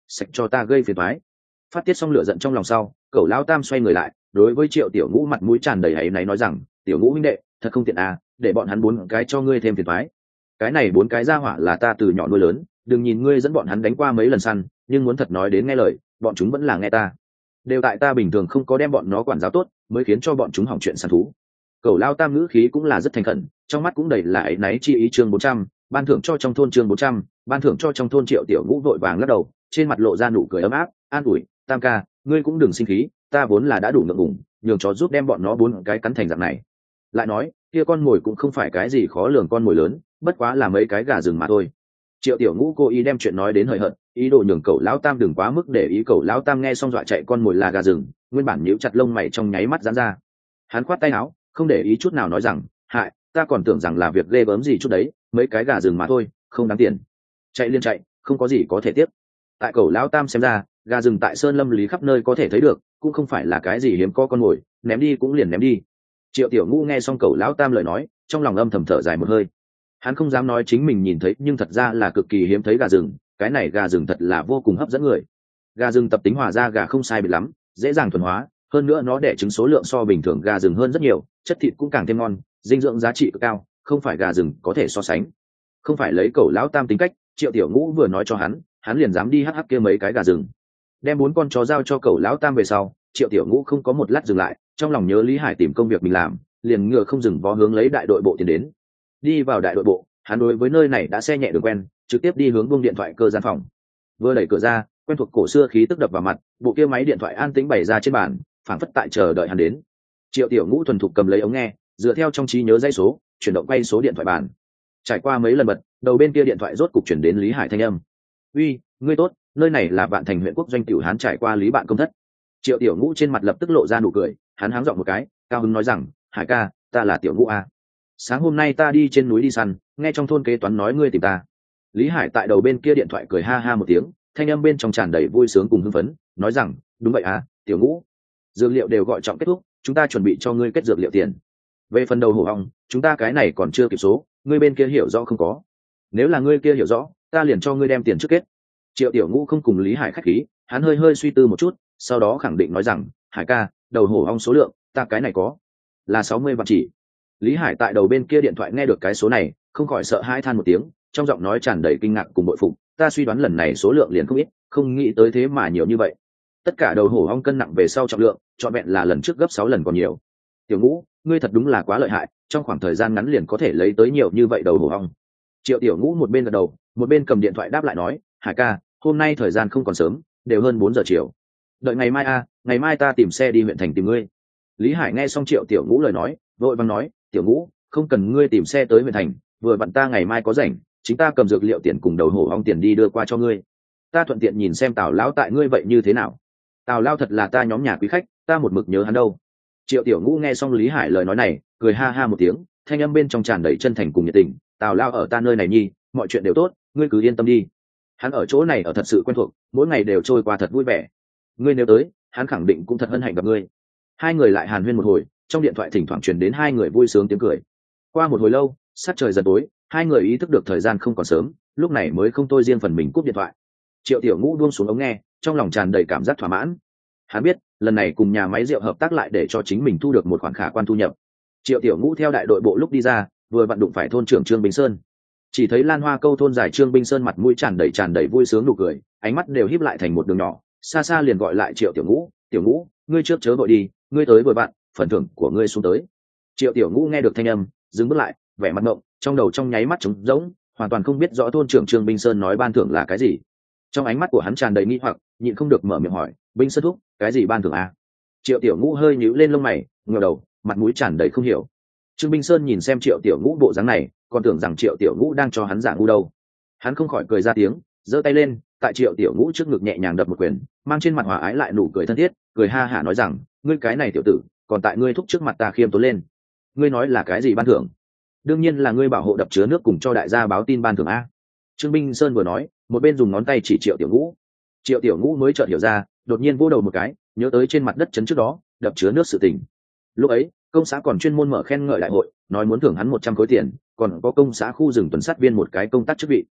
sạch cho ta gây phiền toái. Phát tiết xong lửa giận trong lòng sau, cẩu lão tam xoay người lại, đối với Triệu Tiểu Ngũ mặt mũi tràn đầy áy náy nói rằng, Tiểu Ngũ huynh đệ, thật không tiện à, để bọn hắn bốn cái cho ngươi thêm phiền toái. Cái này bốn cái gia hỏa là ta từ nhỏ nuôi lớn, đừng nhìn ngươi dẫn bọn hắn đánh qua mấy lần săn, nhưng muốn thật nói đến nghe lời, bọn chúng vẫn là nghe ta. Đều tại ta bình thường không có đem bọn nó quản giáo tốt, mới khiến cho bọn chúng hỏng chuyện săn thú. Cẩu lao tam ngữ khí cũng là rất thành khẩn, trong mắt cũng đầy là áy náy chi ý. Chương bốn trăm, ban thưởng cho trong thôn. Chương bốn trăm, ban thưởng cho trong thôn. Triệu Tiểu Ngũ vội vàng lắc đầu, trên mặt lộ ra nụ cười ấm áp, an ủi, tam ca, ngươi cũng đừng sinh khí, ta vốn là đã đủ ngượng ngùng, nhường chó giúp đem bọn nó bốn cái cắn thành dạng này. Lại nói, kia con mồi cũng không phải cái gì khó lường con mồi lớn, bất quá là mấy cái gà rừng mà thôi. Triệu Tiểu Ngũ cố ý đem chuyện nói đến hời hợt, ý đồ nhường cẩu lão tam đừng quá mức để ý. Cẩu lão tam nghe xong dọa chạy con mồi là gà rừng, nguyên bản nhíu chặt lông mày trong nháy mắt giãn ra. Hắn khoát tay áo, không để ý chút nào nói rằng, hại, ta còn tưởng rằng là việc ghê gớm gì chút đấy, mấy cái gà rừng mà thôi, không đáng tiền. Chạy liên chạy, không có gì có thể tiếp. Tại cẩu lão tam xem ra, gà rừng tại sơn lâm lý khắp nơi có thể thấy được, cũng không phải là cái gì hiếm có con mồi, ném đi cũng liền ném đi. Triệu Tiểu Ngũ nghe xong cẩu lão tam lời nói, trong lòng âm thầm thở dài một hơi. Hắn không dám nói chính mình nhìn thấy, nhưng thật ra là cực kỳ hiếm thấy gà rừng, cái này gà rừng thật là vô cùng hấp dẫn người. Gà rừng tập tính hòa ra gà không sai biệt lắm, dễ dàng thuần hóa, hơn nữa nó đẻ trứng số lượng so bình thường gà rừng hơn rất nhiều, chất thịt cũng càng thêm ngon, dinh dưỡng giá trị cực cao, không phải gà rừng có thể so sánh. Không phải lấy cẩu lão tam tính cách, Triệu Tiểu Ngũ vừa nói cho hắn, hắn liền dám đi hắc hắc kia mấy cái gà rừng. Đem bốn con chó giao cho cẩu lão tam về sau, Triệu Tiểu Ngũ không có một lát dừng lại, trong lòng nhớ Lý Hải tìm công việc mình làm, liền ngựa không dừng vó hướng lấy đại đội bộ tiến đến. Đi vào đại đội bộ, hắn đối với nơi này đã xe nhẹ đường quen, trực tiếp đi hướng buông điện thoại cơ gian phòng. Vừa đẩy cửa ra, quen thuộc cổ xưa khí tức đập vào mặt, bộ kia máy điện thoại an tĩnh bày ra trên bàn, phảng phất tại chờ đợi hắn đến. Triệu Tiểu Ngũ thuần thục cầm lấy ống nghe, dựa theo trong trí nhớ dãy số, chuyển động quay số điện thoại bàn. Trải qua mấy lần bật, đầu bên kia điện thoại rốt cục chuyển đến Lý Hải thanh âm. "Uy, ngươi tốt, nơi này là Vạn Thành huyện quốc doanh tiểu Hán trải qua Lý bạn công thất." Triệu Tiểu Ngũ trên mặt lập tức lộ ra nụ cười, hắn háng giọng một cái, cao hứng nói rằng, "Hải ca, ta là Tiểu Ngũ a. Sáng hôm nay ta đi trên núi đi săn, nghe trong thôn kế toán nói ngươi tìm ta." Lý Hải tại đầu bên kia điện thoại cười ha ha một tiếng, thanh âm bên trong tràn đầy vui sướng cùng hưng phấn, nói rằng, "Đúng vậy à, Tiểu Ngũ, dược liệu đều gọi trọng kết thúc, chúng ta chuẩn bị cho ngươi kết dược liệu tiền. Về phần đầu hổ ong, chúng ta cái này còn chưa kịp số, ngươi bên kia hiểu rõ không có? Nếu là ngươi kia hiểu rõ, ta liền cho ngươi đem tiền trước kết." Triệu Tiểu Ngũ không cùng Lý Hải khách khí, hắn hơi hơi suy tư một chút, sau đó khẳng định nói rằng, "Hải ca, đầu hổ ong số lượng, ta cái này có, là sáu mươi vạn chỉ." Lý Hải tại đầu bên kia điện thoại nghe được cái số này, không khỏi sợ hãi than một tiếng, trong giọng nói tràn đầy kinh ngạc cùng bội phục, "Ta suy đoán lần này số lượng liền không ít, không nghĩ tới thế mà nhiều như vậy. Tất cả đầu hổ ong cân nặng về sau trọng lượng, trọn vẹn là lần trước gấp sáu lần còn nhiều. Tiểu Ngũ, ngươi thật đúng là quá lợi hại, trong khoảng thời gian ngắn liền có thể lấy tới nhiều như vậy đầu hổ ong." Triệu Tiểu Ngũ một bên gật đầu, một bên cầm điện thoại đáp lại nói, "Hải ca, hôm nay thời gian không còn sớm, đều hơn bốn giờ chiều. Đợi ngày mai a, ngày mai ta tìm xe đi huyện thành tìm ngươi." Lý Hải nghe xong Triệu Tiểu Ngũ lời nói, vội vàng nói, "Tiểu Ngũ, không cần ngươi tìm xe tới huyện thành, vừa vặn ta ngày mai có rảnh, chính ta cầm dược liệu tiền cùng đầu hổ ong tiền đi đưa qua cho ngươi. Ta thuận tiện nhìn xem Tào lão tại ngươi vậy như thế nào. Tào lão thật là ta nhóm nhà quý khách, ta một mực nhớ hắn đâu." Triệu Tiểu Ngũ nghe xong Lý Hải lời nói này, cười ha ha một tiếng, thanh âm bên trong tràn đầy chân thành cùng nhiệt tình, "Tào lão ở ta nơi này nhi, mọi chuyện đều tốt, ngươi cứ yên tâm đi. Hắn ở chỗ này ở thật sự quen thuộc, mỗi ngày đều trôi qua thật vui vẻ. Ngươi nếu tới, hắn khẳng định cũng thật hân hạnh gặp ngươi." Hai người lại hàn huyên một hồi, trong điện thoại thỉnh thoảng truyền đến hai người vui sướng tiếng cười. Qua một hồi lâu, sát trời dần tối, hai người ý thức được thời gian không còn sớm, lúc này mới không tôi riêng phần mình cúp điện thoại. Triệu Tiểu Ngũ buông xuống ống nghe, trong lòng tràn đầy cảm giác thỏa mãn. Hắn biết, lần này cùng nhà máy rượu hợp tác lại để cho chính mình thu được một khoản khả quan thu nhập. Triệu Tiểu Ngũ theo đại đội bộ lúc đi ra, vừa vặn đụng phải thôn trưởng Trương Bình Sơn. Chỉ thấy Lan Hoa câu thôn giải Trương Bình Sơn mặt mũi tràn đầy tràn đầy vui sướng nụ cười, ánh mắt đều híp lại thành một đường nhỏ, xa xa liền gọi lại Triệu Tiểu Ngũ, "Tiểu Ngũ, ngươi trước chớ vội đi, ngươi tới vừa bạn, phần thưởng của ngươi xuống tới." Triệu Tiểu Ngũ nghe được thanh âm, dừng bước lại, vẻ mặt ngộng, trong đầu trong nháy mắt trống rỗng, hoàn toàn không biết rõ thôn trưởng Trương Bình Sơn nói ban thưởng là cái gì. Trong ánh mắt của hắn tràn đầy nghi hoặc, nhịn không được mở miệng hỏi, "Bình Sơn thúc, cái gì ban thưởng a?" Triệu Tiểu Ngũ hơi nhíu lên lông mày, ngẩng đầu, mặt mũi tràn đầy không hiểu. Trương Bình Sơn nhìn xem Triệu Tiểu Ngũ bộ dáng này, còn tưởng rằng Triệu Tiểu Ngũ đang cho hắn giả ngu đâu. Hắn không khỏi cười ra tiếng, giơ tay lên, tại Triệu Tiểu Ngũ trước ngực nhẹ nhàng đập một quyền, mang trên mặt hòa ái lại nụ cười thân thiết, cười ha hả nói rằng, "Ngươi cái này tiểu tử, còn tại ngươi thúc trước mặt ta khiêm tốn lên. Ngươi nói là cái gì ban thưởng? Đương nhiên là ngươi bảo hộ đập chứa nước cùng cho đại gia báo tin ban thưởng a." Trương Bình Sơn vừa nói, một bên dùng ngón tay chỉ Triệu Tiểu Ngũ. Triệu Tiểu Ngũ mới chợt hiểu ra, đột nhiên vô đầu một cái, nhớ tới trên mặt đất chấn trước đó đập chứa nước sự tình. Lúc ấy, công xã còn chuyên môn mở khen ngợi đại hội, nói muốn thưởng hắn một trăm khối tiền, còn có công xã khu rừng tuần sát viên một cái công tác chức vị.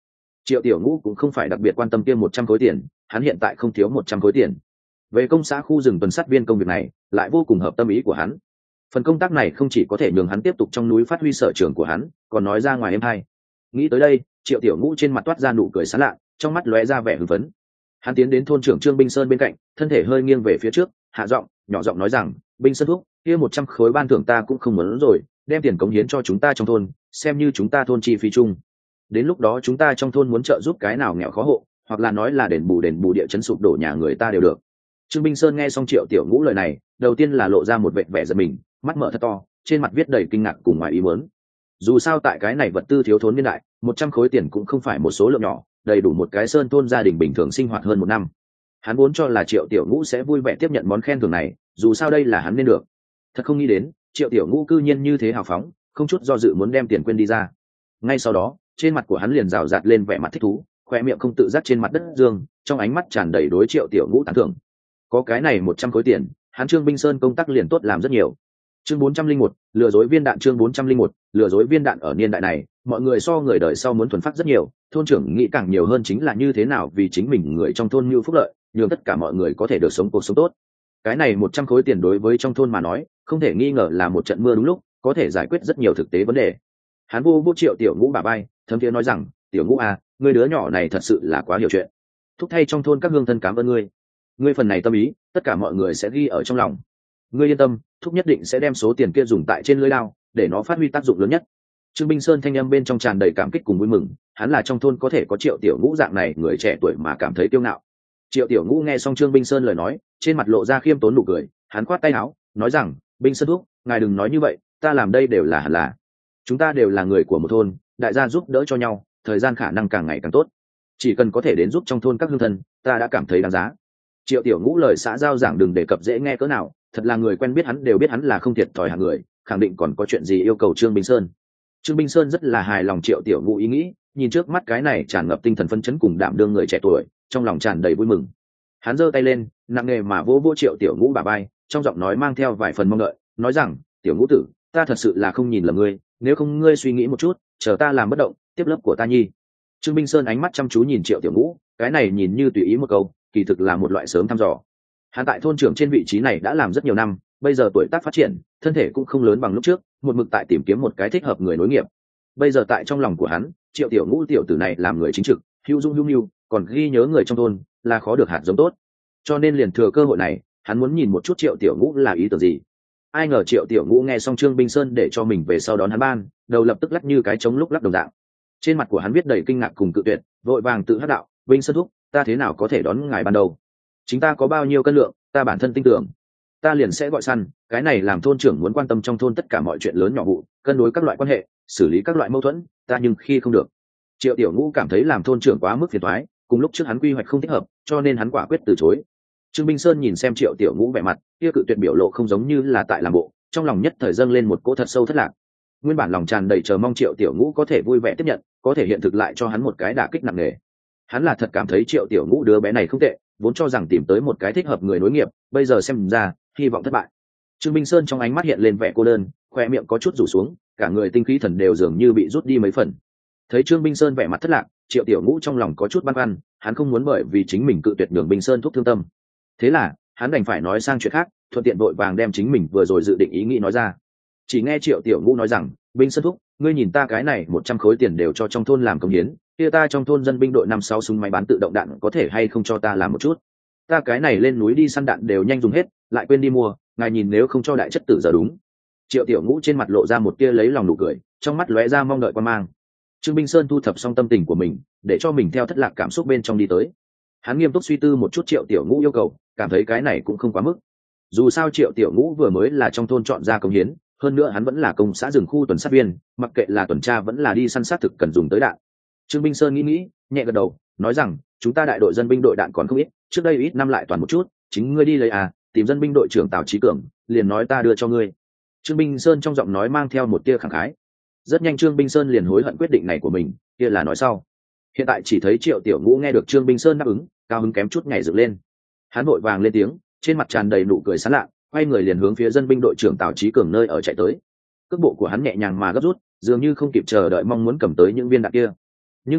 Triệu Tiểu Ngũ cũng không phải đặc biệt quan tâm kia một trăm khối tiền, hắn hiện tại không thiếu một trăm khối tiền. Về công xã khu rừng tuần sát viên công việc này lại vô cùng hợp tâm ý của hắn. Phần công tác này không chỉ có thể nhường hắn tiếp tục trong núi phát huy sở trường của hắn, còn nói ra ngoài êm hay. Nghĩ tới đây, Triệu Tiểu Ngũ trên mặt toát ra nụ cười sảng lạ, trong mắt lóe ra vẻ hưng phấn. Hắn tiến đến thôn trưởng Trương Binh Sơn bên cạnh, thân thể hơi nghiêng về phía trước, hạ giọng nhỏ giọng nói rằng, Binh Sơn thúc, kia một trăm khối ban thưởng ta cũng không muốn rồi, đem tiền cống hiến cho chúng ta trong thôn, xem như chúng ta thôn chi phí chung. Đến lúc đó chúng ta trong thôn muốn trợ giúp cái nào nghèo khó hộ, hoặc là nói là đền bù đền bù địa chấn sụp đổ nhà người ta đều được. Trương Binh Sơn nghe xong Triệu Tiểu Ngũ lời này, đầu tiên là lộ ra một vẻ vẻ giật mình, mắt mở thật to, trên mặt viết đầy kinh ngạc cùng ngoài ý muốn. Dù sao tại cái này vật tư thiếu thốn niên đại, một trăm khối tiền cũng không phải một số lượng nhỏ, đầy đủ một cái sơn thôn gia đình bình thường sinh hoạt hơn một năm. Hắn vốn cho là Triệu Tiểu Ngũ sẽ vui vẻ tiếp nhận món khen thưởng này, dù sao đây là hắn nên được. Thật không nghĩ đến, Triệu Tiểu Ngũ cư nhiên như thế hào phóng, không chút do dự muốn đem tiền quên đi ra. Ngay sau đó, trên mặt của hắn liền rào rạt lên vẻ mặt thích thú, khoe miệng không tự giác trên mặt đất dương, trong ánh mắt tràn đầy đối Triệu Tiểu Ngũ tán thưởng. Có cái này một trăm khối tiền, hắn Trương Binh Sơn công tác liền tốt làm rất nhiều. Chương bốn trăm linh một, lừa dối viên đạn. Chương bốn trăm linh một, lừa dối viên đạn. Ở niên đại này, mọi người so người đời sau muốn thuần phát rất nhiều, thôn trưởng nghĩ càng nhiều hơn chính là như thế nào vì chính mình người trong thôn như phúc lợi, nhường tất cả mọi người có thể được sống cuộc sống tốt. Cái này một trăm khối tiền đối với trong thôn mà nói, không thể nghi ngờ là một trận mưa đúng lúc, có thể giải quyết rất nhiều thực tế vấn đề. Hắn vô vô Triệu Tiểu Ngũ bả vai, thấm thiế nói rằng, Tiểu Ngũ à, ngươi đứa nhỏ này thật sự là quá hiểu chuyện. Thúc thay trong thôn các hương thân cảm ơn ngươi. Ngươi phần này tâm ý, tất cả mọi người sẽ ghi ở trong lòng. Ngươi yên tâm, thúc nhất định sẽ đem số tiền kia dùng tại trên lưới lao, để nó phát huy tác dụng lớn nhất. Trương Binh Sơn thanh âm bên trong tràn đầy cảm kích cùng vui mừng, hắn là trong thôn có thể có Triệu Tiểu Ngũ dạng này người trẻ tuổi mà cảm thấy kiêu ngạo. Triệu Tiểu Ngũ nghe xong Trương Binh Sơn lời nói, trên mặt lộ ra khiêm tốn nụ cười, hắn khoát tay áo, nói rằng, Binh Sơn thúc, ngài đừng nói như vậy, ta làm đây đều là hẳn là. Chúng ta đều là người của một thôn, đại gia giúp đỡ cho nhau, thời gian khả năng càng ngày càng tốt. Chỉ cần có thể đến giúp trong thôn các hương thân, ta đã cảm thấy đáng giá. Triệu Tiểu Ngũ lời xã giao giảng đừng đề cập dễ nghe cỡ nào, thật là người quen biết hắn đều biết hắn là không thiệt thòi hạng người, khẳng định còn có chuyện gì yêu cầu Trương Binh Sơn. Trương Binh Sơn rất là hài lòng Triệu Tiểu Ngũ ý nghĩ, nhìn trước mắt cái này tràn ngập tinh thần phấn chấn cùng đảm đương người trẻ tuổi, trong lòng tràn đầy vui mừng. Hắn giơ tay lên, nặng nề mà vỗ vỗ Triệu Tiểu Ngũ bả vai, trong giọng nói mang theo vài phần mong đợi, nói rằng, Tiểu Ngũ tử, ta thật sự là không nhìn lầm ngươi, nếu không ngươi suy nghĩ một chút, chờ ta làm bất động, tiếp lớp của ta nhi. Trương Binh Sơn ánh mắt chăm chú nhìn Triệu Tiểu Ngũ, cái này nhìn như tùy ý một câu, kỳ thực là một loại sớm thăm dò. Hắn tại thôn trưởng trên vị trí này đã làm rất nhiều năm, bây giờ tuổi tác phát triển, thân thể cũng không lớn bằng lúc trước, một mực tại tìm kiếm một cái thích hợp người nối nghiệp. Bây giờ tại trong lòng của hắn, Triệu Tiểu Ngũ tiểu tử này làm người chính trực, hữu dung hữu nhu, còn ghi nhớ người trong thôn, là khó được hạt giống tốt. Cho nên liền thừa cơ hội này, hắn muốn nhìn một chút Triệu Tiểu Ngũ là ý tưởng gì. Ai ngờ Triệu Tiểu Ngũ nghe xong Trương Binh Sơn để cho mình về sau đón hắn ban, đầu lập tức lắc như cái trống lúc lắc đồng dạng. Trên mặt của hắn viết đầy kinh ngạc cùng cự tuyệt, vội vàng tự hắc đạo, Binh Sơn thúc, ta thế nào có thể đón ngài ban đầu? Chính ta có bao nhiêu cân lượng, ta bản thân tin tưởng, ta liền sẽ gọi săn. Cái này làm thôn trưởng muốn quan tâm trong thôn tất cả mọi chuyện lớn nhỏ vụ, cân đối các loại quan hệ, xử lý các loại mâu thuẫn, ta nhưng khi không được. Triệu Tiểu Ngũ cảm thấy làm thôn trưởng quá mức phiền toái, cùng lúc trước hắn quy hoạch không thích hợp, cho nên hắn quả quyết từ chối. Trương Binh Sơn nhìn xem Triệu Tiểu Ngũ vẻ mặt kia cự tuyệt biểu lộ không giống như là tại làm bộ, trong lòng nhất thời dâng lên một cỗ thật sâu thất lạc. Nguyên bản lòng tràn đầy chờ mong Triệu Tiểu Ngũ có thể vui vẻ tiếp nhận, có thể hiện thực lại cho hắn một cái đả kích nặng nề. Hắn là thật cảm thấy Triệu Tiểu Ngũ đứa bé này không tệ, vốn cho rằng tìm tới một cái thích hợp người nối nghiệp, bây giờ xem ra hy vọng thất bại. Trương Binh Sơn trong ánh mắt hiện lên vẻ cô đơn, khoe miệng có chút rủ xuống, cả người tinh khí thần đều dường như bị rút đi mấy phần. Thấy Trương Binh Sơn vẻ mặt thất lạc, Triệu Tiểu Ngũ trong lòng có chút băn khoăn, hắn không muốn bởi vì chính mình cự tuyệt đường Binh Sơn thúc thương tâm. Thế là hắn đành phải nói sang chuyện khác, thuận tiện vội vàng đem chính mình vừa rồi dự định ý nghĩ nói ra. Chỉ nghe Triệu Tiểu Ngũ nói rằng, Binh Sơn thúc, ngươi nhìn ta cái này một trăm khối tiền đều cho trong thôn làm công hiến, kia ta trong thôn dân binh đội năm sáu súng máy bán tự động đạn có thể hay không cho ta làm một chút? Ta cái này lên núi đi săn đạn đều nhanh dùng hết, lại quên đi mua, ngài nhìn nếu không cho đại chất tử giờ đúng. Triệu Tiểu Ngũ trên mặt lộ ra một tia lấy lòng nụ cười, trong mắt lóe ra mong đợi quan mang. Trương Binh Sơn thu thập xong tâm tình của mình, để cho mình theo thất lạc cảm xúc bên trong đi tới. Hắn nghiêm túc suy tư một chút Triệu Tiểu Ngũ yêu cầu, cảm thấy cái này cũng không quá mức. Dù sao Triệu Tiểu Ngũ vừa mới là trong thôn chọn ra công hiến, hơn nữa hắn vẫn là công xã rừng khu tuần sát viên, mặc kệ là tuần tra vẫn là đi săn sát thực cần dùng tới đạn. Trương Binh Sơn nghĩ nghĩ, nhẹ gật đầu, nói rằng, chúng ta đại đội dân binh đội đạn còn không ít, trước đây ít năm lại toàn một chút, chính ngươi đi lấy à, tìm dân binh đội trưởng Tào Chí Cường, liền nói ta đưa cho ngươi. Trương Binh Sơn trong giọng nói mang theo một tia khẳng khái. Rất nhanh Trương Binh Sơn liền hối hận quyết định này của mình, kia là nói sau. Hiện tại chỉ thấy Triệu Tiểu Ngũ nghe được Trương Binh Sơn đáp ứng, cao hứng kém chút nhảy dựng lên. Hắn vội vàng lên tiếng, trên mặt tràn đầy nụ cười sán lạ, quay người liền hướng phía dân binh đội trưởng Tào Chí Cường nơi ở chạy tới. Cước bộ của hắn nhẹ nhàng mà gấp rút, dường như không kịp chờ đợi mong muốn cầm tới những viên đạn kia. Nhưng mà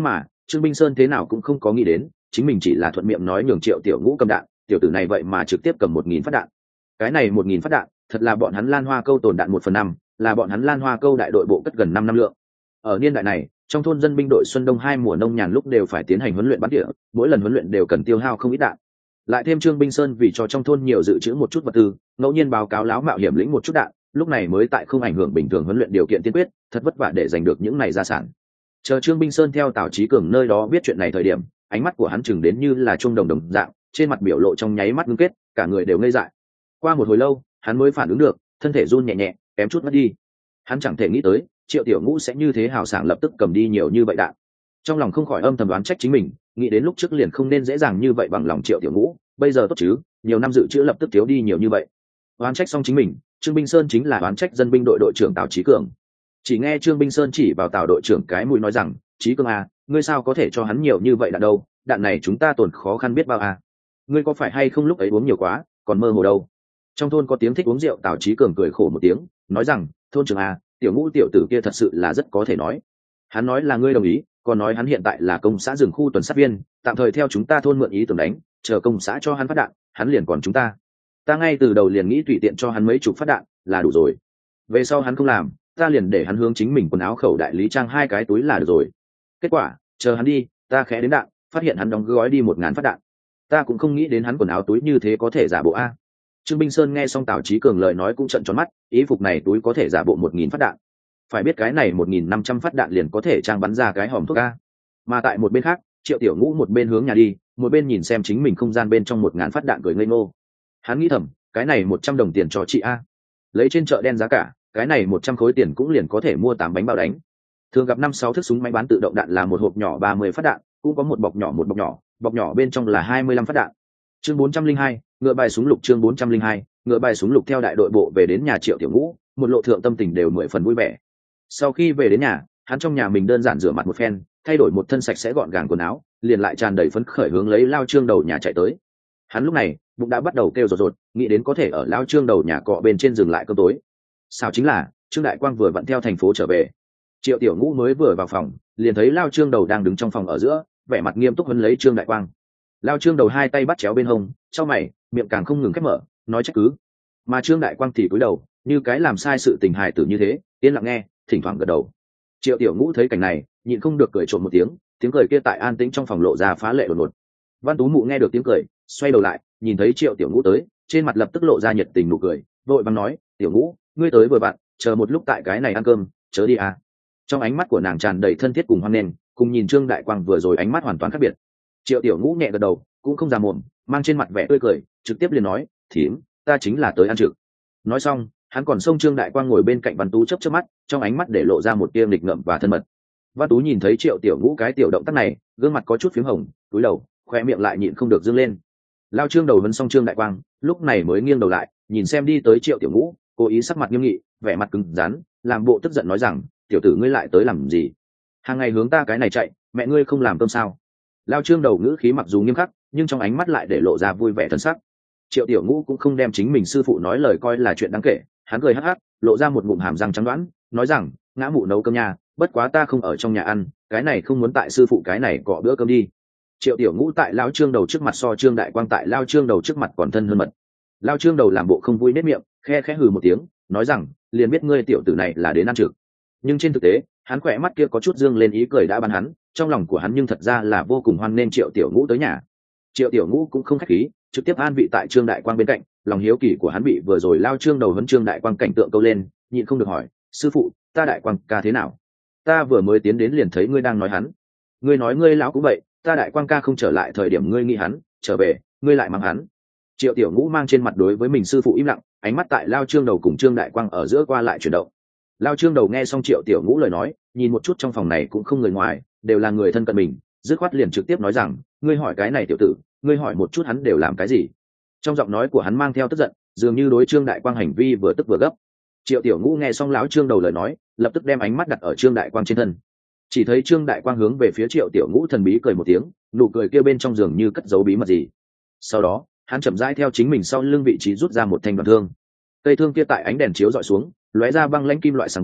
Trương Binh Sơn thế nào cũng không có nghĩ đến chính mình chỉ là thuận miệng nói nhường Triệu Tiểu Ngũ cầm đạn, tiểu tử này vậy mà trực tiếp cầm một nghìn phát đạn. Cái này một nghìn phát đạn thật là bọn hắn Lan Hoa Câu tồn đạn một phần năm, là bọn hắn Lan Hoa Câu đại đội bộ cất gần năm năm lượng. Ở niên đại này, trong thôn dân binh đội xuân đông hai mùa nông nhàn lúc đều phải tiến hành huấn luyện bắn tỉa, mỗi lần huấn luyện đều cần tiêu hao không ít đạn. Lại thêm Trương Binh Sơn vì cho trong thôn nhiều dự trữ một chút vật tư, ngẫu nhiên báo cáo láo mạo hiểm lĩnh một chút đạn, lúc này mới tại không ảnh hưởng bình thường huấn luyện điều kiện tiên quyết, thật vất vả để giành được những này gia sản. Chờ Trương Binh Sơn theo Tào Chí Cường nơi đó biết chuyện này thời điểm, ánh mắt của hắn chừng đến như là chuông đồng đồng dạng, trên mặt biểu lộ trong nháy mắt ngưng kết, cả người đều ngây dại. Qua một hồi lâu, hắn mới phản ứng được, thân thể run nhẹ nhẹ, kém chút mất đi. Hắn chẳng thể nghĩ tới, Triệu Tiểu Ngũ sẽ như thế hào sảng lập tức cầm đi nhiều như vậy đạn. Trong lòng không khỏi âm thầm đoán trách chính mình, nghĩ đến lúc trước liền không nên dễ dàng như vậy bằng lòng Triệu Tiểu Ngũ, bây giờ tốt chứ, nhiều năm dự trữ lập tức thiếu đi nhiều như vậy. Đoán trách xong chính mình, Trương Binh Sơn chính là đoán trách dân binh đội đội trưởng Tào Chí Cường. Chỉ nghe Trương Binh Sơn chỉ vào Tào đội trưởng cái mũi nói rằng, Chí Cường à, ngươi sao có thể cho hắn nhiều như vậy đạn đâu, đạn này chúng ta tồn khó khăn biết bao à. Ngươi có phải hay không lúc ấy uống nhiều quá, còn mơ hồ đâu. Trong thôn có tiếng thích uống rượu, Tào Chí Cường cười khổ một tiếng, nói rằng, thôn trưởng à, Tiểu Ngũ tiểu tử kia thật sự là rất có thể nói. Hắn nói là ngươi đồng ý, còn nói hắn hiện tại là công xã rừng khu tuần sát viên, tạm thời theo chúng ta thôn mượn ý tưởng đánh, chờ công xã cho hắn phát đạn, hắn liền còn chúng ta. Ta ngay từ đầu liền nghĩ tùy tiện cho hắn mấy chục phát đạn là đủ rồi. Về sau hắn không làm, ta liền để hắn hướng chính mình quần áo khẩu đại lý trang hai cái túi là được rồi. Kết quả, chờ hắn đi, ta khẽ đến đạn, phát hiện hắn đóng gói đi một ngàn phát đạn. Ta cũng không nghĩ đến hắn quần áo túi như thế có thể giả bộ a. Trương Binh Sơn nghe xong Tào Chí Cường lời nói cũng trợn tròn mắt, ý phục này túi có thể giả bộ một nghìn phát đạn. Phải biết cái này một nghìn năm trăm phát đạn liền có thể trang bắn ra cái hòm thuốc a. Mà tại một bên khác, Triệu Tiểu Ngũ một bên hướng nhà đi, một bên nhìn xem chính mình không gian bên trong một ngàn phát đạn cười ngây ngô. Hắn nghĩ thầm, cái này một trăm đồng tiền cho chị a. Lấy trên chợ đen giá cả, cái này một trăm khối tiền cũng liền có thể mua tám bánh bao đánh. Thường gặp năm sáu thước súng máy bán tự động đạn là một hộp nhỏ ba mươi phát đạn, cũng có một bọc nhỏ một bọc nhỏ, bọc nhỏ bên trong là hai mươi lăm phát đạn. Chương bốn trăm linh hai, ngựa bài súng lục chương bốn trăm linh hai, ngựa bài súng lục theo đại đội bộ về đến nhà Triệu Tiểu Ngũ, một lộ thượng tâm tình đều mười phần vui vẻ. Sau khi về đến nhà, hắn trong nhà mình đơn giản rửa mặt một phen, thay đổi một thân sạch sẽ gọn gàng quần áo, liền lại tràn đầy phấn khởi hướng lấy Lao Trương đầu nhà chạy tới. Hắn lúc này, bụng đã bắt đầu kêu rột rột, nghĩ đến có thể ở Lao Trương đầu nhà cọ bên trên dừng lại cơm tối. Sao chính là, Trương Đại Quang vừa vặn theo thành phố trở về. Triệu Tiểu Ngũ mới vừa vào phòng, liền thấy Lao Trương đầu đang đứng trong phòng ở giữa, vẻ mặt nghiêm túc huấn lấy Trương Đại Quang. Lao Trương đầu hai tay bắt chéo bên hông, chau mày, miệng càng không ngừng khép mở, nói trách cứ. Mà Trương Đại Quang thì cúi đầu, như cái làm sai sự tình hài tử như thế, yên lặng nghe, thỉnh thoảng gật đầu. Triệu Tiểu Ngũ thấy cảnh này, nhịn không được cười trộm một tiếng, tiếng cười kia tại an tĩnh trong phòng lộ ra phá lệ đột ngột. Văn Tú Mụ nghe được tiếng cười, xoay đầu lại, nhìn thấy Triệu Tiểu Ngũ tới, trên mặt lập tức lộ ra nhiệt tình nụ cười, vội vàng nói, Tiểu Ngũ, ngươi tới vừa bạn, chờ một lúc tại cái này ăn cơm, chớ đi à. Trong ánh mắt của nàng tràn đầy thân thiết cùng hoan nghênh, cùng nhìn Trương Đại Quang vừa rồi ánh mắt hoàn toàn khác biệt. Triệu Tiểu Ngũ nhẹ gật đầu, cũng không già mồm, mang trên mặt vẻ tươi cười, trực tiếp liền nói, thím, ta chính là tới ăn trực. Nói xong, hắn còn xông Trương Đại Quang ngồi bên cạnh Văn Tú chớp chớp mắt, trong ánh mắt để lộ ra một tia nghịch ngợm và thân mật. Văn Tú nhìn thấy Triệu Tiểu Ngũ cái tiểu động tác này, gương mặt có chút phím hồng, cúi đầu, khoe miệng lại nhịn không được dương lên. Lao Trương đầu vấn xong Trương Đại Quang, lúc này mới nghiêng đầu lại, nhìn xem đi tới Triệu Tiểu Ngũ, cố ý sắc mặt nghiêm nghị, vẻ mặt cứng rắn, làm bộ tức giận nói rằng, tiểu tử ngươi lại tới làm gì? Hàng ngày hướng ta cái này chạy, mẹ ngươi không làm cơm sao? Lao Trương đầu ngữ khí mặc dù nghiêm khắc, nhưng trong ánh mắt lại để lộ ra vui vẻ thân sắc. Triệu Tiểu Ngũ cũng không đem chính mình sư phụ nói lời coi là chuyện đáng kể, hắn cười hắc hắc, lộ ra một ngụm hàm răng trắng đoán, nói rằng, ngã mụ nấu cơm nhà, bất quá ta không ở trong nhà ăn, cái này không muốn tại sư phụ cái này cọ bữa cơm đi. Triệu Tiểu Ngũ tại Lao Trương đầu trước mặt so Trương Đại Quang tại Lao Trương đầu trước mặt còn thân hơn mật. Lao Trương đầu làm bộ không vui nết miệng, khe khẽ hừ một tiếng, nói rằng, liền biết ngươi tiểu tử này là đến ăn trực. Nhưng trên thực tế, hắn khỏe mắt kia có chút dương lên ý cười đã bắn hắn, trong lòng của hắn nhưng thật ra là vô cùng hoan nên Triệu Tiểu Ngũ tới nhà. Triệu Tiểu Ngũ cũng không khách khí, trực tiếp an vị tại Trương Đại Quang bên cạnh, lòng hiếu kỳ của hắn bị vừa rồi Lao Trương đầu vấn Trương Đại Quang cảnh tượng câu lên, nhịn không được hỏi, sư phụ, ta Đại Quang ca thế nào? Ta vừa mới tiến đến liền thấy ngươi đang nói hắn. Ngươi nói ngươi lão cũng vậy, ta Đại Quang ca không trở lại thời điểm ngươi nghĩ hắn, trở về, ngươi lại mắng hắn. Triệu Tiểu Ngũ mang trên mặt đối với mình sư phụ im lặng, ánh mắt tại Lao Trương đầu cùng Trương Đại Quang ở giữa qua lại chuyển động. Lao Trương đầu nghe xong Triệu Tiểu Ngũ lời nói, nhìn một chút trong phòng này cũng không người ngoài, đều là người thân cận mình, dứt khoát liền trực tiếp nói rằng, ngươi hỏi cái này tiểu tử, ngươi hỏi một chút hắn đều làm cái gì? Trong giọng nói của hắn mang theo tức giận, dường như đối Trương Đại Quang hành vi vừa tức vừa gấp. Triệu Tiểu Ngũ nghe xong lão Trương đầu lời nói, lập tức đem ánh mắt đặt ở Trương Đại Quang trên thân. Chỉ thấy Trương Đại Quang hướng về phía Triệu Tiểu Ngũ thần bí cười một tiếng, nụ cười kia bên trong dường như cất giấu bí mật gì. Sau đó, hắn chậm rãi theo chính mình sau lưng vị trí rút ra một thanh đoạn thương. Cây thương kia tại ánh đèn chiếu dọi xuống, lóe ra băng lãnh kim loại sáng bóng,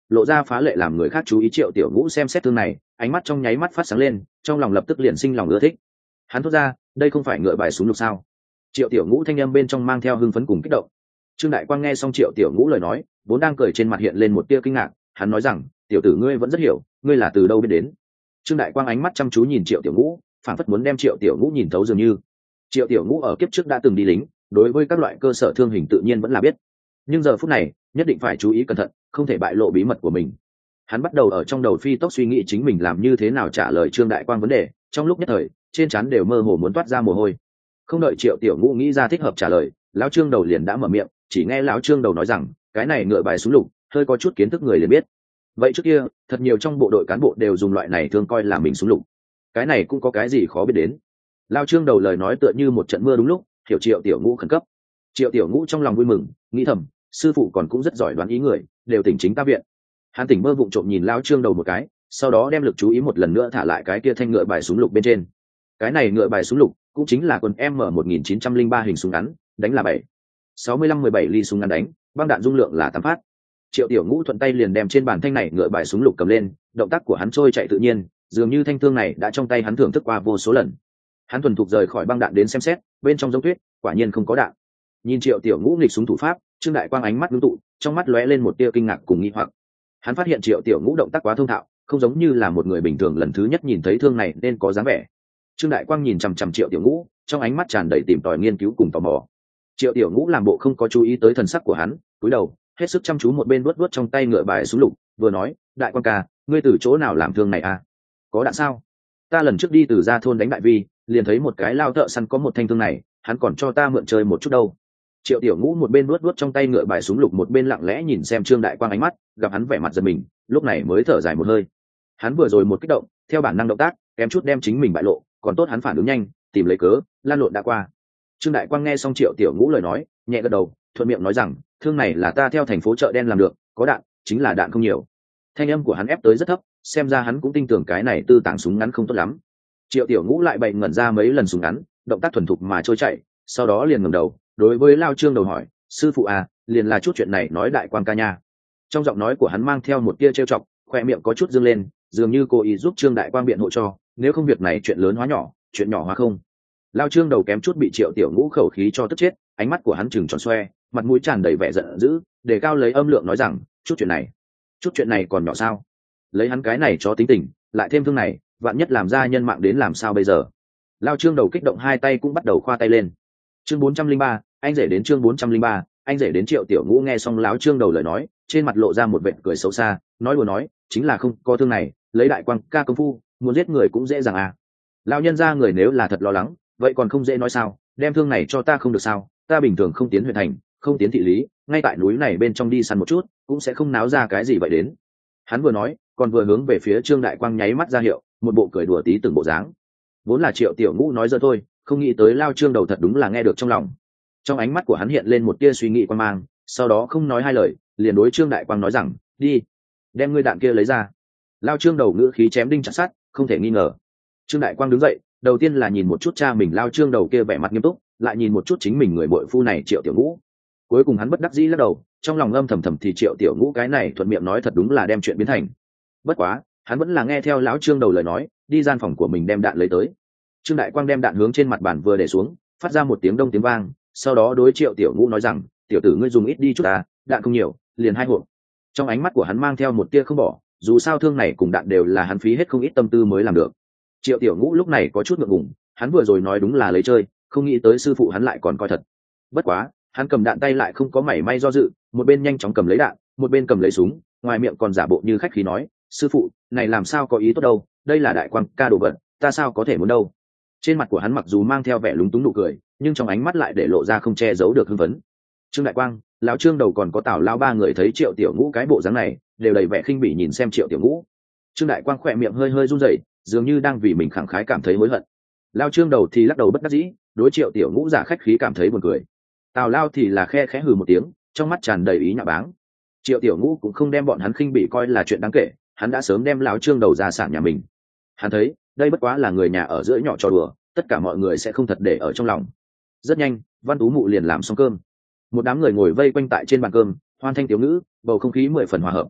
lộ ra phá lệ làm người khác chú ý. Triệu Tiểu Ngũ xem xét thương này, ánh mắt trong nháy mắt phát sáng lên, trong lòng lập tức liền sinh lòng ưa thích. Hắn thốt ra, đây không phải ngựa bài súng lục sao? Triệu Tiểu Ngũ thanh âm bên trong mang theo hưng phấn cùng kích động. Trương Đại Quang nghe xong Triệu Tiểu Ngũ lời nói, vốn đang cười trên mặt hiện lên một tia kinh ngạc, hắn nói rằng, tiểu tử ngươi vẫn rất hiểu, ngươi là từ đâu biết đến? Trương Đại Quang ánh mắt chăm chú nhìn Triệu Tiểu Ngũ, phản phất muốn đem Triệu Tiểu Ngũ nhìn thấu dường như. Triệu Tiểu Ngũ ở kiếp trước đã từng đi lính, đối với các loại cơ sở thương hình tự nhiên vẫn là biết, nhưng giờ phút này nhất định phải chú ý cẩn thận, không thể bại lộ bí mật của mình. Hắn bắt đầu ở trong đầu phi tốc suy nghĩ chính mình làm như thế nào trả lời Trương Đại Quang vấn đề, trong lúc nhất thời trên trán đều mơ hồ muốn toát ra mồ hôi. Không đợi Triệu Tiểu Ngũ nghĩ ra thích hợp trả lời, lão Trương đầu liền đã mở miệng, chỉ nghe lão Trương đầu nói rằng, cái này ngựa bài súng lục, hơi có chút kiến thức người liền biết. Vậy trước kia thật nhiều trong bộ đội cán bộ đều dùng loại này thường coi là mình súng lục, cái này cũng có cái gì khó biết đến. Lão Trương đầu lời nói tựa như một trận mưa đúng lúc, hiểu Triệu Tiểu Ngũ khẩn cấp. Triệu Tiểu Ngũ trong lòng vui mừng, nghĩ thầm, sư phụ còn cũng rất giỏi đoán ý người, đều tỉnh chính ta viện. Hắn tỉnh mơ vụng trộm nhìn lão Trương đầu một cái, sau đó đem lực chú ý một lần nữa thả lại cái kia thanh ngựa bài súng lục bên trên. Cái này ngựa bài súng lục cũng chính là quân M một nghìn chín trăm lẻ ba hình súng ngắn, đánh là bảy sáu mươi lăm mười bảy ly súng ngắn đánh, băng đạn dung lượng là tám phát. Triệu Tiểu Ngũ thuận tay liền đem trên bàn thanh này ngựa bài súng lục cầm lên, động tác của hắn trôi chạy tự nhiên, dường như thanh thương này đã trong tay hắn thưởng thức qua vô số lần. Hắn thuần thục rời khỏi băng đạn đến xem xét, bên trong giống tuyết, quả nhiên không có đạn. Nhìn Triệu Tiểu Ngũ nghịch súng thủ pháp, Trương Đại Quang ánh mắt ngưng tụ, trong mắt lóe lên một tia kinh ngạc cùng nghi hoặc. Hắn phát hiện Triệu Tiểu Ngũ động tác quá thông thạo, không giống như là một người bình thường lần thứ nhất nhìn thấy thương này nên có dáng vẻ. Trương Đại Quang nhìn chằm chằm Triệu Tiểu Ngũ, trong ánh mắt tràn đầy tìm tòi nghiên cứu cùng tò mò. Triệu Tiểu Ngũ làm bộ không có chú ý tới thần sắc của hắn, cúi đầu, hết sức chăm chú một bên vuốt vuốt trong tay ngựa bài súng lục, vừa nói, Đại Quang ca, ngươi từ chỗ nào làm thương này à? Có đạn sao? Ta lần trước đi từ ra thôn đánh đại vi, liền thấy một cái lao thợ săn có một thanh thương này, hắn còn cho ta mượn chơi một chút đâu. Triệu Tiểu Ngũ một bên vuốt vuốt trong tay ngựa bài súng lục một bên lặng lẽ nhìn xem Trương Đại Quang ánh mắt, gặp hắn vẻ mặt giật mình, lúc này mới thở dài một hơi. Hắn vừa rồi một kích động, theo bản năng động tác, kém chút đem chính mình bại lộ, còn tốt hắn phản ứng nhanh, tìm lấy cớ, lan lộn đã qua. Trương Đại Quang nghe xong Triệu Tiểu Ngũ lời nói, nhẹ gật đầu, thuận miệng nói rằng, thương này là ta theo thành phố chợ đen làm được, có đạn, chính là đạn không nhiều. Thanh âm của hắn ép tới rất thấp, xem ra hắn cũng tin tưởng cái này tư tàng súng ngắn không tốt lắm. Triệu Tiểu Ngũ lại bày ngẩn ra mấy lần súng ngắn, động tác thuần thục mà trôi chạy, sau đó liền ngẩng đầu, đối với Lao Trương đầu hỏi, sư phụ à, liền là chút chuyện này nói Đại Quang ca nha. Trong giọng nói của hắn mang theo một tia trêu chọc, khoe miệng có chút dương lên, dường như cố ý giúp Trương Đại Quang biện hộ cho, nếu không việc này chuyện lớn hóa nhỏ, chuyện nhỏ hóa không. Lao Trương đầu kém chút bị Triệu Tiểu Ngũ khẩu khí cho tức chết, ánh mắt của hắn trừng tròn xoe, mặt mũi tràn đầy vẻ giận dữ, đề cao lấy âm lượng nói rằng, chút chuyện này, chút chuyện này còn nhỏ sao? Lấy hắn cái này cho tính tình, lại thêm thương này, vạn nhất làm ra nhân mạng đến làm sao bây giờ? Lao Trương đầu kích động hai tay cũng bắt đầu khoa tay lên. Chương bốn trăm lẻ ba, anh rể đến chương bốn trăm lẻ ba, anh rể đến. Triệu Tiểu Ngũ nghe xong Lão Trương đầu lời nói, trên mặt lộ ra một vệt cười xấu xa, nói đùa nói, chính là không có thương này, lấy Đại Quang ca công phu, muốn giết người cũng dễ dàng à. Lão nhân gia người nếu là thật lo lắng, vậy còn không dễ nói sao, đem thương này cho ta không được sao? Ta bình thường không tiến huyện thành, không tiến thị lý, ngay tại núi này bên trong đi săn một chút, cũng sẽ không náo ra cái gì vậy đến. Hắn vừa nói, còn vừa hướng về phía Trương Đại Quang nháy mắt ra hiệu, một bộ cười đùa tí từng bộ dáng. Vốn là Triệu Tiểu Ngũ nói dơ thôi, không nghĩ tới Lao Trương đầu thật đúng là nghe được trong lòng. Trong ánh mắt của hắn hiện lên một tia suy nghĩ quan mang, sau đó không nói hai lời, liền đối Trương Đại Quang nói rằng, đi, đem ngươi đạn kia lấy ra. Lao Trương đầu ngữ khí chém đinh chặt sắt, không thể nghi ngờ. Trương Đại Quang đứng dậy, đầu tiên là nhìn một chút cha mình Lao Trương đầu kia vẻ mặt nghiêm túc, lại nhìn một chút chính mình người bội phu này Triệu Tiểu Ngũ. Cuối cùng hắn bất đắc dĩ lắc đầu, trong lòng âm thầm thầm thì Triệu Tiểu Ngũ cái này thuận miệng nói thật đúng là đem chuyện biến thành. Bất quá, hắn vẫn là nghe theo lão Trương đầu lời nói, đi gian phòng của mình đem đạn lấy tới. Trương Đại Quang đem đạn hướng trên mặt bàn vừa để xuống, phát ra một tiếng đông tiếng vang, sau đó đối Triệu Tiểu Ngũ nói rằng, tiểu tử ngươi dùng ít đi chút à, đạn không nhiều, liền hai hộp. Trong ánh mắt của hắn mang theo một tia không bỏ, dù sao thương này cùng đạn đều là hắn phí hết không ít tâm tư mới làm được. Triệu Tiểu Ngũ lúc này có chút ngượng ngùng, hắn vừa rồi nói đúng là lấy chơi, không nghĩ tới sư phụ hắn lại còn coi thật. Bất quá, hắn cầm đạn tay lại không có mảy may do dự, một bên nhanh chóng cầm lấy đạn, một bên cầm lấy súng, ngoài miệng còn giả bộ như khách khí nói, sư phụ, này làm sao có ý tốt đâu, đây là Đại Quang ca đồ vật, ta sao có thể muốn đâu. Trên mặt của hắn mặc dù mang theo vẻ lúng túng nụ cười, nhưng trong ánh mắt lại để lộ ra không che giấu được hưng phấn. Trương Đại Quang, lão Trương đầu còn có Tào lão ba người thấy Triệu Tiểu Ngũ cái bộ dáng này, đều đầy vẻ khinh bỉ nhìn xem Triệu Tiểu Ngũ. Trương Đại Quang khỏe miệng hơi hơi run rẩy, dường như đang vì mình khẳng khái cảm thấy hối hận. Lão Trương đầu thì lắc đầu bất đắc dĩ, đối Triệu Tiểu Ngũ giả khách khí cảm thấy buồn cười. Tào lao thì là khe khẽ hừ một tiếng, trong mắt tràn đầy ý nhạo báng. Triệu Tiểu Ngũ cũng không đem bọn hắn khinh bỉ coi là chuyện đáng kể, hắn đã sớm đem lão Trương đầu ra sản nhà mình. Hắn thấy đây bất quá là người nhà ở giữa nhỏ trò đùa, tất cả mọi người sẽ không thật để ở trong lòng. Rất nhanh, Văn Tú Mụ liền làm xong cơm, một đám người ngồi vây quanh tại trên bàn cơm, hoan thanh tiểu ngữ, bầu không khí mười phần hòa hợp.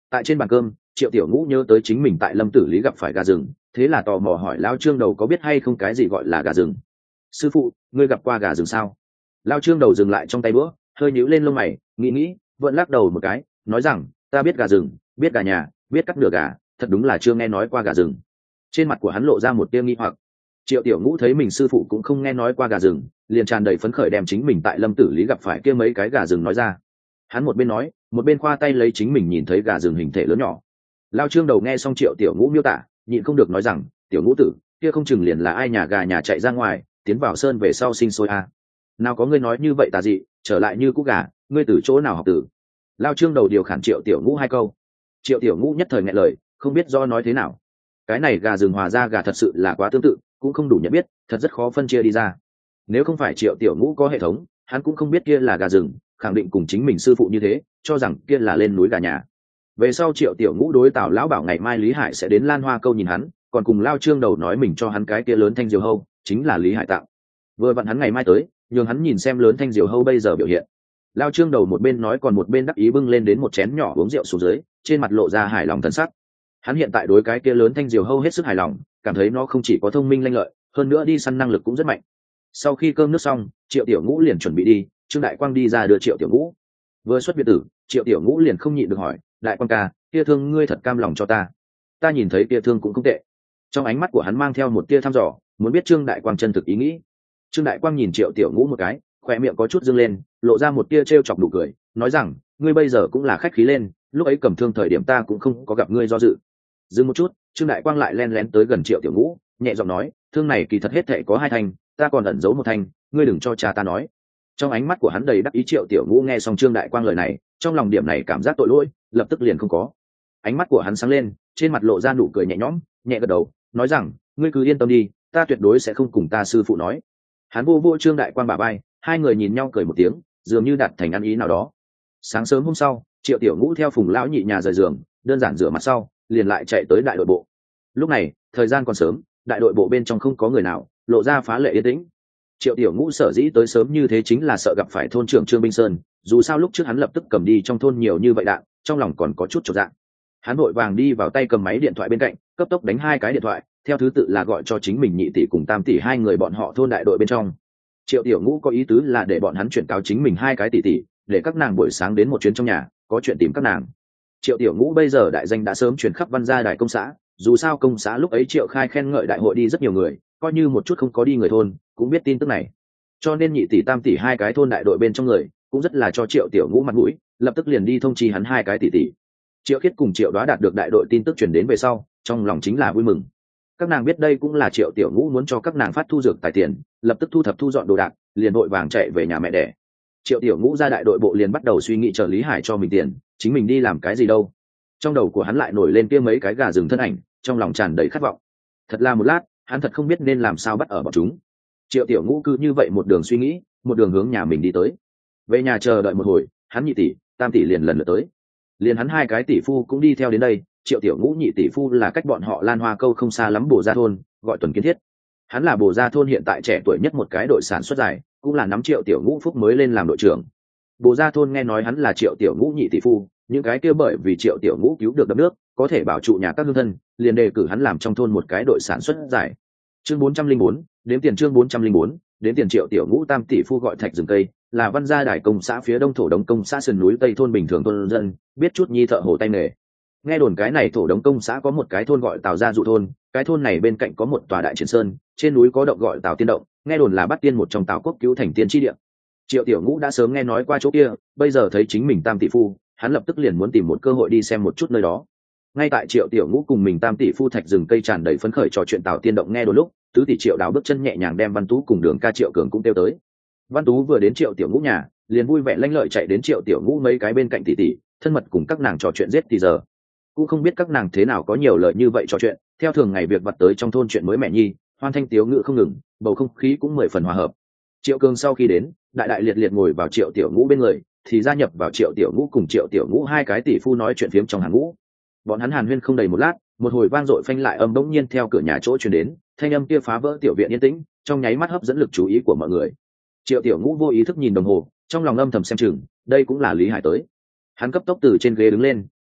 Tại trên bàn cơm, Triệu Tiểu Ngũ nhớ tới chính mình tại Lâm Tử Lý gặp phải gà rừng, thế là tò mò hỏi Lao Trương Đầu có biết hay không cái gì gọi là gà rừng. Sư phụ, ngươi gặp qua gà rừng sao? Lao Trương Đầu dừng lại trong tay bữa, hơi nhíu lên lông mày, nghĩ nghĩ, vẫn lắc đầu một cái, nói rằng, ta biết gà rừng, biết gà nhà, biết cắt nửa gà, thật đúng là chưa nghe nói qua gà rừng. Trên mặt của hắn lộ ra một tia nghi hoặc. Triệu Tiểu Ngũ thấy mình sư phụ cũng không nghe nói qua gà rừng, liền tràn đầy phấn khởi đem chính mình tại Lâm Tử Lý gặp phải kia mấy cái gà rừng nói ra. Hắn một bên nói, một bên khoa tay lấy chính mình nhìn thấy gà rừng hình thể lớn nhỏ. Lao Trương Đầu nghe xong Triệu Tiểu Ngũ miêu tả, nhịn không được nói rằng, Tiểu Ngũ tử, kia không chừng liền là ai nhà gà nhà chạy ra ngoài, tiến vào sơn về sau sinh sôi a. À. Nào có ngươi nói như vậy tà dị, trở lại như cũ gà, ngươi từ chỗ nào học tử? Lao Trương Đầu điều khản Triệu Tiểu Ngũ hai câu. Triệu Tiểu Ngũ nhất thời nghẹn lời, không biết do nói thế nào. Cái này gà rừng hòa ra gà thật sự là quá tương tự, cũng không đủ nhận biết, thật rất khó phân chia đi ra. Nếu không phải Triệu Tiểu Ngũ có hệ thống, hắn cũng không biết kia là gà rừng, khẳng định cùng chính mình sư phụ như thế, cho rằng kia là lên núi gà nhà. Về sau Triệu Tiểu Ngũ đối Tào lão bảo ngày mai Lý Hải sẽ đến Lan Hoa câu nhìn hắn, còn cùng Lao Trương Đầu nói mình cho hắn cái kia lớn thanh diều hâu, chính là Lý Hải tạo. Vừa vặn hắn ngày mai tới, nhường hắn nhìn xem lớn thanh diều hâu bây giờ biểu hiện. Lao Trương Đầu một bên nói còn một bên đắc ý bưng lên đến một chén nhỏ uống rượu xuống dưới, trên mặt lộ ra hài lòng thần sắc. Hắn hiện tại đối cái kia lớn thanh diều hâu hết sức hài lòng, cảm thấy nó không chỉ có thông minh lanh lợi, hơn nữa đi săn năng lực cũng rất mạnh. Sau khi cơm nước xong, Triệu Tiểu Ngũ liền chuẩn bị đi, Trương Đại Quang đi ra đưa Triệu Tiểu Ngũ. Vừa xuất biệt tử, Triệu Tiểu Ngũ liền không nhịn được hỏi, Đại Quang ca, kia thương ngươi thật cam lòng cho ta. Ta nhìn thấy kia thương cũng không tệ. Trong ánh mắt của hắn mang theo một tia thăm dò, muốn biết Trương Đại Quang chân thực ý nghĩ. Trương Đại Quang nhìn Triệu Tiểu Ngũ một cái, khỏe miệng có chút dương lên, lộ ra một tia trêu chọc nụ cười, nói rằng, ngươi bây giờ cũng là khách khí lên, lúc ấy cầm thương thời điểm ta cũng không có gặp ngươi do dự. Dừng một chút, Trương Đại Quang lại len lén tới gần Triệu Tiểu Ngũ, nhẹ giọng nói, thương này kỳ thật hết thệ có hai thanh, ta còn ẩn giấu một thanh, ngươi đừng cho cha ta nói. Trong ánh mắt của hắn đầy đắc ý. Triệu Tiểu Ngũ nghe xong Trương Đại Quang lời này, trong lòng điểm này cảm giác tội lỗi, lập tức liền không có. Ánh mắt của hắn sáng lên, trên mặt lộ ra nụ cười nhẹ nhõm, nhẹ gật đầu, nói rằng, ngươi cứ yên tâm đi, ta tuyệt đối sẽ không cùng ta sư phụ nói. Hắn vô vô Trương Đại Quang bả vai, hai người nhìn nhau cười một tiếng, dường như đạt thành ăn ý nào đó. Sáng sớm hôm sau, Triệu Tiểu Ngũ theo Phùng lão nhị nhà rời giường, đơn giản rửa mặt sau, liền lại chạy tới đại đội bộ. Lúc này, thời gian còn sớm, đại đội bộ bên trong không có người nào, lộ ra phá lệ yên tĩnh. Triệu Tiểu Ngũ sở dĩ tới sớm như thế chính là sợ gặp phải thôn trưởng Trương Binh Sơn, dù sao lúc trước hắn lập tức cầm đi trong thôn nhiều như vậy đạn, trong lòng còn có chút chột dạ. Hắn vội vàng đi vào tay cầm máy điện thoại bên cạnh, cấp tốc đánh hai cái điện thoại, theo thứ tự là gọi cho chính mình nhị tỷ cùng tam tỷ hai người bọn họ thôn đại đội bên trong. Triệu Tiểu Ngũ có ý tứ là để bọn hắn chuyển cáo chính mình hai cái tỷ tỷ, để các nàng buổi sáng đến một chuyến trong nhà, có chuyện tìm các nàng. Triệu Tiểu Ngũ bây giờ đại danh đã sớm truyền khắp Văn Gia đài công xã, dù sao công xã lúc ấy Triệu Khai khen ngợi đại hội đi rất nhiều người, coi như một chút không có đi người thôn cũng biết tin tức này. Cho nên nhị tỷ tam tỷ hai cái thôn đại đội bên trong người cũng rất là cho Triệu Tiểu Ngũ mặt mũi, lập tức liền đi thông chi hắn hai cái tỷ tỷ. Triệu Khiết cùng Triệu Đoá đạt được đại đội tin tức truyền đến về sau, trong lòng chính là vui mừng. Các nàng biết đây cũng là Triệu Tiểu Ngũ muốn cho các nàng phát thu dược tài tiền, lập tức thu thập thu dọn đồ đạc, liền vội vàng chạy về nhà mẹ đẻ. Triệu Tiểu Ngũ ra đại đội bộ liền bắt đầu suy nghĩ chờ Lý Hải cho mình tiền, chính mình đi làm cái gì đâu. Trong đầu của hắn lại nổi lên kia mấy cái gà rừng thân ảnh, trong lòng tràn đầy khát vọng. Thật là một lát, hắn thật không biết nên làm sao bắt ở bọn chúng. Triệu Tiểu Ngũ cứ như vậy một đường suy nghĩ, một đường hướng nhà mình đi tới. Về nhà chờ đợi một hồi, hắn nhị tỷ, tam tỷ liền lần lượt tới. Liền hắn hai cái tỷ phu cũng đi theo đến đây. Triệu Tiểu Ngũ nhị tỷ phu là cách bọn họ Lan Hoa câu không xa lắm Bồ Gia thôn, gọi Tuần Kiến Thiết. Hắn là Bồ Gia thôn hiện tại trẻ tuổi nhất một cái đội sản xuất dài, cũng là nắm Triệu Tiểu Ngũ phúc mới lên làm đội trưởng. Bồ Gia thôn nghe nói hắn là Triệu Tiểu Ngũ nhị tỷ phu, những cái kia bởi vì Triệu Tiểu Ngũ cứu được đập nước, có thể bảo trụ nhà các hương thân, liền đề cử hắn làm trong thôn một cái đội sản xuất dài. Chương bốn trăm linh bốn, đếm tiền chương bốn trăm linh bốn, đếm tiền. Triệu Tiểu Ngũ tam tỷ phu gọi Thạch Rừng Cây, là Văn Gia đài công xã phía đông thổ đống công xã sườn núi tây thôn bình thường thôn dân, biết chút nhi thợ hồ tay nghề. Nghe đồn cái này thổ đống công xã có một cái thôn gọi Tào Gia Dụ thôn, cái thôn này bên cạnh có một tòa đại triển sơn, trên núi có động gọi Tào Tiên động, nghe đồn là bắt tiên một trong Tào quốc cứu thành tiên chi địa. Triệu Tiểu Ngũ đã sớm nghe nói qua chỗ kia, bây giờ thấy chính mình tam tỷ phu, hắn lập tức liền muốn tìm một cơ hội đi xem một chút nơi đó. Ngay tại Triệu Tiểu Ngũ cùng mình tam tỷ phu Thạch Rừng Cây tràn đầy phấn khởi trò chuyện Tào Tiên động nghe đồn lúc, tứ tỷ Triệu Đào bước chân nhẹ nhàng đem Văn Tú cùng Đường Ca Triệu Cường cũng tiêu tới. Văn Tú vừa đến Triệu Tiểu Ngũ nhà, liền vui vẻ lanh lợi chạy đến Triệu Tiểu Ngũ mấy cái bên cạnh tỷ tỷ, thân mật cùng các nàng trò chuyện giết thì giờ. Cũng không biết các nàng thế nào có nhiều lời như vậy trò chuyện, theo thường ngày việc vặt tới trong thôn chuyện mới mẹ nhi, hoan thanh tiếu ngữ không ngừng, bầu không khí cũng mười phần hòa hợp. Triệu Cường sau khi đến, đại đại liệt liệt ngồi vào Triệu Tiểu Ngũ bên người, thì gia nhập vào Triệu Tiểu Ngũ cùng Triệu Tiểu Ngũ hai cái tỷ phu nói chuyện phiếm trong hàng ngũ. Bọn hắn hàn huyên không đầy một lát, một hồi vang dội phanh lại âm bỗng nhiên theo cửa nhà chỗ truyền đến, thanh âm kia phá vỡ tiểu viện yên tĩnh, trong nháy mắt hấp dẫn lực chú ý của mọi người. Triệu Tiểu Ngũ vô ý thức nhìn đồng hồ, trong lòng âm thầm xem chừng, đây cũng là Lý Hải tới. Hắn cấp tốc từ trên ghế đứng lên,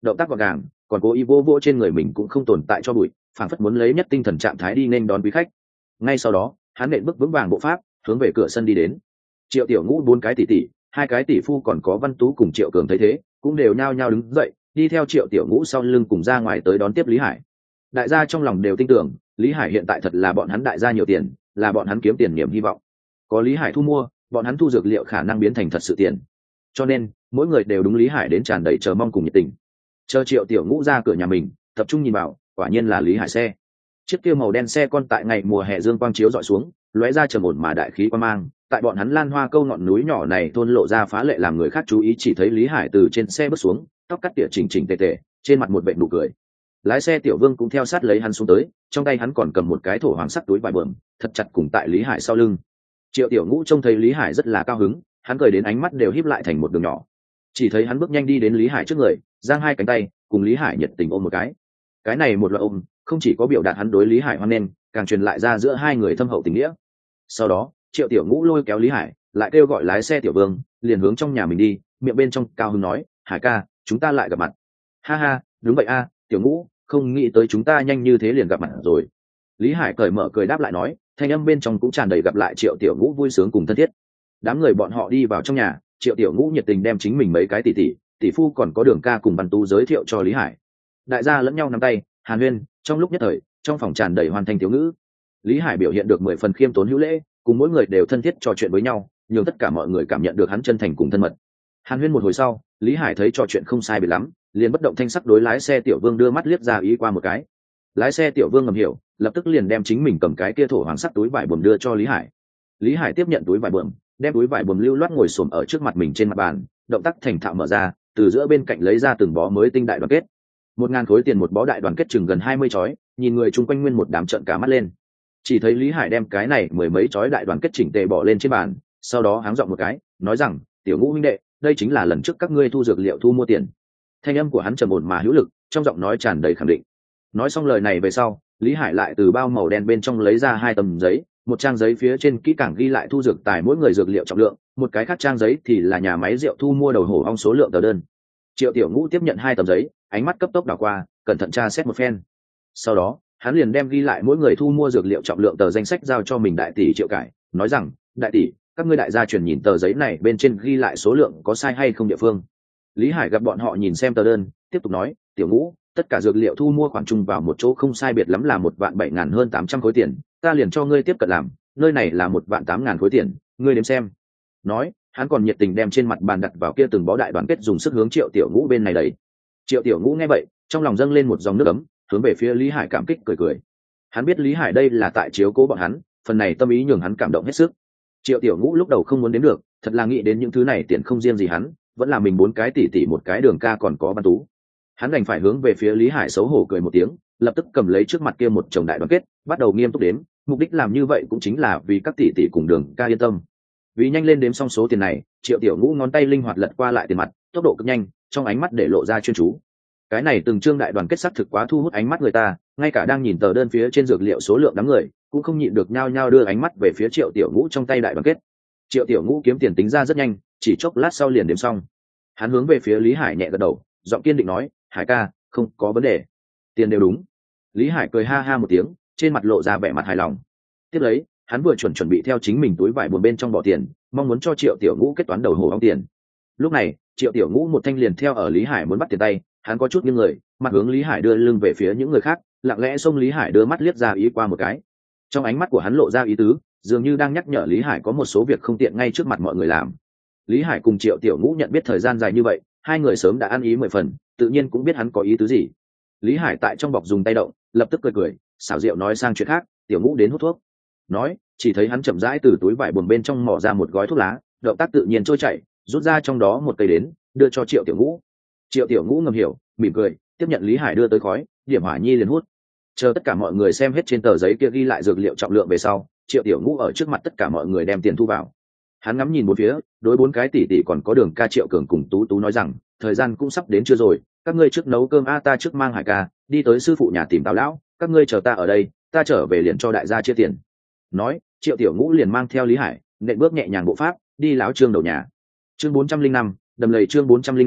động tác gọn gàng, còn cố ý vô vô trên người mình cũng không tồn tại cho bụi, phảng phất muốn lấy nhất tinh thần trạng thái đi nên đón quý khách. Ngay sau đó hắn nện bước vững vàng bộ pháp hướng về cửa sân đi đến. Triệu Tiểu Ngũ bốn cái tỷ tỷ, hai cái tỷ phu còn có Văn Tú cùng Triệu Cường thấy thế cũng đều nhao nhao đứng dậy đi theo Triệu Tiểu Ngũ sau lưng cùng ra ngoài tới đón tiếp Lý Hải. Đại gia trong lòng đều tin tưởng Lý Hải hiện tại thật là bọn hắn đại gia nhiều tiền, là bọn hắn kiếm tiền niềm hy vọng. Có Lý Hải thu mua, bọn hắn thu dược liệu khả năng biến thành thật sự tiền, cho nên mỗi người đều đúng Lý Hải đến tràn đầy chờ mong cùng nhiệt tình. Chờ Triệu Tiểu Ngũ ra cửa nhà mình tập trung nhìn vào, quả nhiên là Lý Hải xe. Chiếc kia màu đen xe con tại ngày mùa hè dương quang chiếu dọi xuống lóe ra trầm ổn mà đại khí quan mang, tại bọn hắn Lan Hoa Câu ngọn núi nhỏ này thôn lộ ra phá lệ làm người khác chú ý. Chỉ thấy Lý Hải từ trên xe bước xuống, tóc cắt tỉa chỉnh chỉnh tề tề, trên mặt một vệt nụ cười. Lái xe Tiểu Vương cũng theo sát lấy hắn xuống tới, trong tay hắn còn cầm một cái thổ hoàng sắc túi vải bờm, thật chặt cùng tại Lý Hải sau lưng. Triệu Tiểu Ngũ trông thấy Lý Hải rất là cao hứng, hắn cười đến ánh mắt đều híp lại thành một đường nhỏ. Chỉ thấy hắn bước nhanh đi đến Lý Hải trước người, giang hai cánh tay cùng Lý Hải nhiệt tình ôm một cái. Cái này một loại ôm không chỉ có biểu đạt hắn đối Lý Hải hoan nghênh, càng truyền lại ra giữa hai người thâm hậu tình nghĩa. Sau đó Triệu Tiểu Ngũ lôi kéo Lý Hải, lại kêu gọi lái xe Tiểu Vương liền hướng trong nhà mình đi, miệng bên trong cao hứng nói: Hải ca, chúng ta lại gặp mặt. Ha ha, đúng vậy a, Tiểu Ngũ, không nghĩ tới chúng ta nhanh như thế liền gặp mặt rồi. Lý Hải cởi mở cười đáp lại nói, thanh âm bên trong cũng tràn đầy gặp lại Triệu Tiểu Ngũ vui sướng cùng thân thiết. Đám người bọn họ đi vào trong nhà, Triệu Tiểu Ngũ nhiệt tình đem chính mình mấy cái tỷ tỷ, tỷ phu còn có Đường ca cùng Văn Tú giới thiệu cho Lý Hải. Đại gia lẫn nhau nắm tay hàn huyên, trong lúc nhất thời trong phòng tràn đầy hoàn thành thiếu ngữ. Lý Hải biểu hiện được mười phần khiêm tốn hữu lễ, cùng mỗi người đều thân thiết trò chuyện với nhau, nhường tất cả mọi người cảm nhận được hắn chân thành cùng thân mật. Hàn huyên một hồi sau, Lý Hải thấy trò chuyện không sai biệt lắm, liền bất động thanh sắc đối lái xe Tiểu Vương đưa mắt liếc ra ý qua một cái. Lái xe Tiểu Vương ngầm hiểu, lập tức liền đem chính mình cầm cái kia thổ hoàng sắc túi vải buồm đưa cho Lý Hải. Lý Hải tiếp nhận túi vải buồm, đem túi vải buồm lưu loát ngồi xổm ở trước mặt mình trên mặt bàn, động tác thành thạo mở ra, từ giữa bên cạnh lấy ra từng bó mới tinh đại đoàn kết. Một ngàn khối tiền một bó đại đoàn kết chừng gần hai mươi chói, nhìn người chung quanh nguyên một đám trợn cả mắt lên. Chỉ thấy Lý Hải đem cái này mười mấy chói đại đoàn kết chỉnh tề bỏ lên trên bàn, sau đó háng giọng một cái, nói rằng: Tiểu Ngũ huynh đệ, đây chính là lần trước các ngươi thu dược liệu thu mua tiền. Thanh âm của hắn trầm ổn mà hữu lực, trong giọng nói tràn đầy khẳng định. Nói xong lời này về sau, Lý Hải lại từ bao màu đen bên trong lấy ra hai tấm giấy, một trang giấy phía trên kỹ càng ghi lại thu dược tài mỗi người dược liệu trọng lượng, một cái khác trang giấy thì là nhà máy rượu thu mua đầu hổ ong số lượng tờ đơn. Triệu Tiểu Ngũ tiếp nhận hai tấm giấy, ánh mắt cấp tốc đảo qua, cẩn thận tra xét một phen. Sau đó hắn liền đem ghi lại mỗi người thu mua dược liệu trọng lượng tờ danh sách giao cho mình đại tỷ Triệu Cải, nói rằng: Đại tỷ, các ngươi đại gia truyền nhìn tờ giấy này bên trên ghi lại số lượng có sai hay không địa phương. Lý Hải gặp bọn họ nhìn xem tờ đơn, tiếp tục nói: Tiểu Ngũ, tất cả dược liệu thu mua khoảng chung vào một chỗ không sai biệt lắm là một vạn bảy ngàn hơn tám trăm khối tiền, ta liền cho ngươi tiếp cận làm, nơi này là một vạn tám ngàn khối tiền, ngươi đếm xem. Nói hắn còn nhiệt tình đem trên mặt bàn đặt vào kia từng bó đại đoàn kết dùng sức hướng Triệu Tiểu Ngũ bên này đẩy. Triệu Tiểu Ngũ nghe vậy, trong lòng dâng lên một dòng nước ấm, hướng về phía Lý Hải cảm kích cười cười. Hắn biết Lý Hải đây là tại chiếu cố bọn hắn, phần này tâm ý nhường hắn cảm động hết sức. Triệu Tiểu Ngũ lúc đầu không muốn đến được, thật là nghĩ đến những thứ này tiền không riêng gì hắn, vẫn là mình bốn cái tỷ tỷ một cái Đường ca còn có Văn Tú. Hắn đành phải hướng về phía Lý Hải xấu hổ cười một tiếng, lập tức cầm lấy trước mặt kia một chồng đại đoàn kết, bắt đầu nghiêm túc đếm, mục đích làm như vậy cũng chính là vì các tỷ tỷ cùng Đường ca yên tâm. Vì nhanh lên đếm xong số tiền này, Triệu Tiểu Ngũ ngón tay linh hoạt lật qua lại tiền mặt, tốc độ cực nhanh, trong ánh mắt để lộ ra chuyên chú. Cái này từng trương đại đoàn kết sắc thực quá thu hút ánh mắt người ta, ngay cả đang nhìn tờ đơn phía trên dược liệu số lượng đám người cũng không nhịn được nhao nhao đưa ánh mắt về phía Triệu Tiểu Ngũ trong tay đại đoàn kết. Triệu Tiểu Ngũ kiếm tiền tính ra rất nhanh, chỉ chốc lát sau liền đếm xong. Hắn hướng về phía Lý Hải nhẹ gật đầu, giọng kiên định nói: Hải ca, không có vấn đề, tiền đều đúng. Lý Hải cười ha ha một tiếng, trên mặt lộ ra vẻ mặt hài lòng. Tiếp lấy hắn vừa chuẩn chuẩn bị theo chính mình túi vải buồn bên trong bỏ tiền, mong muốn cho Triệu Tiểu Ngũ kết toán đầu hổ ong tiền. Lúc này Triệu Tiểu Ngũ một thanh liền theo ở Lý Hải muốn bắt tiền tay, hắn có chút nghiêng người, mặt hướng Lý Hải đưa lưng về phía những người khác, lặng lẽ xông Lý Hải đưa mắt liếc ra ý qua một cái. Trong ánh mắt của hắn lộ ra ý tứ, dường như đang nhắc nhở Lý Hải có một số việc không tiện ngay trước mặt mọi người làm. Lý Hải cùng Triệu Tiểu Ngũ nhận biết thời gian dài như vậy, hai người sớm đã ăn ý mười phần, tự nhiên cũng biết hắn có ý tứ gì. Lý Hải tại trong bọc dùng tay động, lập tức cười cười, xảo diệu nói sang chuyện khác: Tiểu Ngũ đến hút thuốc. Nói chỉ thấy hắn chậm rãi từ túi vải buồn bên trong mò ra một gói thuốc lá, động tác tự nhiên trôi chảy, rút ra trong đó một cây đến, đưa cho Triệu Tiểu Ngũ. Triệu Tiểu Ngũ ngầm hiểu, mỉm cười, tiếp nhận Lý Hải đưa tới khói, điểm hỏa nhi liền hút. Chờ tất cả mọi người xem hết trên tờ giấy kia ghi lại dược liệu trọng lượng về sau, Triệu Tiểu Ngũ ở trước mặt tất cả mọi người đem tiền thu vào. Hắn ngắm nhìn bốn phía, đối bốn cái tỷ tỷ còn có Đường ca, Triệu Cường cùng Tú Tú nói rằng: thời gian cũng sắp đến chưa rồi, các ngươi trước nấu cơm a, ta trước mang Hải ca đi tới sư phụ nhà tìm Tào lão, các ngươi chờ ta ở đây, ta trở về liền cho đại gia chia tiền. Nói Triệu Tiểu Ngũ liền mang theo Lý Hải, nện bước nhẹ nhàng bộ pháp đi lão Trương đầu nhà. Chương bốn trăm linh năm, đầm lầy chương bốn trăm linh năm,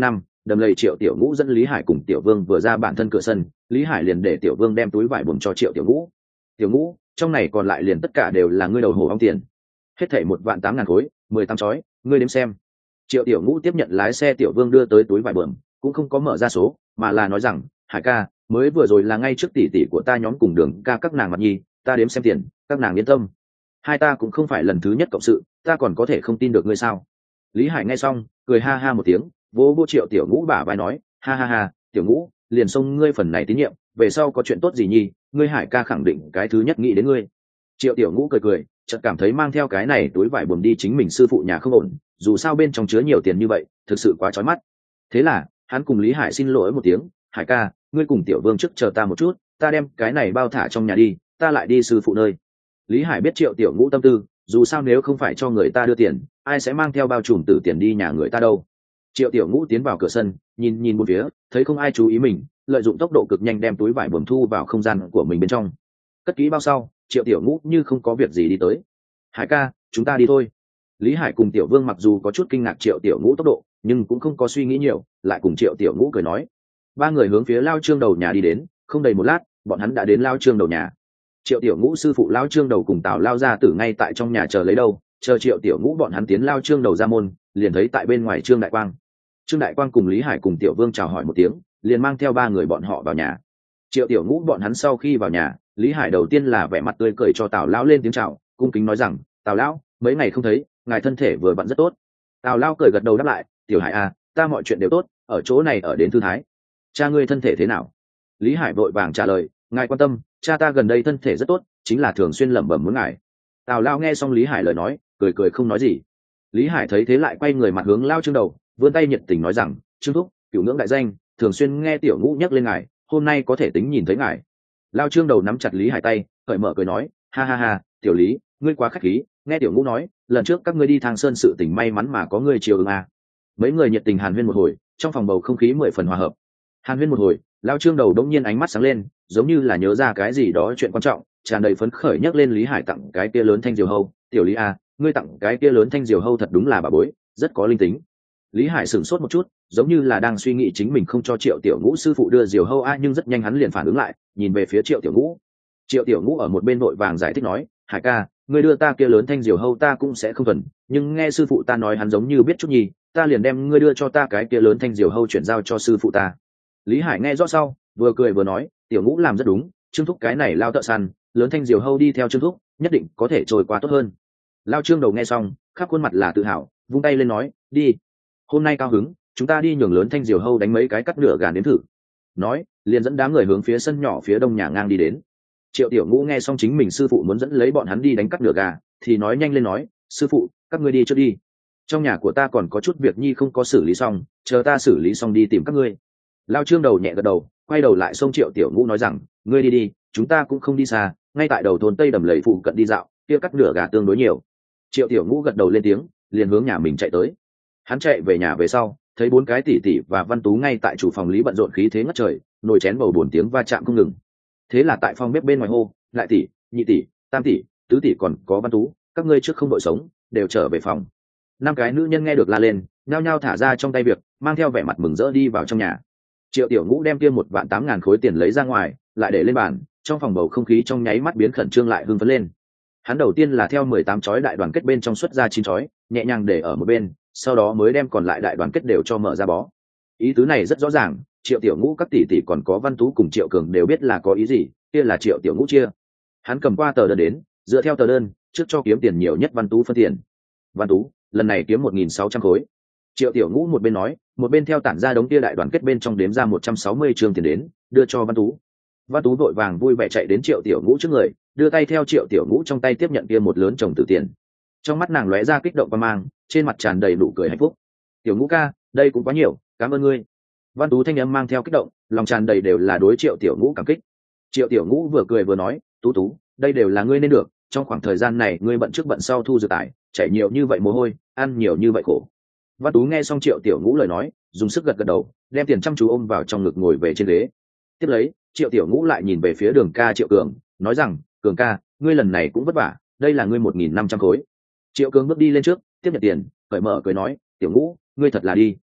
đầm lầy triệu tiểu ngũ dẫn lý hải cùng tiểu vương vừa ra bản thân cửa sân, lý hải liền để tiểu vương đem túi vải buồm cho triệu tiểu ngũ. Tiểu ngũ, trong này còn lại liền tất cả đều là ngươi đầu hổ ong tiền, hết thảy một vạn tám ngàn khối, mười tám chói, ngươi đếm xem. Triệu tiểu ngũ tiếp nhận lái xe tiểu vương đưa tới túi vải buồm, cũng không có mở ra số, mà là nói rằng, hải ca, mới vừa rồi là ngay trước tỷ tỷ của ta nhóm cùng đường ca các nàng mặt nhi, ta đếm xem tiền, các nàng yên tâm. Hai ta cũng không phải lần thứ nhất cộng sự, ta còn có thể không tin được ngươi sao? Lý Hải nghe xong, cười ha ha một tiếng, vỗ vỗ Triệu Tiểu Ngũ bả vai nói, ha ha ha, Tiểu Ngũ, liền xông ngươi phần này tín nhiệm, về sau có chuyện tốt gì nhi, ngươi Hải ca khẳng định cái thứ nhất nghĩ đến ngươi. Triệu Tiểu Ngũ cười cười, chợt cảm thấy mang theo cái này túi vải buồm đi chính mình sư phụ nhà không ổn, dù sao bên trong chứa nhiều tiền như vậy, thực sự quá chói mắt. Thế là, hắn cùng Lý Hải xin lỗi một tiếng, Hải ca, ngươi cùng Tiểu Vương trước chờ ta một chút, ta đem cái này bao thả trong nhà đi, ta lại đi sư phụ nơi. Lý Hải biết Triệu Tiểu Ngũ tâm tư, dù sao nếu không phải cho người ta đưa tiền, ai sẽ mang theo bao trùm tử tiền đi nhà người ta đâu. Triệu Tiểu Ngũ tiến vào cửa sân, nhìn nhìn một phía, thấy không ai chú ý mình, lợi dụng tốc độ cực nhanh đem túi vải buồm thu vào không gian của mình bên trong. Cất kỹ bao sau, Triệu Tiểu Ngũ như không có việc gì đi tới. Hải ca, chúng ta đi thôi. Lý Hải cùng Tiểu Vương mặc dù có chút kinh ngạc Triệu Tiểu Ngũ tốc độ, nhưng cũng không có suy nghĩ nhiều, lại cùng Triệu Tiểu Ngũ cười nói. Ba người hướng phía Lao Trương đầu nhà đi đến, không đầy một lát, bọn hắn đã đến Lao Trương đầu nhà. Triệu Tiểu Ngũ sư phụ Lao Trương đầu cùng Tào Lao gia tử ngay tại trong nhà chờ lấy đâu, chờ Triệu Tiểu Ngũ bọn hắn tiến Lao Trương đầu ra môn, liền thấy tại bên ngoài Trương Đại Quang. Trương Đại Quang cùng Lý Hải cùng Tiểu Vương chào hỏi một tiếng, liền mang theo ba người bọn họ vào nhà. Triệu Tiểu Ngũ bọn hắn sau khi vào nhà, Lý Hải đầu tiên là vẻ mặt tươi cười cho Tào Lão lên tiếng chào, cung kính nói rằng, Tào Lão, mấy ngày không thấy, ngài thân thể vừa vặn rất tốt. Tào Lão cười gật đầu đáp lại, Tiểu Hải à, ta mọi chuyện đều tốt, ở chỗ này ở đến thư thái. Cha ngươi thân thể thế nào? Lý Hải vội vàng trả lời, ngài quan tâm, cha ta gần đây thân thể rất tốt, chính là thường xuyên lẩm bẩm muốn ngài. Tào Lão nghe xong Lý Hải lời nói, cười cười không nói gì. Lý Hải thấy thế lại quay người mặt hướng Lao Trương đầu, vươn tay nhiệt tình nói rằng, Trương thúc, cửu ngưỡng đại danh, thường xuyên nghe Tiểu Ngũ nhắc lên ngài, hôm nay có thể tính nhìn thấy ngài. Lao Trương đầu nắm chặt Lý Hải tay, cởi mở cười nói, ha ha ha, Tiểu Lý, ngươi quá khách khí, nghe Tiểu Ngũ nói, lần trước các ngươi đi Thang Sơn sự tình may mắn mà có ngươi chiều ứng à. Mấy người nhiệt tình hàn huyên một hồi, trong phòng bầu không khí mười phần hòa hợp. Hàn huyên một hồi, Lao Trương đầu đống nhiên ánh mắt sáng lên, giống như là nhớ ra cái gì đó chuyện quan trọng, tràn đầy phấn khởi nhắc lên Lý Hải tặng cái kia lớn thanh diều hâu, Tiểu Lý à, ngươi tặng cái kia lớn thanh diều hâu thật đúng là bà bối, rất có linh tính. Lý Hải sửng sốt một chút, giống như là đang suy nghĩ chính mình không cho Triệu Tiểu Ngũ sư phụ đưa diều hâu a, nhưng rất nhanh hắn liền phản ứng lại, nhìn về phía Triệu Tiểu Ngũ. Triệu Tiểu Ngũ ở một bên vội vàng giải thích nói, Hải ca, ngươi đưa ta kia lớn thanh diều hâu ta cũng sẽ không thuần, nhưng nghe sư phụ ta nói hắn giống như biết chút nhì, ta liền đem ngươi đưa cho ta cái kia lớn thanh diều hâu chuyển giao cho sư phụ ta. Lý Hải nghe rõ sau, vừa cười vừa nói, Tiểu Ngũ làm rất đúng, Trương thúc cái này lao thợ săn, lớn thanh diều hâu đi theo Trương thúc, nhất định có thể trôi qua tốt hơn. Lao Trương đầu nghe xong, khắp khuôn mặt là tự hào, vung tay lên nói, đi. Hôm nay cao hứng, chúng ta đi nhường lớn thanh diều hâu đánh mấy cái cắt nửa gà đến thử. Nói, liền dẫn đám người hướng phía sân nhỏ phía đông nhà ngang đi đến. Triệu Tiểu Ngũ nghe xong chính mình sư phụ muốn dẫn lấy bọn hắn đi đánh cắt nửa gà, thì nói nhanh lên nói, sư phụ, các ngươi đi trước đi. Trong nhà của ta còn có chút việc nhi không có xử lý xong, chờ ta xử lý xong đi tìm các ngươi. Lao Trương đầu nhẹ gật đầu, quay đầu lại xông Triệu Tiểu Ngũ nói rằng, ngươi đi đi, chúng ta cũng không đi xa, ngay tại đầu thôn Tây Đầm Lầy phụ cận đi dạo, kia cắt nửa gà tương đối nhiều. Triệu Tiểu Ngũ gật đầu lên tiếng, liền hướng nhà mình chạy tới. Hắn chạy về nhà về sau, thấy bốn cái tỷ tỷ và Văn Tú ngay tại chủ phòng lý bận rộn khí thế ngất trời, nồi chén bầu buồn tiếng va chạm không ngừng. Thế là tại phòng bếp bên ngoài hô, lại tỷ, nhị tỷ, tam tỷ, tứ tỷ còn có Văn Tú, các ngươi trước không đội sống, đều trở về phòng. Năm cái nữ nhân nghe được la lên, nhao nhao thả ra trong tay việc, mang theo vẻ mặt mừng rỡ đi vào trong nhà. Triệu Tiểu Ngũ đem kia một vạn tám ngàn khối tiền lấy ra ngoài, lại để lên bàn, trong phòng bầu không khí trong nháy mắt biến khẩn trương lại hưng phấn lên. Hắn đầu tiên là theo mười tám chói đại đoàn kết bên trong xuất ra chín chói, nhẹ nhàng để ở một bên, sau đó mới đem còn lại đại đoàn kết đều cho mở ra bó. Ý tứ này rất rõ ràng, Triệu Tiểu Ngũ các tỷ tỷ còn có Văn Tú cùng Triệu Cường đều biết là có ý gì, kia là Triệu Tiểu Ngũ chia. Hắn cầm qua tờ đơn đến, dựa theo tờ đơn, trước cho kiếm tiền nhiều nhất Văn Tú phân tiền. Văn Tú, lần này kiếm một nghìn sáu trăm khối. Triệu Tiểu Ngũ một bên nói, một bên theo tản ra đống kia đại đoàn kết bên trong đếm ra một trăm sáu mươi trương tiền đến, đưa cho Văn Tú. Văn Tú vội vàng vui vẻ chạy đến Triệu Tiểu Ngũ trước người, đưa tay theo Triệu Tiểu Ngũ trong tay tiếp nhận kia một lớn chồng tử tiền. Trong mắt nàng lóe ra kích động và mang, trên mặt tràn đầy nụ cười hạnh phúc. Tiểu Ngũ ca, đây cũng quá nhiều, cảm ơn ngươi. Văn Tú thanh âm mang theo kích động, lòng tràn đầy đều là đối Triệu Tiểu Ngũ cảm kích. Triệu Tiểu Ngũ vừa cười vừa nói, Tú Tú, đây đều là ngươi nên được, trong khoảng thời gian này ngươi bận trước bận sau thu dược tải, chảy nhiều như vậy mồ hôi, ăn nhiều như vậy khổ. Văn Tú nghe xong Triệu Tiểu Ngũ lời nói, dùng sức gật gật đầu, đem tiền chăm chú ôm vào trong ngực ngồi về trên ghế. Tiếp lấy, Triệu Tiểu Ngũ lại nhìn về phía Đường ca Triệu Cường, nói rằng, Cường ca, ngươi lần này cũng vất vả, đây là ngươi một nghìn năm trăm khối. Triệu Cường bước đi lên trước, tiếp nhận tiền, cởi mở cười nói, Tiểu Ngũ, ngươi thật là đi.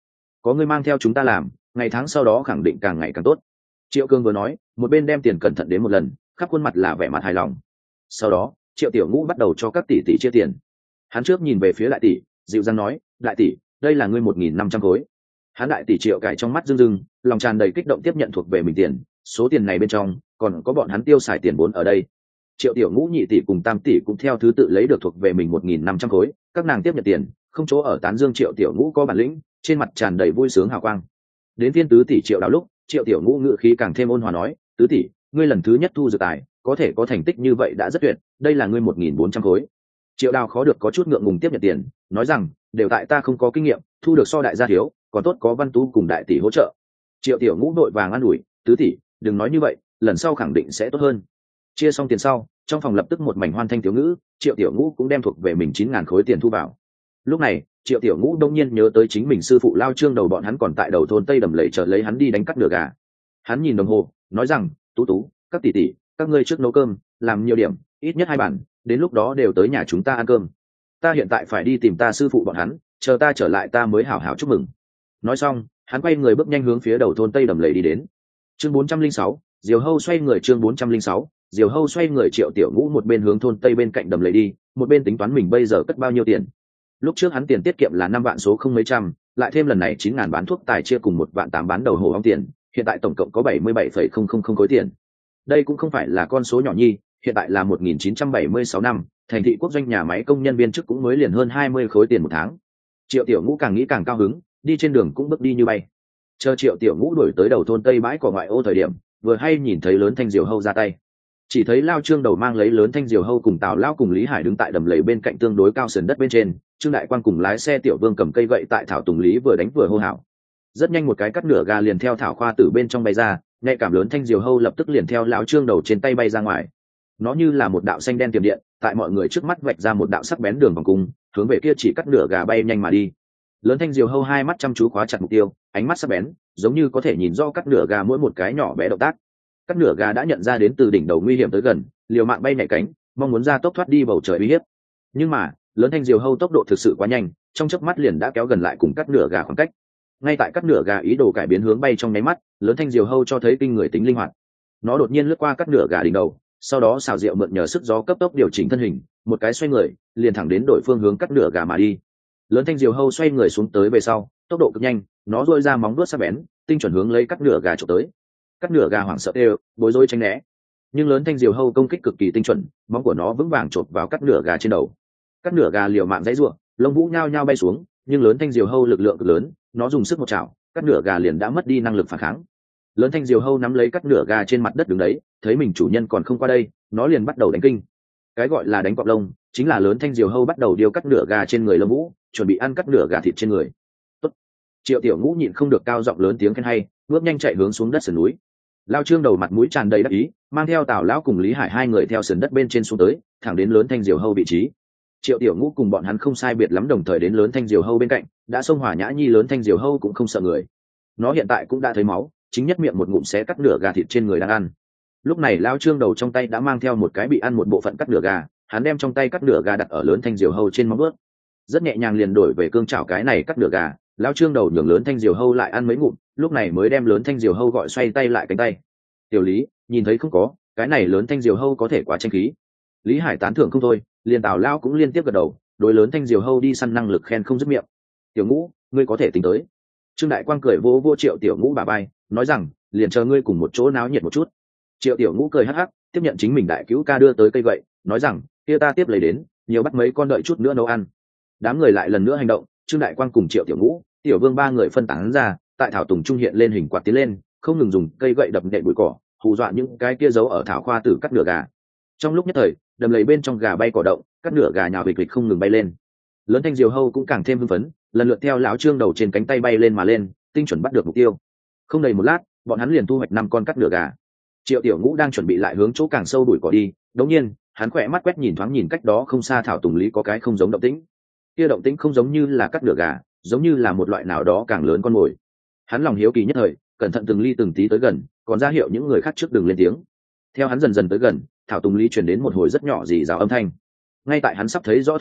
có ngươi mang theo chúng ta làm, ngày tháng sau đó khẳng định càng ngày càng tốt. Triệu Cương vừa nói, một bên đem tiền cẩn thận đến một lần, khắp khuôn mặt là vẻ mặt hài lòng. Sau đó, Triệu Tiểu Ngũ bắt đầu cho các tỷ tỷ chia tiền. Hắn trước nhìn về phía đại tỷ, dịu dàng nói, đại tỷ, đây là ngươi một nghìn năm trăm khối. Hắn đại tỷ Triệu cải trong mắt rưng rưng, lòng tràn đầy kích động tiếp nhận thuộc về mình tiền, số tiền này bên trong còn có bọn hắn tiêu xài tiền vốn ở đây. Triệu Tiểu Ngũ nhị tỷ cùng tam tỷ cũng theo thứ tự lấy được thuộc về mình một nghìn năm trăm khối, các nàng tiếp nhận tiền, không chỗ ở tán dương Triệu Tiểu Ngũ có bản lĩnh, trên mặt tràn đầy vui sướng hào quang. Đến phiên tứ tỷ Triệu Đào lúc, Triệu Tiểu Ngũ ngữ khí càng thêm ôn hòa nói, tứ tỷ, ngươi lần thứ nhất thu dược tài, có thể có thành tích như vậy đã rất tuyệt, đây là ngươi một nghìn bốn trăm khối. Triệu Đào khó được có chút ngượng ngùng tiếp nhận tiền, nói rằng, đều tại ta không có kinh nghiệm, thu được so đại gia thiếu, còn tốt có Văn Tú cùng đại tỷ hỗ trợ. Triệu Tiểu Ngũ đội vàng an ủi, tứ tỷ, đừng nói như vậy, lần sau khẳng định sẽ tốt hơn. Chia xong tiền sau, trong phòng lập tức một mảnh hoan thanh thiếu ngữ, Triệu Tiểu Ngũ cũng đem thuộc về mình chín ngàn khối tiền thu vào. Lúc này, Triệu Tiểu Ngũ đông nhiên nhớ tới chính mình sư phụ Lao Trương đầu bọn hắn còn tại đầu thôn Tây Đầm Lầy chờ lấy hắn đi đánh cắt nửa gà. Hắn nhìn đồng hồ, nói rằng, Tú Tú, các tỷ tỷ, các ngươi trước nấu cơm, làm nhiều điểm, ít nhất hai bản, đến lúc đó đều tới nhà chúng ta ăn cơm. Ta hiện tại phải đi tìm ta sư phụ bọn hắn, chờ ta trở lại ta mới hảo hảo chúc mừng. Nói xong, hắn quay người bước nhanh hướng phía đầu thôn Tây Đầm Lầy đi đến. Chương bốn trăm linh sáu, Diều Hâu xoay người chương bốn trăm linh sáu, Diều Hâu xoay người. Triệu Tiểu Ngũ một bên hướng thôn Tây bên cạnh đầm lầy đi, một bên tính toán mình bây giờ cất bao nhiêu tiền. Lúc trước hắn tiền tiết kiệm là năm vạn số không mấy trăm, lại thêm lần này chín ngàn bán thuốc tài chia cùng một vạn tám bán đầu hồ ong tiền, hiện tại tổng cộng có bảy mươi bảy phẩy không không không khối tiền. Đây cũng không phải là con số nhỏ nhi, hiện tại là một nghìn chín trăm bảy mươi sáu năm, thành thị quốc doanh nhà máy công nhân viên chức cũng mới liền hơn hai mươi khối tiền một tháng. Triệu Tiểu Ngũ càng nghĩ càng cao hứng, đi trên đường cũng bước đi như bay. Chờ Triệu Tiểu Ngũ đuổi tới đầu thôn Tây bãi cỏ ngoại ô thời điểm, vừa hay nhìn thấy lớn thanh Diều Hâu ra tay. Chỉ thấy Lao Trương đầu mang lấy lớn thanh Diều Hâu cùng Tào Lao cùng Lý Hải đứng tại đầm lầy bên cạnh tương đối cao sườn đất bên trên, Trương Đại Quan cùng lái xe Tiểu Vương cầm cây gậy tại thảo tùng lý vừa đánh vừa hô hào. Rất nhanh một cái cắt nửa gà liền theo thảo khoa từ bên trong bay ra, nhạy cảm lớn thanh Diều Hâu lập tức liền theo Lão Trương đầu trên tay bay ra ngoài. Nó như là một đạo xanh đen tiềm điện, tại mọi người trước mắt vạch ra một đạo sắc bén đường vòng cung, hướng về kia chỉ cắt nửa gà bay nhanh mà đi. Lớn thanh Diều Hâu hai mắt chăm chú khóa chặt mục tiêu, ánh mắt sắc bén, giống như có thể nhìn rõ cắt nửa gà mỗi một cái nhỏ bé động tác. Cắt nửa gà đã nhận ra đến từ đỉnh đầu nguy hiểm tới gần, liều mạng bay nhảy cánh, mong muốn ra tốc thoát đi bầu trời uy hiếp. Nhưng mà, lớn thanh Diều Hâu tốc độ thực sự quá nhanh, trong chớp mắt liền đã kéo gần lại cùng cắt nửa gà khoảng cách. Ngay tại cắt nửa gà ý đồ cải biến hướng bay trong nháy mắt, lớn thanh Diều Hâu cho thấy kinh người tính linh hoạt. Nó đột nhiên lướt qua cắt nửa gà đỉnh đầu, sau đó xào rượu mượn nhờ sức gió cấp tốc điều chỉnh thân hình, một cái xoay người, liền thẳng đến đổi phương hướng cắt nửa gà mà đi. Lớn thanh Diều Hâu xoay người xuống tới về sau, tốc độ cực nhanh, nó duỗi ra móng vuốt sắc bén, tinh chuẩn hướng lấy cắt nửa gà chụp tới. Cắt nửa gà hoảng sợ đều, bối rối tránh né. Nhưng lớn thanh Diều Hâu công kích cực kỳ tinh chuẩn, móng của nó vững vàng chộp vào cắt nửa gà trên đầu. Cắt nửa gà liều mạng dãy rủa, lông vũ nhao nhao bay xuống, nhưng lớn thanh Diều Hâu lực lượng cực lớn, nó dùng sức một chảo, cắt nửa gà liền đã mất đi năng lực phản kháng. Lớn thanh Diều Hâu nắm lấy cắt nửa gà trên mặt đất đứng đấy, thấy mình chủ nhân còn không qua đây, nó liền bắt đầu đánh kinh. Cái gọi là đánh cọp lông, chính là lớn thanh Diều Hâu bắt đầu điêu cắt nửa gà trên người lông vũ, chuẩn bị ăn cắt nửa gà thịt trên người. Tốt. Triệu Tiểu Ngũ nhịn không được cao giọng lớn tiếng khen hay, bước nhanh chạy hướng xuống đất sườn núi. Lao Trương đầu mặt mũi tràn đầy đắc ý, mang theo Tào Lão cùng Lý Hải hai người theo sườn đất bên trên xuống tới, thẳng đến lớn thanh Diều Hâu vị trí. Triệu Tiểu Ngũ cùng bọn hắn không sai biệt lắm đồng thời đến lớn thanh Diều Hâu bên cạnh, đã xông hỏa nhã nhi lớn thanh Diều Hâu cũng không sợ người. Nó hiện tại cũng đã thấy máu, chính nhất miệng một ngụm xé cắt nửa gà thịt trên người đang ăn. Lúc này Lao Trương đầu trong tay đã mang theo một cái bị ăn một bộ phận cắt nửa gà, hắn đem trong tay cắt nửa gà đặt ở lớn thanh Diều Hâu trên móng vuốt, rất nhẹ nhàng liền đổi về cương chảo cái này cắt nửa gà. Lao Trương đầu nhường lớn thanh Diều Hâu lại ăn mấy ngụm, lúc này mới đem lớn thanh Diều Hâu gọi xoay tay lại cánh tay. Tiểu Lý, nhìn thấy không có, cái này lớn thanh Diều Hâu có thể quá tranh khí. Lý Hải tán thưởng không thôi, liền Tào Lao cũng liên tiếp gật đầu, đối lớn thanh Diều Hâu đi săn năng lực khen không dứt miệng. Tiểu Ngũ, ngươi có thể tính tới. Trương Đại Quang cười vỗ vỗ Triệu Tiểu Ngũ bà bay, nói rằng, liền chờ ngươi cùng một chỗ náo nhiệt một chút. Triệu Tiểu Ngũ cười hắc hắc, tiếp nhận chính mình đại cứu ca đưa tới cây gậy, nói rằng, kia ta tiếp lấy đến, nhiều bắt mấy con đợi chút nữa nấu ăn. Đám người lại lần nữa hành động, Trương Đại Quang cùng Triệu Tiểu Ngũ, Tiểu Vương ba người phân tán ra, tại thảo tùng trung hiện lên hình quạt tiến lên, không ngừng dùng cây gậy đập nện bụi cỏ, hù dọa những cái kia giấu ở thảo khoa tử cắt nửa gà. Trong lúc nhất thời, đầm lầy bên trong gà bay cỏ động, cắt nửa gà nhào vịch vịch không ngừng bay lên. Lớn thanh Diều Hâu cũng càng thêm hưng phấn, lần lượt theo lão Trương đầu trên cánh tay bay lên mà lên, tinh chuẩn bắt được mục tiêu. Không đầy một lát, bọn hắn liền thu hoạch năm con cắt nửa gà. Triệu Tiểu Ngũ đang chuẩn bị lại hướng chỗ càng sâu đuổi cỏ đi, đột nhiên, hắn khỏe mắt quét nhìn thoáng nhìn cách đó không xa thảo tùng lý có cái không giống động tĩnh. Kia động tĩnh không giống như là cắt nửa gà, giống như là một loại nào đó càng lớn con mồi. Hắn lòng hiếu kỳ nhất thời, cẩn thận từng ly từng tí tới gần, còn ra hiệu những người khác trước đừng lên tiếng. Theo hắn dần dần tới gần, thảo tùng lý truyền đến một hồi rất nhỏ rì rào âm thanh. Ngay tại hắn sắp thấy rõ thời điểm,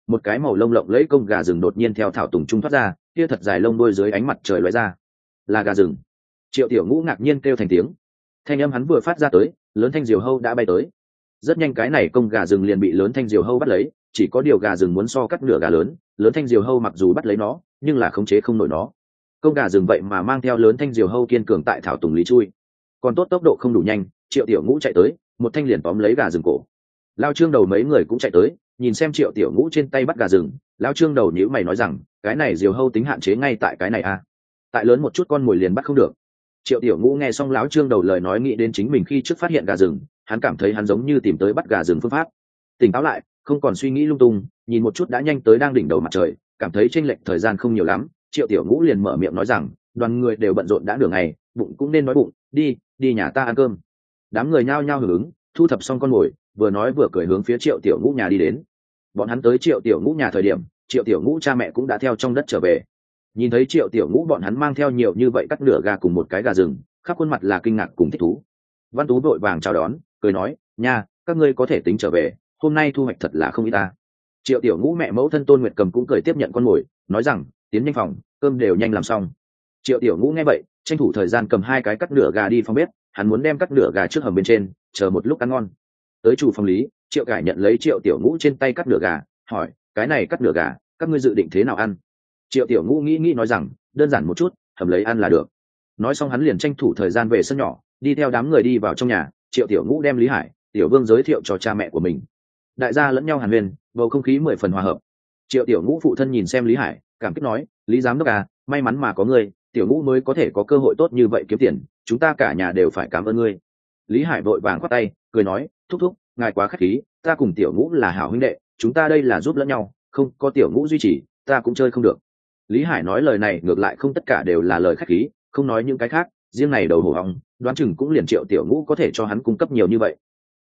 một cái màu lông lộng lẫy công gà rừng đột nhiên theo thảo tùng trung thoát ra, kia thật dài lông đuôi dưới ánh mặt trời lóe ra, là gà rừng. Triệu Tiểu Ngũ ngạc nhiên kêu thành tiếng. Thanh âm hắn vừa phát ra tới, lớn thanh diều hâu đã bay tới. Rất nhanh cái này công gà rừng liền bị lớn thanh diều hâu bắt lấy, chỉ có điều gà rừng muốn so cắt nửa gà lớn, lớn thanh diều hâu mặc dù bắt lấy nó, nhưng là khống chế không nổi nó. Công gà rừng vậy mà mang theo lớn thanh diều hâu kiên cường tại thảo tùng lý chui. Còn tốt tốc độ không đủ nhanh, Triệu Tiểu Ngũ chạy tới, một thanh liền tóm lấy gà rừng cổ. Lao Trương Đầu mấy người cũng chạy tới, nhìn xem Triệu Tiểu Ngũ trên tay bắt gà rừng, Lao Trương Đầu nhíu mày nói rằng, cái này diều hâu tính hạn chế ngay tại cái này a, tại lớn một chút con mồi liền bắt không được. Triệu Tiểu Ngũ nghe xong lão Trương Đầu lời nói nghĩ đến chính mình khi trước phát hiện gà rừng, hắn cảm thấy hắn giống như tìm tới bắt gà rừng phương pháp. Tỉnh táo lại, không còn suy nghĩ lung tung, nhìn một chút đã nhanh tới đang đỉnh đầu mặt trời, cảm thấy chênh lệch thời gian không nhiều lắm, Triệu Tiểu Ngũ liền mở miệng nói rằng, đoàn người đều bận rộn đã nửa ngày, bụng cũng nên nói bụng, đi, đi nhà ta ăn cơm. Đám người nhao nhao hưởng ứng, thu thập xong con mồi, vừa nói vừa cười hướng phía Triệu Tiểu Ngũ nhà đi đến. Bọn hắn tới Triệu Tiểu Ngũ nhà thời điểm, Triệu Tiểu Ngũ cha mẹ cũng đã theo trong đất trở về. Nhìn thấy Triệu Tiểu Ngũ bọn hắn mang theo nhiều như vậy cắt nửa gà cùng một cái gà rừng, khắp khuôn mặt là kinh ngạc cùng thích thú. Văn Tú vội vàng chào đón, cười nói, nha, các ngươi có thể tính trở về, hôm nay thu hoạch thật là không ít ta. Triệu Tiểu Ngũ mẹ mẫu thân Tôn Nguyệt Cầm cũng cười tiếp nhận con mồi, nói rằng, tiến nhanh phòng, cơm đều nhanh làm xong. Triệu Tiểu Ngũ nghe vậy, tranh thủ thời gian cầm hai cái cắt nửa gà đi phòng bếp, hắn muốn đem cắt nửa gà trước hầm bên trên, chờ một lúc ăn ngon. Tới chủ phòng lý, Triệu Cải nhận lấy Triệu Tiểu Ngũ trên tay cắt nửa gà, hỏi, cái này cắt nửa gà, các ngươi dự định thế nào ăn? Triệu Tiểu Ngũ nghĩ nghĩ nói rằng, đơn giản một chút, hầm lấy ăn là được. Nói xong hắn liền tranh thủ thời gian về sân nhỏ, đi theo đám người đi vào trong nhà. Triệu Tiểu Ngũ đem Lý Hải, Tiểu Vương giới thiệu cho cha mẹ của mình. Đại gia lẫn nhau hàn huyên, bầu không khí mười phần hòa hợp. Triệu Tiểu Ngũ phụ thân nhìn xem Lý Hải, cảm kích nói, Lý giám đốc à, may mắn mà có ngươi, Tiểu Ngũ mới có thể có cơ hội tốt như vậy kiếm tiền, chúng ta cả nhà đều phải cảm ơn ngươi. Lý Hải vội vàng khoát tay, cười nói, thúc thúc, ngài quá khách khí, ta cùng Tiểu Ngũ là hảo huynh đệ, chúng ta đây là giúp lẫn nhau, không có Tiểu Ngũ duy trì, ta cũng chơi không được. Lý Hải nói lời này ngược lại không tất cả đều là lời khách khí, không nói những cái khác, riêng này đầu hổ ong, đoán chừng cũng liền Triệu Tiểu Ngũ có thể cho hắn cung cấp nhiều như vậy,